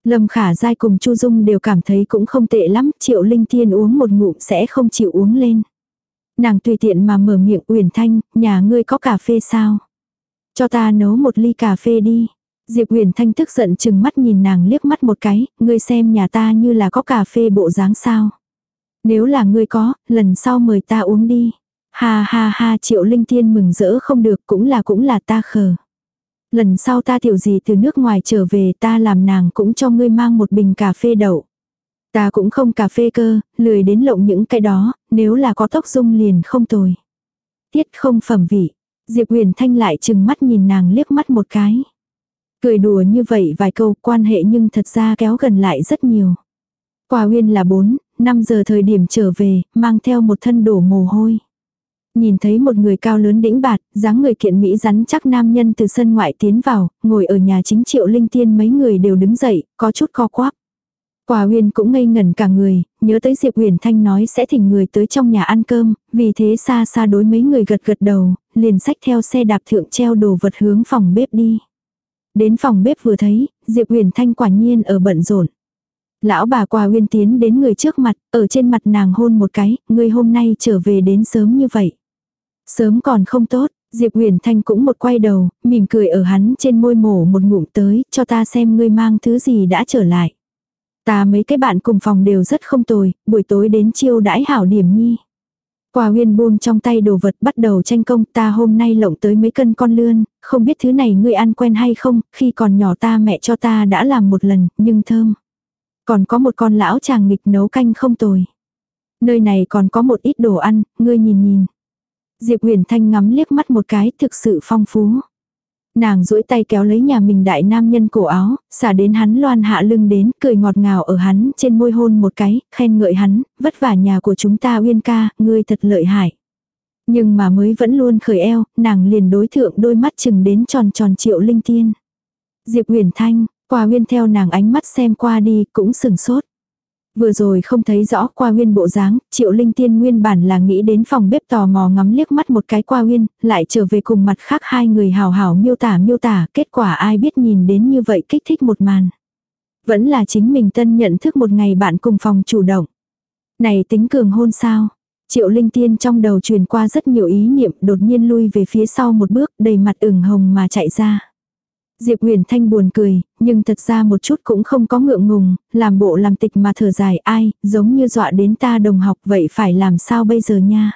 Lâm Khả Giai cùng Chu Dung đều cảm thấy cũng không tệ lắm, Triệu Linh Tiên uống một ngụm sẽ không chịu uống lên. Nàng tùy tiện mà mở miệng, Uyển Thanh, nhà ngươi có cà phê sao? Cho ta nấu một ly cà phê đi. Diệp Uyển Thanh tức giận chừng mắt nhìn nàng liếc mắt một cái, ngươi xem nhà ta như là có cà phê bộ dáng sao? Nếu là ngươi có, lần sau mời ta uống đi. Ha ha ha, Triệu Linh Tiên mừng rỡ không được, cũng là cũng là ta khờ. Lần sau ta tiểu gì từ nước ngoài trở về ta làm nàng cũng cho ngươi mang một bình cà phê đậu. Ta cũng không cà phê cơ, lười đến lộng những cái đó, nếu là có tốc dung liền không tồi. Tiết không phẩm vị. Diệp Uyển Thanh lại chừng mắt nhìn nàng liếc mắt một cái. Cười đùa như vậy vài câu, quan hệ nhưng thật ra kéo gần lại rất nhiều. Quả Uyên là bốn, năm giờ thời điểm trở về, mang theo một thân đổ mồ hôi. Nhìn thấy một người cao lớn đĩnh bạt, dáng người kiện mỹ rắn chắc nam nhân từ sân ngoại tiến vào, ngồi ở nhà chính Triệu Linh Tiên mấy người đều đứng dậy, có chút co quắp. Quả Uyên cũng ngây ngẩn cả người, nhớ tới Diệp Uyển Thanh nói sẽ thỉnh người tới trong nhà ăn cơm, vì thế xa xa đối mấy người gật gật đầu, liền xách theo xe đạp thượng treo đồ vật hướng phòng bếp đi. Đến phòng bếp vừa thấy, Diệp Uyển Thanh quả nhiên ở bận rộn. Lão bà Quả Uyên tiến đến người trước mặt, ở trên mặt nàng hôn một cái, ngươi hôm nay trở về đến sớm như vậy. Sớm còn không tốt, Diệp Uyển Thanh cũng một quay đầu, mỉm cười ở hắn trên môi mổ một ngụm tới, cho ta xem ngươi mang thứ gì đã trở lại. Ta mấy cái bạn cùng phòng đều rất không tồi, buổi tối đến chiêu đãi hảo điểm nhi. Quả Uyên buông trong tay đồ vật bắt đầu tranh công, ta hôm nay lộng tới mấy cân con lươn, không biết thứ này ngươi ăn quen hay không, khi còn nhỏ ta mẹ cho ta đã làm một lần, nhưng thơm. Còn có một con lão chàng nghịch nấu canh không tồi. Nơi này còn có một ít đồ ăn, ngươi nhìn nhìn. Diệp Uyển Thanh ngắm liếc mắt một cái, thực sự phong phú. Nàng duỗi tay kéo lấy nhà mình đại nam nhân cổ áo, xả đến hắn loan hạ lưng đến, cười ngọt ngào ở hắn trên môi hôn một cái, khen ngợi hắn, vất vả nhà của chúng ta Uyên ca, ngươi thật lợi hại. Nhưng mà mới vẫn luôn khởi eo, nàng liền đối thượng đôi mắt chừng đến tròn tròn Triệu Linh Tiên. Diệp Uyển Thanh, Quả Uyên theo nàng ánh mắt xem qua đi, cũng sừng sốt. Vừa rồi không thấy rõ Quả Uyên bộ dáng, Triệu Linh Tiên nguyên bản là nghĩ đến phòng bếp tò mò ngắm liếc mắt một cái Quả Uyên, lại trở về cùng mặt khác hai người hào hào miêu tả miêu tả, kết quả ai biết nhìn đến như vậy kích thích một màn. Vẫn là chính mình tân nhận thức một ngày bạn cùng phòng chủ động. Này tính cường hôn sao? Triệu Linh Tiên trong đầu truyền qua rất nhiều ý niệm, đột nhiên lui về phía sau một bước, đầy mặt ửng hồng mà chạy ra. Diệp Uyển Thanh buồn cười, nhưng thật ra một chút cũng không có ngượng ngùng, làm bộ làm tịch mà thở dài, ai, giống như dọa đến ta đồng học, vậy phải làm sao bây giờ nha.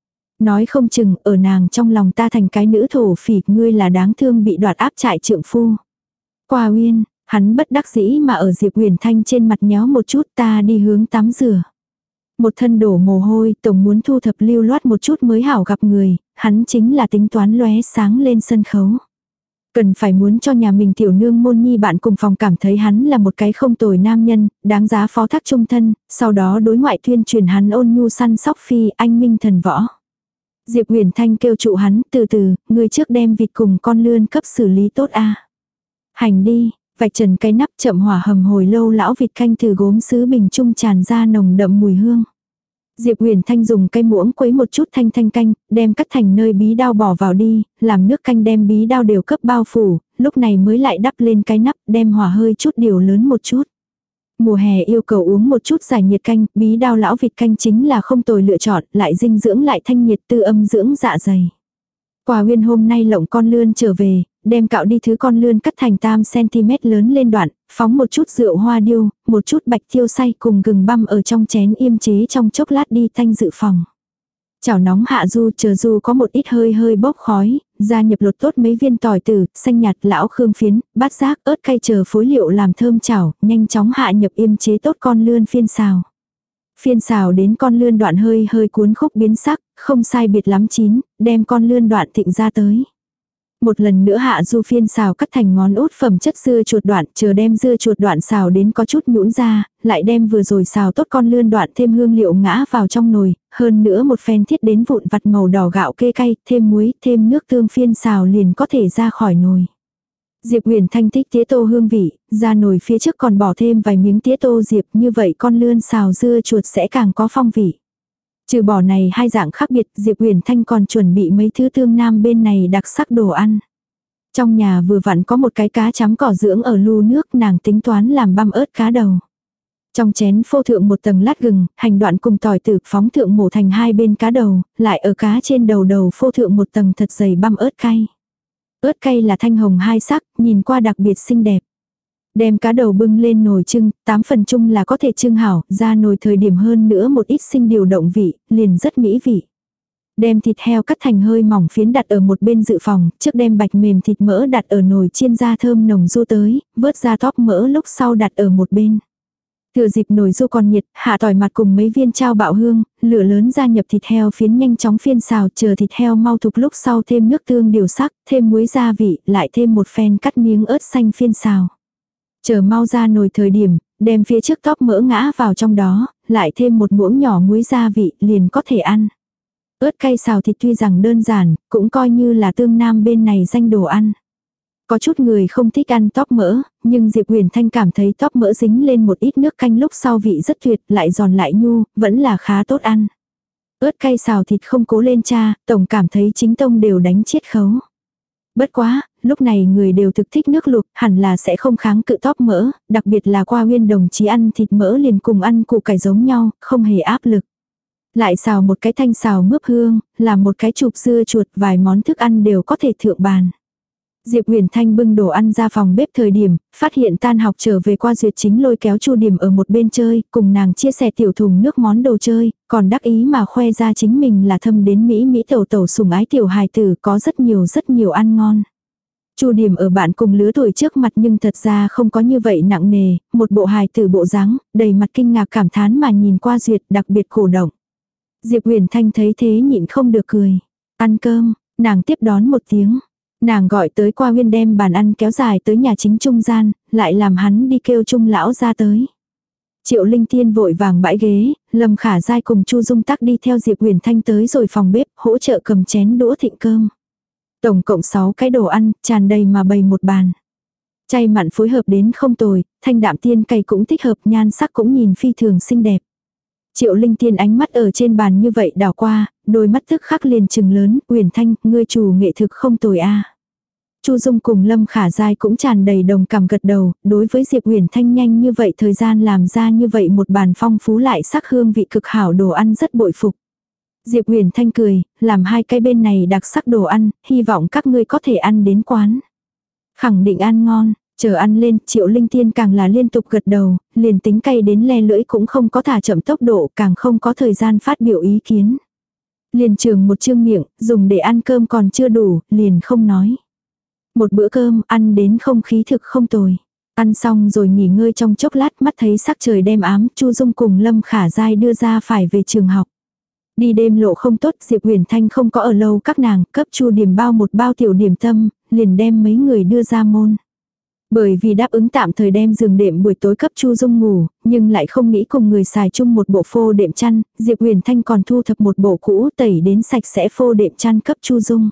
Nói không chừng, ở nàng trong lòng ta thành cái nữ thổ phỉ, ngươi là đáng thương bị đoạt áp trại trượng phu. Quả Uyên, hắn bất đắc dĩ mà ở Diệp Uyển Thanh trên mặt nhéo một chút, ta đi hướng tắm rửa. Một thân đổ mồ hôi, tổng muốn thu thập lưu loát một chút mới hảo gặp người, hắn chính là tính toán lóe sáng lên sân khấu. Cần phải muốn cho nhà mình tiểu nương môn nhi bạn cùng phòng cảm thấy hắn là một cái không tồi nam nhân, đáng giá phó thác trung thân, sau đó đối ngoại tuyên truyền hắn ôn nhu săn sóc phi anh minh thần võ. Diệp Uyển Thanh kêu trụ hắn, từ từ, người trước đem vịt cùng con lươn cấp xử lý tốt a. Hành đi, vạch trần cái nắp chậm hỏa hầm hồi lâu lão vịt canh từ gốm sứ bình trung tràn ra nồng đậm mùi hương. Diệp Uyển Thanh dùng cây muỗng quấy một chút thanh thanh canh, đem cắt thành nơi bí đao bỏ vào đi, làm nước canh đem bí đao đều cấp bao phủ, lúc này mới lại đắp lên cái nắp, đem hỏa hơi chút điều lớn một chút. Mùa hè yêu cầu uống một chút giải nhiệt canh, bí đao lão vịt canh chính là không tồi lựa chọn, lại dinh dưỡng lại thanh nhiệt tư âm dưỡng dạ dày. Quả Uyên hôm nay lộng con lươn trở về, đem cạo đi thứ con lươn cắt thành tam xăng-ti-mét lớn lên đoạn, phóng một chút rượu hoa điêu, một chút bạch tiêu xay cùng gừng băm ở trong chén yêm chế trong chốc lát đi thanh dự phòng. Chảo nóng hạ du, chờ du có một ít hơi hơi bốc khói, gia nhập lột tốt mấy viên tỏi tử, xanh nhạt lão khương phiến, bát giác, ớt cay chờ phối liệu làm thơm chảo, nhanh chóng hạ nhập yêm chế tốt con lươn phiên xào. Phiên xào đến con lươn đoạn hơi hơi cuốn khúc biến sắc, không sai biệt lắm chín, đem con lươn đoạn thịnh ra tới. Một lần nữa hạ du phiên xào cắt thành ngón út phẩm chất dưa chuột đoạn, chờ đem dưa chuột đoạn xào đến có chút nhũn ra, lại đem vừa rồi xào tốt con lươn đoạn thêm hương liệu ngã vào trong nồi, hơn nữa một phen thiết đến vụn vặt màu đỏ gạo kê cay, thêm muối, thêm nước tương phiên xào liền có thể ra khỏi nồi. Diệp Uyển Thanh thích tía tô hương vị, ra nồi phía trước còn bỏ thêm vài miếng tía tô diệp, như vậy con lươn xào dưa chuột sẽ càng có phong vị. Trừ bỏ này hai dạng khác biệt, Diệp Uyển Thanh còn chuẩn bị mấy thứ tương nam bên này đặc sắc đồ ăn. Trong nhà vừa vặn có một cái cá chấm cỏ dưỡng ở lu nước, nàng tính toán làm băm ớt cá đầu. Trong chén phô thượng một tầng lát gừng, hành đoạn cùng tỏi tử phóng thượng mổ thành hai bên cá đầu, lại ở cá trên đầu đầu phô thượng một tầng thật dày băm ớt cay. Ớt cay là thanh hồng hai sắc, nhìn qua đặc biệt xinh đẹp. Đem cá đầu bưng lên nồi trưng, tám phần chung là có thể trưng hảo, ra nồi thời điểm hơn nữa một ít sinh điều động vị, liền rất mỹ vị. Đem thịt heo cắt thành hơi mỏng phiến đặt ở một bên dự phòng, trước đem bạch mềm thịt mỡ đặt ở nồi chiên ra thơm nồng ru tới, vớt ra tóp mỡ lúc sau đặt ở một bên. Thừa dịp nồi ru còn nhiệt, hạ tỏi mặt cùng mấy viên trao bạo hương, lửa lớn gia nhập thịt heo phiến nhanh chóng phiên xào, chờ thịt heo mau thục lúc sau thêm nước tương điều sắc, thêm muối gia vị, lại thêm một phen cắt miếng ớt xanh phiên xào. Chờ mau ra nồi thời điểm, đem phía trước tóp mỡ ngã vào trong đó, lại thêm một muỗng nhỏ muối gia vị, liền có thể ăn. Ớt cay xào thịt tuy rằng đơn giản, cũng coi như là tương nam bên này danh đồ ăn. Có chút người không thích ăn tóp mỡ, nhưng Diệp Huyền Thanh cảm thấy tóp mỡ dính lên một ít nước canh lúc sau vị rất tuyệt, lại giòn lại nhu, vẫn là khá tốt ăn. Ớt cay xào thịt không cố lên cha, tổng cảm thấy chính tông đều đánh chiết khấu. Bất quá, lúc này người đều thực thích nước luộc, hẳn là sẽ không kháng cự tóp mỡ, đặc biệt là qua Huyên đồng chí ăn thịt mỡ liền cùng ăn củ cải giống nhau, không hề áp lực. Lại xào một cái thanh xào mướp hương, làm một cái chụp dưa chuột, vài món thức ăn đều có thể thượng bàn. Diệp Huyền Thanh bưng đồ ăn ra phòng bếp thời điểm, phát hiện tan học trở về qua Duyệt Chính lôi kéo Chu Điểm ở một bên chơi, cùng nàng chia sẻ tiểu thùng nước món đồ chơi, còn đắc ý mà khoe ra chính mình là thâm đến Mỹ Mỹ tẩu tẩu sủng ái tiểu hài tử, có rất nhiều rất nhiều ăn ngon. Chu Điểm ở bạn cùng lứa tuổi trước mặt nhưng thật ra không có như vậy nặng nề, một bộ hài tử bộ dáng, đầy mặt kinh ngạc cảm thán mà nhìn qua Duyệt, đặc biệt cổ động. Diệp Huyền Thanh thấy thế nhịn không được cười. Ăn cơm, nàng tiếp đón một tiếng. Nàng gọi tới qua Huyên đem bàn ăn kéo dài tới nhà chính trung gian, lại làm hắn đi kêu Trung lão ra tới. Triệu Linh Tiên vội vàng bãi ghế, Lâm Khả Giai cùng Chu Dung Tắc đi theo Diệp Huyền Thanh tới rồi phòng bếp, hỗ trợ cầm chén đũa thịnh cơm. Tổng cộng sáu cái đồ ăn, tràn đầy mà bày một bàn. Chay mặn phối hợp đến không tồi, thanh đạm tiên cay cũng thích hợp, nhan sắc cũng nhìn phi thường xinh đẹp. Triệu Linh Tiên ánh mắt ở trên bàn như vậy đảo qua, đôi mắt tức khắc liền trừng lớn, Huyền Thanh, ngươi chủ nghệ thực không tồi a. Chu Dung cùng Lâm Khả Giai cũng tràn đầy đồng cảm gật đầu, đối với Diệp Huyền Thanh nhanh như vậy thời gian làm ra như vậy một bàn phong phú lại sắc hương vị cực hảo đồ ăn rất bội phục. Diệp Huyền Thanh cười, làm hai cái bên này đặc sắc đồ ăn, hy vọng các ngươi có thể ăn đến quán. Khẳng định ăn ngon. Chờ ăn lên, Triệu Linh Tiên càng là liên tục gật đầu, liền tính cay đến le lưỡi cũng không có thả chậm tốc độ, càng không có thời gian phát biểu ý kiến. Liền trường một chương miệng, dùng để ăn cơm còn chưa đủ, liền không nói. Một bữa cơm, ăn đến không khí thực không tồi. Ăn xong rồi nghỉ ngơi trong chốc lát, mắt thấy sắc trời đêm ám, Chu Dung cùng Lâm Khả Giai đưa ra phải về trường học. Đi đêm lộ không tốt, Diệp Huyền Thanh không có ở lâu các nàng, cấp Chu Điểm bao một bao tiểu điểm tâm, liền đem mấy người đưa ra môn. Bởi vì đáp ứng tạm thời đem giường đệm buổi tối cấp Chu Dung ngủ, nhưng lại không nghĩ cùng người xài chung một bộ phô đệm chăn, Diệp Huyền Thanh còn thu thập một bộ cũ tẩy đến sạch sẽ phô đệm chăn cấp Chu Dung.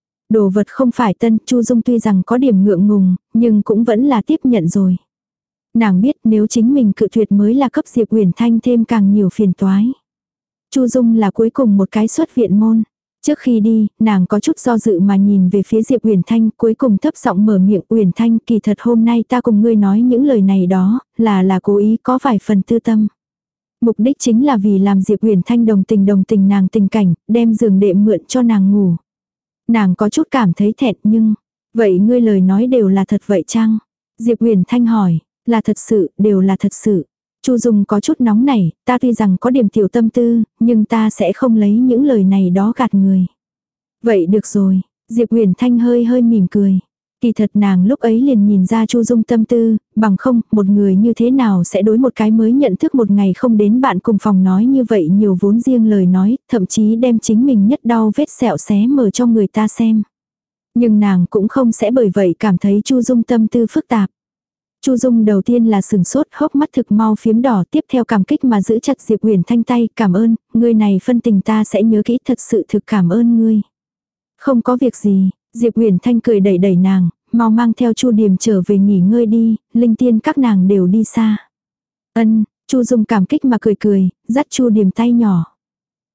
Đồ vật không phải tân, Chu Dung tuy rằng có điểm ngượng ngùng, nhưng cũng vẫn là tiếp nhận rồi. Nàng biết nếu chính mình cự tuyệt mới là cấp Diệp Huyền Thanh thêm càng nhiều phiền toái. Chu Dung là cuối cùng một cái xuất viện môn. Trước khi đi, nàng có chút do dự mà nhìn về phía Diệp Huyền Thanh, cuối cùng thấp giọng mở miệng, Huyền Thanh, kỳ thật hôm nay ta cùng ngươi nói những lời này đó, là là cố ý có vài phần tư tâm. Mục đích chính là vì làm Diệp Huyền Thanh đồng tình đồng tình nàng tình cảnh, đem giường đệm mượn cho nàng ngủ. Nàng có chút cảm thấy thẹn nhưng, vậy ngươi lời nói đều là thật vậy chăng? Diệp Huyền Thanh hỏi, là thật sự, đều là thật sự. Chu Dung có chút nóng nảy, ta tuy rằng có điểm tiểu tâm tư, nhưng ta sẽ không lấy những lời này đó gạt người. Vậy được rồi, Diệp Huyền Thanh hơi hơi mỉm cười. Kỳ thật nàng lúc ấy liền nhìn ra Chu Dung tâm tư, bằng không, một người như thế nào sẽ đối một cái mới nhận thức một ngày không đến bạn cùng phòng nói như vậy nhiều vốn riêng lời nói, thậm chí đem chính mình nhất đau vết sẹo xé mở cho người ta xem. Nhưng nàng cũng không sẽ bởi vậy cảm thấy Chu Dung tâm tư phức tạp. Chu Dung đầu tiên là sừng sốt, hốc mắt thực mau phiếm đỏ, tiếp theo cảm kích mà giữ chặt Diệp Huyền Thanh tay, cảm ơn, ngươi này phân tình ta sẽ nhớ kỹ, thật sự thực cảm ơn ngươi. Không có việc gì, Diệp Huyền Thanh cười đẩy đẩy nàng, mau mang theo Chu Điểm trở về nghỉ ngơi đi, Linh Tiên các nàng đều đi xa. Ân, Chu Dung cảm kích mà cười cười, dắt Chu Điểm tay nhỏ.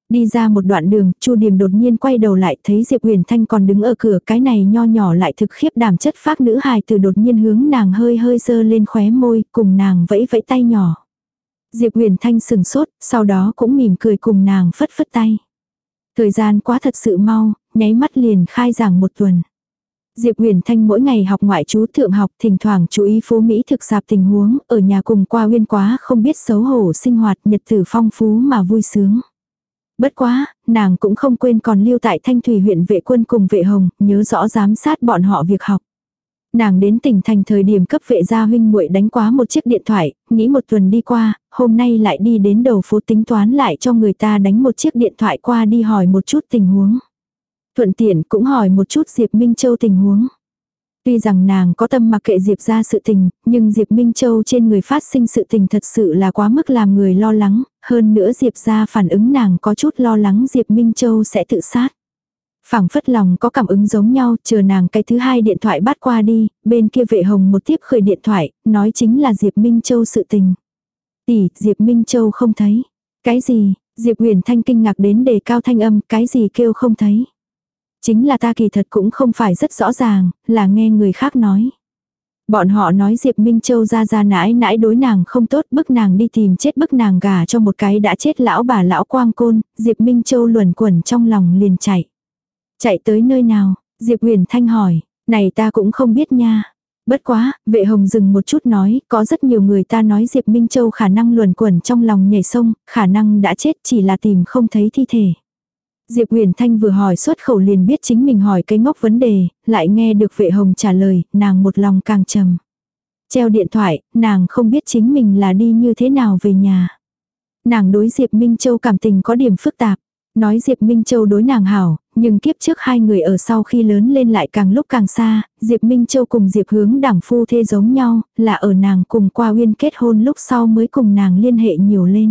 Đi ra một đoạn đường, Chu Điềm đột nhiên quay đầu lại thấy Diệp Huyền Thanh còn đứng ở cửa, cái này nho nhỏ lại thực khiếp đảm chất phác nữ hài từ đột nhiên hướng nàng hơi hơi dơ lên khóe môi, cùng nàng vẫy vẫy tay nhỏ. Diệp Huyền Thanh sừng sốt, sau đó cũng mỉm cười cùng nàng phất phất tay. Thời gian quá thật sự mau, nháy mắt liền khai giảng một tuần. Diệp Huyền Thanh mỗi ngày học ngoại trú thượng học, thỉnh thoảng chú ý phố Mỹ thực sạp tình huống, ở nhà cùng qua Uyên quá không biết xấu hổ sinh hoạt nhật tử phong phú mà vui sướng. Bất quá, nàng cũng không quên còn lưu tại Thanh Thủy huyện vệ quân cùng vệ hồng, nhớ rõ giám sát bọn họ việc học. Nàng đến tỉnh thành thời điểm cấp vệ gia huynh muội đánh quá một chiếc điện thoại, nghĩ một tuần đi qua, hôm nay lại đi đến đầu phố tính toán lại cho người ta đánh một chiếc điện thoại qua đi hỏi một chút tình huống. Thuận tiện cũng hỏi một chút Diệp Minh Châu tình huống. Tuy rằng nàng có tâm mặc kệ Diệp ra sự tình, nhưng Diệp Minh Châu trên người phát sinh sự tình thật sự là quá mức làm người lo lắng, hơn nữa Diệp ra phản ứng nàng có chút lo lắng Diệp Minh Châu sẽ tự sát. Phảng phất lòng có cảm ứng giống nhau, chờ nàng cái thứ hai điện thoại bắt qua đi, bên kia vệ hồng một tiếp khởi điện thoại, nói chính là Diệp Minh Châu sự tình. Tỷ, Diệp Minh Châu không thấy. Cái gì? Diệp Huyền Thanh kinh ngạc đến đề cao thanh âm, cái gì kêu không thấy. Chính là ta kỳ thật cũng không phải rất rõ ràng, là nghe người khác nói. Bọn họ nói Diệp Minh Châu ra ra nãi nãi đối nàng không tốt, bức nàng đi tìm chết, bức nàng gả cho một cái đã chết lão bà lão quang côn, Diệp Minh Châu luẩn quẩn trong lòng liền chạy. Chạy tới nơi nào? Diệp Huyền Thanh hỏi, này ta cũng không biết nha. Bất quá, vệ hồng dừng một chút nói, có rất nhiều người ta nói Diệp Minh Châu khả năng luẩn quẩn trong lòng nhảy sông, khả năng đã chết chỉ là tìm không thấy thi thể. Diệp Huyền Thanh vừa hỏi xuất khẩu liền biết chính mình hỏi cái ngốc vấn đề, lại nghe được vệ hồng trả lời, nàng một lòng càng trầm. Treo điện thoại, nàng không biết chính mình là đi như thế nào về nhà. Nàng đối Diệp Minh Châu cảm tình có điểm phức tạp. Nói Diệp Minh Châu đối nàng hảo, nhưng kiếp trước hai người ở sau khi lớn lên lại càng lúc càng xa, Diệp Minh Châu cùng Diệp Hướng đẳng phu thê giống nhau, là ở nàng cùng qua Uyên kết hôn lúc sau mới cùng nàng liên hệ nhiều lên.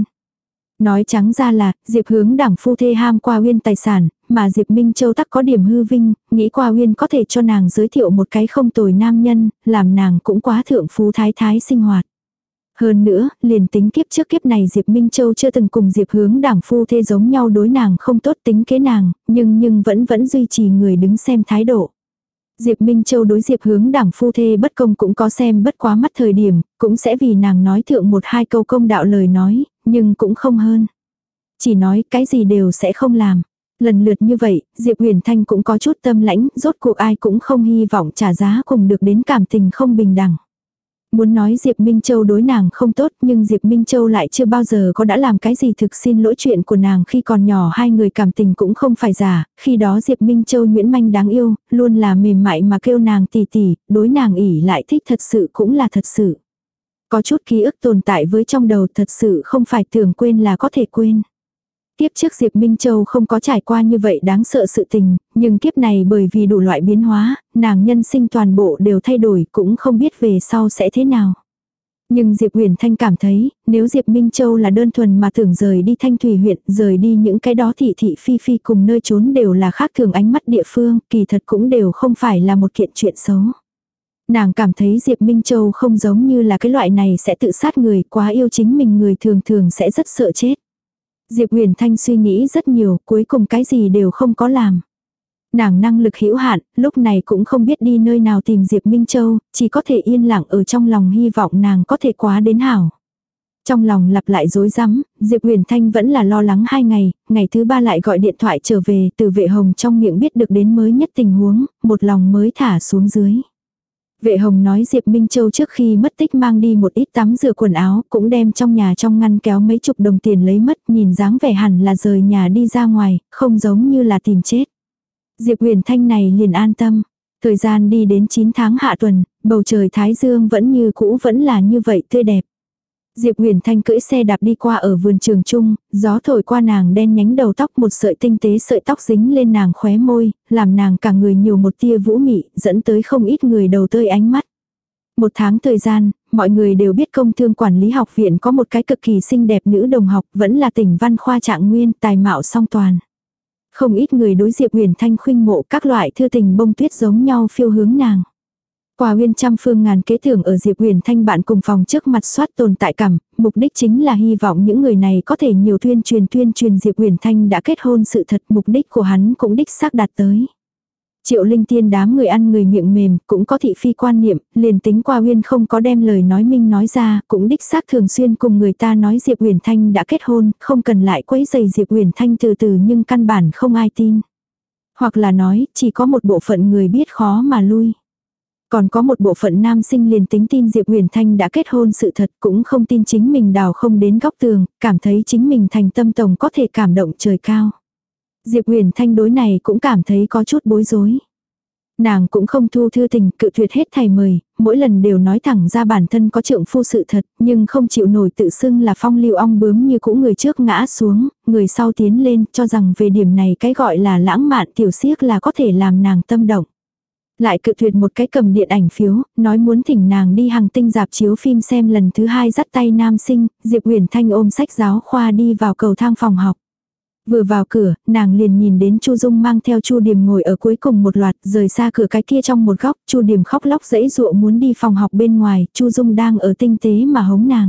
Nói trắng ra là, Diệp Hướng đẳng phu thê ham qua Uyên tài sản, mà Diệp Minh Châu tắc có điểm hư vinh, nghĩ qua Uyên có thể cho nàng giới thiệu một cái không tồi nam nhân, làm nàng cũng quá thượng phú thái thái sinh hoạt. Hơn nữa, liền tính kiếp trước kiếp này Diệp Minh Châu chưa từng cùng Diệp Hướng đảng phu thê giống nhau đối nàng không tốt tính kế nàng, nhưng nhưng vẫn vẫn duy trì người đứng xem thái độ. Diệp Minh Châu đối Diệp Hướng đảng phu thê bất công cũng có xem bất quá mắt thời điểm, cũng sẽ vì nàng nói thượng một hai câu công đạo lời nói, nhưng cũng không hơn. Chỉ nói cái gì đều sẽ không làm. Lần lượt như vậy, Diệp Huyền Thanh cũng có chút tâm lãnh, rốt cuộc ai cũng không hy vọng trả giá cùng được đến cảm tình không bình đẳng. Muốn nói Diệp Minh Châu đối nàng không tốt, nhưng Diệp Minh Châu lại chưa bao giờ có đã làm cái gì thực xin lỗi chuyện của nàng khi còn nhỏ, hai người cảm tình cũng không phải giả, khi đó Diệp Minh Châu nhuyễn manh đáng yêu, luôn là mềm mại mà kêu nàng tỉ tỉ, đối nàng ỉ lại thích thật sự cũng là thật sự. Có chút ký ức tồn tại với trong đầu thật sự không phải tưởng quên là có thể quên. Kiếp trước Diệp Minh Châu không có trải qua như vậy đáng sợ sự tình, nhưng kiếp này bởi vì đủ loại biến hóa, nàng nhân sinh toàn bộ đều thay đổi, cũng không biết về sau sẽ thế nào. Nhưng Diệp Huyền Thanh cảm thấy, nếu Diệp Minh Châu là đơn thuần mà tưởng rời đi Thanh Thủy huyện, rời đi những cái đó thị thị phi phi cùng nơi trốn đều là khác thường ánh mắt địa phương, kỳ thật cũng đều không phải là một kiện chuyện xấu. Nàng cảm thấy Diệp Minh Châu không giống như là cái loại này sẽ tự sát người, quá yêu chính mình người thường thường sẽ rất sợ chết. Diệp Huyền Thanh suy nghĩ rất nhiều, cuối cùng cái gì đều không có làm. Nàng năng lực hữu hạn, lúc này cũng không biết đi nơi nào tìm Diệp Minh Châu, chỉ có thể yên lặng ở trong lòng hy vọng nàng có thể quá đến hảo. Trong lòng lặp lại rối rắm, Diệp Huyền Thanh vẫn là lo lắng hai ngày, ngày thứ ba lại gọi điện thoại trở về, từ vệ hồng trong miệng biết được đến mới nhất tình huống, một lòng mới thả xuống dưới. Vệ hồng nói Diệp Minh Châu trước khi mất tích mang đi một ít tắm rửa quần áo, cũng đem trong nhà trong ngăn kéo mấy chục đồng tiền lấy mất, nhìn dáng vẻ hẳn là rời nhà đi ra ngoài, không giống như là tìm chết. Diệp Huyền Thanh này liền an tâm. Thời gian đi đến chín tháng hạ tuần, bầu trời thái dương vẫn như cũ vẫn là như vậy tươi đẹp. Diệp Huyền Thanh cưỡi xe đạp đi qua ở vườn trường chung, gió thổi qua nàng đen nhánh đầu tóc, một sợi tinh tế sợi tóc dính lên nàng khóe môi, làm nàng cả người nhiều một tia vũ mị, dẫn tới không ít người đầu tơi ánh mắt. Một tháng thời gian, mọi người đều biết công thương quản lý học viện có một cái cực kỳ xinh đẹp nữ đồng học, vẫn là tỉnh văn khoa trạng nguyên, tài mạo song toàn. Không ít người đối Diệp Huyền Thanh khuynh mộ, các loại thư tình bông tuyết giống nhau phiêu hướng nàng. Quả Uyên trăm phương ngàn kế tưởng ở Diệp Huyền Thanh bạn cùng phòng trước mặt soát tồn tại cảm, mục đích chính là hy vọng những người này có thể nhiều tuyên truyền tuyên truyền Diệp Uyển Thanh đã kết hôn sự thật, mục đích của hắn cũng đích xác đạt tới. Triệu Linh Tiên đám người ăn người miệng mềm, cũng có thị phi quan niệm, liền tính qua Uyên không có đem lời nói minh nói ra, cũng đích xác thường xuyên cùng người ta nói Diệp Uyển Thanh đã kết hôn, không cần lại quấy rầy Diệp Uyển Thanh từ từ, nhưng căn bản không ai tin. Hoặc là nói, chỉ có một bộ phận người biết khó mà lui. Còn có một bộ phận nam sinh liền tính tin Diệp Uyển Thanh đã kết hôn sự thật, cũng không tin chính mình đào không đến góc tường, cảm thấy chính mình thành tâm tổng có thể cảm động trời cao. Diệp Uyển Thanh đối này cũng cảm thấy có chút bối rối. Nàng cũng không thu thư tình, cự tuyệt hết thầy mời, mỗi lần đều nói thẳng ra bản thân có trượng phu sự thật, nhưng không chịu nổi tự xưng là phong lưu ong bướm như cũ, người trước ngã xuống, người sau tiến lên, cho rằng về điểm này cái gọi là lãng mạn tiểu xiếc là có thể làm nàng tâm động. Lại cự tuyệt một cái cầm điện ảnh phiếu, nói muốn thỉnh nàng đi hàng tinh dạp chiếu phim xem lần thứ hai dắt tay nam sinh, Diệp Uyển Thanh ôm sách giáo khoa đi vào cầu thang phòng học. Vừa vào cửa, nàng liền nhìn đến Chu Dung mang theo Chu Điềm ngồi ở cuối cùng một loạt, rời xa cửa cái kia trong một góc, Chu Điềm khóc lóc giãy giụa muốn đi phòng học bên ngoài, Chu Dung đang ở tinh tế mà hống nàng.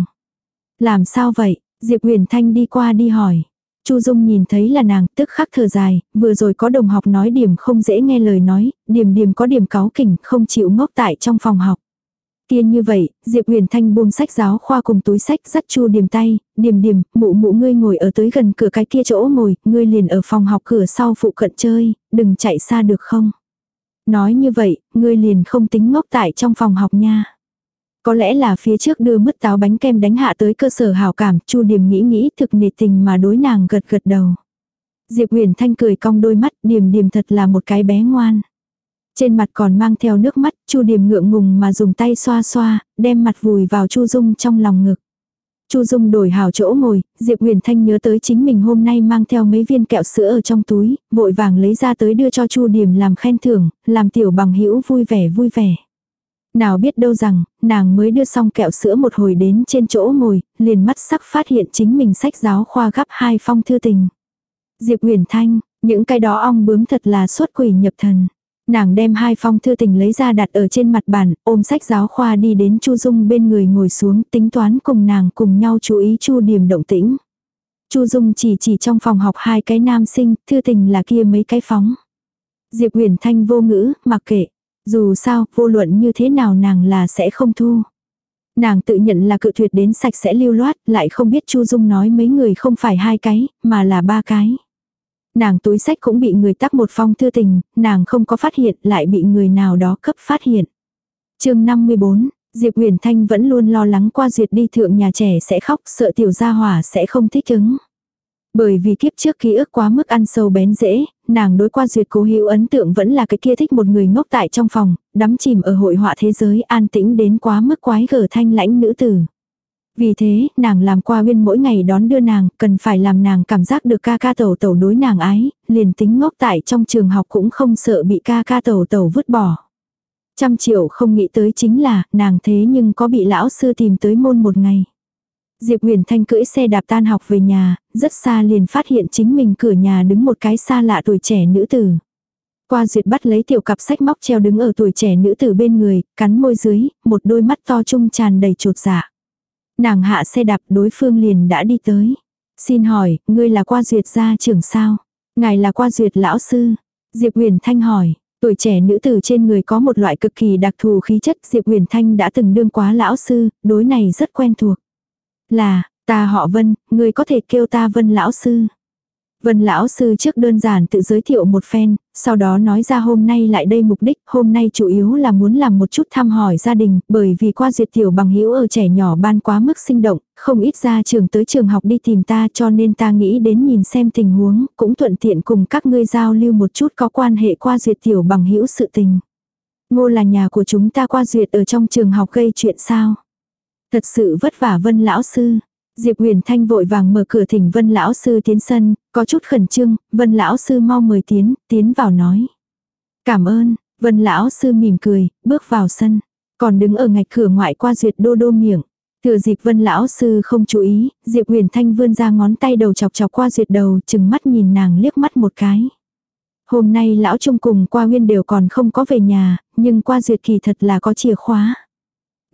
Làm sao vậy? Diệp Uyển Thanh đi qua đi hỏi. Chu Dung nhìn thấy là nàng, tức khắc thở dài, vừa rồi có đồng học nói Điểm không dễ nghe lời nói, Điểm Điểm có điểm cáu kỉnh, không chịu ngốc tại trong phòng học. Kia như vậy, Diệp Uyển Thanh buông sách giáo khoa cùng túi sách dắt Chu Điềm tay, Điềm Điềm, mụ mụ ngươi ngồi ở tới gần cửa cái kia chỗ ngồi, ngươi liền ở phòng học cửa sau phụ cận chơi, đừng chạy xa được không? Nói như vậy, ngươi liền không tính ngốc tại trong phòng học nha. Có lẽ là phía trước đưa mứt táo bánh kem đánh hạ tới cơ sở hảo cảm, Chu Điềm nghĩ nghĩ thực nề tình mà đối nàng gật gật đầu. Diệp Uyển Thanh cười cong đôi mắt, Điềm Điềm thật là một cái bé ngoan. Trên mặt còn mang theo nước mắt, Chu Điềm ngượng ngùng mà dùng tay xoa xoa, đem mặt vùi vào Chu Dung trong lòng ngực. Chu Dung đổi hảo chỗ ngồi, Diệp Uyển Thanh nhớ tới chính mình hôm nay mang theo mấy viên kẹo sữa ở trong túi, vội vàng lấy ra tới đưa cho Chu Điềm làm khen thưởng, làm tiểu bằng hữu vui vẻ vui vẻ. Nào biết đâu rằng, nàng mới đưa xong kẹo sữa một hồi đến trên chỗ ngồi, liền mắt sắc phát hiện chính mình sách giáo khoa gấp hai phong thư tình. Diệp Uyển Thanh, những cái đó ong bướm thật là xuất quỷ nhập thần. Nàng đem hai phong thư tình lấy ra đặt ở trên mặt bàn, ôm sách giáo khoa đi đến Chu Dung bên người ngồi xuống, tính toán cùng nàng cùng nhau chú ý Chu Điềm động tĩnh. Chu Dung chỉ chỉ trong phòng học hai cái nam sinh, thư tình là kia mấy cái phóng. Diệp Uyển Thanh vô ngữ, mặc kệ. Dù sao, vô luận như thế nào nàng là sẽ không thu. Nàng tự nhận là cự tuyệt đến sạch sẽ lưu loát, lại không biết Chu Dung nói mấy người không phải hai cái, mà là ba cái. Nàng túi sách cũng bị người tắc một phong thư tình, nàng không có phát hiện, lại bị người nào đó cấp phát hiện. Chương năm mươi bốn, Diệp Uyển Thanh vẫn luôn lo lắng Qua Duyệt đi thượng nhà trẻ sẽ khóc, sợ tiểu gia hỏa sẽ không thích ứng. Bởi vì kiếp trước ký ức quá mức ăn sâu bén rễ, nàng đối Qua Duyệt cố hữu ấn tượng vẫn là cái kia thích một người ngốc tại trong phòng, đắm chìm ở hội họa thế giới, an tĩnh đến quá mức quái gở thanh lãnh nữ tử. Vì thế, nàng làm Qua Uyên mỗi ngày đón đưa nàng, cần phải làm nàng cảm giác được ca ca tẩu tẩu đối nàng ái, liền tính ngốc tại trong trường học cũng không sợ bị ca ca tẩu tẩu vứt bỏ. Trăm triệu không nghĩ tới chính là, nàng thế nhưng có bị lão sư tìm tới môn một ngày. Diệp Uyển Thanh cưỡi xe đạp tan học về nhà, rất xa liền phát hiện chính mình cửa nhà đứng một cái xa lạ tuổi trẻ nữ tử. Qua Duyệt bắt lấy tiểu cặp sách móc treo đứng ở tuổi trẻ nữ tử bên người, cắn môi dưới, một đôi mắt to trung tràn đầy chột dạ. Nàng hạ xe đạp, đối phương liền đã đi tới. Xin hỏi, ngươi là Qua Duyệt gia trưởng sao? Ngài là Qua Duyệt lão sư? Diệp Uyển Thanh hỏi. Tuổi trẻ nữ tử trên người có một loại cực kỳ đặc thù khí chất, Diệp Uyển Thanh đã từng đương quá lão sư, đối này rất quen thuộc. Là, ta họ Vân, ngươi có thể kêu ta Vân lão sư. Vân lão sư trước đơn giản tự giới thiệu một phen, sau đó nói ra hôm nay lại đây mục đích, hôm nay chủ yếu là muốn làm một chút thăm hỏi gia đình, bởi vì Qua Duyệt tiểu bằng hữu ở trẻ nhỏ ban quá mức sinh động, không ít ra trường tới trường học đi tìm ta, cho nên ta nghĩ đến nhìn xem tình huống, cũng thuận tiện cùng các ngươi giao lưu một chút có quan hệ Qua Duyệt tiểu bằng hữu sự tình. Ngô là nhà của chúng ta Qua Duyệt ở trong trường học gây chuyện sao? Thật sự vất vả Vân lão sư. Diệp Uyển Thanh vội vàng mở cửa thỉnh Vân lão sư tiến sân, có chút khẩn trương, Vân lão sư mau mời tiến, tiến vào nói. Cảm ơn, Vân lão sư mỉm cười, bước vào sân, còn đứng ở ngạch cửa ngoại Qua Duyệt đô đô miệng. Thừa dịp Vân lão sư không chú ý, Diệp Uyển Thanh vươn ra ngón tay đầu chọc chọc Qua Duyệt đầu, chừng mắt nhìn nàng liếc mắt một cái. Hôm nay lão Trung cùng Qua Uyên đều còn không có về nhà, nhưng Qua Duyệt kỳ thật là có chìa khóa.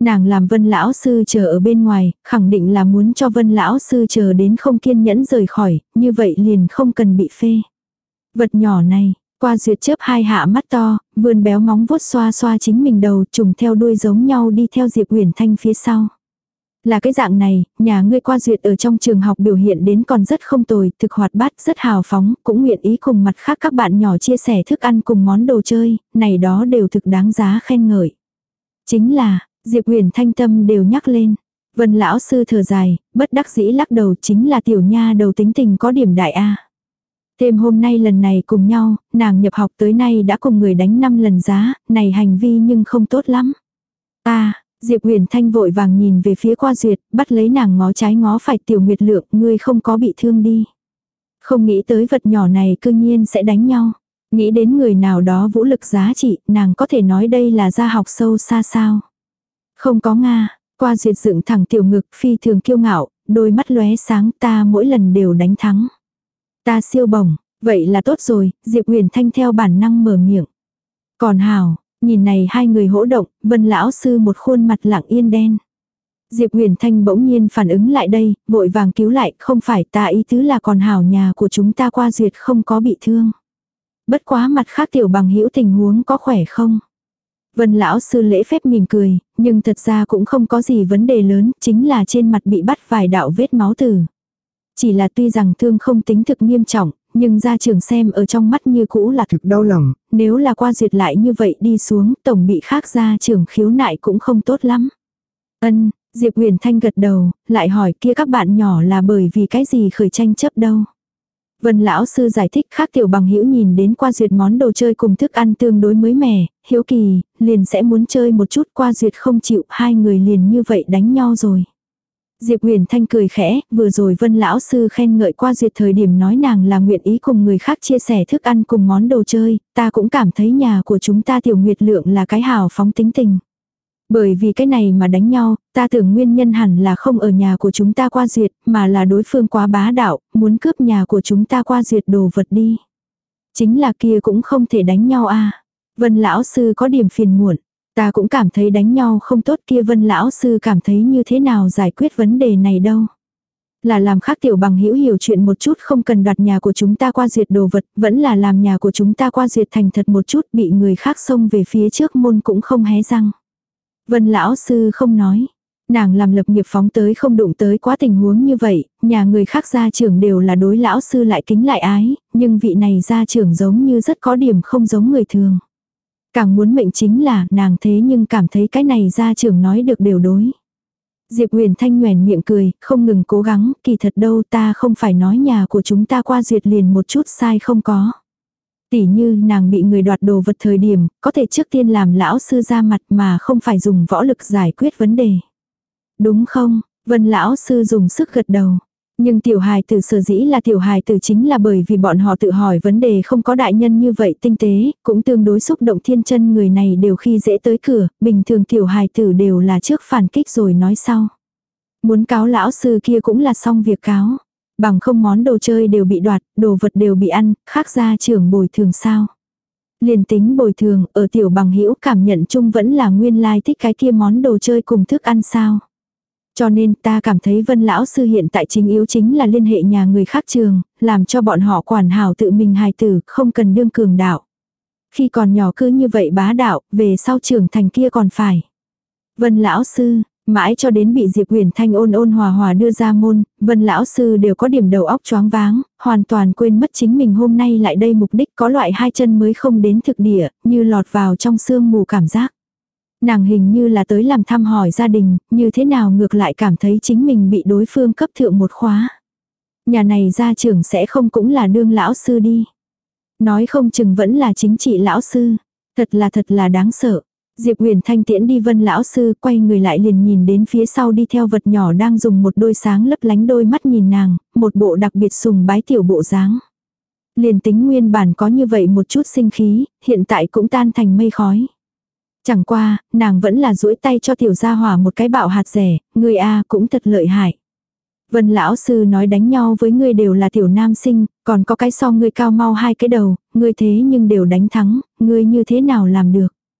Nàng làm Vân lão sư chờ ở bên ngoài, khẳng định là muốn cho Vân lão sư chờ đến không kiên nhẫn rời khỏi, như vậy liền không cần bị phê. Vật nhỏ này, qua duyệt chớp hai hạ mắt to, vươn béo móng vuốt xoa xoa chính mình đầu, trùng theo đuôi giống nhau đi theo Diệp Uyển Thanh phía sau. Là cái dạng này, nhà ngươi qua duyệt ở trong trường học biểu hiện đến còn rất không tồi, thực hoạt bát, rất hào phóng, cũng nguyện ý cùng mặt khác các bạn nhỏ chia sẻ thức ăn cùng món đồ chơi, này đó đều thực đáng giá khen ngợi. Chính là, Diệp Uyển Thanh tâm đều nhắc lên. Vân lão sư thở dài, bất đắc dĩ lắc đầu, chính là tiểu nha đầu tính tình có điểm đại a. Thêm hôm nay lần này cùng nhau, nàng nhập học tới nay đã cùng người đánh năm lần giá, này hành vi nhưng không tốt lắm. Ta, Diệp Uyển Thanh vội vàng nhìn về phía qua duyệt, bắt lấy nàng ngó trái ngó phải, tiểu Nguyệt Lượng, ngươi không có bị thương đi. Không nghĩ tới vật nhỏ này cương nhiên sẽ đánh nhau. Nghĩ đến người nào đó vũ lực giá trị, nàng có thể nói đây là gia học sâu xa sao. Không có Nga, qua duyệt dựng thẳng tiểu ngực phi thường kiêu ngạo, đôi mắt lóe sáng, ta mỗi lần đều đánh thắng. Ta siêu bổng, vậy là tốt rồi, Diệp Uyển Thanh theo bản năng mở miệng. Còn hào, nhìn này hai người hỗ động, Vân lão sư một khuôn mặt lặng yên đen. Diệp Uyển Thanh bỗng nhiên phản ứng lại đây, vội vàng cứu lại, không phải, ta ý tứ là còn hảo nhà của chúng ta qua duyệt không có bị thương. Bất quá mặt khác tiểu bằng hữu tình huống có khỏe không? Vân lão sư lễ phép mỉm cười, nhưng thật ra cũng không có gì vấn đề lớn, chính là trên mặt bị bắt vài đạo vết máu tử. Chỉ là tuy rằng thương không tính thực nghiêm trọng, nhưng gia trưởng xem ở trong mắt như cũ là thực đau lòng, nếu là qua duyệt lại như vậy đi xuống, tổng bị khác gia trưởng khiếu nại cũng không tốt lắm. Ân, Diệp Uyển Thanh gật đầu, lại hỏi kia các bạn nhỏ là bởi vì cái gì khởi tranh chấp đâu. Vân lão sư giải thích, khác tiểu bằng hữu nhìn đến qua duyệt món đồ chơi cùng thức ăn tương đối mới mẻ, hiếu kỳ, liền sẽ muốn chơi một chút, qua duyệt không chịu, hai người liền như vậy đánh nhau rồi. Diệp Uyển Thanh cười khẽ, vừa rồi Vân lão sư khen ngợi qua duyệt thời điểm nói nàng là nguyện ý cùng người khác chia sẻ thức ăn cùng món đồ chơi, ta cũng cảm thấy nhà của chúng ta tiểu Nguyệt Lượng là cái hào phóng tính tình. Bởi vì cái này mà đánh nhau, ta tưởng nguyên nhân hẳn là không ở nhà của chúng ta qua duyệt, mà là đối phương quá bá đạo, muốn cướp nhà của chúng ta qua duyệt đồ vật đi. Chính là kia cũng không thể đánh nhau a. Vân lão sư có điểm phiền muộn. Ta cũng cảm thấy đánh nhau không tốt, kia Vân lão sư cảm thấy như thế nào giải quyết vấn đề này đâu. Là làm khác tiểu bằng hữu hiểu chuyện một chút, không cần đoạt nhà của chúng ta qua duyệt đồ vật, vẫn là làm nhà của chúng ta qua duyệt thành thật một chút, bị người khác xông về phía trước môn cũng không hé răng. Vân lão sư không nói. Nàng làm lập nghiệp phóng tới không đụng tới quá tình huống như vậy, nhà người khác gia trưởng đều là đối lão sư lại kính lại ái, nhưng vị này gia trưởng giống như rất có điểm không giống người thường. Càng muốn mệnh chính là nàng thế nhưng cảm thấy cái này gia trưởng nói được đều đối. Diệp Uyển Thanh nhoẻn miệng cười, không ngừng cố gắng, kỳ thật đâu ta không phải nói nhà của chúng ta qua duyệt liền một chút sai không có. Tỉ như nàng bị người đoạt đồ vật thời điểm, có thể trước tiên làm lão sư ra mặt mà không phải dùng võ lực giải quyết vấn đề. Đúng không? Vân lão sư dùng sức gật đầu. Nhưng tiểu hài tử sở dĩ là tiểu hài tử chính là bởi vì bọn họ tự hỏi vấn đề không có đại nhân như vậy tinh tế, cũng tương đối xúc động thiên chân, người này đều khi dễ tới cửa, bình thường tiểu hài tử đều là trước phản kích rồi nói sau. Muốn cáo lão sư kia cũng là xong việc cáo. Bằng không món đồ chơi đều bị đoạt, đồ vật đều bị ăn, khác gia trưởng bồi thường sao. Liền tính bồi thường, ở tiểu bằng hữu cảm nhận chung vẫn là nguyên lai thích cái kia món đồ chơi cùng thức ăn sao. Cho nên ta cảm thấy Vân lão sư hiện tại chính yếu chính là liên hệ nhà người khác trường, làm cho bọn họ quản hảo tự mình hài tử, không cần đương cường đạo. Khi còn nhỏ cứ như vậy bá đạo, về sau trưởng thành kia còn phải. Vân lão sư, mãi cho đến bị Diệp Uyển Thanh ôn ôn hòa hòa đưa ra môn, Vân lão sư đều có điểm đầu óc choáng váng, hoàn toàn quên mất chính mình hôm nay lại đây mục đích, có loại hai chân mới không đến thực địa, như lọt vào trong sương mù cảm giác. Nàng hình như là tới làm thăm hỏi gia đình, như thế nào ngược lại cảm thấy chính mình bị đối phương cấp thượng một khóa. Nhà này gia trưởng sẽ không cũng là đương lão sư đi. Nói không chừng vẫn là chính trị lão sư. Thật là thật là đáng sợ. Diệp Uyển Thanh tiễn đi Vân lão sư, quay người lại liền nhìn đến phía sau đi theo vật nhỏ đang dùng một đôi sáng lấp lánh đôi mắt nhìn nàng, một bộ đặc biệt sùng bái tiểu bộ dáng. Liền tính nguyên bản có như vậy một chút sinh khí, hiện tại cũng tan thành mây khói. Chẳng qua, nàng vẫn là duỗi tay cho tiểu gia hỏa một cái bạo hạt rẻ, người a cũng thật lợi hại. Vân lão sư nói đánh nhau với ngươi đều là tiểu nam sinh, còn có cái so ngươi cao mau hai cái đầu, ngươi thế nhưng đều đánh thắng, ngươi như thế nào làm được.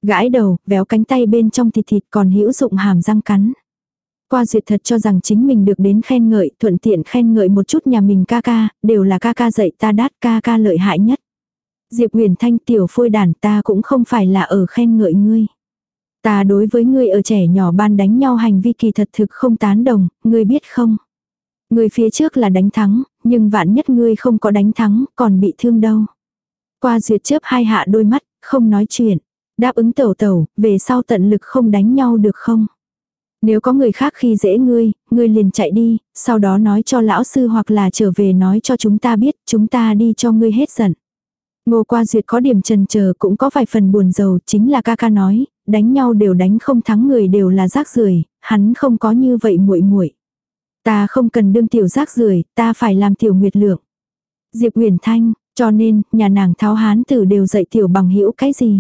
Gãi đầu, véo cánh tay bên trong thịt thịt còn hữu dụng hàm răng cắn. Qua Duyệt thật cho rằng chính mình được đến khen ngợi, thuận tiện khen ngợi một chút nhà mình ca ca, đều là ca ca dạy ta đát, ca ca lợi hại nhất. Diệp Huyền Thanh, tiểu phôi đản, ta cũng không phải là ở khen ngợi ngươi. Ta đối với ngươi ở trẻ nhỏ ban đánh nhau hành vi kỳ thật thực không tán đồng, ngươi biết không? Ngươi phía trước là đánh thắng, nhưng vạn nhất ngươi không có đánh thắng, còn bị thương đâu. Qua Duyệt chớp hai hạ đôi mắt, không nói chuyện. Đáp ứng tẩu tẩu, về sau tận lực không đánh nhau được không? Nếu có người khác khi dễ ngươi, ngươi liền chạy đi, sau đó nói cho lão sư hoặc là trở về nói cho chúng ta biết, chúng ta đi cho ngươi hết giận. Ngô Qua Duyệt có điểm chần chờ cũng có vài phần buồn rầu, chính là ca ca nói, đánh nhau đều đánh không thắng người đều là rác rưởi, hắn không có như vậy muội muội. Ta không cần đương tiểu rác rưởi, ta phải làm tiểu nguyệt lượng. Diệp Huyền Thanh, cho nên, nhà nàng Tháo Hán Tử đều dạy tiểu bằng hữu cái gì?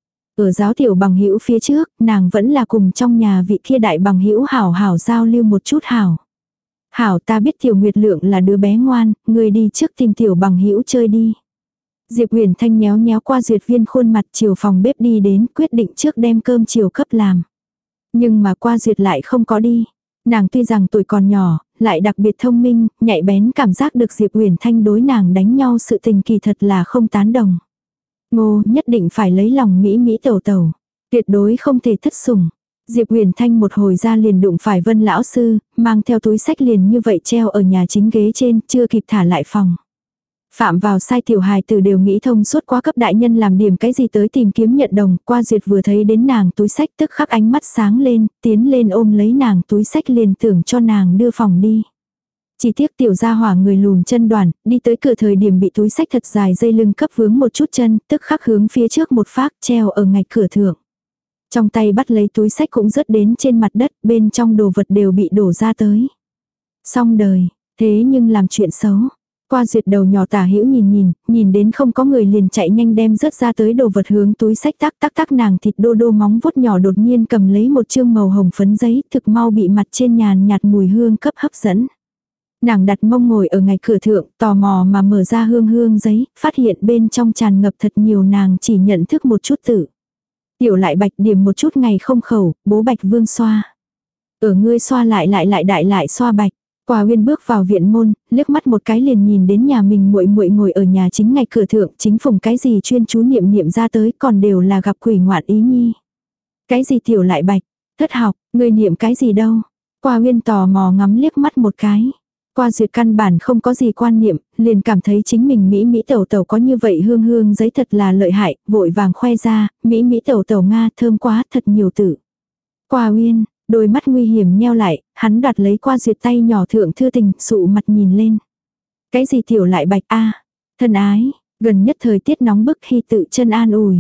Ở giáo tiểu bằng hữu phía trước, nàng vẫn là cùng trong nhà vị kia đại bằng hữu hảo hảo giao lưu một chút hảo. Hảo, ta biết tiểu nguyệt lượng là đứa bé ngoan, người đi trước tìm tiểu bằng hữu chơi đi. Diệp Huyền Thanh nhéo nhéo Qua Duyệt viên khuôn mặt chiều phòng bếp đi đến, quyết định trước đem cơm chiều cấp làm. Nhưng mà Qua Duyệt lại không có đi. Nàng tuy rằng tuổi còn nhỏ, lại đặc biệt thông minh, nhạy bén cảm giác được Diệp Huyền Thanh đối nàng đánh nhau sự tình kỳ thật là không tán đồng. Ngô nhất định phải lấy lòng Mỹ Mỹ tẩu tẩu. Tuyệt đối không thể thất sủng. Diệp Huyền Thanh một hồi ra liền đụng phải Vân lão sư, mang theo túi sách liền như vậy treo ở nhà chính ghế trên, chưa kịp thả lại phòng. Phạm vào sai tiểu hài tử đều nghĩ thông suốt quá cấp đại nhân làm điểm cái gì tới tìm kiếm nhận đồng. Qua Duyệt vừa thấy đến nàng túi sách tức khắc ánh mắt sáng lên, tiến lên ôm lấy nàng túi sách liền tưởng cho nàng đưa phòng đi. Chỉ tiếc tiểu gia hỏa người lùn chân đoàn, đi tới cửa thời điểm bị túi sách thật dài dây lưng cấp vướng một chút chân, tức khắc hướng phía trước một phác treo ở ngạch cửa thượng. Trong tay bắt lấy túi sách cũng rớt đến trên mặt đất, bên trong đồ vật đều bị đổ ra tới. Xong đời, thế nhưng làm chuyện xấu. Qua Duyệt đầu nhỏ tả hữu nhìn nhìn, nhìn đến không có người liền chạy nhanh đem rớt ra tới đồ vật hướng túi sách tắc tắc tắc nàng thịt đô đô móng vuốt nhỏ đột nhiên cầm lấy một chương màu hồng phấn giấy, thực mau bị mặt trên nhàn nhạt mùi hương cấp hấp dẫn. Nàng đặt mông ngồi ở ngạch cửa thượng, tò mò mà mở ra hương hương giấy, phát hiện bên trong tràn ngập thật nhiều nàng chỉ nhận thức một chút tự. Tiểu lại bạch điểm một chút ngày không khẩu, bố bạch vương xoa. Ở ngươi xoa lại lại lại đại lại xoa bạch. Quả Uyên bước vào viện môn, liếc mắt một cái liền nhìn đến nhà mình muội muội ngồi ở nhà chính ngạch cửa thượng, chính phùng cái gì chuyên chú niệm niệm ra tới, còn đều là gặp quỷ ngoạn ý nhi. Cái gì tiểu lại bạch, thất học, ngươi niệm cái gì đâu? Quả Uyên tò mò ngắm liếc mắt một cái. Qua Duyệt căn bản không có gì quan niệm, liền cảm thấy chính mình Mỹ Mỹ tẩu tẩu có như vậy hương hương giấy thật là lợi hại, vội vàng khoe ra, Mỹ Mỹ tẩu tẩu Nga thơm quá thật nhiều tử. Qua Uyên, đôi mắt nguy hiểm nheo lại, hắn đoạt lấy Qua Duyệt tay nhỏ thượng thư tình, sụ mặt nhìn lên. Cái gì tiểu lại bạch a, thân ái, gần nhất thời tiết nóng bức khi tự chân an ủi.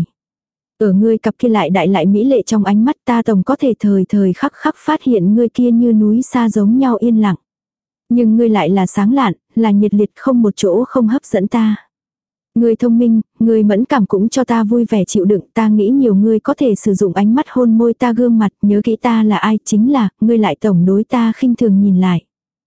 Ở ngươi cặp kia lại đại lại mỹ lệ trong ánh mắt ta tổng có thể thời thời khắc khắc phát hiện ngươi kia như núi xa giống nhau yên lặng. Nhưng ngươi lại là sáng lạn, là nhiệt liệt không một chỗ không hấp dẫn ta. Ngươi thông minh, ngươi mẫn cảm cũng cho ta vui vẻ chịu đựng, ta nghĩ nhiều ngươi có thể sử dụng ánh mắt hôn môi ta gương mặt, nhớ kỹ ta là ai, chính là, ngươi lại tổng đối ta khinh thường nhìn lại.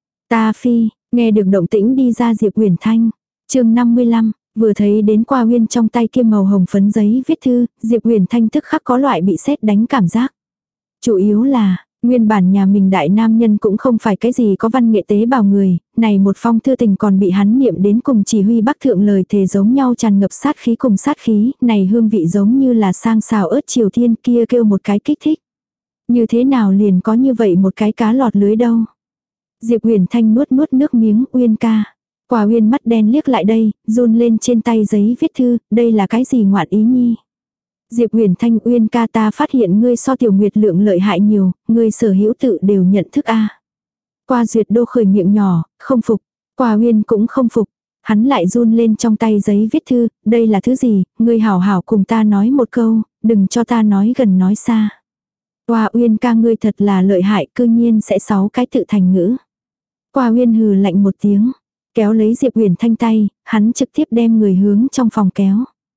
Ta phi, nghe được động tĩnh đi ra Diệp Huyền Thanh. Chương năm mươi lăm, vừa thấy đến Qua Uyên trong tay kia màu hồng phấn giấy viết thư, Diệp Huyền Thanh tức khắc có loại bị sét đánh cảm giác. Chủ yếu là, nguyên bản nhà mình đại nam nhân cũng không phải cái gì có văn nghệ tế bào người, này một phong thư tình còn bị hắn niệm đến cùng chỉ huy bắc thượng lời thề giống nhau tràn ngập sát khí cùng sát khí, này hương vị giống như là sang xào ớt Triều Thiên kia kêu một cái kích thích. Như thế nào liền có như vậy một cái cá lọt lưới đâu. Diệp Huyền Thanh nuốt nuốt nước miếng, Uyên ca. Quả Uyên mắt đen liếc lại đây, run lên trên tay giấy viết thư, đây là cái gì ngoạn ý nhi. Diệp Huyền Thanh, Uyên ca, ta phát hiện ngươi so tiểu nguyệt lượng lợi hại nhiều, ngươi sở hữu tự đều nhận thức a. Qua Duyệt đô khởi miệng nhỏ, không phục. Qua Uyên cũng không phục. Hắn lại run lên trong tay giấy viết thư, đây là thứ gì, ngươi hảo hảo cùng ta nói một câu, đừng cho ta nói gần nói xa. Qua Uyên ca, ngươi thật là lợi hại, cư nhiên sẽ sáu cái tự thành ngữ. Qua Uyên hừ lạnh một tiếng, kéo lấy Diệp Huyền Thanh tay, hắn trực tiếp đem người hướng trong phòng kéo.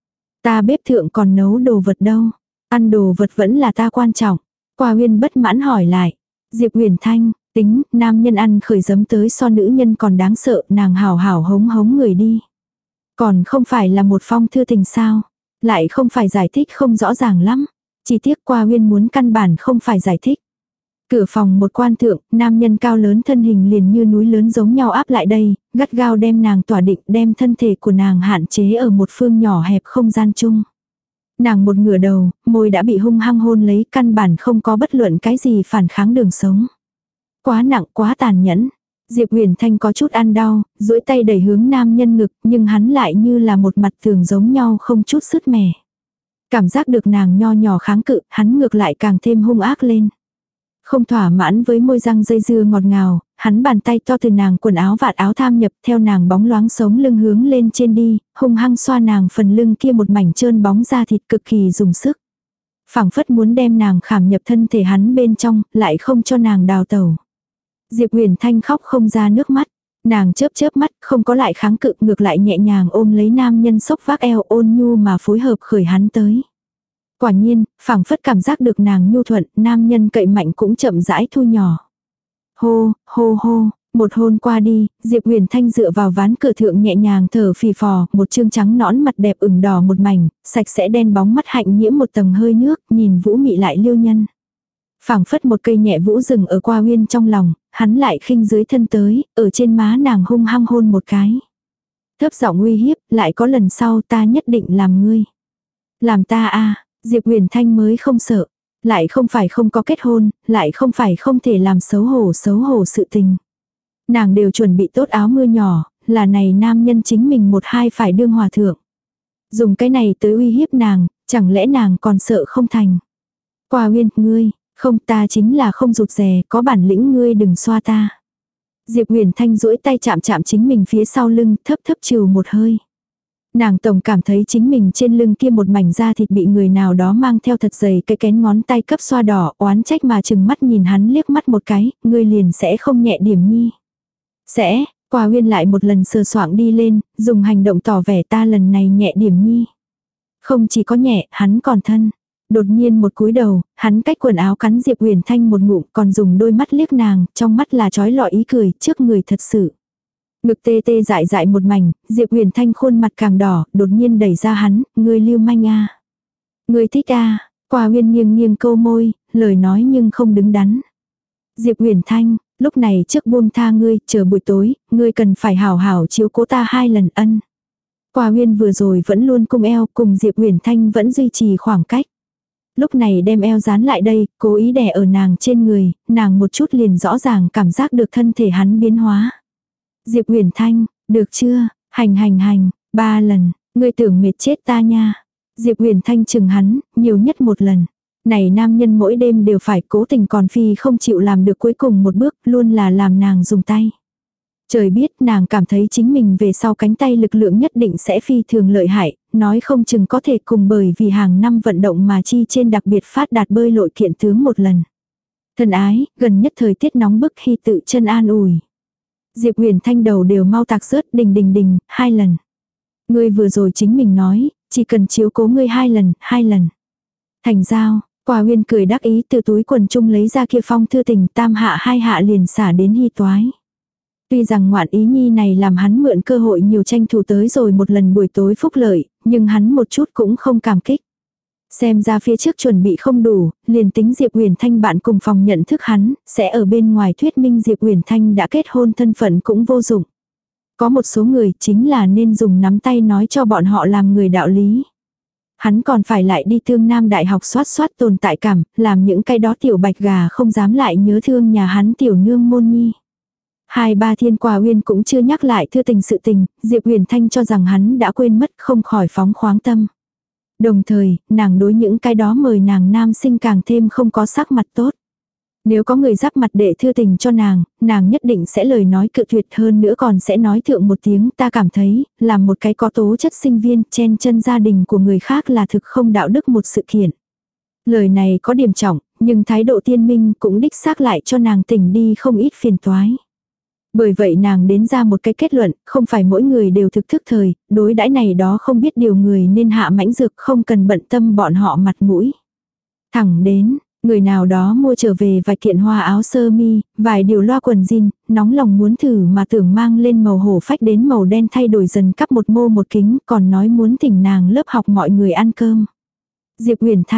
Ta bếp thượng còn nấu đồ vật đâu, ăn đồ vật vẫn là ta quan trọng. Qua Uyên bất mãn hỏi lại. Diệp Huyền Thanh, tính, nam nhân ăn khởi giấm tới so nữ nhân còn đáng sợ, nàng hảo hảo hống hống người đi. Còn không phải là một phong thư tình sao, lại không phải giải thích không rõ ràng lắm. Chỉ tiếc Qua Uyên muốn căn bản không phải giải thích. Cửa phòng một quan thượng, nam nhân cao lớn thân hình liền như núi lớn giống nhau áp lại đây, gắt gao đem nàng tỏa định, đem thân thể của nàng hạn chế ở một phương nhỏ hẹp không gian chung. Nàng một ngửa đầu, môi đã bị hung hăng hôn lấy, căn bản không có bất luận cái gì phản kháng đường sống. Quá nặng, quá tàn nhẫn. Diệp Huyền Thanh có chút ăn đau, duỗi tay đẩy hướng nam nhân ngực, nhưng hắn lại như là một mặt tường giống nhau không chút sứt mẻ. Cảm giác được nàng nho nhỏ kháng cự, hắn ngược lại càng thêm hung ác lên. Không thỏa mãn với môi răng dây dưa ngọt ngào, hắn bàn tay to từ nàng quần áo vạt áo tham nhập theo nàng bóng loáng sống lưng hướng lên trên đi, hung hăng xoa nàng phần lưng kia một mảnh trơn bóng da thịt cực kỳ dùng sức. Phảng phất muốn đem nàng khảm nhập thân thể hắn bên trong, lại không cho nàng đào tẩu. Diệp Huyền Thanh khóc không ra nước mắt, nàng chớp chớp mắt không có lại kháng cự, ngược lại nhẹ nhàng ôm lấy nam nhân xốc vác eo ôn nhu mà phối hợp khởi hắn tới. Quả nhiên, phảng phất cảm giác được nàng nhu thuận, nam nhân cậy mạnh cũng chậm rãi thu nhỏ. Hô, hô hô, một hôn qua đi, Diệp Huyền Thanh dựa vào ván cửa thượng nhẹ nhàng thở phì phò, một trương trắng nõn mặt đẹp ửng đỏ một mảnh, sạch sẽ đen bóng mắt hạnh nhiễm một tầng hơi nước, nhìn vũ mị lại liêu nhân. Phảng phất một cây nhẹ vũ rừng ở Qua Uyên trong lòng, hắn lại khinh dưới thân tới, ở trên má nàng hung hăng hôn một cái. Thấp giọng uy hiếp, lại có lần sau ta nhất định làm ngươi. Làm ta a. Diệp Huyền Thanh mới không sợ, lại không phải không có kết hôn, lại không phải không thể làm xấu hổ xấu hổ sự tình. Nàng đều chuẩn bị tốt áo mưa nhỏ, là này nam nhân chính mình một hai phải đương hòa thượng. Dùng cái này tới uy hiếp nàng, chẳng lẽ nàng còn sợ không thành. Qua Uyên, ngươi, không ta chính là không rụt rè, có bản lĩnh ngươi đừng xoa ta. Diệp Huyền Thanh duỗi tay chạm chạm chính mình phía sau lưng, thấp thấp trừ một hơi. Nàng tổng cảm thấy chính mình trên lưng kia một mảnh da thịt bị người nào đó mang theo thật dày cái kén ngón tay cấp xoa đỏ, oán trách mà chừng mắt nhìn hắn liếc mắt một cái, ngươi liền sẽ không nhẹ điểm nhi. Sẽ, Qua Uyên lại một lần sờ soạng đi lên, dùng hành động tỏ vẻ ta lần này nhẹ điểm nhi. Không chỉ có nhẹ, hắn còn thân. Đột nhiên một cúi đầu, hắn cách quần áo cắn Diệp Huyền Thanh một ngụm, còn dùng đôi mắt liếc nàng, trong mắt là trói lọi ý cười, trước người thật sự. Ngực tê tê dại dại một mảnh, Diệp Huyền Thanh khuôn mặt càng đỏ, đột nhiên đẩy ra hắn, ngươi lưu manh a. Ngươi thích a. Qua Uyên nghiêng nghiêng câu môi, lời nói nhưng không đứng đắn. Diệp Huyền Thanh, lúc này trước buông tha ngươi, chờ buổi tối, ngươi cần phải hảo hảo chiếu cố ta hai lần ân. Qua Uyên vừa rồi vẫn luôn cung eo, cùng Diệp Huyền Thanh vẫn duy trì khoảng cách. Lúc này đem eo dán lại đây, cố ý đè ở nàng trên người, nàng một chút liền rõ ràng cảm giác được thân thể hắn biến hóa. Diệp Huyền Thanh, được chưa, hành hành hành, ba lần, ngươi tưởng mệt chết ta nha. Diệp Huyền Thanh chừng hắn, nhiều nhất một lần. Này nam nhân mỗi đêm đều phải cố tình còn phi không chịu làm được cuối cùng một bước, luôn là làm nàng dùng tay. Trời biết nàng cảm thấy chính mình về sau cánh tay lực lượng nhất định sẽ phi thường lợi hại, nói không chừng có thể cùng bởi vì hàng năm vận động mà chi trên đặc biệt phát đạt bơi lội kiện tướng một lần. Thân ái, gần nhất thời tiết nóng bức khi tự chân an ủi. Diệp Huyền Thanh đầu đều mau tạc rớt đình đình đình, hai lần. Ngươi vừa rồi chính mình nói, chỉ cần chiếu cố ngươi hai lần, hai lần. Thành giao, Qua Uyên cười đắc ý từ túi quần chung lấy ra kia phong thư tình tam hạ hai hạ liền xả đến hy toái. Tuy rằng ngoạn ý nhi này làm hắn mượn cơ hội nhiều tranh thủ tới rồi một lần buổi tối phúc lợi, nhưng hắn một chút cũng không cảm kích. Xem ra phía trước chuẩn bị không đủ, liền tính Diệp Huyền Thanh bạn cùng phòng nhận thức hắn, sẽ ở bên ngoài thuyết minh Diệp Huyền Thanh đã kết hôn thân phận cũng vô dụng. Có một số người chính là nên dùng nắm tay nói cho bọn họ làm người đạo lý. Hắn còn phải lại đi thương Nam Đại học soát soát tồn tại cảm, làm những cái đó tiểu bạch gà không dám lại nhớ thương nhà hắn tiểu nương môn nhi. Hai ba thiên Qua Uyên cũng chưa nhắc lại thư tình sự tình, Diệp Huyền Thanh cho rằng hắn đã quên mất không khỏi phóng khoáng tâm. Đồng thời, nàng đối những cái đó mời nàng nam sinh càng thêm không có sắc mặt tốt. Nếu có người giáp mặt để thư tình cho nàng, nàng nhất định sẽ lời nói cự tuyệt hơn nữa còn sẽ nói thượng một tiếng ta cảm thấy, làm một cái có tố chất sinh viên chen chân gia đình của người khác là thực không đạo đức một sự kiện. Lời này có điểm trọng, nhưng thái độ tiên minh cũng đích xác lại cho nàng tỉnh đi không ít phiền toái. Bởi vậy nàng đến ra một cái kết luận, không phải mỗi người đều thực thức thời, đối đãi này đó không biết điều người nên hạ mãnh dược không cần bận tâm bọn họ mặt mũi. Thẳng đến, người nào đó mua trở về vài kiện hoa áo sơ mi, vài điều loa quần jean, nóng lòng muốn thử mà tưởng mang lên màu hổ phách đến màu đen thay đổi dần cắp một mô một kính, còn nói muốn thỉnh nàng lớp học mọi người ăn cơm. Diệp Huyền Thanh,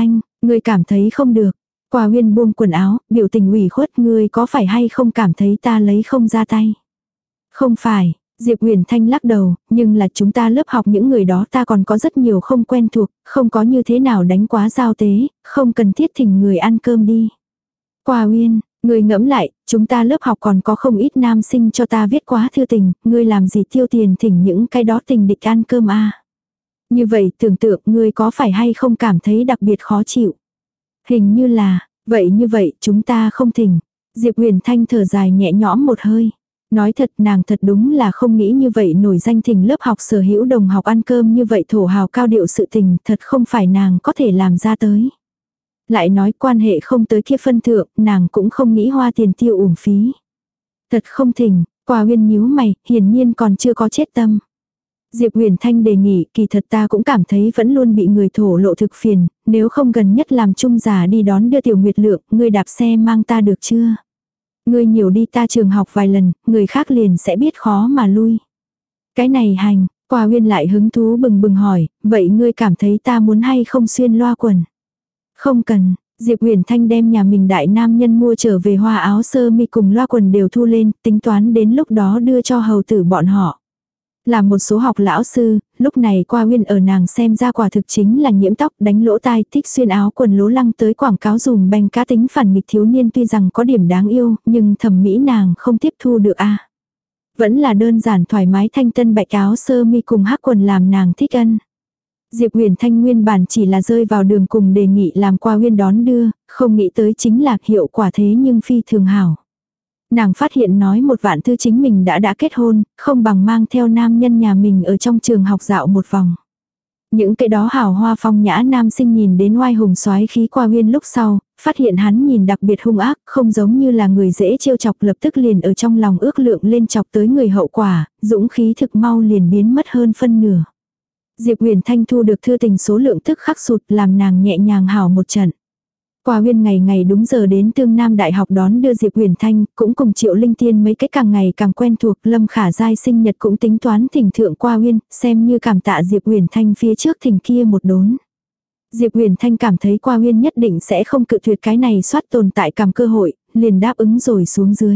Ngươi cảm thấy không được. Qua Uyên buông quần áo, biểu tình ủy khuất, ngươi có phải hay không cảm thấy ta lấy không ra tay? Không phải, Diệp Huyền Thanh lắc đầu, nhưng là chúng ta lớp học những người đó ta còn có rất nhiều không quen thuộc, không có như thế nào đánh quá giao tế, không cần thiết thỉnh người ăn cơm đi. Qua Uyên, ngươi ngẫm lại, chúng ta lớp học còn có không ít nam sinh cho ta viết quá thư tình, ngươi làm gì tiêu tiền thỉnh những cái đó tình địch ăn cơm à? Như vậy tưởng tượng ngươi có phải hay không cảm thấy đặc biệt khó chịu? Hình như là, vậy như vậy chúng ta không thỉnh. Diệp Huyền Thanh thở dài nhẹ nhõm một hơi. Nói thật nàng thật đúng là không nghĩ như vậy nổi danh thỉnh lớp học sở hữu đồng học ăn cơm như vậy thổ hào cao điệu sự tình thật không phải nàng có thể làm ra tới. Lại nói quan hệ không tới kia phân thượng, nàng cũng không nghĩ hoa tiền tiêu uổng phí. Thật không thỉnh, Qua Uyên nhíu mày, hiển nhiên còn chưa có chết tâm. Diệp Huyền Thanh đề nghị, kỳ thật ta cũng cảm thấy vẫn luôn bị người thổ lộ thực phiền, nếu không gần nhất làm chung giả đi đón đưa Tiểu Nguyệt Lượng, ngươi đạp xe mang ta được chưa? Ngươi nhiều đi ta trường học vài lần, người khác liền sẽ biết khó mà lui. Cái này hành, Qua Uyên lại hứng thú bừng bừng hỏi, vậy ngươi cảm thấy ta muốn hay không xuyên loa quần? Không cần, Diệp Huyền Thanh đem nhà mình đại nam nhân mua trở về hoa áo sơ mi cùng loa quần đều thu lên, tính toán đến lúc đó đưa cho hầu tử bọn họ. Là một số học lão sư, lúc này Qua Uyên ở nàng xem ra quả thực chính là nhiễm tóc đánh lỗ tai thích xuyên áo quần lố lăng tới quảng cáo dùm banh cá tính phản nghịch thiếu niên tuy rằng có điểm đáng yêu, nhưng thẩm mỹ nàng không tiếp thu được a. Vẫn là đơn giản thoải mái thanh tân bạch áo sơ mi cùng hắc quần làm nàng thích ân. Diệp Huyền Thanh nguyên bản chỉ là rơi vào đường cùng đề nghị làm Qua Uyên đón đưa, không nghĩ tới chính là hiệu quả thế nhưng phi thường hảo. Nàng phát hiện nói một vạn thư chính mình đã đã kết hôn, không bằng mang theo nam nhân nhà mình ở trong trường học dạo một vòng. Những cái đó hào hoa phong nhã nam sinh nhìn đến oai hùng soái khí Qua Uyên lúc sau, phát hiện hắn nhìn đặc biệt hung ác, không giống như là người dễ trêu chọc, lập tức liền ở trong lòng ước lượng lên chọc tới người hậu quả, dũng khí thực mau liền biến mất hơn phân nửa. Diệp Huyền Thanh thu được thư tình số lượng tức khắc sụt làm nàng nhẹ nhàng hảo một trận. Qua Uyên ngày ngày đúng giờ đến Tương Nam Đại học đón đưa Diệp Huyền Thanh, cũng cùng Triệu Linh Tiên mấy cái càng ngày càng quen thuộc, Lâm Khả Giai sinh nhật cũng tính toán thỉnh thượng Qua Uyên, xem như cảm tạ Diệp Huyền Thanh phía trước thỉnh kia một đốn. Diệp Huyền Thanh cảm thấy Qua Uyên nhất định sẽ không cự tuyệt cái này soát tồn tại cảm cơ hội, liền đáp ứng rồi xuống dưới.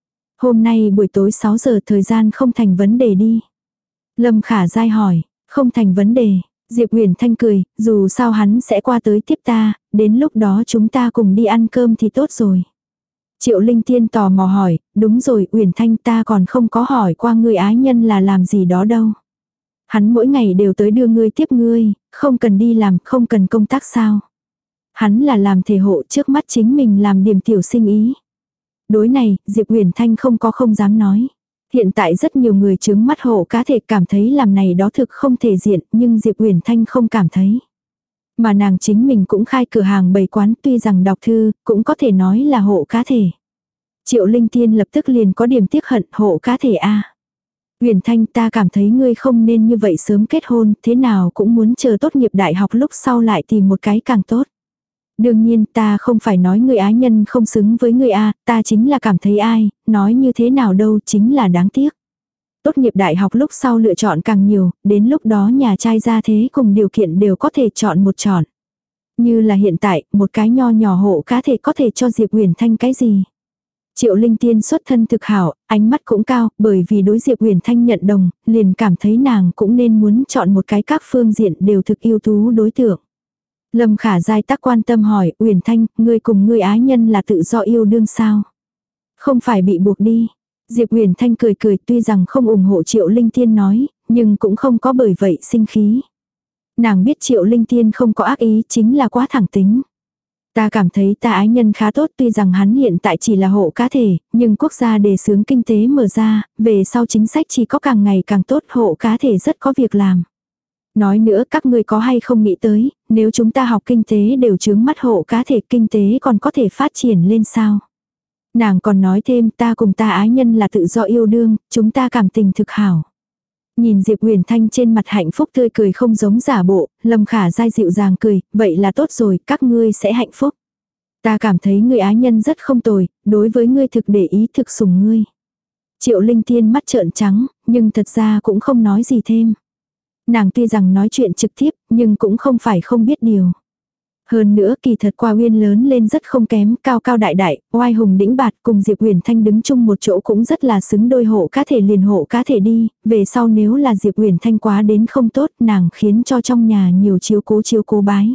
Hôm nay buổi tối sáu giờ thời gian không thành vấn đề đi. Lâm Khả Giai hỏi, không thành vấn đề. Diệp Huyền Thanh cười, dù sao hắn sẽ qua tới tiếp ta, đến lúc đó chúng ta cùng đi ăn cơm thì tốt rồi. Triệu Linh Tiên tò mò hỏi, đúng rồi Huyền Thanh ta còn không có hỏi qua người ái nhân là làm gì đó đâu. Hắn mỗi ngày đều tới đưa ngươi tiếp ngươi, không cần đi làm, không cần công tác sao. Hắn là làm thể hộ trước mắt chính mình làm điểm tiểu sinh ý. Đối này, Diệp Huyền Thanh không có không dám nói. Hiện tại rất nhiều người chứng mắt hộ cá thể cảm thấy làm này đó thực không thể diện, nhưng Diệp Huyền Thanh không cảm thấy. Mà nàng chính mình cũng khai cửa hàng bày quán, tuy rằng đọc thư, cũng có thể nói là hộ cá thể. Triệu Linh Tiên lập tức liền có điểm tiếc hận, hộ cá thể a. Huyền Thanh ta cảm thấy ngươi không nên như vậy sớm kết hôn, thế nào cũng muốn chờ tốt nghiệp đại học lúc sau lại tìm một cái càng tốt. Đương nhiên ta không phải nói người ái nhân không xứng với người A, ta chính là cảm thấy ai, nói như thế nào đâu chính là đáng tiếc. Tốt nghiệp đại học lúc sau lựa chọn càng nhiều, đến lúc đó nhà trai gia thế cùng điều kiện đều có thể chọn một chọn. Như là hiện tại, một cái nho nhỏ hộ cá thể có thể cho Diệp Huyền Thanh cái gì. Triệu Linh Tiên xuất thân thực hảo, ánh mắt cũng cao, bởi vì đối Diệp Huyền Thanh nhận đồng, liền cảm thấy nàng cũng nên muốn chọn một cái các phương diện đều thực ưu tú đối tượng. Lâm Khả Giai tác quan tâm hỏi, Huyền Thanh, ngươi cùng ngươi ái nhân là tự do yêu đương sao? Không phải bị buộc đi. Diệp Huyền Thanh cười cười tuy rằng không ủng hộ Triệu Linh Tiên nói, nhưng cũng không có bởi vậy sinh khí. Nàng biết Triệu Linh Tiên không có ác ý chính là quá thẳng tính. Ta cảm thấy ta ái nhân khá tốt tuy rằng hắn hiện tại chỉ là hộ cá thể, nhưng quốc gia đề xướng kinh tế mở ra, về sau chính sách chỉ có càng ngày càng tốt hộ cá thể rất có việc làm. Nói nữa các ngươi có hay không nghĩ tới, nếu chúng ta học kinh tế đều chướng mắt hộ cá thể kinh tế còn có thể phát triển lên sao. Nàng còn nói thêm ta cùng ta ái nhân là tự do yêu đương, chúng ta cảm tình thực hảo. Nhìn Diệp Huyền Thanh trên mặt hạnh phúc tươi cười không giống giả bộ, Lâm Khả Giai dịu dàng cười, vậy là tốt rồi, các ngươi sẽ hạnh phúc. Ta cảm thấy người ái nhân rất không tồi, đối với ngươi thực để ý thực sủng ngươi. Triệu Linh Tiên mắt trợn trắng, nhưng thật ra cũng không nói gì thêm. Nàng tuy rằng nói chuyện trực tiếp, nhưng cũng không phải không biết điều. Hơn nữa kỳ thật Qua Uyên lớn lên rất không kém, cao cao đại đại, oai hùng đĩnh bạt, cùng Diệp Uyển Thanh đứng chung một chỗ cũng rất là xứng đôi, hộ cá thể liền hộ cá thể đi, về sau nếu là Diệp Uyển Thanh quá đến không tốt, nàng khiến cho trong nhà nhiều chiếu cố chiếu cố bái.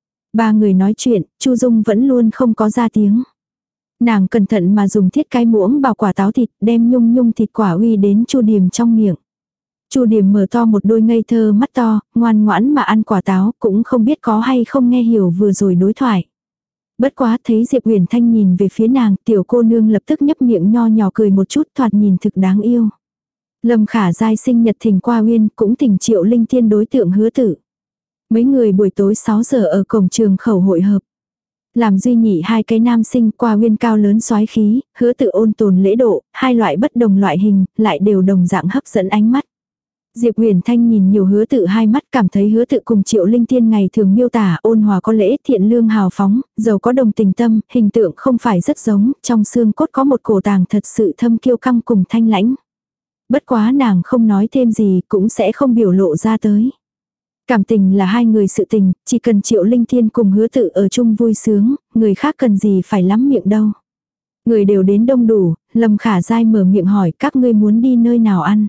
Ba người nói chuyện, Chu Dung vẫn luôn không có ra tiếng. Nàng cẩn thận mà dùng thiết cái muỗng bào quả táo thịt, đem nhung nhung thịt quả uy đến Chu Điềm trong miệng. Chu Điềm mở to một đôi ngây thơ mắt to, ngoan ngoãn mà ăn quả táo, cũng không biết có hay không nghe hiểu vừa rồi đối thoại. Bất quá thấy Diệp Uyển Thanh nhìn về phía nàng, tiểu cô nương lập tức nhấp miệng nho nhỏ cười một chút, thoạt nhìn thực đáng yêu. Lâm Khả Giai sinh nhật thỉnh Qua Uyên, cũng thỉnh Triệu Linh Tiên đối tượng Hứa Tự. Mấy người buổi tối sáu giờ ở cổng trường khẩu hội hợp. Làm duy nhị hai cái nam sinh, Qua Uyên cao lớn soái khí, Hứa Tự ôn tồn lễ độ, hai loại bất đồng loại hình, lại đều đồng dạng hấp dẫn ánh mắt. Diệp Uyển Thanh nhìn nhiều Hứa Tự hai mắt, cảm thấy Hứa Tự cùng Triệu Linh Tiên ngày thường miêu tả ôn hòa có lễ, thiện lương hào phóng, giàu có đồng tình tâm, hình tượng không phải rất giống, trong xương cốt có một cổ tàng thật sự thâm kiêu căng cùng thanh lãnh. Bất quá nàng không nói thêm gì, cũng sẽ không biểu lộ ra tới. Cảm tình là hai người sự tình, chỉ cần Triệu Linh Tiên cùng Hứa Tự ở chung vui sướng, người khác cần gì phải lắm miệng đâu. Người đều đến đông đủ, Lâm Khả Giai mở miệng hỏi các ngươi muốn đi nơi nào ăn.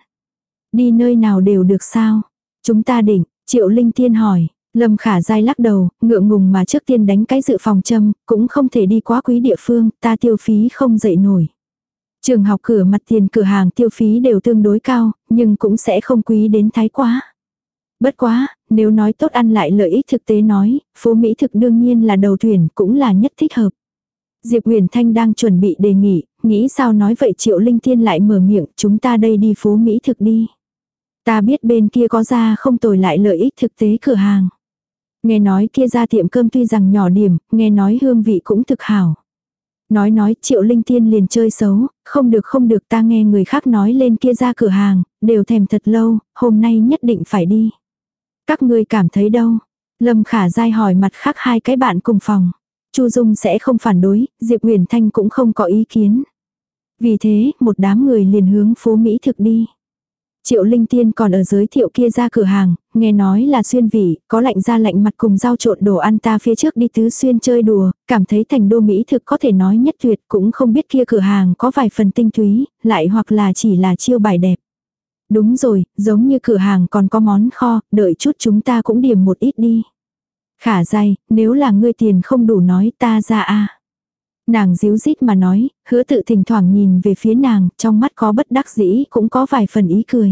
Đi nơi nào đều được sao? Chúng ta định, Triệu Linh Tiên hỏi. Lâm Khả Giai lắc đầu, ngượng ngùng mà trước tiên đánh cái dự phòng châm, cũng không thể đi quá quý địa phương, ta tiêu phí không dậy nổi. Trường học cửa mặt tiền cửa hàng tiêu phí đều tương đối cao, nhưng cũng sẽ không quý đến thái quá. Bất quá, nếu nói tốt ăn lại lợi ích thực tế nói, phố Mỹ thực đương nhiên là đầu tuyển, cũng là nhất thích hợp. Diệp Uyển Thanh đang chuẩn bị đề nghị, nghĩ sao nói vậy Triệu Linh Tiên lại mở miệng, chúng ta đây đi phố Mỹ thực đi. Ta biết bên kia có ra không tồi lại lợi ích thực tế cửa hàng. Nghe nói kia ra tiệm cơm tuy rằng nhỏ điểm, nghe nói hương vị cũng thực hảo. Nói nói Triệu Linh Tiên liền chơi xấu, không được không được, ta nghe người khác nói lên kia ra cửa hàng, đều thèm thật lâu, hôm nay nhất định phải đi. Các ngươi cảm thấy đâu? Lâm Khả Giai hỏi mặt khác hai cái bạn cùng phòng. Chu Dung sẽ không phản đối, Diệp Uyển Thanh cũng không có ý kiến. Vì thế, một đám người liền hướng phố Mỹ thực đi. Triệu Linh Tiên còn ở giới thiệu kia ra cửa hàng, nghe nói là xuyên vị, có lạnh da lạnh mặt cùng rau trộn đồ ăn, ta phía trước đi Tứ Xuyên chơi đùa, cảm thấy thành đô Mỹ thực có thể nói nhất tuyệt, cũng không biết kia cửa hàng có vài phần tinh túy, lại hoặc là chỉ là chiêu bài đẹp. Đúng rồi, giống như cửa hàng còn có món kho, đợi chút chúng ta cũng điểm một ít đi. Khả Giai, nếu là ngươi tiền không đủ nói ta ra a. Nàng díu dít mà nói, Hứa Tự thỉnh thoảng nhìn về phía nàng, trong mắt có bất đắc dĩ cũng có vài phần ý cười.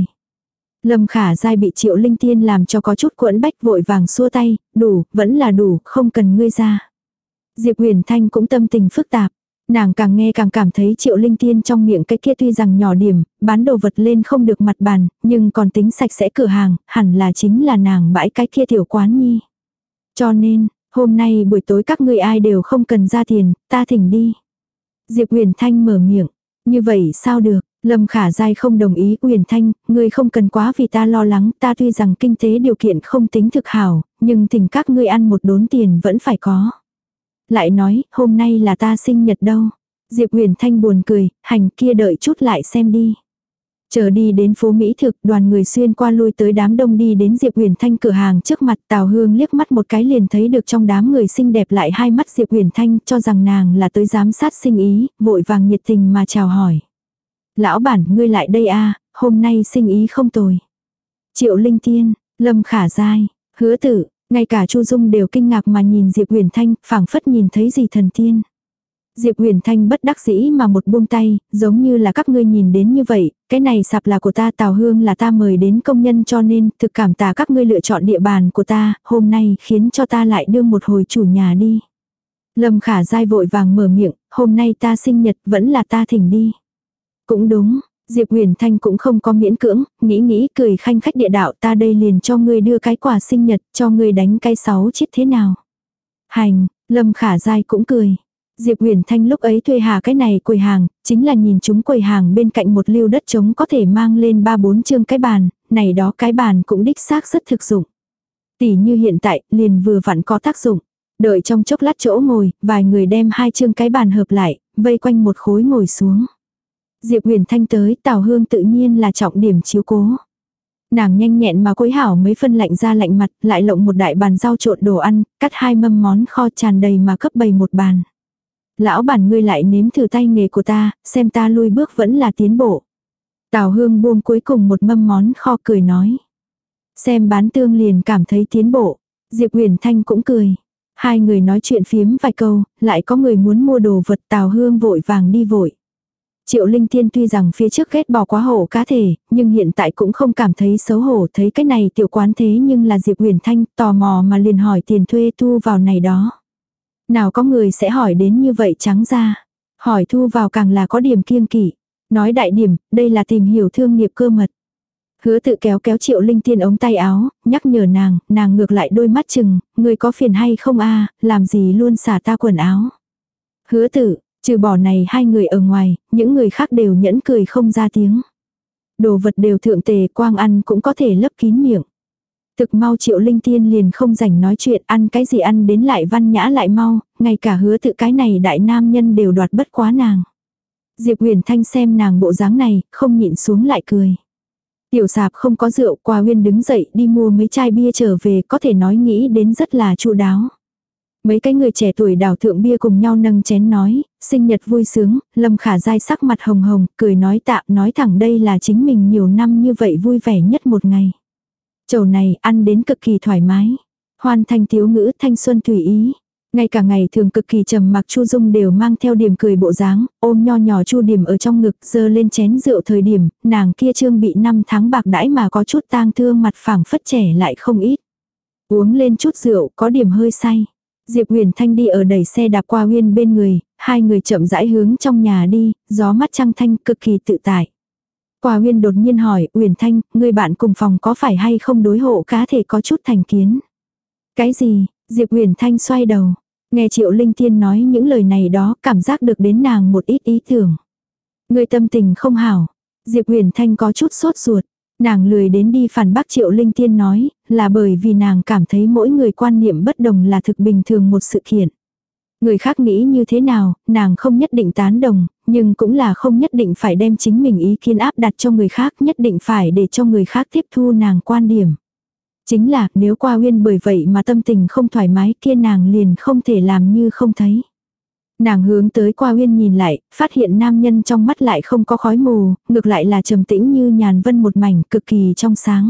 Lâm Khả Giai bị Triệu Linh Tiên làm cho có chút quẫn bách, vội vàng xua tay, đủ, vẫn là đủ, không cần ngươi ra. Diệp Uyển Thanh cũng tâm tình phức tạp. Nàng càng nghe càng cảm thấy Triệu Linh Tiên trong miệng cái kia tuy rằng nhỏ điểm, bán đồ vật lên không được mặt bàn, nhưng còn tính sạch sẽ cửa hàng, hẳn là chính là nàng bãi cái kia tiểu quán nhi. Cho nên, hôm nay buổi tối các ngươi ai đều không cần ra tiền, ta thỉnh đi. Diệp Uyển Thanh mở miệng, như vậy sao được? Lâm Khả Giai không đồng ý. Uyển Thanh, ngươi không cần quá vì ta lo lắng, ta tuy rằng kinh tế điều kiện không tính thực hảo, nhưng thỉnh các ngươi ăn một đốn tiền vẫn phải có. Lại nói, hôm nay là ta sinh nhật đâu. Diệp Uyển Thanh buồn cười, hành kia đợi chút lại xem đi. Chờ đi đến phố Mỹ thực, đoàn người xuyên qua lui tới đám đông đi đến Diệp Uyển Thanh cửa hàng trước mặt. Tào Hương liếc mắt một cái liền thấy được trong đám người xinh đẹp lại hai mắt Diệp Uyển Thanh, cho rằng nàng là tới giám sát sinh ý, vội vàng nhiệt tình mà chào hỏi. Lão bản, ngươi lại đây a, hôm nay sinh ý không tồi. Triệu Linh Tiên, Lâm Khả Giai, Hứa Tự, ngay cả Chu Dung đều kinh ngạc mà nhìn Diệp Uyển Thanh, phảng phất nhìn thấy gì thần tiên. Diệp Uyển Thanh bất đắc dĩ mà một buông tay, giống như là các ngươi nhìn đến như vậy, cái này sạp là của ta, Tào Hương là ta mời đến công nhân, cho nên thực cảm tạ các ngươi lựa chọn địa bàn của ta, hôm nay khiến cho ta lại đương một hồi chủ nhà đi. Lâm Khả Giai vội vàng mở miệng, hôm nay ta sinh nhật vẫn là ta thỉnh đi. Cũng đúng, Diệp Uyển Thanh cũng không có miễn cưỡng, nghĩ nghĩ cười khanh khách địa đạo, ta đây liền cho ngươi đưa cái quà sinh nhật, cho ngươi đánh cái sáu chiết thế nào. Hành, Lâm Khả Giai cũng cười. Diệp Uyển Thanh lúc ấy thuê hà cái này quầy hàng, chính là nhìn chúng quầy hàng bên cạnh một lưu đất trống có thể mang lên ba bốn chương cái bàn, này đó cái bàn cũng đích xác rất thực dụng. Tỉ như hiện tại, liền vừa vặn có tác dụng. Đợi trong chốc lát chỗ ngồi, vài người đem hai chương cái bàn hợp lại, vây quanh một khối ngồi xuống. Diệp Uyển Thanh tới, Tào Hương tự nhiên là trọng điểm chiếu cố. Nàng nhanh nhẹn mà quấy hảo mấy phân lạnh ra lạnh mặt, lại lộng một đại bàn rau trộn đồ ăn, cắt hai mâm món kho tràn đầy mà cấp bày một bàn. Lão bản ngươi lại nếm thử tay nghề của ta, xem ta lui bước vẫn là tiến bộ. Tào Hương buông cuối cùng một mâm món kho cười nói. Xem bán tương liền cảm thấy tiến bộ. Diệp Huyền Thanh cũng cười. Hai người nói chuyện phiếm vài câu, lại có người muốn mua đồ vật. Tào Hương vội vàng đi vội. Triệu Linh Tiên tuy rằng phía trước ghét bỏ quá hổ cá thể, nhưng hiện tại cũng không cảm thấy xấu hổ, thấy cái này tiểu quán thế nhưng là Diệp Huyền Thanh, tò mò mà liền hỏi tiền thuê thu vào này đó. Nào có người sẽ hỏi đến như vậy trắng ra. Hỏi thu vào càng là có điểm kiêng kỵ. Nói đại điểm, đây là tìm hiểu thương nghiệp cơ mật. Hứa Tự kéo kéo Triệu Linh Tiên ống tay áo, nhắc nhở nàng, nàng ngược lại đôi mắt chừng, người có phiền hay không a, làm gì luôn xả ta quần áo. Hứa Tự, trừ bỏ này hai người ở ngoài, những người khác đều nhẫn cười không ra tiếng. Đồ vật đều thượng tề, quang ăn cũng có thể lấp kín miệng. Thực mau Triệu Linh Tiên liền không rảnh nói chuyện, ăn cái gì ăn đến lại văn nhã lại mau, ngay cả Hứa Tự cái này đại nam nhân đều đoạt bất quá nàng. Diệp Huyền Thanh xem nàng bộ dáng này, không nhịn xuống lại cười. Tiểu sạp không có rượu, Qua Uyên đứng dậy đi mua mấy chai bia trở về, có thể nói nghĩ đến rất là chu đáo. Mấy cái người trẻ tuổi đảo thượng bia cùng nhau nâng chén nói, sinh nhật vui sướng, Lâm Khả Giai sắc mặt hồng hồng, cười nói tạ, nói thẳng đây là chính mình nhiều năm như vậy vui vẻ nhất một ngày. Chầu này ăn đến cực kỳ thoải mái. Hoan thanh tiếu ngữ thanh xuân tùy ý. Ngay cả ngày thường cực kỳ trầm mặc Chu Dung đều mang theo điểm cười bộ dáng, ôm nho nhỏ Chu Điểm ở trong ngực, giơ lên chén rượu thời điểm, nàng kia trương bị năm tháng bạc đãi mà có chút tang thương mặt phẳng phất trẻ lại không ít. Uống lên chút rượu, có điểm hơi say. Diệp Huyền Thanh đi ở đẩy xe đạp qua Uyên bên người, hai người chậm rãi hướng trong nhà đi, gió mắt trăng thanh cực kỳ tự tại. Qua Uyên đột nhiên hỏi, Huyền Thanh, người bạn cùng phòng có phải hay không đối hộ cá thể có chút thành kiến? Cái gì? Diệp Huyền Thanh xoay đầu. Nghe Triệu Linh Tiên nói những lời này đó, cảm giác được đến nàng một ít ý tưởng. Người tâm tình không hảo. Diệp Huyền Thanh có chút sốt ruột. Nàng lười đến đi phản bác Triệu Linh Tiên nói, là bởi vì nàng cảm thấy mỗi người quan niệm bất đồng là thực bình thường một sự kiện. Người khác nghĩ như thế nào, nàng không nhất định tán đồng, nhưng cũng là không nhất định phải đem chính mình ý kiến áp đặt cho người khác, nhất định phải để cho người khác tiếp thu nàng quan điểm. Chính là nếu Qua Uyên bởi vậy mà tâm tình không thoải mái kia nàng liền không thể làm như không thấy. Nàng hướng tới Qua Uyên nhìn lại, phát hiện nam nhân trong mắt lại không có khói mù, ngược lại là trầm tĩnh như nhàn vân một mảnh cực kỳ trong sáng.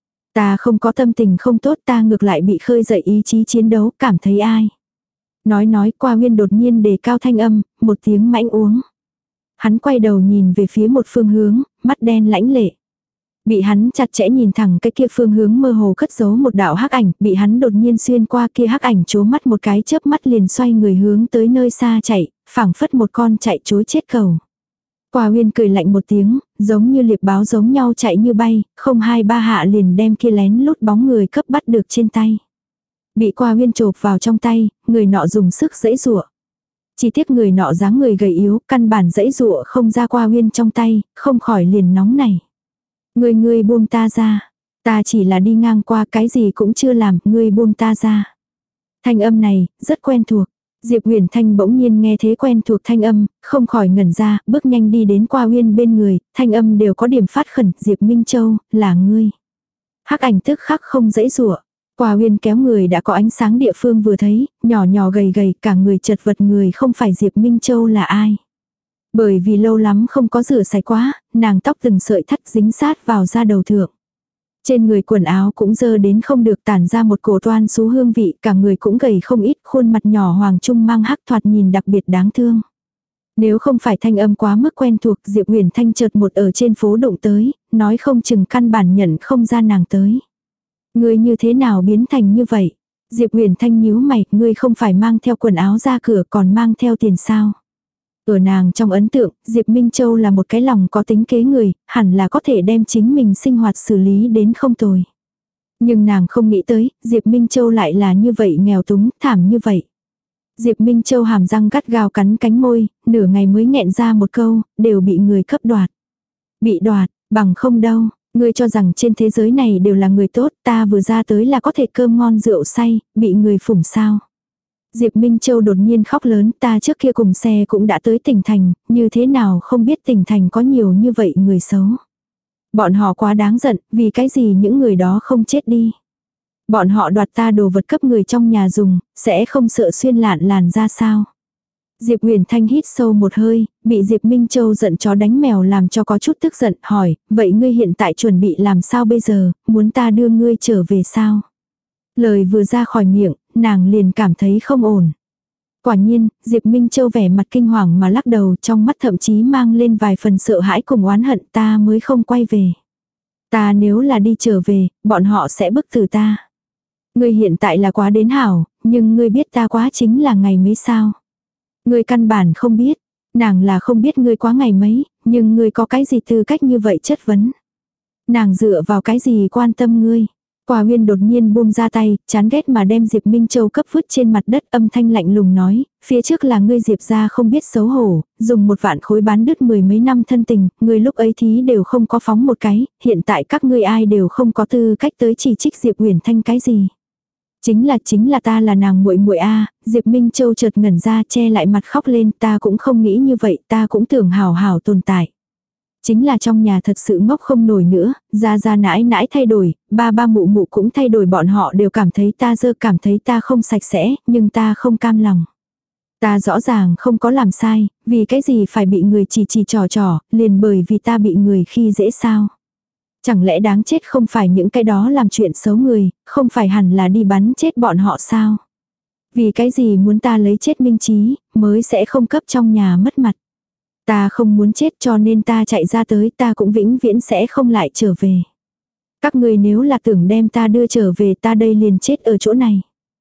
Ta không có tâm tình không tốt, ta ngược lại bị khơi dậy ý chí chiến đấu, cảm thấy ai. Nói nói Qua Uyên đột nhiên đề cao thanh âm, một tiếng mãnh uống. Hắn quay đầu nhìn về phía một phương hướng, mắt đen lãnh lệ. Bị hắn chặt chẽ nhìn thẳng cái kia phương hướng mơ hồ cất giấu một đạo hắc ảnh, bị hắn đột nhiên xuyên qua kia hắc ảnh chố mắt một cái chớp mắt liền xoay người hướng tới nơi xa chạy, phảng phất một con chạy trối chết cầu. Qua Uyên cười lạnh một tiếng, giống như liệp báo giống nhau chạy như bay, không hai ba hạ liền đem kia lén lút bóng người cấp bắt được trên tay. Bị Qua Uyên chộp vào trong tay, người nọ dùng sức giãy giụa. Chỉ tiếc người nọ dáng người gầy yếu, căn bản giãy giụa không ra Qua Uyên trong tay, không khỏi liền nóng này. Ngươi ngươi buông ta ra. Ta chỉ là đi ngang qua, cái gì cũng chưa làm, ngươi buông ta ra. Thanh âm này, rất quen thuộc. Diệp Huyền Thanh bỗng nhiên nghe thế quen thuộc thanh âm, không khỏi ngẩn ra, bước nhanh đi đến Qua Uyên bên người, thanh âm đều có điểm phát khẩn, Diệp Minh Châu, là ngươi. Hắc ảnh tức khắc không dãy rủa. Qua Uyên kéo người đã có ánh sáng địa phương vừa thấy, nhỏ nhỏ gầy gầy, cả người chật vật, người không phải Diệp Minh Châu là ai. Bởi vì lâu lắm không có rửa sạch quá, nàng tóc từng sợi thắt dính sát vào da đầu thượng. Trên người quần áo cũng dơ đến không được, tản ra một cổ toan xú hương vị, cả người cũng gầy không ít, khuôn mặt nhỏ hoàng trung mang hắc thoạt nhìn đặc biệt đáng thương. Nếu không phải thanh âm quá mức quen thuộc, Diệp Huyền Thanh chợt một ở trên phố đụng tới, nói không chừng căn bản nhận không ra nàng tới. Ngươi như thế nào biến thành như vậy? Diệp Huyền Thanh nhíu mày, ngươi không phải mang theo quần áo ra cửa còn mang theo tiền sao? Ở nàng trong ấn tượng, Diệp Minh Châu là một cái lòng có tính kế người, hẳn là có thể đem chính mình sinh hoạt xử lý đến không tồi. Nhưng nàng không nghĩ tới, Diệp Minh Châu lại là như vậy nghèo túng, thảm như vậy. Diệp Minh Châu hàm răng gắt gao cắn cánh môi, nửa ngày mới nghẹn ra một câu, đều bị người cấp đoạt. Bị đoạt, bằng không đâu, ngươi cho rằng trên thế giới này đều là người tốt, ta vừa ra tới là có thể cơm ngon rượu say, bị người phủng sao. Diệp Minh Châu đột nhiên khóc lớn, ta trước kia cùng xe cũng đã tới tỉnh thành, như thế nào không biết tỉnh thành có nhiều như vậy người xấu. Bọn họ quá đáng giận, vì cái gì những người đó không chết đi. Bọn họ đoạt ta đồ vật cấp người trong nhà dùng, sẽ không sợ xuyên lạn làn ra sao. Diệp Huyền Thanh hít sâu một hơi, bị Diệp Minh Châu giận chó đánh mèo làm cho có chút tức giận, hỏi, vậy ngươi hiện tại chuẩn bị làm sao bây giờ, muốn ta đưa ngươi trở về sao? Lời vừa ra khỏi miệng, nàng liền cảm thấy không ổn. Quả nhiên, Diệp Minh Châu vẻ mặt kinh hoàng mà lắc đầu, trong mắt thậm chí mang lên vài phần sợ hãi cùng oán hận, ta mới không quay về. Ta nếu là đi trở về, bọn họ sẽ bức tử ta. Ngươi hiện tại là quá đến hảo, nhưng ngươi biết ta quá chính là ngày mấy sao. Ngươi căn bản không biết, nàng là không biết ngươi quá ngày mấy, nhưng ngươi có cái gì tư cách như vậy chất vấn. Nàng dựa vào cái gì quan tâm ngươi. Quả Huyên đột nhiên buông ra tay, chán ghét mà đem Diệp Minh Châu cấp vứt trên mặt đất, âm thanh lạnh lùng nói, phía trước là ngươi Diệp gia không biết xấu hổ, dùng một vạn khối bán đứt mười mấy năm thân tình, ngươi lúc ấy thí đều không có phóng một cái, hiện tại các ngươi ai đều không có tư cách tới chỉ trích Diệp Huyền Thanh cái gì. Chính là chính là ta là nàng muội muội a. Diệp Minh Châu chợt ngẩn ra che lại mặt khóc lên, ta cũng không nghĩ như vậy, ta cũng tưởng hảo hảo tồn tại. Chính là trong nhà thật sự ngốc không nổi nữa, ra ra nãi nãi thay đổi, ba ba mụ mụ cũng thay đổi, bọn họ đều cảm thấy ta dơ, cảm thấy ta không sạch sẽ, nhưng ta không cam lòng. Ta rõ ràng không có làm sai, vì cái gì phải bị người chỉ chỉ trò trò, liền bởi vì ta bị người khi dễ sao. Chẳng lẽ đáng chết không phải những cái đó làm chuyện xấu người, không phải hẳn là đi bắn chết bọn họ sao? Vì cái gì muốn ta lấy chết Minh Chí, mới sẽ không cấp trong nhà mất mặt. Ta không muốn chết cho nên ta chạy ra tới, ta cũng vĩnh viễn sẽ không lại trở về. Các người nếu là tưởng đem ta đưa trở về, ta đây liền chết ở chỗ này.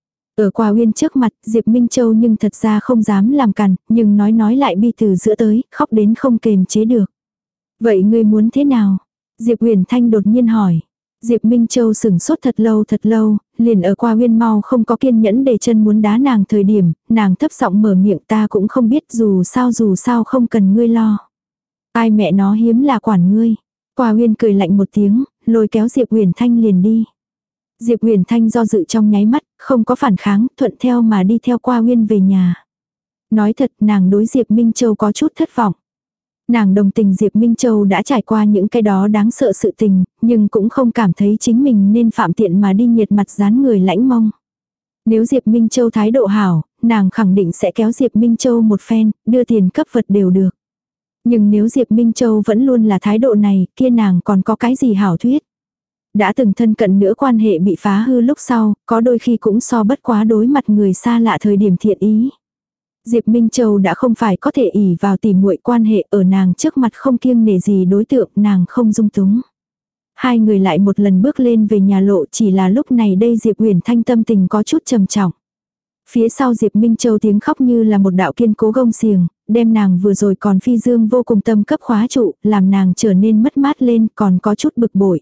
Ở Qua Uyên trước mặt, Diệp Minh Châu nhưng thật ra không dám làm cằn, nhưng nói nói lại bi từ giữa tới, khóc đến không kềm chế được. Vậy ngươi muốn thế nào? Diệp Huyền Thanh đột nhiên hỏi. Diệp Minh Châu sừng sốt thật lâu thật lâu, liền ở Qua Uyên mau không có kiên nhẫn để chân muốn đá nàng thời điểm, nàng thấp giọng mở miệng, ta cũng không biết, dù sao dù sao không cần ngươi lo. Ai mẹ nó hiếm là quản ngươi. Qua Uyên cười lạnh một tiếng, lôi kéo Diệp Huyền Thanh liền đi. Diệp Huyền Thanh do dự trong nháy mắt, không có phản kháng, thuận theo mà đi theo Qua Uyên về nhà. Nói thật, nàng đối Diệp Minh Châu có chút thất vọng. Nàng đồng tình Diệp Minh Châu đã trải qua những cái đó đáng sợ sự tình, nhưng cũng không cảm thấy chính mình nên phạm tiện mà đi nhiệt mặt dán người lãnh mông. Nếu Diệp Minh Châu thái độ hảo, nàng khẳng định sẽ kéo Diệp Minh Châu một phen, đưa tiền cấp vật đều được. Nhưng nếu Diệp Minh Châu vẫn luôn là thái độ này, kia nàng còn có cái gì hảo thuyết. Đã từng thân cận nữa quan hệ bị phá hư lúc sau, có đôi khi cũng so bất quá đối mặt người xa lạ thời điểm thiện ý. Diệp Minh Châu đã không phải có thể ỷ vào tìm muội quan hệ, ở nàng trước mặt không kiêng nể gì đối tượng, nàng không dung túng. Hai người lại một lần bước lên về nhà lộ, chỉ là lúc này đây Diệp Huyền Thanh tâm tình có chút trầm trọng. Phía sau Diệp Minh Châu tiếng khóc như là một đạo kiên cố gông xiềng, đem nàng vừa rồi còn phi dương vô cùng tâm cấp khóa trụ, làm nàng trở nên mất mát lên, còn có chút bực bội.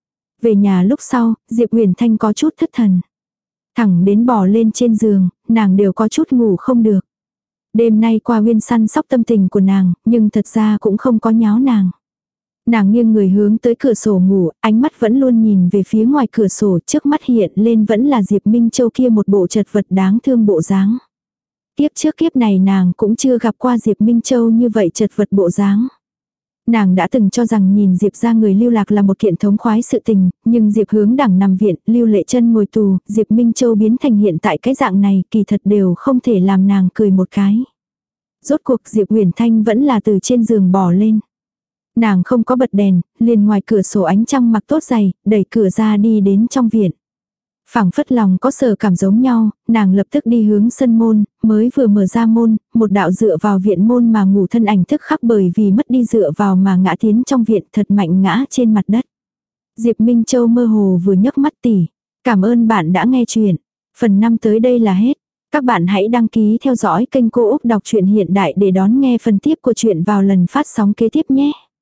Về nhà lúc sau, Diệp Huyền Thanh có chút thất thần. Thẳng đến bò lên trên giường, nàng đều có chút ngủ không được. Đêm nay Qua Uyên săn sóc tâm tình của nàng, nhưng thật ra cũng không có nháo nàng. Nàng nghiêng người hướng tới cửa sổ ngủ, ánh mắt vẫn luôn nhìn về phía ngoài cửa sổ, trước mắt hiện lên vẫn là Diệp Minh Châu kia một bộ chật vật đáng thương bộ dáng. Kiếp trước kiếp này nàng cũng chưa gặp qua Diệp Minh Châu như vậy chật vật bộ dáng. Nàng đã từng cho rằng nhìn Diệp ra người lưu lạc là một kiện thống khoái sự tình, nhưng Diệp Hướng Đẳng nằm viện, Lưu Lệ Chân ngồi tù, Diệp Minh Châu biến thành hiện tại cái dạng này, kỳ thật đều không thể làm nàng cười một cái. Rốt cuộc Diệp Huyền Thanh vẫn là từ trên giường bò lên. Nàng không có bật đèn, liền ngoài cửa sổ ánh trăng mặc tốt giày, đẩy cửa ra đi đến trong viện. Phảng phất lòng có sở cảm giống nhau, nàng lập tức đi hướng sân môn, mới vừa mở ra môn, một đạo dựa vào viện môn mà ngủ thân ảnh thức khắc bởi vì mất đi dựa vào mà ngã tiến trong viện thật mạnh ngã trên mặt đất. Diệp Minh Châu mơ hồ vừa nhấc mắt tỉ. Cảm ơn bạn đã nghe chuyện. Phần năm tới đây là hết. Các bạn hãy đăng ký theo dõi kênh Cô Úc Đọc truyện Hiện Đại để đón nghe phần tiếp của chuyện vào lần phát sóng kế tiếp nhé.